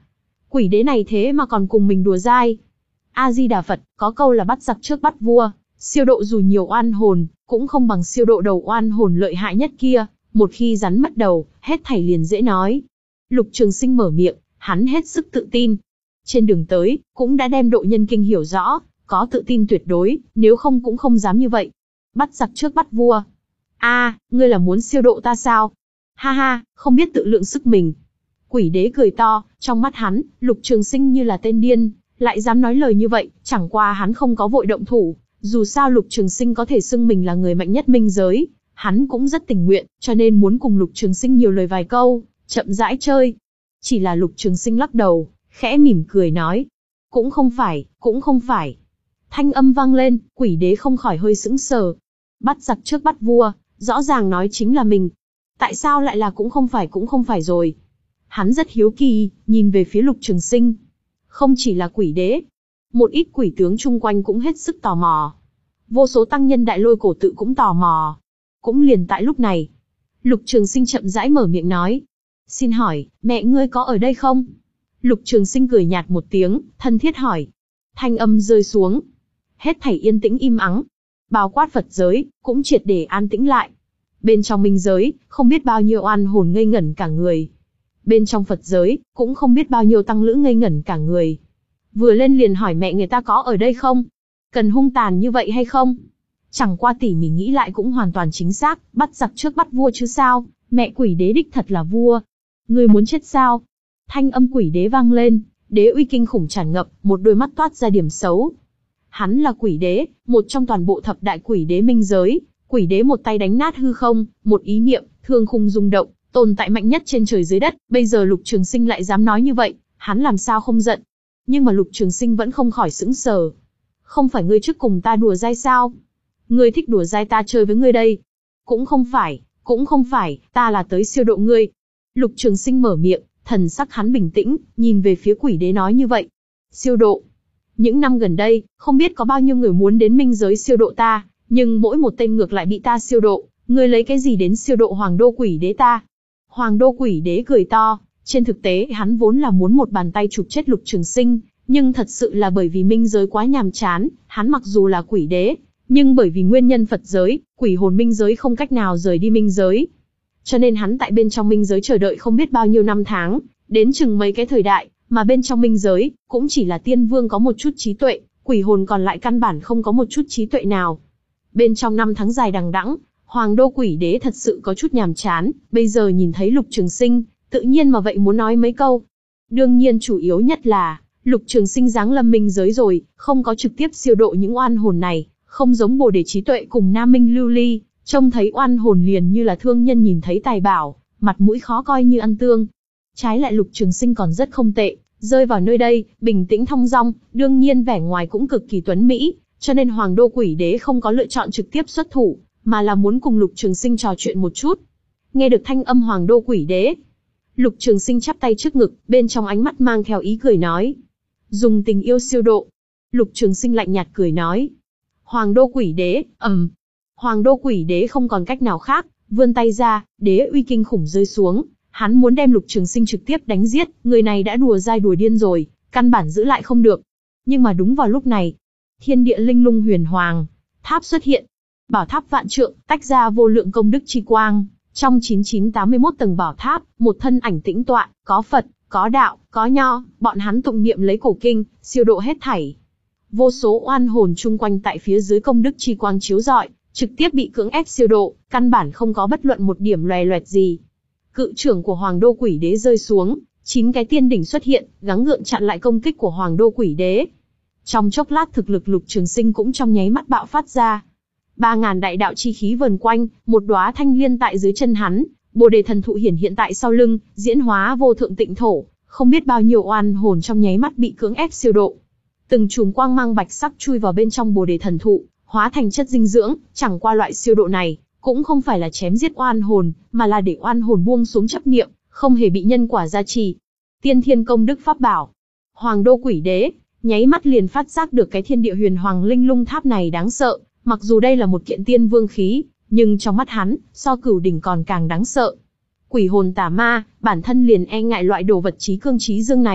quỷ đế này thế mà còn cùng mình đùa dai. A-di-đà Phật, có câu là bắt giặc trước bắt vua, siêu độ dù nhiều oan hồn, cũng không bằng siêu độ đầu oan hồn lợi hại nhất kia, một khi rắn mất đầu, hết thảy liền dễ nói. Lục Trường Sinh mở miệng, hắn hết sức tự tin. Trên đường tới, cũng đã đem độ nhân kinh hiểu rõ, có tự tin tuyệt đối, nếu không cũng không dám như vậy. Bắt giặc trước bắt vua. A, ngươi là muốn siêu độ ta sao? Ha ha, không biết tự lượng sức mình. Quỷ đế cười to, trong mắt hắn, Lục Trường Sinh như là tên điên, lại dám nói lời như vậy, chẳng qua hắn không có vội động thủ, dù sao Lục Trường Sinh có thể xưng mình là người mạnh nhất minh giới, hắn cũng rất tình nguyện, cho nên muốn cùng Lục Trường Sinh nhiều lời vài câu, chậm rãi chơi. Chỉ là Lục Trường Sinh lắc đầu, khẽ mỉm cười nói, cũng không phải, cũng không phải. Thanh âm vang lên, quỷ đế không khỏi hơi sững sờ. Bắt giặc trước bắt vua, rõ ràng nói chính là mình. Tại sao lại là cũng không phải cũng không phải rồi? Hắn rất hiếu kỳ, nhìn về phía Lục Trường Sinh. Không chỉ là quỷ đế, một ít quỷ tướng chung quanh cũng hết sức tò mò. Vô số tăng nhân Đại Lôi Cổ Tự cũng tò mò. Cũng liền tại lúc này, Lục Trường Sinh chậm rãi mở miệng nói, xin hỏi, mẹ ngươi có ở đây không? Lục Trường Sinh cười nhạt một tiếng, thân thiết hỏi. Thanh âm rơi xuống, hết thảy yên tĩnh im ắng. Bao quát Phật giới, cũng triệt để an tĩnh lại. Bên trong minh giới, không biết bao nhiêu oan hồn ngây ngẩn cả người. Bên trong Phật giới, cũng không biết bao nhiêu tăng lữ ngây ngẩn cả người. Vừa lên liền hỏi mẹ người ta có ở đây không? Cần hung tàn như vậy hay không? Chẳng qua tỉ mỉ nghĩ lại cũng hoàn toàn chính xác, bắt giặc trước bắt vua chứ sao, mẹ quỷ đế đích thật là vua. Người muốn chết sao? Thanh âm quỷ đế vang lên, đế uy kinh khủng tràn ngập, một đôi mắt toát ra điểm xấu. Hắn là quỷ đế, một trong toàn bộ thập đại quỷ đế minh giới, quỷ đế một tay đánh nát hư không, một ý niệm, thương khung rung động, tồn tại mạnh nhất trên trời dưới đất, bây giờ Lục Trường Sinh lại dám nói như vậy, hắn làm sao không giận? Nhưng mà Lục Trường Sinh vẫn không khỏi sững sờ. Không phải ngươi trước cùng ta đùa dai sao? Ngươi thích đùa dai ta chơi với ngươi đây? Cũng không phải, cũng không phải, ta là tới siêu độ ngươi. Lục Trường Sinh mở miệng, thần sắc hắn bình tĩnh, nhìn về phía quỷ đế nói như vậy. Siêu độ. Những năm gần đây, không biết có bao nhiêu người muốn đến minh giới siêu độ ta, nhưng mỗi một tên ngược lại bị ta siêu độ, ngươi lấy cái gì đến siêu độ Hoàng Đô Quỷ Đế ta? Hoàng Đô Quỷ Đế cười to, trên thực tế hắn vốn là muốn một bàn tay chụp chết Lục Trường Sinh, nhưng thật sự là bởi vì minh giới quá nhàm chán, hắn mặc dù là quỷ đế, nhưng bởi vì nguyên nhân Phật giới, quỷ hồn minh giới không cách nào rời đi minh giới. Cho nên hắn tại bên trong minh giới chờ đợi không biết bao nhiêu năm tháng, đến chừng mấy cái thời đại, mà bên trong minh giới, cũng chỉ là tiên vương có một chút trí tuệ, quỷ hồn còn lại căn bản không có một chút trí tuệ nào. Bên trong năm tháng dài đằng đẵng, Hoàng Đô Quỷ Đế thật sự có chút nhàm chán, bây giờ nhìn thấy Lục Trường Sinh, tự nhiên mà vậy muốn nói mấy câu. Đương nhiên chủ yếu nhất là, Lục Trường Sinh giáng lâm minh giới rồi, không có trực tiếp siêu độ những oan hồn này, không giống Bồ Đề trí tuệ cùng Nam Minh Lưu Ly, trông thấy oan hồn liền như là thương nhân nhìn thấy tài bảo, mặt mũi khó coi như ăn tương. Trái lại Lục Trường Sinh còn rất không tệ, rơi vào nơi đây, bình tĩnh thong dong, đương nhiên vẻ ngoài cũng cực kỳ tuấn mỹ, cho nên Hoàng Đô Quỷ Đế không có lựa chọn trực tiếp xuất thủ, mà là muốn cùng Lục Trường Sinh trò chuyện một chút. Nghe được thanh âm Hoàng Đô Quỷ Đế, Lục Trường Sinh chắp tay trước ngực, bên trong ánh mắt mang theo ý cười nói: dùng tình yêu siêu độ. Lục Trường Sinh lạnh nhạt cười nói: Hoàng Đô Quỷ Đế, ầm. Um. Hoàng Đô Quỷ Đế không còn cách nào khác, vươn tay ra, đế uy kinh khủng rơi xuống, hắn muốn đem Lục Trường Sinh trực tiếp đánh giết, người này đã đùa dai đùa điên rồi, căn bản giữ lại không được. Nhưng mà đúng vào lúc này, thiên địa linh lung huyền hoàng, tháp xuất hiện. Bảo tháp vạn trượng, tách ra vô lượng công đức chi quang, trong chín chín tám mươi mốt tầng bảo tháp, một thân ảnh tĩnh tọa, có Phật, có đạo, có nho, bọn hắn tụng niệm lấy cổ kinh, siêu độ hết thảy. Vô số oan hồn chung quanh tại phía dưới công đức chi quang chiếu rọi, trực tiếp bị cưỡng ép siêu độ, căn bản không có bất luận một điểm loè loẹt gì. Cự trưởng của Hoàng Đô Quỷ Đế rơi xuống, chín cái tiên đỉnh xuất hiện, gắng gượng chặn lại công kích của Hoàng Đô Quỷ Đế. Trong chốc lát thực lực Lục Trường Sinh cũng trong nháy mắt bạo phát ra. Ba ngàn đại đạo chi khí vần quanh, một đóa thanh liên tại dưới chân hắn, Bồ Đề thần thụ hiển hiện tại sau lưng, diễn hóa vô thượng tịnh thổ, không biết bao nhiêu oan hồn trong nháy mắt bị cưỡng ép siêu độ. Từng chùm quang mang bạch sắc chui vào bên trong Bồ Đề thần thụ, hóa thành chất dinh dưỡng, chẳng qua loại siêu độ này, cũng không phải là chém giết oan hồn, mà là để oan hồn buông xuống chấp niệm, không hề bị nhân quả gia trì. Tiên thiên công đức pháp bảo. Hoàng Đô Quỷ Đế, nháy mắt liền phát giác được cái thiên địa huyền hoàng linh lung tháp này đáng sợ, mặc dù đây là một kiện tiên vương khí, nhưng trong mắt hắn, so cửu đỉnh còn càng đáng sợ. Quỷ hồn tà ma, bản thân liền e ngại loại đồ vật trí cương trí dương này,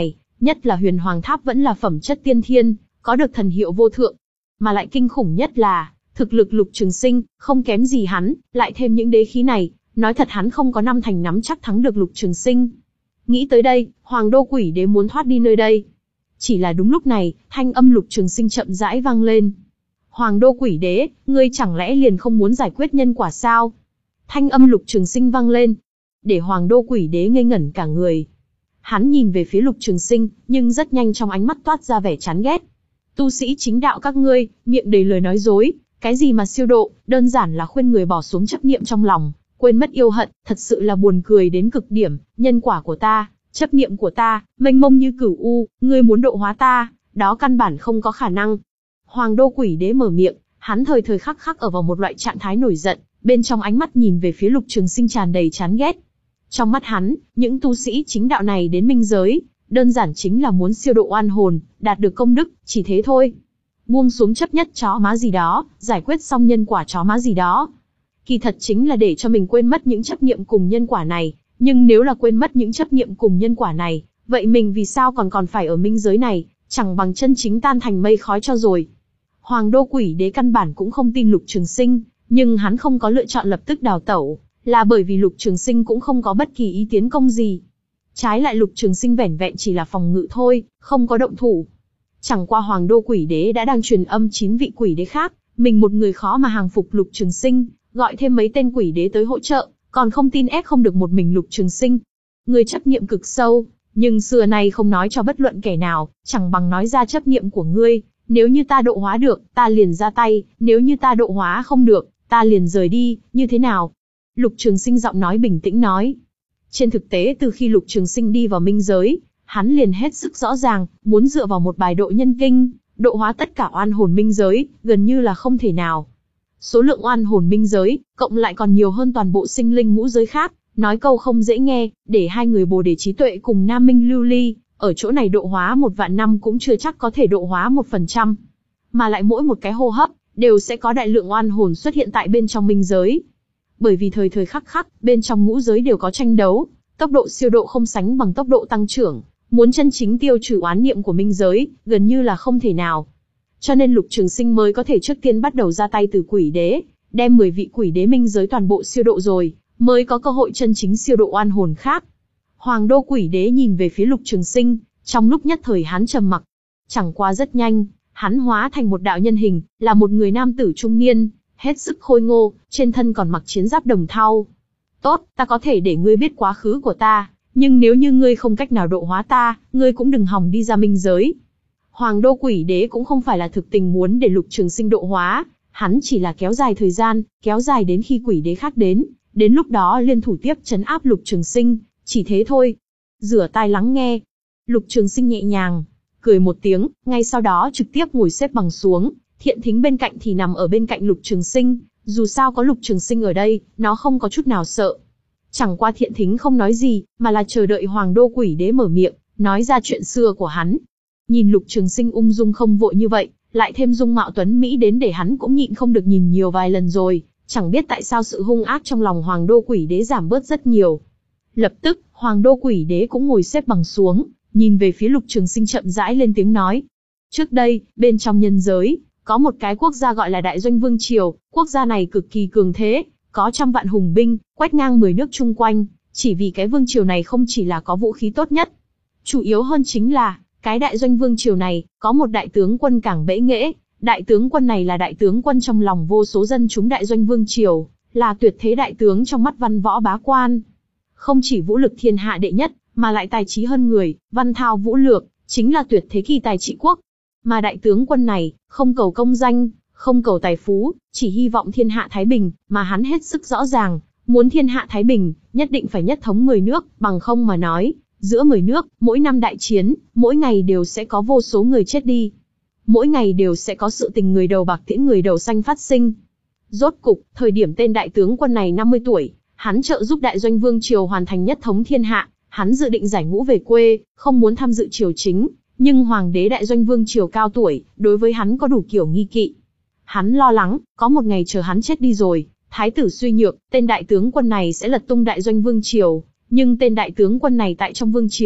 nhất là huyền hoàng tháp vẫn là phẩm chất tiên thiên, có được thần hiệu vô thượng. Mà lại kinh khủng nhất là, thực lực Lục Trường Sinh, không kém gì hắn, lại thêm những đế khí này, nói thật hắn không có năm thành nắm chắc thắng được Lục Trường Sinh. Nghĩ tới đây, Hoàng Đô Quỷ Đế muốn thoát đi nơi đây. Chỉ là đúng lúc này, thanh âm Lục Trường Sinh chậm rãi vang lên. Hoàng Đô Quỷ Đế, ngươi chẳng lẽ liền không muốn giải quyết nhân quả sao? Thanh âm Lục Trường Sinh vang lên, để Hoàng Đô Quỷ Đế ngây ngẩn cả người. Hắn nhìn về phía Lục Trường Sinh, nhưng rất nhanh trong ánh mắt toát ra vẻ chán ghét. Tu sĩ chính đạo các ngươi, miệng đầy lời nói dối, cái gì mà siêu độ, đơn giản là khuyên người bỏ xuống chấp niệm trong lòng, quên mất yêu hận, thật sự là buồn cười đến cực điểm. Nhân quả của ta, chấp niệm của ta, mênh mông như cửu u, ngươi muốn độ hóa ta, đó căn bản không có khả năng. Hoàng Đô Quỷ Đế mở miệng, hắn thời thời khắc khắc ở vào một loại trạng thái nổi giận, bên trong ánh mắt nhìn về phía Lục Trường Sinh tràn đầy chán ghét. Trong mắt hắn, những tu sĩ chính đạo này đến minh giới, đơn giản chính là muốn siêu độ oan hồn, đạt được công đức, chỉ thế thôi. Buông xuống chấp nhất chó má gì đó, giải quyết xong nhân quả chó má gì đó. Kỳ thật chính là để cho mình quên mất những chấp niệm cùng nhân quả này, nhưng nếu là quên mất những chấp niệm cùng nhân quả này, vậy mình vì sao còn còn phải ở minh giới này, chẳng bằng chân chính tan thành mây khói cho rồi. Hoàng Đô Quỷ Đế căn bản cũng không tin Lục Trường Sinh, nhưng hắn không có lựa chọn lập tức đào tẩu, là bởi vì Lục Trường Sinh cũng không có bất kỳ ý tiến công gì. Trái lại Lục Trường Sinh vẻn vẹn chỉ là phòng ngự thôi, không có động thủ. Chẳng qua Hoàng Đô Quỷ Đế đã đang truyền âm chín vị quỷ đế khác, mình một người khó mà hàng phục Lục Trường Sinh, gọi thêm mấy tên quỷ đế tới hỗ trợ, còn không tin ép không được một mình Lục Trường Sinh. Người chấp niệm cực sâu, nhưng xưa nay không nói cho bất luận kẻ nào, chẳng bằng nói ra chấp niệm của ngươi. Nếu như ta độ hóa được, ta liền ra tay, nếu như ta độ hóa không được, ta liền rời đi, như thế nào? Lục Trường Sinh giọng nói bình tĩnh nói. Trên thực tế từ khi Lục Trường Sinh đi vào minh giới, hắn liền hết sức rõ ràng, muốn dựa vào một bài độ nhân kinh, độ hóa tất cả oan hồn minh giới, gần như là không thể nào. Số lượng oan hồn minh giới, cộng lại còn nhiều hơn toàn bộ sinh linh ngũ giới khác, nói câu không dễ nghe, để hai người Bồ Đề Trí Tuệ cùng Nam Minh Lưu Ly, ở chỗ này độ hóa một vạn năm cũng chưa chắc có thể độ hóa một phần trăm. Mà lại mỗi một cái hô hấp, đều sẽ có đại lượng oan hồn xuất hiện tại bên trong minh giới. Bởi vì thời thời khắc khắc, bên trong ngũ giới đều có tranh đấu, tốc độ siêu độ không sánh bằng tốc độ tăng trưởng, muốn chân chính tiêu trừ oán niệm của minh giới, gần như là không thể nào. Cho nên Lục Trường Sinh mới có thể trước tiên bắt đầu ra tay từ quỷ đế, đem mười vị quỷ đế minh giới toàn bộ siêu độ rồi, mới có cơ hội chân chính siêu độ oan hồn khác. Hoàng Đô Quỷ Đế nhìn về phía Lục Trường Sinh, trong lúc nhất thời hắn trầm mặc. Chẳng qua rất nhanh, hắn hóa thành một đạo nhân hình, là một người nam tử trung niên, hết sức khôi ngô, trên thân còn mặc chiến giáp đồng thau. Tốt, ta có thể để ngươi biết quá khứ của ta, nhưng nếu như ngươi không cách nào độ hóa ta, ngươi cũng đừng hòng đi ra minh giới. Hoàng Đô Quỷ Đế cũng không phải là thực tình muốn để Lục Trường Sinh độ hóa, hắn chỉ là kéo dài thời gian, kéo dài đến khi quỷ đế khác đến, đến lúc đó liên thủ tiếp trấn áp Lục Trường Sinh, chỉ thế thôi. Rửa tai lắng nghe. Lục Trường Sinh nhẹ nhàng cười một tiếng, ngay sau đó trực tiếp ngồi xếp bằng xuống, Thiện Thính bên cạnh thì nằm ở bên cạnh Lục Trường Sinh, dù sao có Lục Trường Sinh ở đây, nó không có chút nào sợ. Chẳng qua Thiện Thính không nói gì, mà là chờ đợi Hoàng Đô Quỷ Đế mở miệng, nói ra chuyện xưa của hắn. Nhìn Lục Trường Sinh ung dung không vội như vậy, lại thêm dung mạo tuấn mỹ đến để hắn cũng nhịn không được nhìn nhiều vài lần rồi, chẳng biết tại sao sự hung ác trong lòng Hoàng Đô Quỷ Đế giảm bớt rất nhiều. Lập tức, Hoàng Đô Quỷ Đế cũng ngồi xếp bằng xuống, nhìn về phía Lục Trường Sinh chậm rãi lên tiếng nói. Trước đây, bên trong nhân giới, có một cái quốc gia gọi là Đại Doanh Vương Triều, quốc gia này cực kỳ cường thế, có trăm vạn hùng binh, quét ngang mười nước chung quanh, chỉ vì cái vương triều này không chỉ là có vũ khí tốt nhất. Chủ yếu hơn chính là, cái Đại Doanh Vương Triều này, có một đại tướng quân cảng bẽ nghễ, đại tướng quân này là đại tướng quân trong lòng vô số dân chúng Đại Doanh Vương Triều, là tuyệt thế đại tướng trong mắt văn võ bá quan. Không chỉ vũ lực thiên hạ đệ nhất, mà lại tài trí hơn người, văn thao vũ lược, chính là tuyệt thế kỳ tài trị quốc. Mà đại tướng quân này, không cầu công danh, không cầu tài phú, chỉ hy vọng thiên hạ thái bình, mà hắn hết sức rõ ràng, muốn thiên hạ thái bình, nhất định phải nhất thống mười nước, bằng không mà nói, giữa mười nước, mỗi năm đại chiến, mỗi ngày đều sẽ có vô số người chết đi. Mỗi ngày đều sẽ có sự tình người đầu bạc tiễn người đầu xanh phát sinh. Rốt cục, thời điểm tên đại tướng quân này năm mươi tuổi, hắn trợ giúp Đại Doanh Vương Triều hoàn thành nhất thống thiên hạ, hắn dự định giải ngũ về quê, không muốn tham dự triều chính, nhưng Hoàng đế Đại Doanh Vương Triều cao tuổi, đối với hắn có đủ kiểu nghi kỵ. Hắn lo lắng, có một ngày chờ hắn chết đi rồi, thái tử suy nhược, tên đại tướng quân này sẽ lật tung Đại Doanh Vương Triều, nhưng tên đại tướng quân này tại trong Vương Triều,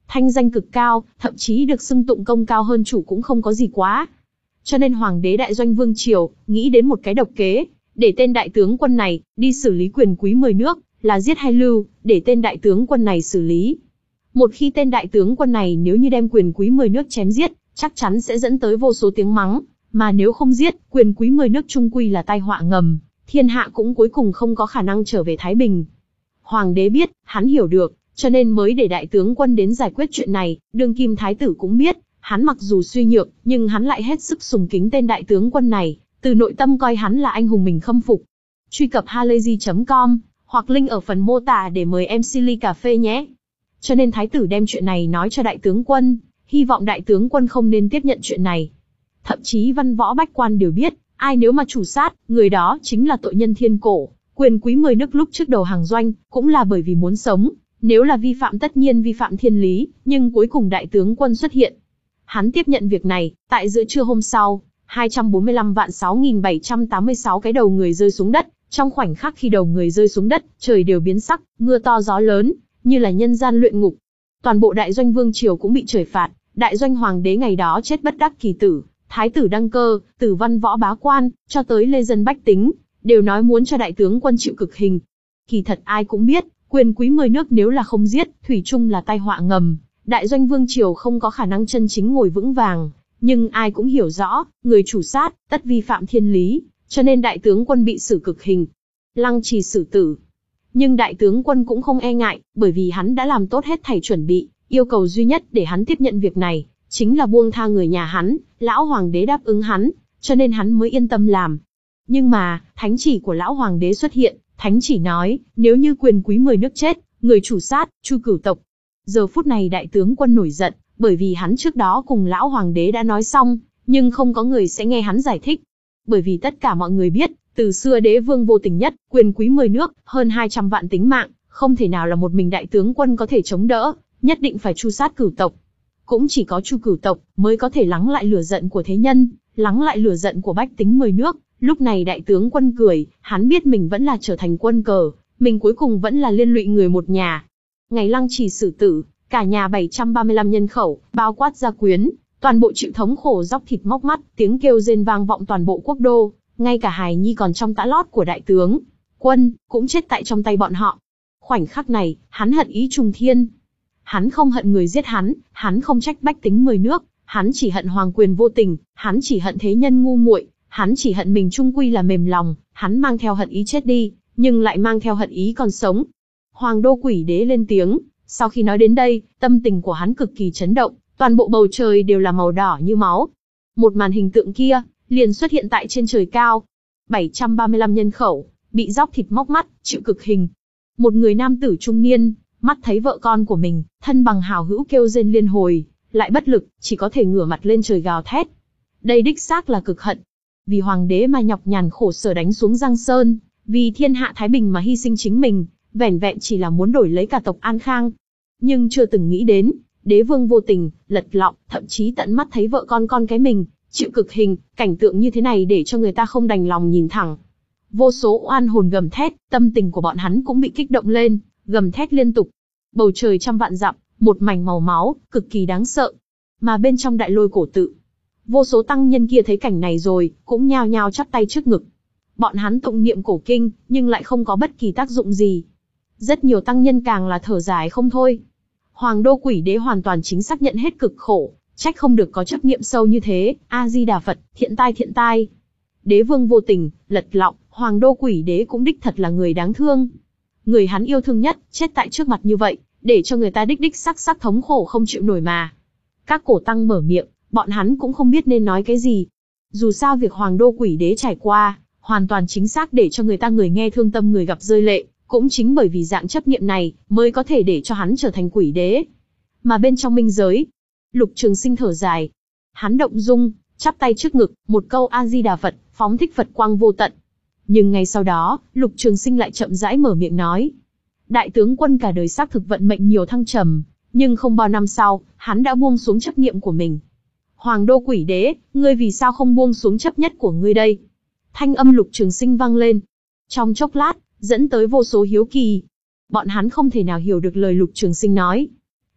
thanh danh cực cao, thậm chí được xưng tụng công cao hơn chủ cũng không có gì quá. Cho nên Hoàng đế Đại Doanh Vương Triều nghĩ đến một cái độc kế, để tên đại tướng quân này đi xử lý quyền quý mười nước, là giết hay lưu, để tên đại tướng quân này xử lý. Một khi tên đại tướng quân này nếu như đem quyền quý mười nước chém giết, chắc chắn sẽ dẫn tới vô số tiếng mắng, mà nếu không giết, quyền quý mười nước chung quy là tai họa ngầm, thiên hạ cũng cuối cùng không có khả năng trở về thái bình. Hoàng đế biết, hắn hiểu được, cho nên mới để đại tướng quân đến giải quyết chuyện này. Đương kim thái tử cũng biết, hắn mặc dù suy nhược, nhưng hắn lại hết sức sùng kính tên đại tướng quân này, từ nội tâm coi hắn là anh hùng mình khâm phục. Truy cập halayzi chấm com hoặc link ở phần mô tả để mời em xê ly cà phê nhé. Cho nên thái tử đem chuyện này nói cho đại tướng quân, hy vọng đại tướng quân không nên tiếp nhận chuyện này. Thậm chí văn võ bách quan đều biết, ai nếu mà chủ sát, người đó chính là tội nhân thiên cổ. Quyền quý mười nước lúc trước đầu hàng doanh, cũng là bởi vì muốn sống, nếu là vi phạm tất nhiên vi phạm thiên lý, nhưng cuối cùng đại tướng quân xuất hiện. Hắn tiếp nhận việc này, tại giữa trưa hôm sau, hai trăm bốn mươi lăm vạn sáu nghìn bảy trăm tám mươi sáu cái đầu người rơi xuống đất, trong khoảnh khắc khi đầu người rơi xuống đất, trời đều biến sắc, mưa to gió lớn, như là nhân gian luyện ngục. Toàn bộ Đại Doanh Vương Triều cũng bị trời phạt, Đại Doanh Hoàng đế ngày đó chết bất đắc kỳ tử, thái tử đăng cơ, tử văn võ bá quan, cho tới lê dân bách tính, đều nói muốn cho đại tướng quân chịu cực hình. Kỳ thật ai cũng biết, quyền quý mười nước nếu là không giết, thủy chung là tai họa ngầm, Đại Doanh Vương Triều không có khả năng chân chính ngồi vững vàng. Nhưng ai cũng hiểu rõ, người chủ sát, tất vi phạm thiên lý, cho nên đại tướng quân bị xử cực hình, lăng trì xử tử. Nhưng đại tướng quân cũng không e ngại, bởi vì hắn đã làm tốt hết thảy chuẩn bị, yêu cầu duy nhất để hắn tiếp nhận việc này, chính là buông tha người nhà hắn. Lão hoàng đế đáp ứng hắn, cho nên hắn mới yên tâm làm. Nhưng mà, thánh chỉ của lão hoàng đế xuất hiện, thánh chỉ nói, nếu như quyền quý mười nước chết, người chủ sát, chu cửu tộc. Giờ phút này đại tướng quân nổi giận, bởi vì hắn trước đó cùng lão hoàng đế đã nói xong, nhưng không có người sẽ nghe hắn giải thích. Bởi vì tất cả mọi người biết, từ xưa đế vương vô tình nhất, quyền quý mười nước, hơn hai trăm vạn tính mạng, không thể nào là một mình đại tướng quân có thể chống đỡ, nhất định phải tru sát cửu tộc. Cũng chỉ có chu cửu tộc mới có thể lắng lại lửa giận của thế nhân, lắng lại lửa giận của bách tính mười nước. Lúc này đại tướng quân cười, hắn biết mình vẫn là trở thành quân cờ, mình cuối cùng vẫn là liên lụy người một nhà. Ngày lăng trì xử tử, cả nhà bảy trăm ba mươi lăm nhân khẩu, bao quát gia quyến, toàn bộ chịu thống khổ róc thịt móc mắt, tiếng kêu rên vang vọng toàn bộ quốc đô, ngay cả hài nhi còn trong tã lót của đại tướng quân, cũng chết tại trong tay bọn họ. Khoảnh khắc này, hắn hận ý trùng thiên. Hắn không hận người giết hắn, hắn không trách bách tính mười nước, hắn chỉ hận hoàng quyền vô tình, hắn chỉ hận thế nhân ngu muội, hắn chỉ hận mình trung quy là mềm lòng, hắn mang theo hận ý chết đi, nhưng lại mang theo hận ý còn sống. Hoàng đô quỷ đế lên tiếng, sau khi nói đến đây, tâm tình của hắn cực kỳ chấn động, toàn bộ bầu trời đều là màu đỏ như máu. Một màn hình tượng kia, liền xuất hiện tại trên trời cao. bảy trăm ba mươi lăm nhân khẩu, bị róc thịt móc mắt, chịu cực hình. Một người nam tử trung niên, mắt thấy vợ con của mình, thân bằng hảo hữu kêu rên liên hồi, lại bất lực, chỉ có thể ngửa mặt lên trời gào thét. Đây đích xác là cực hận. Vì hoàng đế mà nhọc nhằn khổ sở đánh xuống Giang Sơn, vì thiên hạ thái bình mà hy sinh chính mình, vẻn vẹn chỉ là muốn đổi lấy cả tộc an khang. Nhưng chưa từng nghĩ đến, đế vương vô tình, lật lọng, thậm chí tận mắt thấy vợ con con cái mình chịu cực hình, cảnh tượng như thế này để cho người ta không đành lòng nhìn thẳng. Vô số oan hồn gầm thét, tâm tình của bọn hắn cũng bị kích động lên, gầm thét liên tục. Bầu trời trăm vạn dặm, một mảnh màu máu, cực kỳ đáng sợ. Mà bên trong đại lôi cổ tự, vô số tăng nhân kia thấy cảnh này rồi, cũng nhao nhao chắp tay trước ngực. Bọn hắn tụng niệm cổ kinh, nhưng lại không có bất kỳ tác dụng gì. Rất nhiều tăng nhân càng là thở dài không thôi. Hoàng đô quỷ đế hoàn toàn chính xác nhận hết cực khổ, trách không được có chấp niệm sâu như thế. A Di Đà Phật, thiện tai thiện tai. Đế vương vô tình, lật lọng, hoàng đô quỷ đế cũng đích thật là người đáng thương. Người hắn yêu thương nhất, chết tại trước mặt như vậy, để cho người ta đích đích sắc sắc thống khổ không chịu nổi mà. Các cổ tăng mở miệng, bọn hắn cũng không biết nên nói cái gì. Dù sao việc hoàng đô quỷ đế trải qua, hoàn toàn chính xác để cho người ta người nghe thương tâm người gặp rơi lệ. Cũng chính bởi vì dạng chấp niệm này, mới có thể để cho hắn trở thành quỷ đế. Mà bên trong minh giới, Lục Trường Sinh thở dài. Hắn động dung, chắp tay trước ngực, một câu A-di-đà Phật, phóng thích Phật quang vô tận. Nhưng ngay sau đó, Lục Trường Sinh lại chậm rãi mở miệng nói. Đại tướng quân cả đời xác thực vận mệnh nhiều thăng trầm, nhưng không bao năm sau, hắn đã buông xuống chấp niệm của mình. Hoàng đô quỷ đế, ngươi vì sao không buông xuống chấp nhất của ngươi đây? Thanh âm Lục Trường Sinh vang lên. Trong chốc lát, dẫn tới vô số hiếu kỳ. Bọn hắn không thể nào hiểu được lời Lục Trường Sinh nói.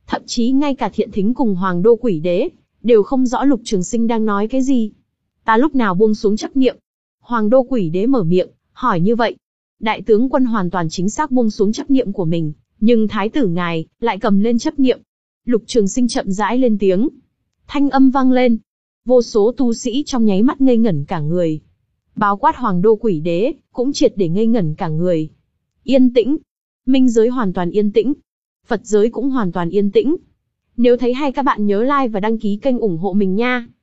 Thậm chí ngay cả Thiện Thính cùng Hoàng Đô Quỷ Đế, đều không rõ Lục Trường Sinh đang nói cái gì. Ta lúc nào buông xuống chấp niệm? Hoàng Đô Quỷ Đế mở miệng, hỏi như vậy. Đại tướng quân hoàn toàn chính xác buông xuống chấp niệm của mình, nhưng thái tử ngài, lại cầm lên chấp niệm. Lục Trường Sinh chậm rãi lên tiếng. Thanh âm vang lên. Vô số tu sĩ trong nháy mắt ngây ngẩn cả người. Bao quát Hoàng Đô Quỷ Đế, cũng triệt để ngây ngẩn cả người. Yên tĩnh. Minh giới hoàn toàn yên tĩnh. Phật giới cũng hoàn toàn yên tĩnh. Nếu thấy hay các bạn nhớ like và đăng ký kênh ủng hộ mình nha.